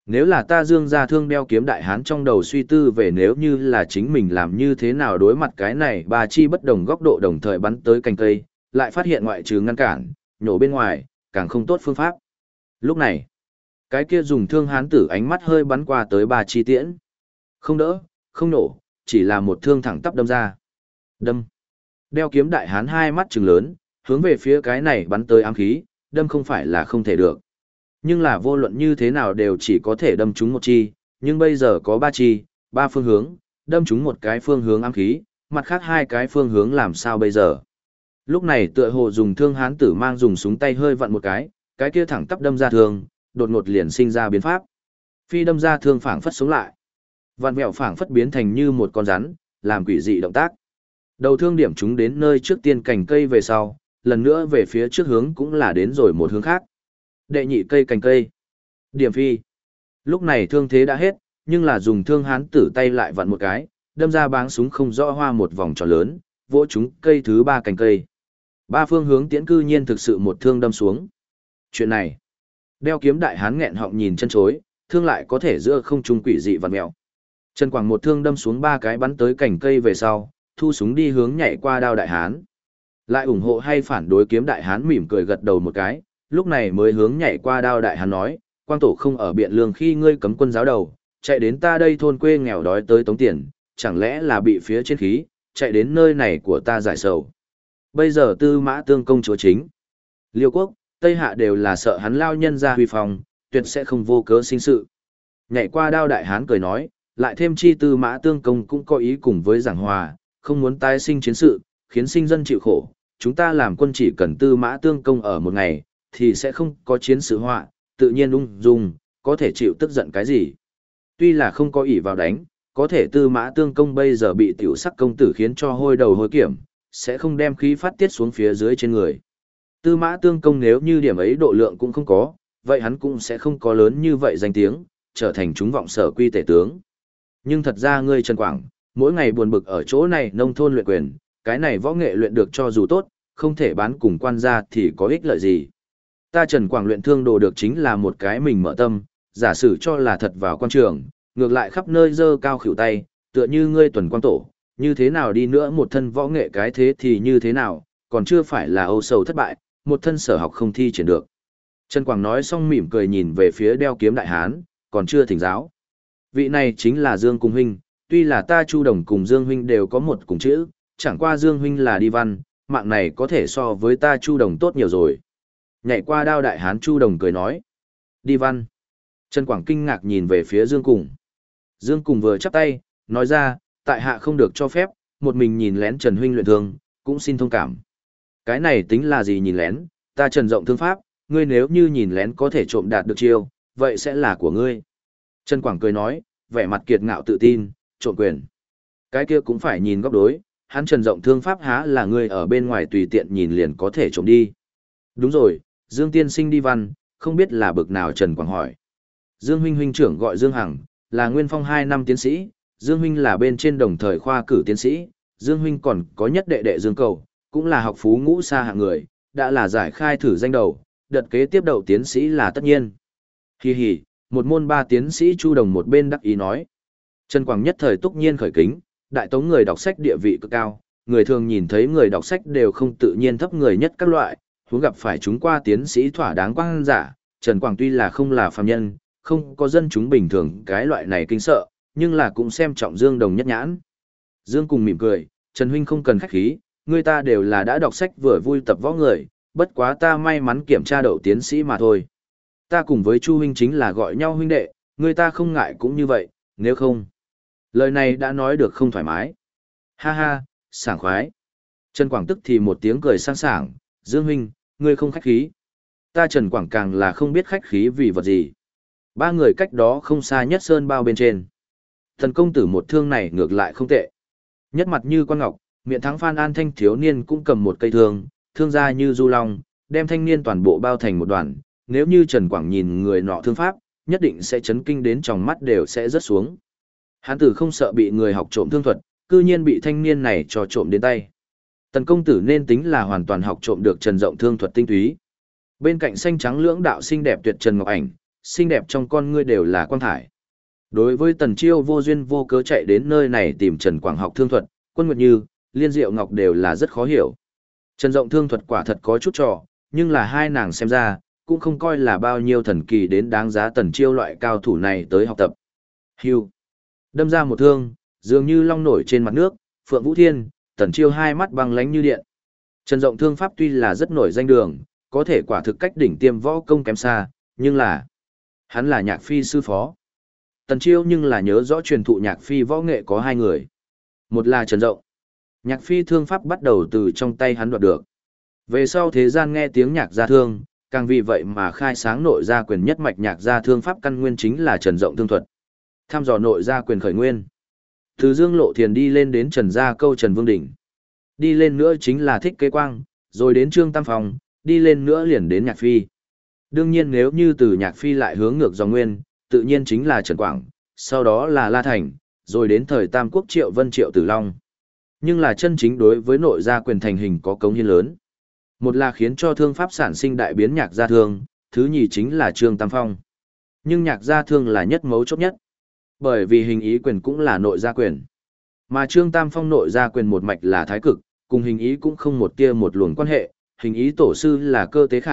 Nếu là ta Dương gia thương đeo kiếm đại hán trong đầu suy tư về nếu như là chính mình làm như thế nào đối mặt cái này ba chi bất đồng góc độ đồng thời bắn tới cành cây, lại phát hiện ngoại trừ ngăn cản, nhổ bên ngoài, càng không tốt phương pháp. Lúc này, cái kia dùng thương hán tử ánh mắt hơi bắn qua tới ba chi tiễn. Không đỡ, không nổ, chỉ là một thương thẳng tắp đâm ra. Đâm. Đeo kiếm đại hán hai mắt trừng lớn, hướng về phía cái này bắn tới ám khí, đâm không phải là không thể được. Nhưng là vô luận như thế nào đều chỉ có thể đâm trúng một chi, nhưng bây giờ có ba chi, ba phương hướng, đâm trúng một cái phương hướng ám khí, mặt khác hai cái phương hướng làm sao bây giờ. Lúc này tựa hồ dùng thương hán tử mang dùng súng tay hơi vặn một cái kia thẳng tắp đâm ra thương, đột ngột liền sinh ra biến pháp. Phi đâm ra thương phảng phất sống lại. Vạn mẹo phảng phất biến thành như một con rắn, làm quỷ dị động tác. Đầu thương điểm chúng đến nơi trước tiên cành cây về sau, lần nữa về phía trước hướng cũng là đến rồi một hướng khác. Đệ nhị cây cành cây. Điểm phi. Lúc này thương thế đã hết, nhưng là dùng thương hán tử tay lại vặn một cái, đâm ra báng súng không rõ hoa một vòng tròn lớn, vỗ chúng cây thứ ba cành cây. Ba phương hướng tiễn cư nhiên thực sự một thương đâm xuống. Chuyện này, đeo kiếm đại hán nghẹn họng nhìn chân chối, thương lại có thể giữa không trung quỷ dị vặn mèo. Trần Quảng một thương đâm xuống ba cái bắn tới cành cây về sau, thu súng đi hướng nhảy qua đao đại hán. Lại ủng hộ hay phản đối kiếm đại hán mỉm cười gật đầu một cái, lúc này mới hướng nhảy qua đao đại hán nói, quang tổ không ở biện lương khi ngươi cấm quân giáo đầu, chạy đến ta đây thôn quê nghèo đói tới tống tiền, chẳng lẽ là bị phía trên khí, chạy đến nơi này của ta giải sầu. Bây giờ Tư Mã Tương công chúa chính, Liêu quốc, Tây Hạ đều là sợ hắn lao nhân ra huy phòng, tuyệt sẽ không vô cớ sinh sự. Nhảy qua đao đại hán cười nói, lại thêm chi Tư Mã Tương công cũng có ý cùng với giảng hòa, không muốn tái sinh chiến sự, khiến sinh dân chịu khổ. Chúng ta làm quân chỉ cần Tư Mã Tương công ở một ngày, thì sẽ không có chiến sự họa, tự nhiên ung dung, có thể chịu tức giận cái gì. Tuy là không có ỷ vào đánh, có thể Tư Mã Tương công bây giờ bị tiểu sắc công tử khiến cho hôi đầu hôi kiểm, sẽ không đem khí phát tiết xuống phía dưới trên người. Tư Mã Tương công nếu như điểm ấy độ lượng cũng không có, vậy hắn cũng sẽ không có lớn như vậy danh tiếng, trở thành chúng vọng sở quy tể tướng. Nhưng thật ra ngươi Trần Quảng, mỗi ngày buồn bực ở chỗ này nông thôn luyện quyền, cái này võ nghệ luyện được cho dù tốt, không thể bán cùng quan gia thì có ích lợi gì. Ta Trần Quảng luyện thương đồ được chính là một cái mình mở tâm, giả sử cho là thật vào quan trường, ngược lại khắp nơi dơ cao khỉu tay, tựa như ngươi Tuần Quang Tổ, như thế nào đi nữa một thân võ nghệ cái thế thì như thế nào, còn chưa phải là âu sầu thất bại, một thân sở học không thi triển được. Trần Quảng nói xong mỉm cười nhìn về phía đeo kiếm đại hán, còn chưa thỉnh giáo. Vị này chính là Dương Cung huynh, tuy là ta Chu Đồng cùng Dương huynh đều có một cùng chữ, chẳng qua Dương huynh là đi văn, mạng này có thể so với ta Chu Đồng tốt nhiều rồi. Nhảy qua đao đại hán Chu Đồng cười nói. Đi văn. Trần Quảng kinh ngạc nhìn về phía Dương Cùng. Dương Cùng vừa chắp tay, nói ra, tại hạ không được cho phép, một mình nhìn lén Trần huynh luyện thương, cũng xin thông cảm. Cái này tính là gì nhìn lén, ta Trần rộng thương pháp, ngươi nếu như nhìn lén có thể trộm đạt được chiêu, vậy sẽ là của ngươi. Trần Quảng cười nói, vẻ mặt kiệt ngạo tự tin, trộm quyền. Cái kia cũng phải nhìn góc đối, hắn Trần rộng thương pháp há là ngươi ở bên ngoài tùy tiện nhìn liền có thể trộm đi. Đúng rồi, Dương tiên sinh đi văn, không biết là bực nào Trần Quảng hỏi. Dương huynh huynh trưởng gọi Dương Hằng, là Nguyên Phong 2 năm tiến sĩ, Dương huynh là bên trên đồng thời khoa cử tiến sĩ, Dương huynh còn có nhất đệ đệ Dương Cầu, cũng là học phú ngũ xa hạng người, đã là giải khai thử danh đầu, đợt kế tiếp đậu tiến sĩ là tất nhiên. Hi hi, một môn 3 tiến sĩ Chu Đồng một bên đắc ý nói. Trần Quảng nhất thời túc nhiên khởi kính, đại tống người đọc sách địa vị cực cao, người thường nhìn thấy người đọc sách đều không tự nhiên thấp người nhất các loại, huống gặp phải chúng qua tiến sĩ thỏa đáng quang giả, Trần Quảng tuy là không là phàm nhân, không có dân chúng bình thường cái loại này kinh sợ, nhưng là cũng xem trọng Dương Đồng nhất nhãn. Dương cùng mỉm cười, Trần huynh không cần khách khí, người ta đều là đã đọc sách vừa vui tập võ người, bất quá ta may mắn kiểm tra đậu tiến sĩ mà thôi. Ta cùng với Chu huynh chính là gọi nhau huynh đệ, người ta không ngại cũng như vậy, nếu không. Lời này đã nói được không thoải mái. Ha ha, sảng khoái. Trần Quảng tức thì một tiếng cười sang sảng, Dương huynh, ngươi không khách khí. Ta Trần Quảng càng là không biết khách khí vì vật gì. 3 người cách đó không xa nhất sơn bao bên trên. Thần công tử một thương này ngược lại không tệ. Nhất mặt như quan ngọc, miệng thắng Phan An Thanh thiếu niên cũng cầm một cây thương, thương ra như du long, đem thanh niên toàn bộ bao thành một đoàn. Nếu như Trần Quảng nhìn người nọ thương pháp, nhất định sẽ chấn kinh đến tròng mắt đều sẽ rớt xuống. Hán tử không sợ bị người học trộm thương thuật, cư nhiên bị thanh niên này cho trộm đến tay. Tần công tử nên tính là hoàn toàn học trộm được Trần rộng thương thuật tinh túy. Bên cạnh xanh trắng lưỡng đạo xinh đẹp tuyệt Trần Ngọc Ảnh, xinh đẹp trong con ngươi đều là quang thải. Đối với Tần Chiêu vô duyên vô cớ chạy đến nơi này tìm Trần Quảng học thương thuật, Quân Nguyệt Như, Liên Diệu Ngọc đều là rất khó hiểu. Trần Rộng thương thuật quả thật có chút trò, nhưng là hai nàng xem ra, cũng không coi là bao nhiêu thần kỳ đến đáng giá Tần Chiêu loại cao thủ này tới học tập. Hưu. Đâm ra một thương, dường như long nổi trên mặt nước, Phượng Vũ Thiên, Tần Chiêu hai mắt băng lánh như điện. Trần Rộng thương pháp tuy là rất nổi danh đường, có thể quả thực cách đỉnh tiêm võ công kém xa, nhưng là hắn là Nhạc Phi sư phó. Tần Chiêu nhưng là nhớ rõ truyền thụ Nhạc Phi võ nghệ có hai người. Một là Trần Rộng. Nhạc Phi thương pháp bắt đầu từ trong tay hắn đoạt được. Về sau thế gian nghe tiếng nhạc gia thương, càng vì vậy mà khai sáng nội gia quyền nhất mạch nhạc gia thương pháp căn nguyên chính là Trần Rộng thương thuật. Tham dò nội gia quyền khởi nguyên. Từ Dương Lộ Thiền đi lên đến Trần Gia Câu Trần Vương Đỉnh. Đi lên nữa chính là Thích Kế Quang, rồi đến Trương Tam Phong, đi lên nữa liền đến Nhạc Phi. Đương nhiên nếu như từ Nhạc Phi lại hướng ngược dòng nguyên, tự nhiên chính là Trần Quảng, sau đó là La Thành, rồi đến thời Tam Quốc Triệu Vân Triệu Tử Long. Nhưng là chân chính đối với nội gia quyền thành hình có cống hiến lớn. Một là khiến cho thương pháp sản sinh đại biến nhạc gia thương, thứ nhì chính là Trương Tam Phong. Nhưng nhạc gia thương là nhất mấu chốt nhất. Bởi vì hình ý quyền cũng là nội gia quyền. Mà Trương Tam Phong nội gia quyền một mạch là thái cực, cùng hình ý cũng không một tia một luồng quan hệ, hình ý tổ sư là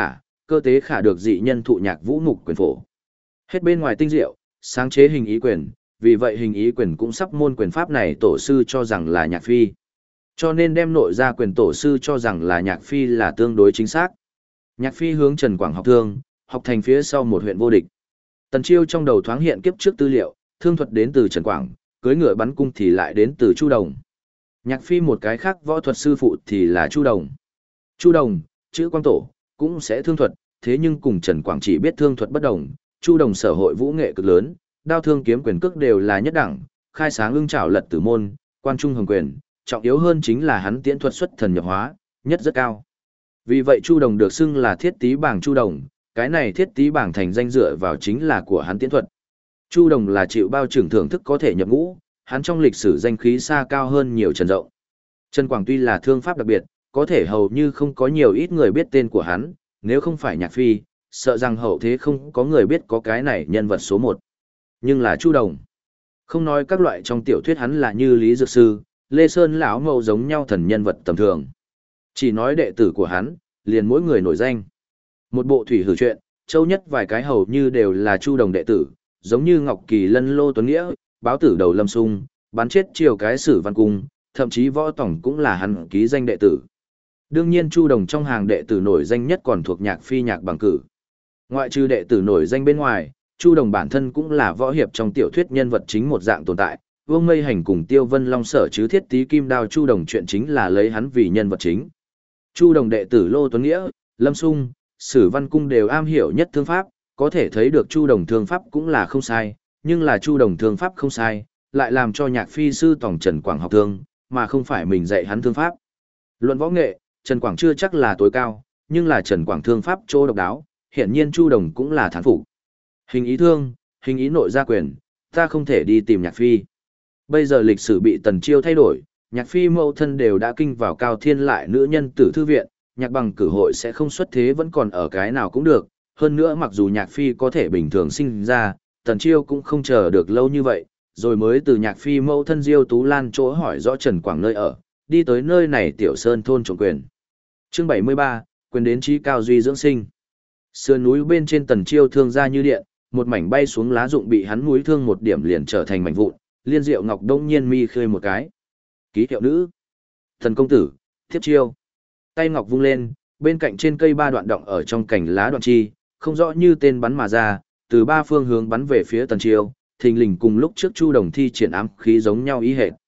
cơ tế khả được dị nhân thụ nhạc vũ mục quyền phổ. Hết bên ngoài tinh diệu, sáng chế hình ý quyền, vì vậy hình ý quyền cũng sắp môn quyền pháp này tổ sư cho rằng là Nhạc Phi. Cho nên đem nội gia quyền tổ sư cho rằng là Nhạc Phi là tương đối chính xác. Nhạc Phi hướng Trần Quảng học thương, học thành phía sau một huyện vô địch. Tần Chiêu trong đầu thoáng hiện kiếp trước tư liệu, thương thuật đến từ Trần Quảng, cưỡi ngựa bắn cung thì lại đến từ Chu Đồng. Nhạc Phi một cái khác võ thuật sư phụ thì là Chu Đồng. Chu Đồng, chữ Quang Tổ, cũng sẽ thương thuật, thế nhưng cùng Trần Quảng chỉ biết thương thuật bất đồng, Chu Đồng sở hội vũ nghệ cực lớn, đao thương kiếm quyền cước đều là nhất đẳng, khai sáng ưng trảo lật tử môn, quan trung hồng quyền, trọng yếu hơn chính là hắn tiễn thuật xuất thần nhập hóa, nhất rất cao. Vì vậy Chu Đồng được xưng là Thiết Tý Bảng Chu Đồng, cái này Thiết Tý Bảng thành danh dựa vào chính là của hắn tiễn thuật. Chu Đồng là chịu bao trưởng thưởng thức có thể nhập ngũ, hắn trong lịch sử danh khí xa cao hơn nhiều Trần Rộng. Trần Quảng tuy là thương pháp đặc biệt, có thể hầu như không có nhiều ít người biết tên của hắn, nếu không phải Nhạc Phi, sợ rằng hậu thế không có người biết có cái này nhân vật số 1. Nhưng là Chu Đồng. Không nói các loại trong tiểu thuyết hắn là như Lý Dược Sư, Lê Sơn lão mẫu giống nhau thần nhân vật tầm thường. Chỉ nói đệ tử của hắn, liền mỗi người nổi danh. Một bộ thủy hử truyện, châu nhất vài cái hầu như đều là Chu Đồng đệ tử, giống như Ngọc Kỳ Lân Lô Tuấn Nghĩa, báo tử đầu Lâm Sung, bắn chết Triều cái Sử Văn Cung, thậm chí Võ Tổng cũng là hắn ký danh đệ tử. Đương nhiên Chu Đồng trong hàng đệ tử nổi danh nhất còn thuộc Nhạc Phi Nhạc Bằng Cử. Ngoại trừ đệ tử nổi danh bên ngoài, Chu Đồng bản thân cũng là võ hiệp trong tiểu thuyết nhân vật chính một dạng tồn tại. Vương Mây Hành cùng Tiêu Vân Long sở chứ Thiết Tý Kim Đao Chu Đồng chuyện chính là lấy hắn vì nhân vật chính. Chu Đồng đệ tử Lô Tuấn Nghĩa, Lâm Sung, Sử Văn Cung đều am hiểu nhất thương pháp, có thể thấy được Chu Đồng thương pháp cũng là không sai, nhưng là Chu Đồng thương pháp không sai, lại làm cho Nhạc Phi sư tòng Trần Quảng học thương, mà không phải mình dạy hắn thương pháp. Luận võ nghệ, Trần Quảng chưa chắc là tối cao, nhưng là Trần Quảng thương pháp chỗ độc đáo, hiển nhiên Chu Đồng cũng là thán phục. Hình ý thương, hình ý nội gia quyền, ta không thể đi tìm Nhạc Phi. Bây giờ lịch sử bị Tần Chiêu thay đổi, Nhạc Phi mẫu thân đều đã kinh vào Cao Thiên lại nữ nhân tử thư viện, Nhạc Bằng Cử hội sẽ không xuất thế vẫn còn ở cái nào cũng được. Hơn nữa mặc dù Nhạc Phi có thể bình thường sinh ra, Tần Chiêu cũng không chờ được lâu như vậy, rồi mới từ Nhạc Phi mẫu thân Diêu Tú Lan chỗ hỏi rõ Trần Quảng nơi ở, đi tới nơi này Tiểu Sơn thôn trộm quyền. Chương 73, quyền đến trí cao duy dưỡng sinh. Sườn núi bên trên Tần Chiêu thương ra như điện, một mảnh bay xuống lá rụng bị hắn mũi thương một điểm liền trở thành mảnh vụn, Liên Diệu Ngọc đông nhiên mi khơi một cái. Ký hiệu nữ. Thần công tử, Thiếp Chiêu. Tay ngọc vung lên, bên cạnh trên cây ba đoạn động ở trong cành lá đoạn chi, không rõ như tên bắn mà ra, từ ba phương hướng bắn về phía Tần Chiêu, thình lình cùng lúc trước Chu Đồng thi triển ám khí giống nhau ý hệt.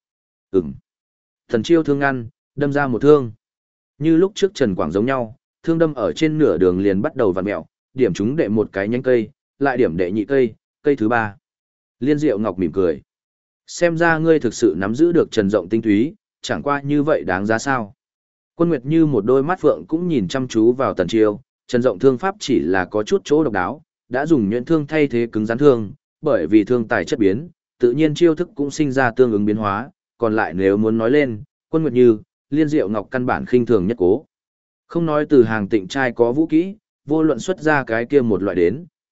Tần Chiêu thương ngăn, đâm ra một thương. Như lúc trước Trần Quảng giống nhau, thương đâm ở trên nửa đường liền bắt đầu vặn mèo, điểm trúng đệ một cái nhánh cây, lại điểm đệ nhị cây, cây thứ ba. Liên Diệu Ngọc mỉm cười. Xem ra ngươi thực sự nắm giữ được Trần Rộng tinh túy, chẳng qua như vậy đáng giá sao. Quân Nguyệt Như một đôi mắt phượng cũng nhìn chăm chú vào Tần Chiêu, Trần Rộng thương pháp chỉ là có chút chỗ độc đáo, đã dùng nhuyễn thương thay thế cứng rắn thương, bởi vì thương tài chất biến, tự nhiên chiêu thức cũng sinh ra tương ứng biến hóa, còn lại nếu muốn nói lên, Quân Nguyệt Như, Liên Diệu Ngọc căn bản khinh thường nhất cố. Không nói từ hàng tịnh trai có vũ kỹ, vô luận xuất ra cái kia một loại đến,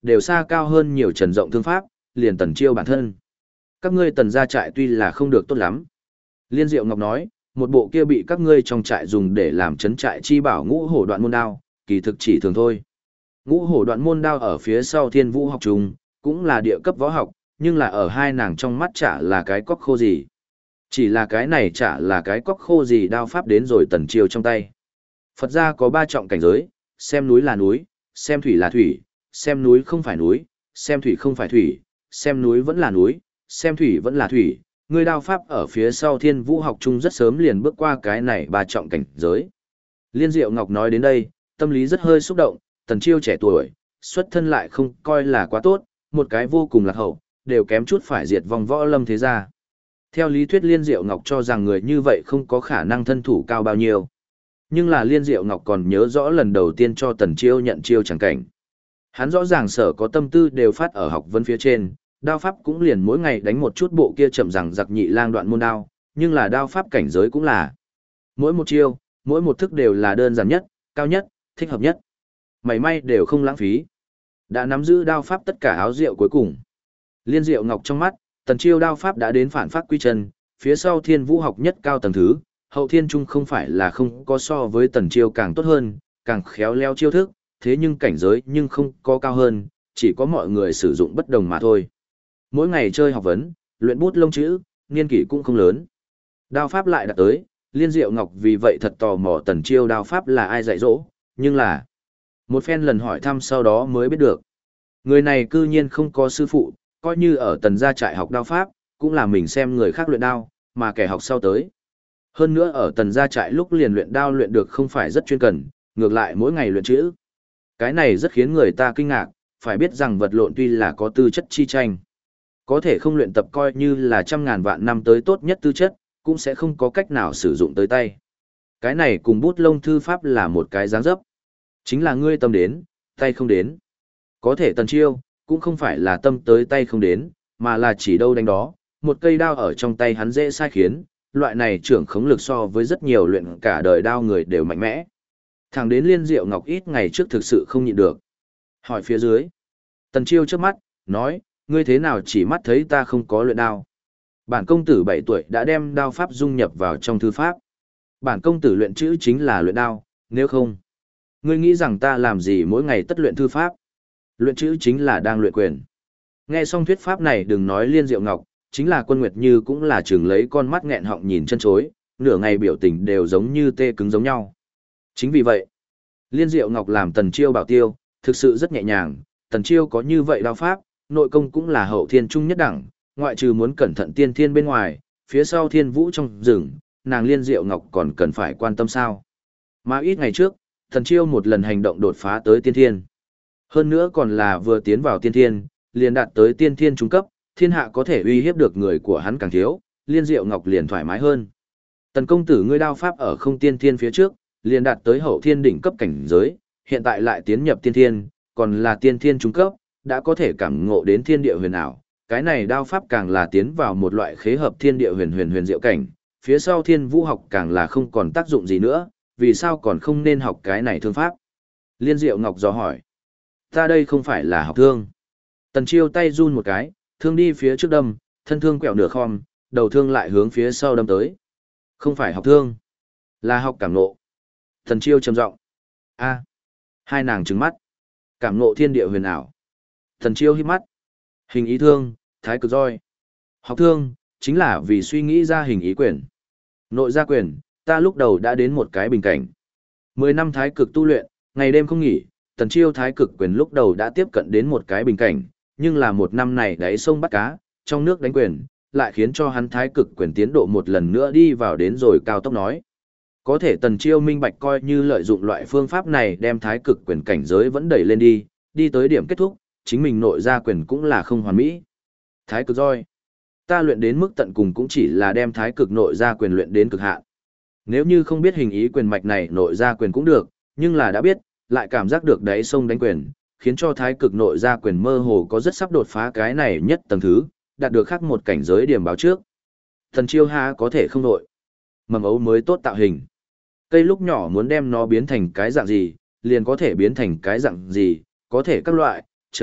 đều xa cao hơn nhiều Trần Rộng thương pháp, liền Tần Chiêu bản thân. Các ngươi Tần gia trại tuy là không được tốt lắm. Liên Diệu Ngọc nói, một bộ kia bị các ngươi trong trại dùng để làm trấn trại chi bảo Ngũ Hổ Đoạn môn đao, kỳ thực chỉ thường thôi. Ngũ Hổ Đoạn môn đao ở phía sau Thiên Vũ học trùng, cũng là địa cấp võ học, nhưng là ở hai nàng trong mắt chả là cái cóc khô gì. Chỉ là cái này chả là cái cóc khô gì đao pháp đến rồi Tần Chiêu trong tay. Phật gia có ba trọng cảnh giới, xem núi là núi, xem thủy là thủy, xem núi không phải núi, xem thủy không phải thủy, xem núi vẫn là núi, xem thủy vẫn là thủy. Người đao pháp ở phía sau Thiên Vũ học trung rất sớm liền bước qua cái này ba trọng cảnh giới. Liên Diệu Ngọc nói đến đây, tâm lý rất hơi xúc động, Tần Chiêu trẻ tuổi, xuất thân lại không coi là quá tốt, một cái vô cùng lạc hậu, đều kém chút phải diệt vong võ lâm thế gia. Theo lý thuyết Liên Diệu Ngọc cho rằng người như vậy không có khả năng thân thủ cao bao nhiêu. Nhưng là Liên Diệu Ngọc còn nhớ rõ lần đầu tiên cho Tần Chiêu nhận chiêu chẳng cảnh. Hắn rõ ràng sở có tâm tư đều phát ở học vấn phía trên, đao pháp cũng liền mỗi ngày đánh một chút bộ kia chậm rằng giặc nhị lang đoạn môn đao, nhưng là đao pháp cảnh giới cũng là. Mỗi một chiêu, mỗi một thức đều là đơn giản nhất, cao nhất, thích hợp nhất. Mảy may đều không lãng phí. Đã nắm giữ đao pháp tất cả áo rượu cuối cùng. Liên Diệu Ngọc trong mắt, Tần Chiêu đao pháp đã đến phản phát quy chân, phía sau Thiên Vũ học nhất cao tầng thứ, hậu thiên trung không phải là không có so với Tần Chiêu càng tốt hơn, càng khéo léo chiêu thức, thế nhưng cảnh giới nhưng không có cao hơn, chỉ có mọi người sử dụng bất đồng mà thôi. Mỗi ngày chơi học vấn, luyện bút lông chữ, niên kỷ cũng không lớn. Đao pháp lại đạt tới, Liên Diệu Ngọc vì vậy thật tò mò Tần Chiêu đao pháp là ai dạy dỗ, nhưng là một phen lần hỏi thăm sau đó mới biết được. Người này cư nhiên không có sư phụ, coi như ở Tần gia trại học đao pháp, cũng là mình xem người khác luyện đao, mà kẻ học sau tới. Hơn nữa ở Tần gia trại lúc liền luyện đao luyện được không phải rất chuyên cần, ngược lại mỗi ngày luyện chữ. Cái này rất khiến người ta kinh ngạc, phải biết rằng vật lộn tuy là có tư chất chi tranh. Có thể không luyện tập coi như là trăm ngàn vạn năm tới tốt nhất tư chất, cũng sẽ không có cách nào sử dụng tới tay. Cái này cùng bút lông thư pháp là một cái dáng dấp. Chính là ngươi tâm đến, tay không đến. Có thể Tần Chiêu, cũng không phải là tâm tới tay không đến, mà là chỉ đâu đánh đó, một cây đao ở trong tay hắn dễ sai khiến, loại này trưởng khống lực so với rất nhiều luyện cả đời đao người đều mạnh mẽ. Thẳng đến Liên Diệu Ngọc ít ngày trước thực sự không nhịn được. Hỏi phía dưới. Tần Chiêu trước mắt, nói, ngươi thế nào chỉ mắt thấy ta không có luyện đao. Bản công tử 7 tuổi đã đem đao pháp dung nhập vào trong thư pháp. Bản công tử luyện chữ chính là luyện đao, nếu không. Ngươi nghĩ rằng ta làm gì mỗi ngày tất luyện thư pháp. Luyện chữ chính là đang luyện quyền. Nghe xong thuyết pháp này đừng nói Liên Diệu Ngọc, chính là Quân Nguyệt Như cũng là chừng lấy con mắt nghẹn họng nhìn chân chối, nửa ngày biểu tình đều giống như tê cứng giống nhau. Chính vì vậy, Liên Diệu Ngọc làm Tần Chiêu bảo tiêu, thực sự rất nhẹ nhàng, Tần Chiêu có như vậy đao pháp, nội công cũng là hậu thiên trung nhất đẳng, ngoại trừ muốn cẩn thận tiên thiên bên ngoài, phía sau Thiên Vũ trong rừng, nàng Liên Diệu Ngọc còn cần phải quan tâm sao. Mà ít ngày trước, Tần Chiêu một lần hành động đột phá tới tiên thiên. Hơn nữa còn là vừa tiến vào tiên thiên, liền đạt tới tiên thiên trung cấp, thiên hạ có thể uy hiếp được người của hắn càng thiếu, Liên Diệu Ngọc liền thoải mái hơn. Tần công tử ngươi đao pháp ở không tiên thiên phía trước, liền đạt tới hậu thiên đỉnh cấp cảnh giới, hiện tại lại tiến nhập tiên thiên, còn là tiên thiên trung cấp, đã có thể cảm ngộ đến thiên địa huyền ảo. Cái này đao pháp càng là tiến vào một loại khế hợp thiên địa huyền huyền huyền diệu cảnh, phía sau Thiên Vũ học càng là không còn tác dụng gì nữa, vì sao còn không nên học cái này thương pháp? Liên Diệu Ngọc dò hỏi. Ta đây không phải là học thương. Tần Chiêu tay run một cái, thương đi phía trước đâm, thân thương quẹo nửa khom, đầu thương lại hướng phía sau đâm tới. Không phải học thương, là học cảm ngộ. Tần Chiêu trầm giọng. A. Hai nàng trừng mắt. Cảm ngộ thiên địa huyền ảo. Tần Chiêu híp mắt. Hình ý thương, thái cực roi. Học thương, chính là vì suy nghĩ ra hình ý quyền. Nội gia quyền, ta lúc đầu đã đến một cái bình cảnh. 10 năm thái cực tu luyện, ngày đêm không nghỉ, Tần Chiêu thái cực quyền lúc đầu đã tiếp cận đến một cái bình cảnh, nhưng là một năm này đáy sông bắt cá, trong nước đánh quyền, lại khiến cho hắn thái cực quyền tiến độ một lần nữa đi vào đến rồi cao tốc nói. Có thể Tần Chiêu minh bạch coi như lợi dụng loại phương pháp này đem thái cực quyền cảnh giới vẫn đẩy lên đi tới điểm kết thúc, chính mình nội gia quyền cũng là không hoàn mỹ. Thái cực roi, ta luyện đến mức tận cùng cũng chỉ là đem thái cực nội gia quyền luyện đến cực hạn. Nếu như không biết hình ý quyền mạch này nội gia quyền cũng được, nhưng là đã biết, lại cảm giác được đáy sông đánh quyền, khiến cho thái cực nội gia quyền mơ hồ có rất sắp đột phá cái này nhất tầng thứ, đạt được khác một cảnh giới điểm báo trước. Tần Chiêu há có thể không nội. Mầm ấu mới tốt tạo hình. Cây lúc nhỏ muốn đem nó biến thành cái dạng gì, liền có thể biến thành cái dạng gì, có thể các loại, chờ,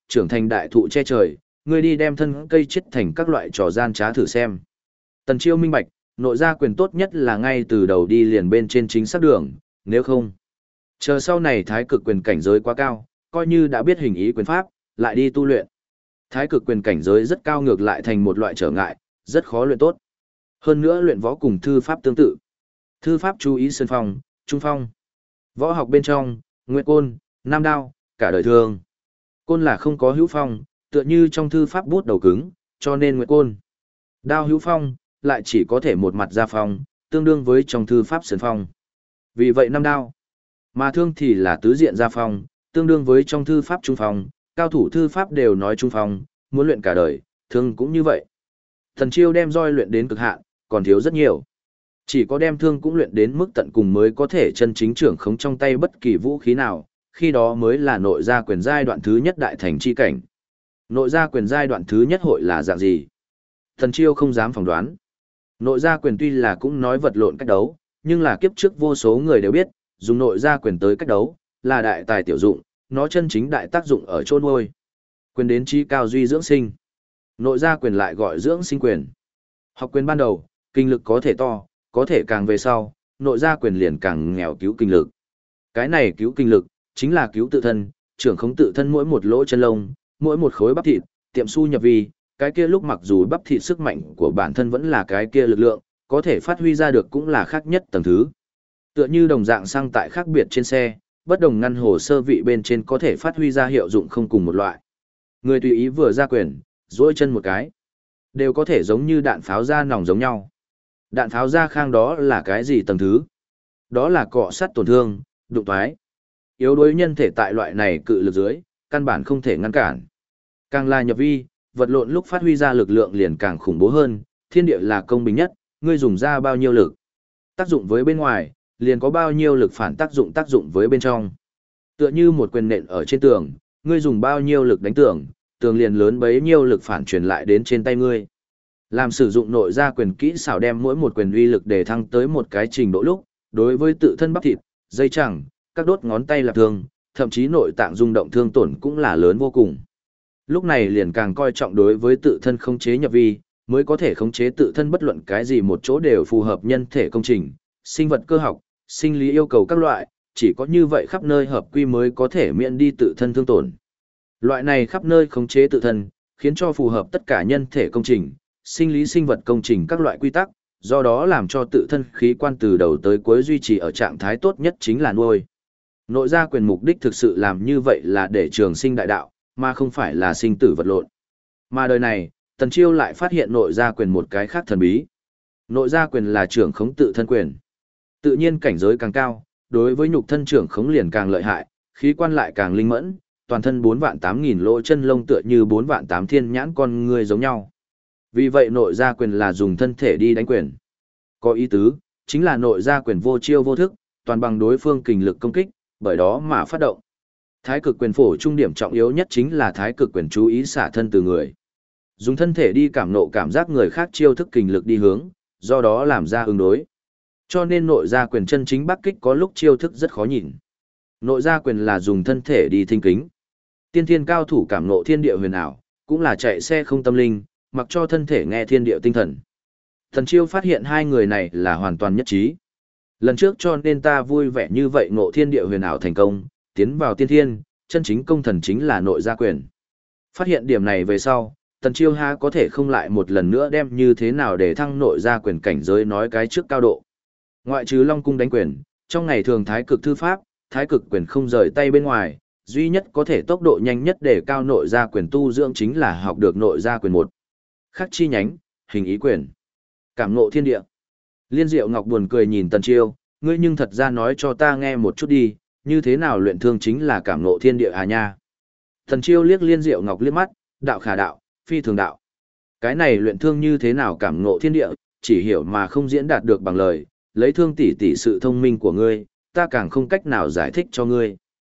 trưởng thành đại thụ che trời, ngươi đi đem thân cây chết thành các loại trò gian trá thử xem. Tần Chiêu minh bạch, nội gia quyền tốt nhất là ngay từ đầu đi liền bên trên chính xác đường, nếu không, chờ sau này thái cực quyền cảnh giới quá cao, coi như đã biết hình ý quyền pháp, lại đi tu luyện. Thái cực quyền cảnh giới rất cao ngược lại thành một loại trở ngại, rất khó luyện tốt. Hơn nữa luyện võ cùng thư pháp tương tự. Thư pháp chú ý sơn phong, trung phong. Võ học bên trong, nguyệt côn, nam đao, cả đời thường. Côn là không có hữu phong, tựa như trong thư pháp bút đầu cứng, cho nên nguyệt côn. Đao hữu phong, lại chỉ có thể một mặt ra phong, tương đương với trong thư pháp sơn phong. Vì vậy nam đao. Mà thương thì là tứ diện ra phong, tương đương với trong thư pháp trung phong, cao thủ thư pháp đều nói trung phong, muốn luyện cả đời, thương cũng như vậy. Thần Chiêu đem roi luyện đến cực hạn, còn thiếu rất nhiều. Chỉ có đem thương cũng luyện đến mức tận cùng mới có thể chân chính trưởng khống trong tay bất kỳ vũ khí nào, khi đó mới là nội gia quyền giai đoạn thứ nhất đại thành chi cảnh. Nội gia quyền giai đoạn thứ nhất hội là dạng gì? Thần Chiêu không dám phỏng đoán. Nội gia quyền tuy là cũng nói vật lộn cách đấu, nhưng là kiếp trước vô số người đều biết, dùng nội gia quyền tới cách đấu, là đại tài tiểu dụng, nó chân chính đại tác dụng ở chỗ nuôi. Quyền đến trí cao duy dưỡng sinh. Nội gia quyền lại gọi dưỡng sinh quyền. Học quyền ban đầu, kinh lực có thể to, có thể càng về sau, nội gia quyền liền càng nghèo cứu kinh lực. Cái này cứu kinh lực, chính là cứu tự thân, trưởng khống tự thân mỗi một lỗ chân lông, mỗi một khối bắp thịt, tiệm su nhập vi, cái kia lúc mặc dù bắp thịt sức mạnh của bản thân vẫn là cái kia lực lượng, có thể phát huy ra được cũng là khác nhất tầng thứ. Tựa như đồng dạng xăng tại khác biệt trên xe, bất đồng ngăn hồ sơ vị bên trên có thể phát huy ra hiệu dụng không cùng một loại. Người tùy ý vừa ra quyền, duỗi chân một cái, đều có thể giống như đạn pháo ra nòng giống nhau. Đạn pháo ra khang đó là cái gì tầng thứ? Đó là cọ sát tổn thương, đụng toái. Yếu đuối nhân thể tại loại này cự lực dưới, căn bản không thể ngăn cản. Càng là nhập vi, vật lộn lúc phát huy ra lực lượng liền càng khủng bố hơn, thiên địa là công bình nhất, ngươi dùng ra bao nhiêu lực. Tác dụng với bên ngoài, liền có bao nhiêu lực phản tác dụng với bên trong. Tựa như một quyền nện ở trên tường, ngươi dùng bao nhiêu lực đánh tường, tường liền lớn bấy nhiêu lực phản truyền lại đến trên tay ngươi. Làm sử dụng nội gia quyền kỹ xảo đem mỗi một quyền uy lực để thăng tới một cái trình độ lúc, đối với tự thân bắp thịt, dây chẳng, các đốt ngón tay là thương, thậm chí nội tạng rung động thương tổn cũng là lớn vô cùng. Lúc này liền càng coi trọng đối với tự thân khống chế nhập vi, mới có thể khống chế tự thân bất luận cái gì một chỗ đều phù hợp nhân thể công trình, sinh vật cơ học, sinh lý yêu cầu các loại, chỉ có như vậy khắp nơi hợp quy mới có thể miễn đi tự thân thương tổn. Loại này khắp nơi khống chế tự thân, khiến cho phù hợp tất cả nhân thể công trình, sinh lý sinh vật công trình các loại quy tắc, do đó làm cho tự thân khí quan từ đầu tới cuối duy trì ở trạng thái tốt nhất chính là nuôi. Nội gia quyền mục đích thực sự làm như vậy là để trường sinh đại đạo, mà không phải là sinh tử vật lộn. Mà đời này, Tần Chiêu lại phát hiện nội gia quyền một cái khác thần bí. Nội gia quyền là trưởng khống tự thân quyền. Tự nhiên cảnh giới càng cao, đối với nhục thân trưởng khống liền càng lợi hại, khí quan lại càng linh mẫn, toàn thân 4.800.000 lỗ chân lông tựa như 4.800.000 thiên nhãn con người giống nhau. Vì vậy nội gia quyền là dùng thân thể đi đánh quyền. Có ý tứ, chính là nội gia quyền vô chiêu vô thức, toàn bằng đối phương kình lực công kích, bởi đó mà phát động. Thái cực quyền phổ trung điểm trọng yếu nhất chính là thái cực quyền chú ý xả thân từ người. Dùng thân thể đi cảm nộ cảm giác người khác chiêu thức kình lực đi hướng, do đó làm ra ứng đối. Cho nên nội gia quyền chân chính bắc kích có lúc chiêu thức rất khó nhìn. Nội gia quyền là dùng thân thể đi thinh kính. Tiên thiên cao thủ cảm nộ thiên địa huyền ảo, cũng là chạy xe không tâm linh, mặc cho thân thể nghe thiên địa tinh thần. Thần Chiêu phát hiện hai người này là hoàn toàn nhất trí. Lần trước cho nên ta vui vẻ như vậy ngộ thiên địa huyền ảo thành công, tiến vào tiên thiên, chân chính công thần chính là nội gia quyền. Phát hiện điểm này về sau, Tần Chiêu ha có thể không lại một lần nữa đem như thế nào để thăng nội gia quyền cảnh giới nói cái trước cao độ. Ngoại trừ Long cung đánh quyền, trong ngày thường thái cực thư pháp, thái cực quyền không rời tay bên ngoài, duy nhất có thể tốc độ nhanh nhất để cao nội gia quyền tu dưỡng chính là học được nội gia quyền một. Khắc chi nhánh, hình ý quyền. Cảm ngộ thiên địa. Liên Diệu Ngọc buồn cười nhìn Tần Chiêu, ngươi nhưng thật ra nói cho ta nghe một chút đi, như thế nào luyện thương chính là cảm ngộ thiên địa à nha. Tần Chiêu liếc Liên Diệu Ngọc liếc mắt, đạo khả đạo, phi thường đạo. Cái này luyện thương như thế nào cảm ngộ thiên địa, chỉ hiểu mà không diễn đạt được bằng lời, lấy thương tỉ tỉ sự thông minh của ngươi, ta càng không cách nào giải thích cho ngươi.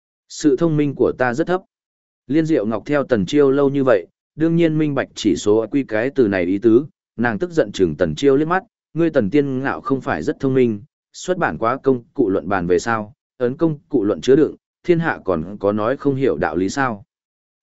Sự thông minh của ta rất thấp. Liên Diệu Ngọc theo Tần Chiêu lâu như vậy, đương nhiên minh bạch chỉ số quy cái từ này ý tứ, nàng tức giận chừng Tần Chiêu liếc mắt, ngươi Tần Tiên Ngạo không phải rất thông minh, xuất bản quá công cụ luận bàn về sao, ấn công cụ luận chứa đựng, thiên hạ còn có nói không hiểu đạo lý sao.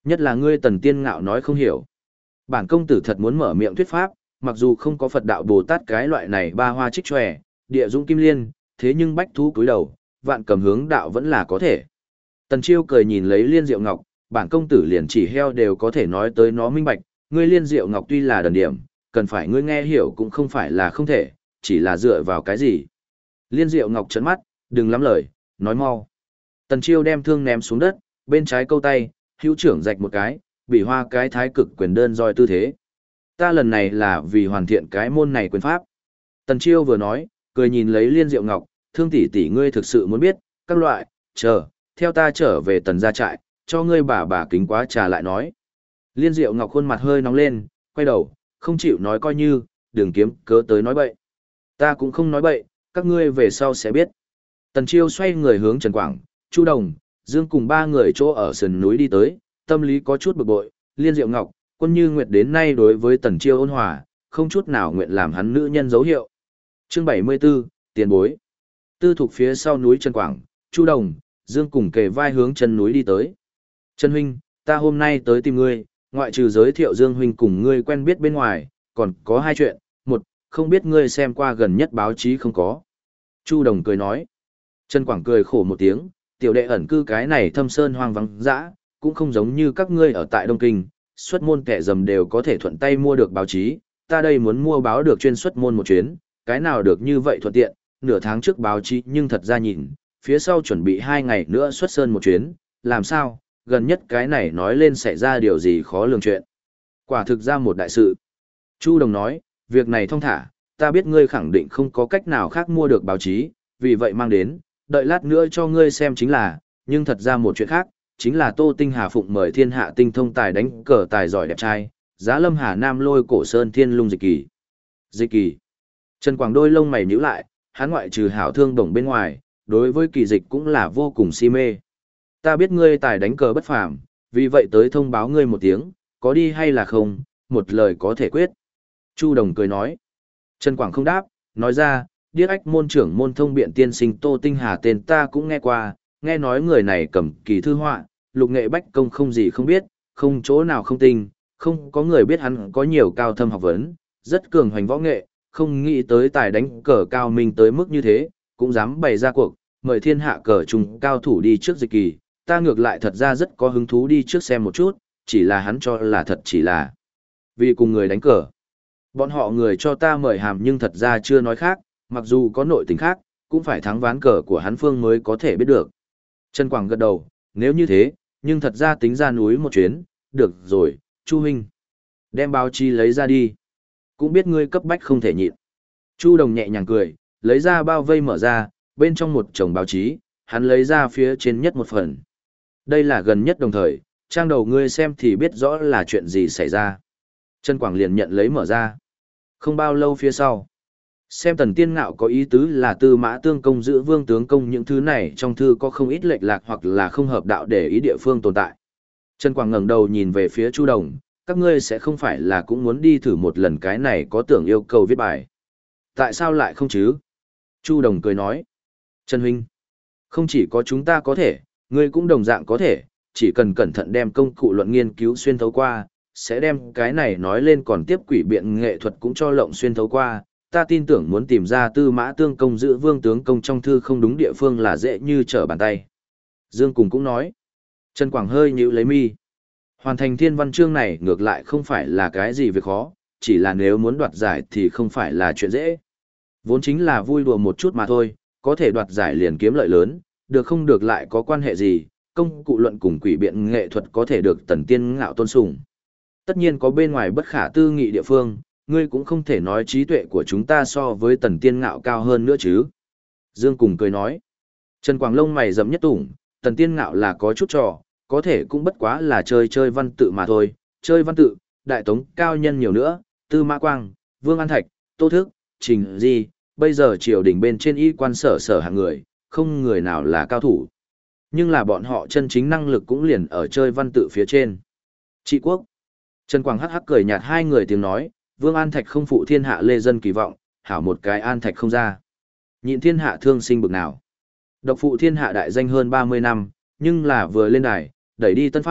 Nhất là ngươi Tần Tiên Ngạo nói không hiểu. Bản công tử thật muốn mở miệng thuyết pháp, mặc dù không có Phật đạo Bồ Tát cái loại này ba hoa trích tròe, địa dũng kim liên, thế nhưng bách thú cúi đầu, vạn cầm hướng đạo vẫn là có thể. Tần Chiêu cười nhìn lấy Liên Diệu Ngọc, bản công tử liền chỉ heo đều có thể nói tới nó minh bạch, ngươi Liên Diệu Ngọc tuy là đần điểm, cần phải ngươi nghe hiểu cũng không phải là không thể, chỉ là dựa vào cái gì. Liên Diệu Ngọc trấn mắt, đừng lắm lời, nói mau. Tần Chiêu đem thương ném xuống đất, bên trái câu tay, hữu trưởng rạch một cái, bị hoa cái thái cực quyền đơn roi tư thế. Ta lần này là vì hoàn thiện cái môn này quyền pháp. Tần Chiêu vừa nói, cười nhìn lấy Liên Diệu Ngọc, thương tỷ tỷ ngươi thực sự muốn biết, các loại, chờ, theo ta trở về Tần gia trại, cho ngươi bà kính quá trà lại nói. Liên Diệu Ngọc khuôn mặt hơi nóng lên, quay đầu, không chịu nói coi như, đừng kiếm cớ tới nói bậy. Ta cũng không nói bậy, các ngươi về sau sẽ biết. Tần Chiêu xoay người hướng Trần Quảng, Chu Đồng, Dương cùng ba người chỗ ở sườn núi đi tới, tâm lý có chút bực bội, Liên Diệu Ngọc, Quân Như Nguyệt đến nay đối với Tần Chiêu ôn hòa, không chút nào nguyện làm hắn nữ nhân dấu hiệu. Chương 74, tiền bối. Tư thuộc phía sau núi Trần Quảng, Chu Đồng, Dương cùng kề vai hướng chân núi đi tới. Trần huynh, ta hôm nay tới tìm ngươi, ngoại trừ giới thiệu Dương huynh cùng ngươi quen biết bên ngoài, còn có hai chuyện. Một, không biết ngươi xem qua gần nhất báo chí không có. Chu Đồng cười nói. Trần Quảng cười khổ một tiếng, tiểu đệ ẩn cư cái này thâm sơn hoang vắng dã, cũng không giống như các ngươi ở tại Đông Kinh, xuất môn kẻ dầm đều có thể thuận tay mua được báo chí, ta đây muốn mua báo được chuyên xuất môn một chuyến, cái nào được như vậy thuận tiện, nửa tháng trước báo chí nhưng thật ra nhìn, phía sau chuẩn bị 2 ngày nữa xuất sơn một chuyến, làm sao, gần nhất cái này nói lên xảy ra điều gì khó lường chuyện. Quả thực ra một đại sự. Chu Đồng nói, việc này thong thả, ta biết ngươi khẳng định không có cách nào khác mua được báo chí, vì vậy mang đến, đợi lát nữa cho ngươi xem chính là, nhưng thật ra một chuyện khác, chính là Tô Tinh Hà phụng mời thiên hạ tinh thông tài đánh cờ tài giỏi đẹp trai, Giá Lâm Hà Nam lôi cổ sơn thiên lung dịch kỳ. Dịch kỳ. Trần Quảng đôi lông mày nhíu lại, hắn ngoại trừ hảo thương đồng bên ngoài, đối với kỳ dịch cũng là vô cùng si mê. Ta biết ngươi tài đánh cờ bất phàm, vì vậy tới thông báo ngươi một tiếng, có đi hay là không, một lời có thể quyết. Chu Đồng cười nói. Trần Quảng không đáp, nói ra, điếc ách môn trưởng môn thông biện tiên sinh Tô Tinh Hà tên ta cũng nghe qua, nghe nói người này cầm kỳ thư họa, lục nghệ bách công không gì không biết, không chỗ nào không tinh, không có người biết hắn có nhiều cao thâm học vấn, rất cường hoành võ nghệ, không nghĩ tới tài đánh cờ cao minh tới mức như thế, cũng dám bày ra cuộc, mời thiên hạ cờ trùng cao thủ đi trước dịch kỳ, ta ngược lại thật ra rất có hứng thú đi trước xem một chút, chỉ là hắn cho là thật chỉ là vì cùng người đánh cờ. Bọn họ người cho ta mời hàm nhưng thật ra chưa nói khác, mặc dù có nội tình khác, cũng phải thắng ván cờ của hắn phương mới có thể biết được. Trần Quảng gật đầu, nếu như thế, nhưng thật ra tính ra núi một chuyến, được rồi, Chu huynh. Đem báo chí lấy ra đi. Cũng biết ngươi cấp bách không thể nhịn. Chu Đồng nhẹ nhàng cười, lấy ra bao vây mở ra, bên trong một chồng báo chí, hắn lấy ra phía trên nhất một phần. Đây là gần nhất đồng thời, trang đầu ngươi xem thì biết rõ là chuyện gì xảy ra. Trần Quảng liền nhận lấy mở ra. Không bao lâu phía sau, xem Tần Tiên Ngạo có ý tứ là Tư Mã Tương Công giữ Vương Tướng Công những thứ này trong thư có không ít lệch lạc hoặc là không hợp đạo để ý địa phương tồn tại. Trần Quảng ngẩng đầu nhìn về phía Chu Đồng, các ngươi sẽ không phải là cũng muốn đi thử một lần cái này có tưởng yêu cầu viết bài. Tại sao lại không chứ? Chu Đồng cười nói. Trần huynh, không chỉ có chúng ta có thể, ngươi cũng đồng dạng có thể, chỉ cần cẩn thận đem công cụ luận nghiên cứu xuyên thấu qua, sẽ đem cái này nói lên còn tiếp quỷ biện nghệ thuật cũng cho lộng xuyên thấu qua. Ta tin tưởng muốn tìm ra Tư Mã Tương Công giữ Vương Tướng Công trong thư không đúng địa phương là dễ như trở bàn tay. Dương Cùng cũng nói. Trần Quảng hơi nhíu lấy mi. Hoàn thành thiên văn chương này ngược lại không phải là cái gì việc khó, chỉ là nếu muốn đoạt giải thì không phải là chuyện dễ. Vốn chính là vui đùa một chút mà thôi, có thể đoạt giải liền kiếm lợi lớn, được không được lại có quan hệ gì, công cụ luận cùng quỷ biện nghệ thuật có thể được Tần Tiên Ngạo tôn sùng. Tất nhiên có bên ngoài bất khả tư nghị địa phương, ngươi cũng không thể nói trí tuệ của chúng ta so với Tần Tiên Ngạo cao hơn nữa chứ. Dương Cùng cười nói. Trần Quảng lông mày rậm nhất tủng, Tần Tiên Ngạo là có chút trò, có thể cũng bất quá là chơi văn tự mà thôi, chơi văn tự, đại tống cao nhân nhiều nữa, Tư Mã Quang, Vương An Thạch, Tô Thức, Trình Di, bây giờ triều đình bên trên y quan sở hạng người, không người nào là cao thủ. Nhưng là bọn họ chân chính năng lực cũng liền ở chơi văn tự phía trên. Trị quốc. Trần Quảng hắc hắc cười nhạt hai người tiếng nói, Vương An Thạch không phụ thiên hạ lê dân kỳ vọng, hảo một cái An Thạch không ra. Nhịn thiên hạ thương sinh bực nào. Độc phụ thiên hạ đại danh hơn 30 năm, nhưng là vừa lên đài, đẩy đi tân pháp,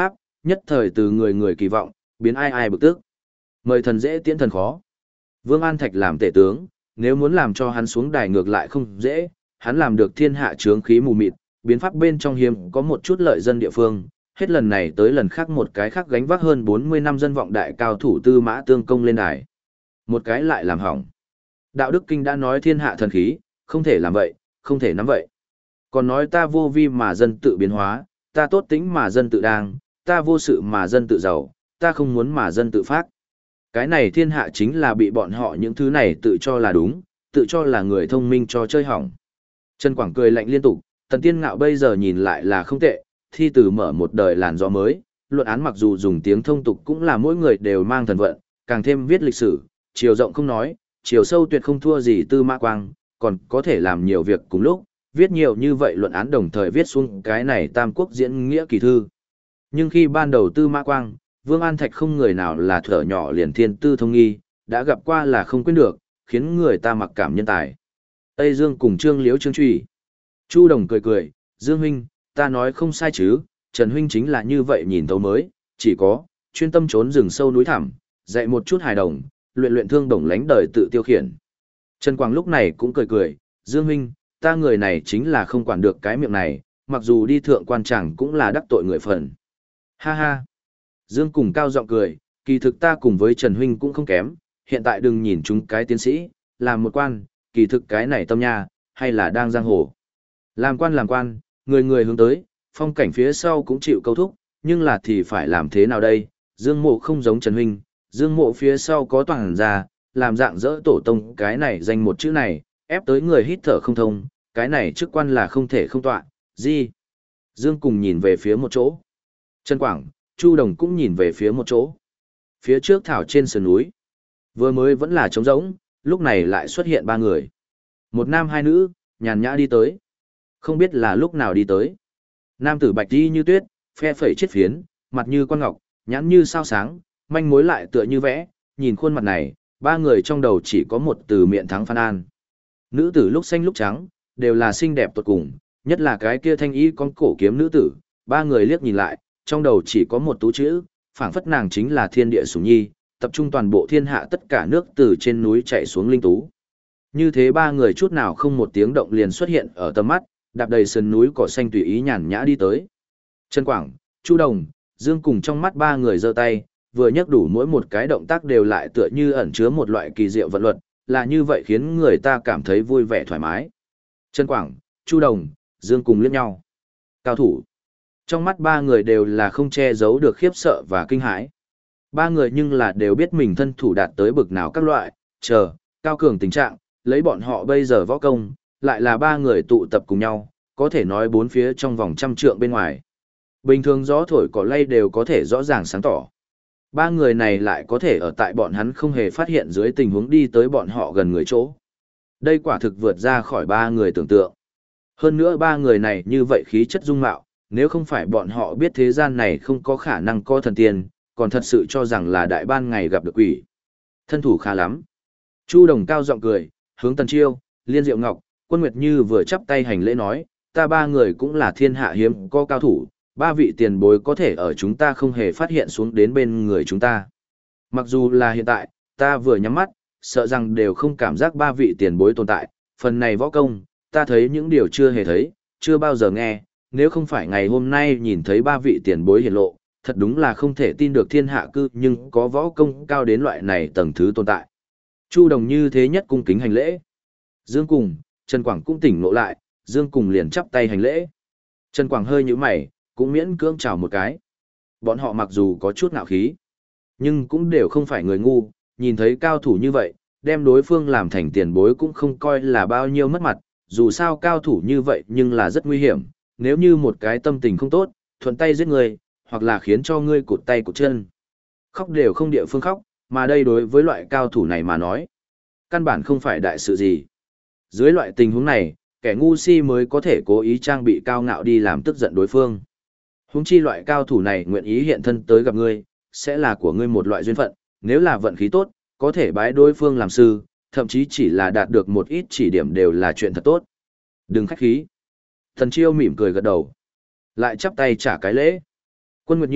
nhất thời từ người người kỳ vọng, biến ai ai bực tức. Mời thần dễ tiễn thần khó. Vương An Thạch làm tể tướng, nếu muốn làm cho hắn xuống đài ngược lại không dễ, hắn làm được thiên hạ chướng khí mù mịt, biến pháp bên trong hiếm có một chút lợi dân địa phương, hết lần này tới lần khác một cái khác gánh vác hơn 40 năm dân vọng đại cao thủ Tư Mã Tương Công lên đài. Một cái lại làm hỏng. Đạo đức kinh đã nói thiên hạ thần khí, không thể làm vậy, không thể nắm vậy. Còn nói ta vô vi mà dân tự biến hóa, ta tốt tính mà dân tự đang, ta vô sự mà dân tự giàu, ta không muốn mà dân tự phát. Cái này thiên hạ chính là bị bọn họ những thứ này tự cho là đúng, tự cho là người thông minh cho chơi hỏng. Trần Quảng cười lạnh liên tục, Tần Tiên Ngạo bây giờ nhìn lại là không tệ, thi từ mở một đời làn gió mới, luận án mặc dù dùng tiếng thông tục cũng là mỗi người đều mang thần vận, càng thêm viết lịch sử, chiều rộng không nói, chiều sâu tuyệt không thua gì Tư Mã Quang, còn có thể làm nhiều việc cùng lúc, viết nhiều như vậy luận án đồng thời viết xuống cái này Tam Quốc diễn nghĩa kỳ thư. Nhưng khi ban đầu Tư Mã Quang, Vương An Thạch không người nào là thở nhỏ liền thiên tư thông nghi, đã gặp qua là không quên được, khiến người ta mặc cảm nhân tài. Tây Dương cùng Trương Liễu Trương Trùy. Chu Đồng cười cười, Dương huynh, ta nói không sai chứ, Trần huynh chính là như vậy nhìn thấu mới, chỉ có, chuyên tâm trốn rừng sâu núi thẳm, dạy một chút hài đồng, luyện luyện thương đồng lánh đời tự tiêu khiển. Trần Quang lúc này cũng cười cười, Dương huynh, ta người này chính là không quản được cái miệng này, mặc dù đi thượng quan chẳng cũng là đắc tội người phần. Ha ha. Dương cùng cao giọng cười, kỳ thực ta cùng với Trần huynh cũng không kém, hiện tại đừng nhìn chúng cái tiến sĩ, làm một quan, kỳ thực cái này tâm nha, hay là đang giang hồ. Làm quan, người người hướng tới, phong cảnh phía sau cũng chịu câu thúc, nhưng là thì phải làm thế nào đây? Dương Mộ không giống Trần huynh, Dương Mộ phía sau có toàn gia, làm dạng dỡ tổ tông, cái này danh một chữ này, ép tới người hít thở không thông, cái này chức quan là không thể không tọa. Gì? Dương cùng nhìn về phía một chỗ. Trần Quảng, Chu Đồng cũng nhìn về phía một chỗ. Phía trước thảo trên sườn núi, vừa mới vẫn là trống rỗng, lúc này lại xuất hiện ba người. Một nam hai nữ, nhàn nhã đi tới. Không biết là lúc nào đi tới. Nam tử bạch đi như tuyết, phe phẩy chiết phiến, mặt như quan ngọc, nhãn như sao sáng, manh mối lại tựa như vẽ, nhìn khuôn mặt này, ba người trong đầu chỉ có một từ miệng thắng Phan An. Nữ tử lúc xanh lúc trắng, đều là xinh đẹp tuyệt cùng, nhất là cái kia thanh y con cổ kiếm nữ tử, ba người liếc nhìn lại, trong đầu chỉ có một tú chữ, phảng phất nàng chính là thiên địa sủng nhi, tập trung toàn bộ thiên hạ tất cả nước từ trên núi chạy xuống linh tú. Như thế ba người chút nào không một tiếng động liền xuất hiện ở tầm mắt, đạp đầy sườn núi cỏ xanh tùy ý nhàn nhã đi tới. Trần Quảng, Chu Đồng, Dương cùng trong mắt ba người giơ tay, vừa nhấc đủ mỗi một cái động tác đều lại tựa như ẩn chứa một loại kỳ diệu vận luật, là như vậy khiến người ta cảm thấy vui vẻ thoải mái. Trần Quảng, Chu Đồng, Dương cùng liếc nhau. Cao thủ. Trong mắt ba người đều là không che giấu được khiếp sợ và kinh hãi. Ba người nhưng là đều biết mình thân thủ đạt tới bực nào các loại, cao cường tình trạng, lấy bọn họ bây giờ võ công, lại là ba người tụ tập cùng nhau, có thể nói bốn phía trong vòng 100 trượng bên ngoài. Bình thường gió thổi cỏ lay đều có thể rõ ràng sáng tỏ. Ba người này lại có thể ở tại bọn hắn không hề phát hiện dưới tình huống đi tới bọn họ gần người chỗ. Đây quả thực vượt ra khỏi ba người tưởng tượng. Hơn nữa ba người này như vậy khí chất dung mạo, nếu không phải bọn họ biết thế gian này không có khả năng có thần tiên, còn thật sự cho rằng là đại ban ngày gặp được quỷ. Thân thủ khá lắm. Chu Đồng cao giọng cười, hướng Tần Chiêu, Liên Diệu Ngọc, Quân Nguyệt Như vừa chắp tay hành lễ nói, ta ba người cũng là thiên hạ hiếm có cao thủ, ba vị tiền bối có thể ở chúng ta không hề phát hiện xuống đến bên người chúng ta. Mặc dù là hiện tại, ta vừa nhắm mắt, sợ rằng đều không cảm giác ba vị tiền bối tồn tại, phần này võ công, ta thấy những điều chưa hề thấy, chưa bao giờ nghe, nếu không phải ngày hôm nay nhìn thấy ba vị tiền bối hiển lộ, thật đúng là không thể tin được thiên hạ cư nhưng có võ công cao đến loại này tầng thứ tồn tại. Chu Đồng như thế nhất cung kính hành lễ. Dương cùng, Trần Quảng cũng tỉnh ngộ lại, Dương cùng liền chắp tay hành lễ. Trần Quảng hơi nhíu mày, cũng miễn cưỡng chào một cái. Bọn họ mặc dù có chút ngạo khí, nhưng cũng đều không phải người ngu, nhìn thấy cao thủ như vậy, đem đối phương làm thành tiền bối cũng không coi là bao nhiêu mất mặt, dù sao cao thủ như vậy nhưng là rất nguy hiểm, nếu như một cái tâm tình không tốt, thuận tay giết người, hoặc là khiến cho ngươi cụt tay cụt chân. Khóc đều không địa phương khóc, mà đây đối với loại cao thủ này mà nói, căn bản không phải đại sự gì. Dưới loại tình huống này, kẻ ngu si mới có thể cố ý trang bị cao ngạo đi làm tức giận đối phương. Huống chi loại cao thủ này nguyện ý hiện thân tới gặp ngươi, sẽ là của ngươi một loại duyên phận, nếu là vận khí tốt, có thể bái đối phương làm sư, thậm chí chỉ là đạt được một ít chỉ điểm đều là chuyện thật tốt. Đừng khách khí. Thần Chiêu mỉm cười gật đầu, lại chắp tay trả cái lễ. Quân Nguyệt Như,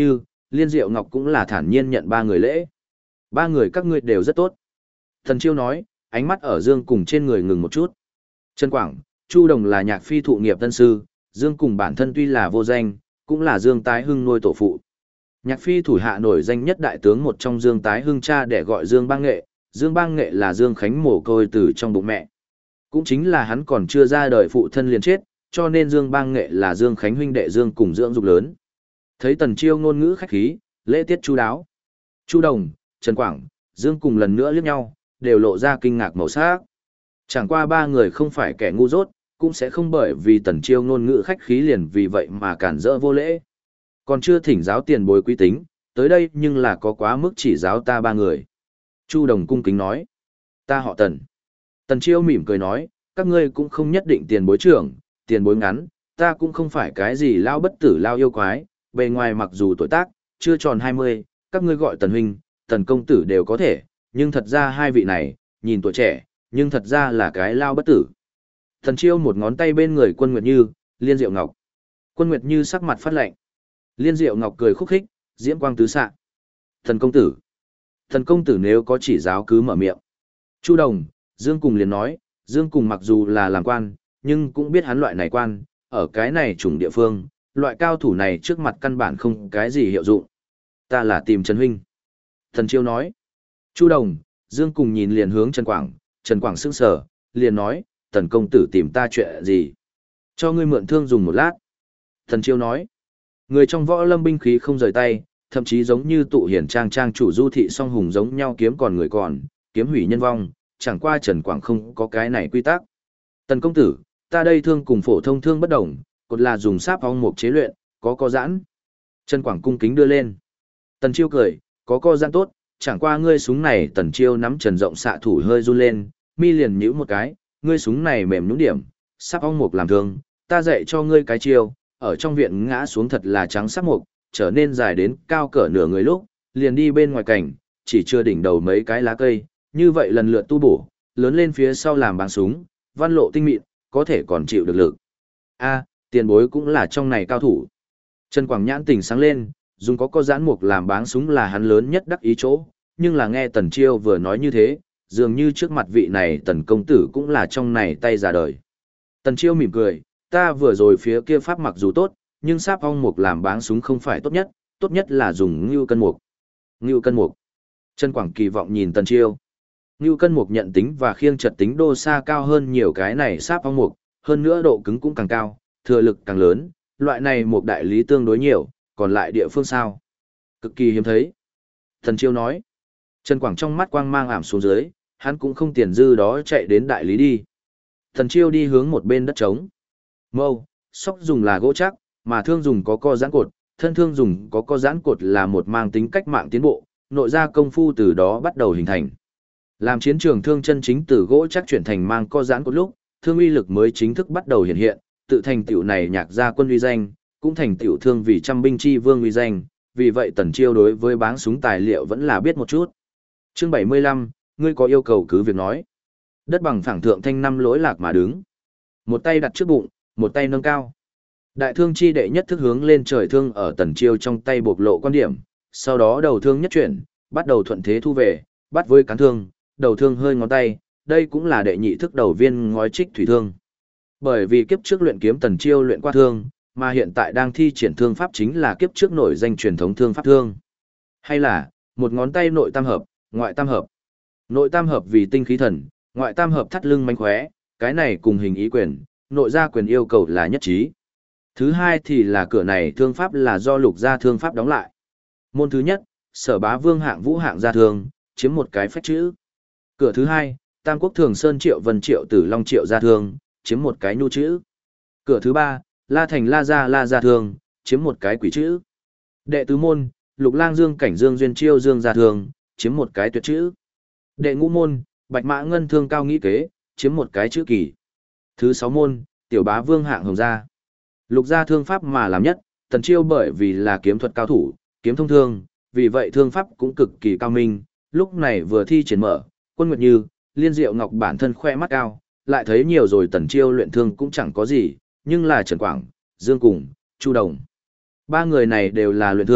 Liên Diệu Ngọc cũng là thản nhiên nhận ba người lễ. Ba người các ngươi đều rất tốt. Tần Chiêu nói, ánh mắt ở Dương Cùng trên người ngừng một chút. Trần Quảng, Chu Đồng là nhạc phi thụ nghiệp tân sư, Dương Cùng bản thân tuy là vô danh, cũng là Dương Tái Hưng nuôi tổ phụ. Nhạc phi thủ hạ nổi danh nhất đại tướng một trong Dương Tái Hưng cha để gọi Dương Bang Nghệ, Dương Bang Nghệ là Dương Khánh mồ côi từ trong bụng mẹ. Cũng chính là hắn còn chưa ra đời phụ thân liền chết, cho nên Dương Bang Nghệ là Dương Khánh huynh đệ Dương Cùng dưỡng dục lớn. Thấy Tần Chiêu ngôn ngữ khách khí, lễ tiết chu đáo. Chu Đồng, Trần Quảng, Dương Cùng lần nữa liếc nhau, đều lộ ra kinh ngạc màu sắc. Chẳng qua ba người không phải kẻ ngu dốt, cũng sẽ không bởi vì Tần Chiêu ngôn ngữ khách khí liền vì vậy mà cản rỡ vô lễ. Còn chưa thỉnh giáo tiền bối quý tính, tới đây nhưng là có quá mức chỉ giáo ta ba người. Chu Đồng cung kính nói, ta họ Tần. Tần Chiêu mỉm cười nói, các ngươi cũng không nhất định tiền bối trưởng, tiền bối ngắn, ta cũng không phải cái gì lao bất tử lao yêu quái, bề ngoài mặc dù tuổi tác, chưa tròn 20, các ngươi gọi Tần huynh, Tần công tử đều có thể, nhưng thật ra hai vị này, nhìn tuổi trẻ, nhưng thật ra là cái lao bất tử. Tần Chiêu một ngón tay bên người Quân Nguyệt Như, Liên Diệu Ngọc. Quân Nguyệt Như sắc mặt phát lạnh. Liên Diệu Ngọc cười khúc khích, diễm quang tứ xạ. Tần công tử. Tần công tử nếu có chỉ giáo cứ mở miệng. Chu Đồng, Dương Cùng liền nói, Dương Cùng mặc dù là làm quan, nhưng cũng biết hắn loại này quan, ở cái này chủng địa phương, loại cao thủ này trước mặt căn bản không cái gì hiệu dụng. Ta là tìm Trần huynh. Tần Chiêu nói. Chu Đồng, Dương Cùng nhìn liền hướng Trần Quảng sững sờ, liền nói, Tần công tử tìm ta chuyện gì? Cho ngươi mượn thương dùng một lát. Tần Chiêu nói. Người trong võ lâm binh khí không rời tay, thậm chí giống như tụ hiển trang chủ Du Thị song hùng giống nhau kiếm còn người còn, kiếm hủy nhân vong, chẳng qua Trần Quảng không có cái này quy tắc. Tần công tử, ta đây thương cùng phổ thông thương bất đồng, cột là dùng sáp ong mục chế luyện, có giãn. Trần Quảng cung kính đưa lên. Tần Chiêu cười, có giãn tốt, chẳng qua ngươi súng này. Tần Chiêu nắm trần rộng xạ thủ hơi run lên, mi liền nhíu một cái, ngươi súng này mềm nhũn điểm, sáp ong mục làm thương, ta dạy cho ngươi cái chiêu, ở trong viện ngã xuống thật là trắng sắc mục, trở nên dài đến cao cỡ nửa người lúc, liền đi bên ngoài cảnh, chỉ chưa đỉnh đầu mấy cái lá cây, như vậy lần lượt tu bổ, lớn lên phía sau làm báng súng, văn lộ tinh mịn, có thể còn chịu được lực. A, tiền bối cũng là trong này cao thủ. Trần Quảng nhãn tỉnh sáng lên, dùng có giãn mục làm báng súng là hắn lớn nhất đắc ý chỗ, nhưng là nghe Tần Chiêu vừa nói như thế, dường như trước mặt vị này Tần công tử cũng là trong này tay ra đời. Tần Chiêu mỉm cười, ta vừa rồi phía kia pháp mặc dù tốt, nhưng sáp ong mục làm báng súng không phải tốt nhất là dùng ngưu cân mục. Ngưu cân mục. Trần Quảng kỳ vọng nhìn Tần Chiêu. Ngưu cân mục nhận tính và khiêng trật tính đô xa cao hơn nhiều cái này sáp ong mục, hơn nữa độ cứng cũng càng cao, thừa lực càng lớn, loại này mục đại lý tương đối nhiều, còn lại địa phương sao? Cực kỳ hiếm thấy. Tần Chiêu nói. Trần Quảng trong mắt quang mang ảm xuống dưới, hắn cũng không tiền dư đó chạy đến đại lý đi. Tần Chiêu đi hướng một bên đất trống. Mâu, sóc dùng là gỗ chắc, mà thương dùng có giãn cột, thân thương dùng có giãn cột là một mang tính cách mạng tiến bộ, nội gia công phu từ đó bắt đầu hình thành. Làm chiến trường thương chân chính từ gỗ chắc chuyển thành mang co giãn cột lúc, thương uy lực mới chính thức bắt đầu hiện hiện, tự thành tựu này nhạc gia quân uy danh, cũng thành tựu thương vì trăm binh chi vương uy danh, vì vậy Tần Chiêu đối với báng súng tài liệu vẫn là biết một chút. Chương 75, ngươi có yêu cầu cứ việc nói. Đất bằng phẳng thượng thanh năm lỗi lạc mà đứng. Một tay đặt trước bụng, một tay nâng cao. Đại thương chi đệ nhất thức hướng lên trời thương ở Tần Chiêu trong tay bộc lộ quan điểm, sau đó đầu thương nhất chuyển, bắt đầu thuận thế thu về, bắt với cán thương, đầu thương hơi ngón tay, đây cũng là đệ nhị thức đầu viên ngói trích thủy thương. Bởi vì kiếp trước luyện kiếm Tần Chiêu luyện qua thương, mà hiện tại đang thi triển thương pháp chính là kiếp trước nổi danh truyền thống thương pháp thương. Hay là, một ngón tay nội tam hợp, ngoại tam hợp. Nội tam hợp vì tinh khí thần, ngoại tam hợp thắt lưng mánh khóe, cái này cùng hình ý quyền, nội gia quyền yêu cầu là nhất trí. Thứ hai thì là cửa này thương pháp là do lục gia thương pháp đóng lại. Môn thứ nhất, Sở Bá Vương hạng vũ hạng gia thương, chiếm một cái phách chữ. Cửa thứ hai, Tam Quốc Thường Sơn Triệu Vân Triệu Tử Long Triệu gia thương, chiếm một cái nhu chữ. Cửa thứ ba, La Thành La gia thương, chiếm một cái quỷ chữ. Đệ tứ môn, Lục Lang Dương Cảnh Dương Duyên Chiêu Dương gia thương, chiếm một cái tuyệt chữ. Đệ ngũ môn, Bạch Mã Ngân Thương Cao Nghĩ Kế, chiếm một cái chữ kỳ. Thứ sáu môn, Tiểu Bá Vương hạng hồng gia. Lục gia thương pháp mà làm nhất, Tần Chiêu bởi vì là kiếm thuật cao thủ, kiếm thông thương, vì vậy thương pháp cũng cực kỳ cao minh, lúc này vừa thi triển mở, Quân Nguyệt Như, Liên Diệu Ngọc bản thân khoe mắt cao, lại thấy nhiều rồi Tần Chiêu luyện thương cũng chẳng có gì, nhưng là Trần Quảng, Dương Cùng, Chu Đồng. Ba người này đều là luyện thương,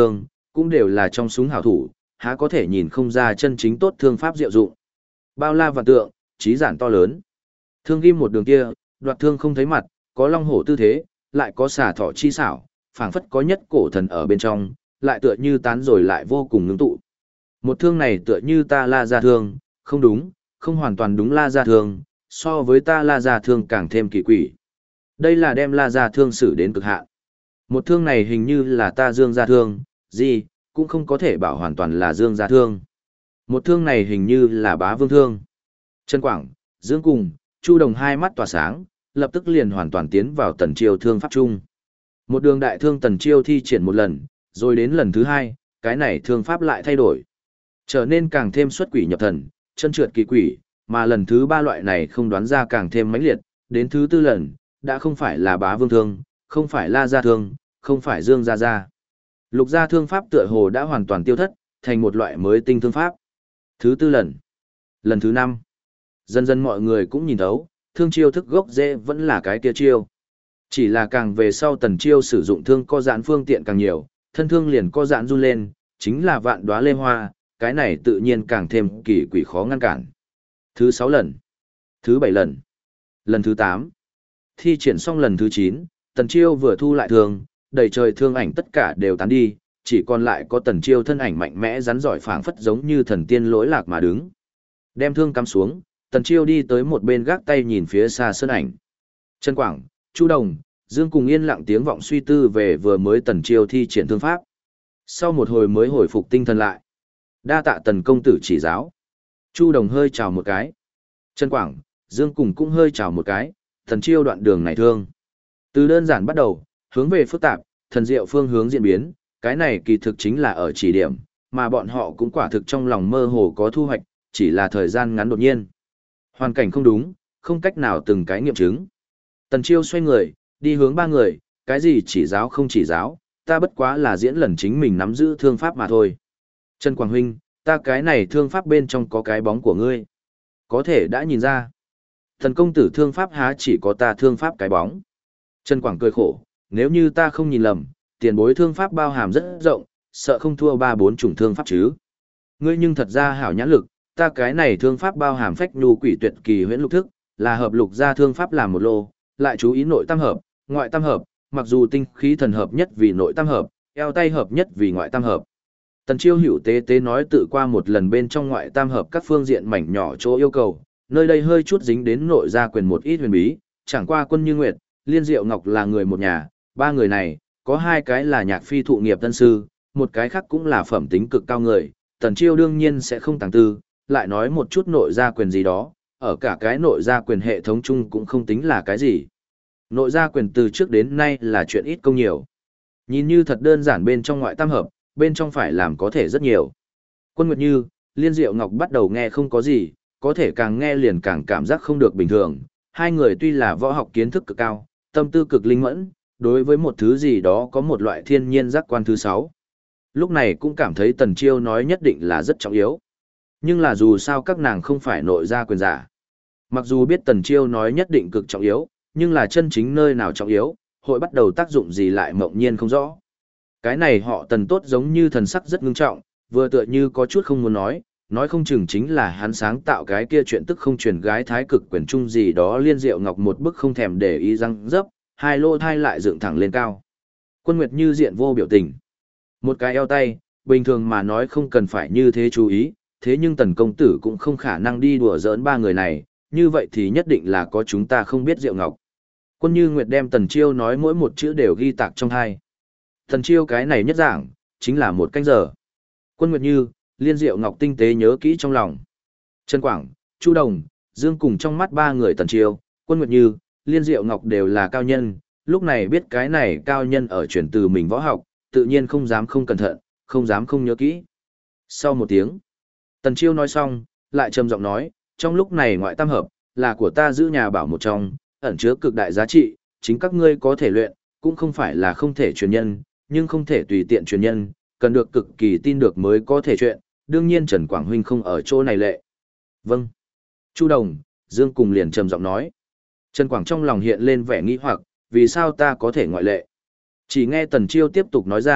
cũng đều là trong súng hảo thủ, há có thể nhìn không ra chân chính tốt thương pháp diệu dụng. Bao la vạn tượng, trí giản to lớn. Thương ghim một đường kia, đoạt thương không thấy mặt, có long hổ tư thế, lại có xà thỏ chi xảo, phảng phất có nhất cổ thần ở bên trong, lại tựa như tán rồi lại vô cùng ngưng tụ. Một thương này tựa như ta La Gia thương, không đúng, không hoàn toàn đúng La Gia thương, so với ta La Gia thương càng thêm kỳ quỷ. Đây là đem La Gia thương xử đến cực hạn. Một thương này hình như là ta Dương Gia thương, gì, cũng không có thể bảo hoàn toàn là Dương Gia thương. Một thương này hình như là Bá Vương thương. Trần Quảng, Dương Cùng, Chu Đồng hai mắt tỏa sáng, lập tức liền hoàn toàn tiến vào Tần Chiêu thương pháp chung. Một đường đại thương Tần Chiêu thi triển một lần, rồi đến lần thứ hai, cái này thương pháp lại thay đổi. Trở nên càng thêm xuất quỷ nhập thần, chân trượt kỳ quỷ, mà lần thứ ba loại này không đoán ra càng thêm mãnh liệt, đến thứ tư lần, đã không phải là Bá Vương thương, không phải La Gia thương, không phải Dương Gia Gia. Lục gia thương pháp tựa hồ đã hoàn toàn tiêu thất, thành một loại mới tinh thương pháp. Thứ tư lần, lần thứ năm, dần dần mọi người cũng nhìn thấu, thương chiêu thức gốc rễ vẫn là cái kia chiêu. Chỉ là càng về sau Tần Chiêu sử dụng thương co giãn phương tiện càng nhiều, thân thương liền co giãn run lên, chính là vạn đóa lê hoa, cái này tự nhiên càng thêm kỳ quỷ khó ngăn cản. Thứ 6 lần, thứ 7 lần, lần thứ 8. Thi triển xong lần thứ 9, Tần Chiêu vừa thu lại thương, đầy trời thương ảnh tất cả đều tán đi, chỉ còn lại có Tần Chiêu thân ảnh mạnh mẽ rắn giỏi phảng phất giống như thần tiên lỗi lạc mà đứng. Đem thương cắm xuống, Tần Chiêu đi tới một bên gác tay nhìn phía xa sơn ảnh. Trần Quảng, Chu Đồng, Dương Cùng yên lặng tiếng vọng suy tư về vừa mới Tần Chiêu thi triển thương pháp. Sau một hồi mới hồi phục tinh thần lại. Đa tạ Tần công tử chỉ giáo. Chu Đồng hơi chào một cái. Trần Quảng, Dương Cùng cũng hơi chào một cái, Tần Chiêu đoạn đường này thương. Từ đơn giản bắt đầu, hướng về phức tạp, thần diệu phương hướng diễn biến, cái này kỳ thực chính là ở chỉ điểm, mà bọn họ cũng quả thực trong lòng mơ hồ có thu hoạch, chỉ là thời gian ngắn đột nhiên. Hoàn cảnh không đúng, không cách nào từng cái nghiệm chứng. Tần Chiêu xoay người, đi hướng ba người, cái gì chỉ giáo không chỉ giáo, ta bất quá là diễn lần chính mình nắm giữ thương pháp mà thôi. Trần Quảng huynh, ta cái này thương pháp bên trong có cái bóng của ngươi. Có thể đã nhìn ra. Thần công tử thương pháp há chỉ có ta thương pháp cái bóng. Trần Quảng cười khổ, nếu như ta không nhìn lầm, tiền bối thương pháp bao hàm rất rộng, sợ không thua 3-4 chủng thương pháp chứ. Ngươi nhưng thật ra hảo nhãn lực, ta cái này thương pháp bao hàm phách nhu quỷ tuyệt kỳ huyễn lục thức, là hợp lục gia thương pháp làm một lô, lại chú ý nội tam hợp, ngoại tam hợp, mặc dù tinh khí thần hợp nhất vì nội tam hợp, eo tay hợp nhất vì ngoại tam hợp. Tần Chiêu hữu tế tế nói tự qua một lần bên trong ngoại tam hợp các phương diện mảnh nhỏ chỗ yêu cầu, nơi đây hơi chút dính đến nội gia quyền một ít huyền bí, chẳng qua Quân Như Nguyệt, Liên Diệu Ngọc là người một nhà, ba người này, có hai cái là nhạc phi thụ nghiệp tân sư, một cái khác cũng là phẩm tính cực cao người, Tần Chiêu đương nhiên sẽ không tàng tư, lại nói một chút nội gia quyền gì đó, ở cả cái nội gia quyền hệ thống chung cũng không tính là cái gì. Nội gia quyền từ trước đến nay là chuyện ít công nhiều. Nhìn như thật đơn giản bên trong ngoại tam hợp, bên trong phải làm có thể rất nhiều. Quân Nguyệt Như, Liên Diệu Ngọc bắt đầu nghe không có gì, có thể càng nghe liền càng cảm giác không được bình thường. Hai người tuy là võ học kiến thức cực cao, tâm tư cực linh mẫn, đối với một thứ gì đó có một loại thiên nhiên giác quan thứ 6. Lúc này cũng cảm thấy Tần Chiêu nói nhất định là rất trọng yếu. Nhưng là dù sao các nàng không phải nội gia quyền giả. Mặc dù biết Tần Chiêu nói nhất định cực trọng yếu, nhưng là chân chính nơi nào trọng yếu, hội bắt đầu tác dụng gì lại mộng nhiên không rõ. Cái này họ Tần tốt giống như thần sắc rất ngưng trọng, vừa tựa như có chút không muốn nói không chừng chính là hắn sáng tạo cái kia chuyện tức không truyền gái thái cực quyền trung gì đó. Liên Diệu Ngọc một bức không thèm để ý răng dấp, hai lô thai lại dựng thẳng lên cao. Quân Nguyệt Như diện vô biểu tình. Một cái eo tay, bình thường mà nói không cần phải như thế chú ý, thế nhưng Tần công tử cũng không khả năng đi đùa giỡn ba người này, như vậy thì nhất định là có chúng ta không biết Diệu Ngọc. Quân Như Nguyệt đem Tần Chiêu nói mỗi một chữ đều ghi tạc trong tai. Tần Chiêu cái này nhất giảng, chính là một canh giờ. Quân Nguyệt Như, Liên Diệu Ngọc tinh tế nhớ kỹ trong lòng. Trần Quảng, Chu Đồng, Dương cùng trong mắt ba người Tần Chiêu, Quân Nguyệt Như, Liên Diệu Ngọc đều là cao nhân, lúc này biết cái này cao nhân ở truyền từ mình võ học, tự nhiên không dám không cẩn thận, không dám không nhớ kỹ. Sau một tiếng, Tần Chiêu nói xong, lại trầm giọng nói, trong lúc này ngoại tam hợp, là của ta giữ nhà bảo một trong, ẩn chứa cực đại giá trị, chính các ngươi có thể luyện, cũng không phải là không thể truyền nhân, nhưng không thể tùy tiện truyền nhân, cần được cực kỳ tin được mới có thể chuyện, đương nhiên Trần Quảng huynh không ở chỗ này lệ. Vâng. Chu Đồng, Dương cùng liền trầm giọng nói. Trần Quảng trong lòng hiện lên vẻ nghi hoặc, vì sao ta có thể ngoại lệ? Chỉ nghe Tần Chiêu tiếp tục nói ra,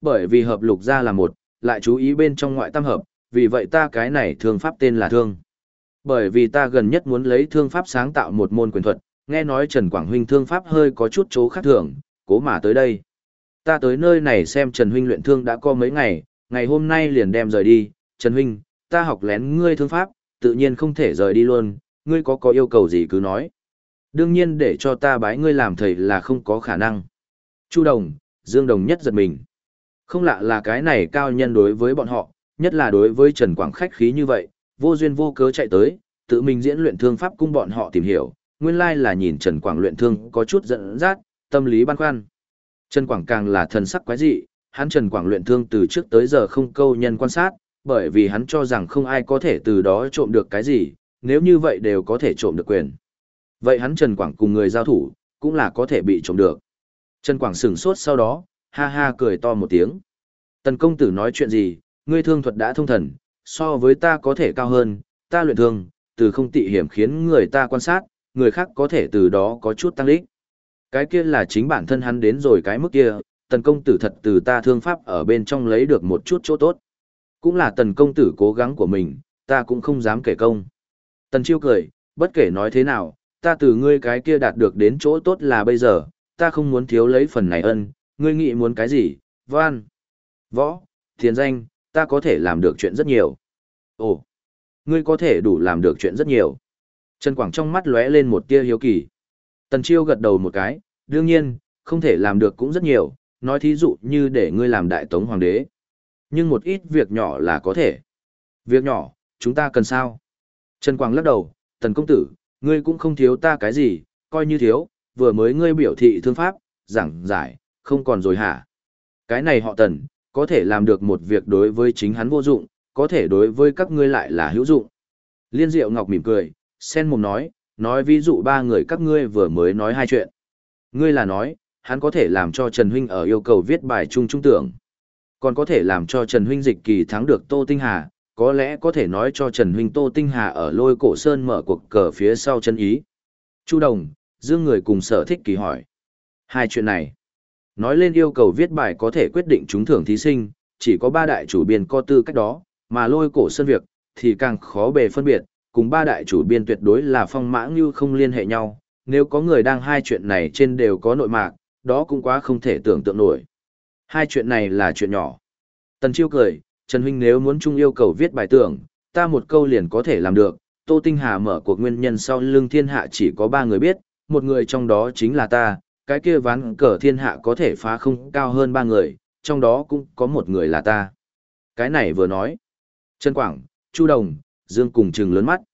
Bởi vì hợp lục ra là một, lại chú ý bên trong ngoại tam hợp, vì vậy ta cái này thương pháp tên là thương. Bởi vì ta gần nhất muốn lấy thương pháp sáng tạo một môn quyền thuật, nghe nói Trần Quảng Huynh thương pháp hơi có chút chỗ khác thường, cố mà tới đây. Ta tới nơi này xem Trần Huynh luyện thương đã có mấy ngày, ngày hôm nay liền đem rời đi. Trần Huynh, ta học lén ngươi thương pháp, tự nhiên không thể rời đi luôn, ngươi có yêu cầu gì cứ nói. Đương nhiên để cho ta bái ngươi làm thầy là không có khả năng. Chu Đồng, Dương Đồng nhất giật mình. Không lạ là cái này cao nhân đối với bọn họ, nhất là đối với Trần Quảng khách khí như vậy, vô duyên vô cớ chạy tới, tự mình diễn luyện thương pháp cung bọn họ tìm hiểu, nguyên lai là nhìn Trần Quảng luyện thương có chút giận dắt, tâm lý băn khoăn. Trần Quảng càng là thần sắc quái dị, hắn Trần Quảng luyện thương từ trước tới giờ không câu nhân quan sát, bởi vì hắn cho rằng không ai có thể từ đó trộm được cái gì, nếu như vậy đều có thể trộm được quyền. Vậy hắn Trần Quảng cùng người giao thủ, cũng là có thể bị trộm được. Trần Quảng sửng sốt sau đó, ha ha cười to một tiếng. Tần công tử nói chuyện gì, ngươi thương thuật đã thông thần, so với ta có thể cao hơn, ta luyện thương, từ không tị hiểm khiến người ta quan sát, người khác có thể từ đó có chút tăng lích. Cái kia là chính bản thân hắn đến rồi cái mức kia, tần công tử thật từ ta thương pháp ở bên trong lấy được một chút chỗ tốt. Cũng là tần công tử cố gắng của mình, ta cũng không dám kể công. Tần Chiêu cười, bất kể nói thế nào, ta từ ngươi cái kia đạt được đến chỗ tốt là bây giờ, ta không muốn thiếu lấy phần này ân, ngươi nghĩ muốn cái gì, văn, võ, tiền danh, ta có thể làm được chuyện rất nhiều. Ồ, ngươi có thể đủ làm được chuyện rất nhiều. Trần Quảng trong mắt lóe lên một tia hiếu kỳ. Tần Chiêu gật đầu một cái, đương nhiên, không thể làm được cũng rất nhiều, nói thí dụ như để ngươi làm đại tống hoàng đế. Nhưng một ít việc nhỏ là có thể. Việc nhỏ, chúng ta cần sao? Trần Quảng lắc đầu, Tần công tử, ngươi cũng không thiếu ta cái gì, coi như thiếu, vừa mới ngươi biểu thị thương pháp, giảng giải, không còn rồi hả? Cái này họ Tần, có thể làm được một việc đối với chính hắn vô dụng, có thể đối với các ngươi lại là hữu dụng. Liên Diệu Ngọc mỉm cười, sen mồm nói ví dụ ba người các ngươi vừa mới nói hai chuyện. Ngươi là nói, hắn có thể làm cho Trần Huynh ở yêu cầu viết bài trung trung tưởng. Còn có thể làm cho Trần Huynh dịch kỳ thắng được Tô Tinh Hà, có lẽ có thể nói cho Trần Huynh Tô Tinh Hà ở Lôi Cổ Sơn mở cuộc cờ phía sau chân ý. Chu Đồng, Dương người cùng Sở Thích Kỳ hỏi. Hai chuyện này. Nói lên yêu cầu viết bài có thể quyết định trúng thưởng thí sinh, chỉ có ba đại chủ biên có tư cách đó, mà Lôi Cổ Sơn việc, thì càng khó bề phân biệt, cùng ba đại chủ biên tuyệt đối là phong mã như không liên hệ nhau, nếu có người đang hai chuyện này trên đều có nội mạc, đó cũng quá không thể tưởng tượng nổi. Hai chuyện này là chuyện nhỏ. Tần Chiêu cười, Trần Huynh nếu muốn chung yêu cầu viết bài tưởng, ta một câu liền có thể làm được. Tô Tinh Hà mở cuộc nguyên nhân sau lưng thiên hạ chỉ có ba người biết, một người trong đó chính là ta, cái kia ván cờ thiên hạ có thể phá không cao hơn ba người, trong đó cũng có một người là ta. Cái này vừa nói. Trần Quảng, Chu Đồng, Dương cùng trừng lớn mắt.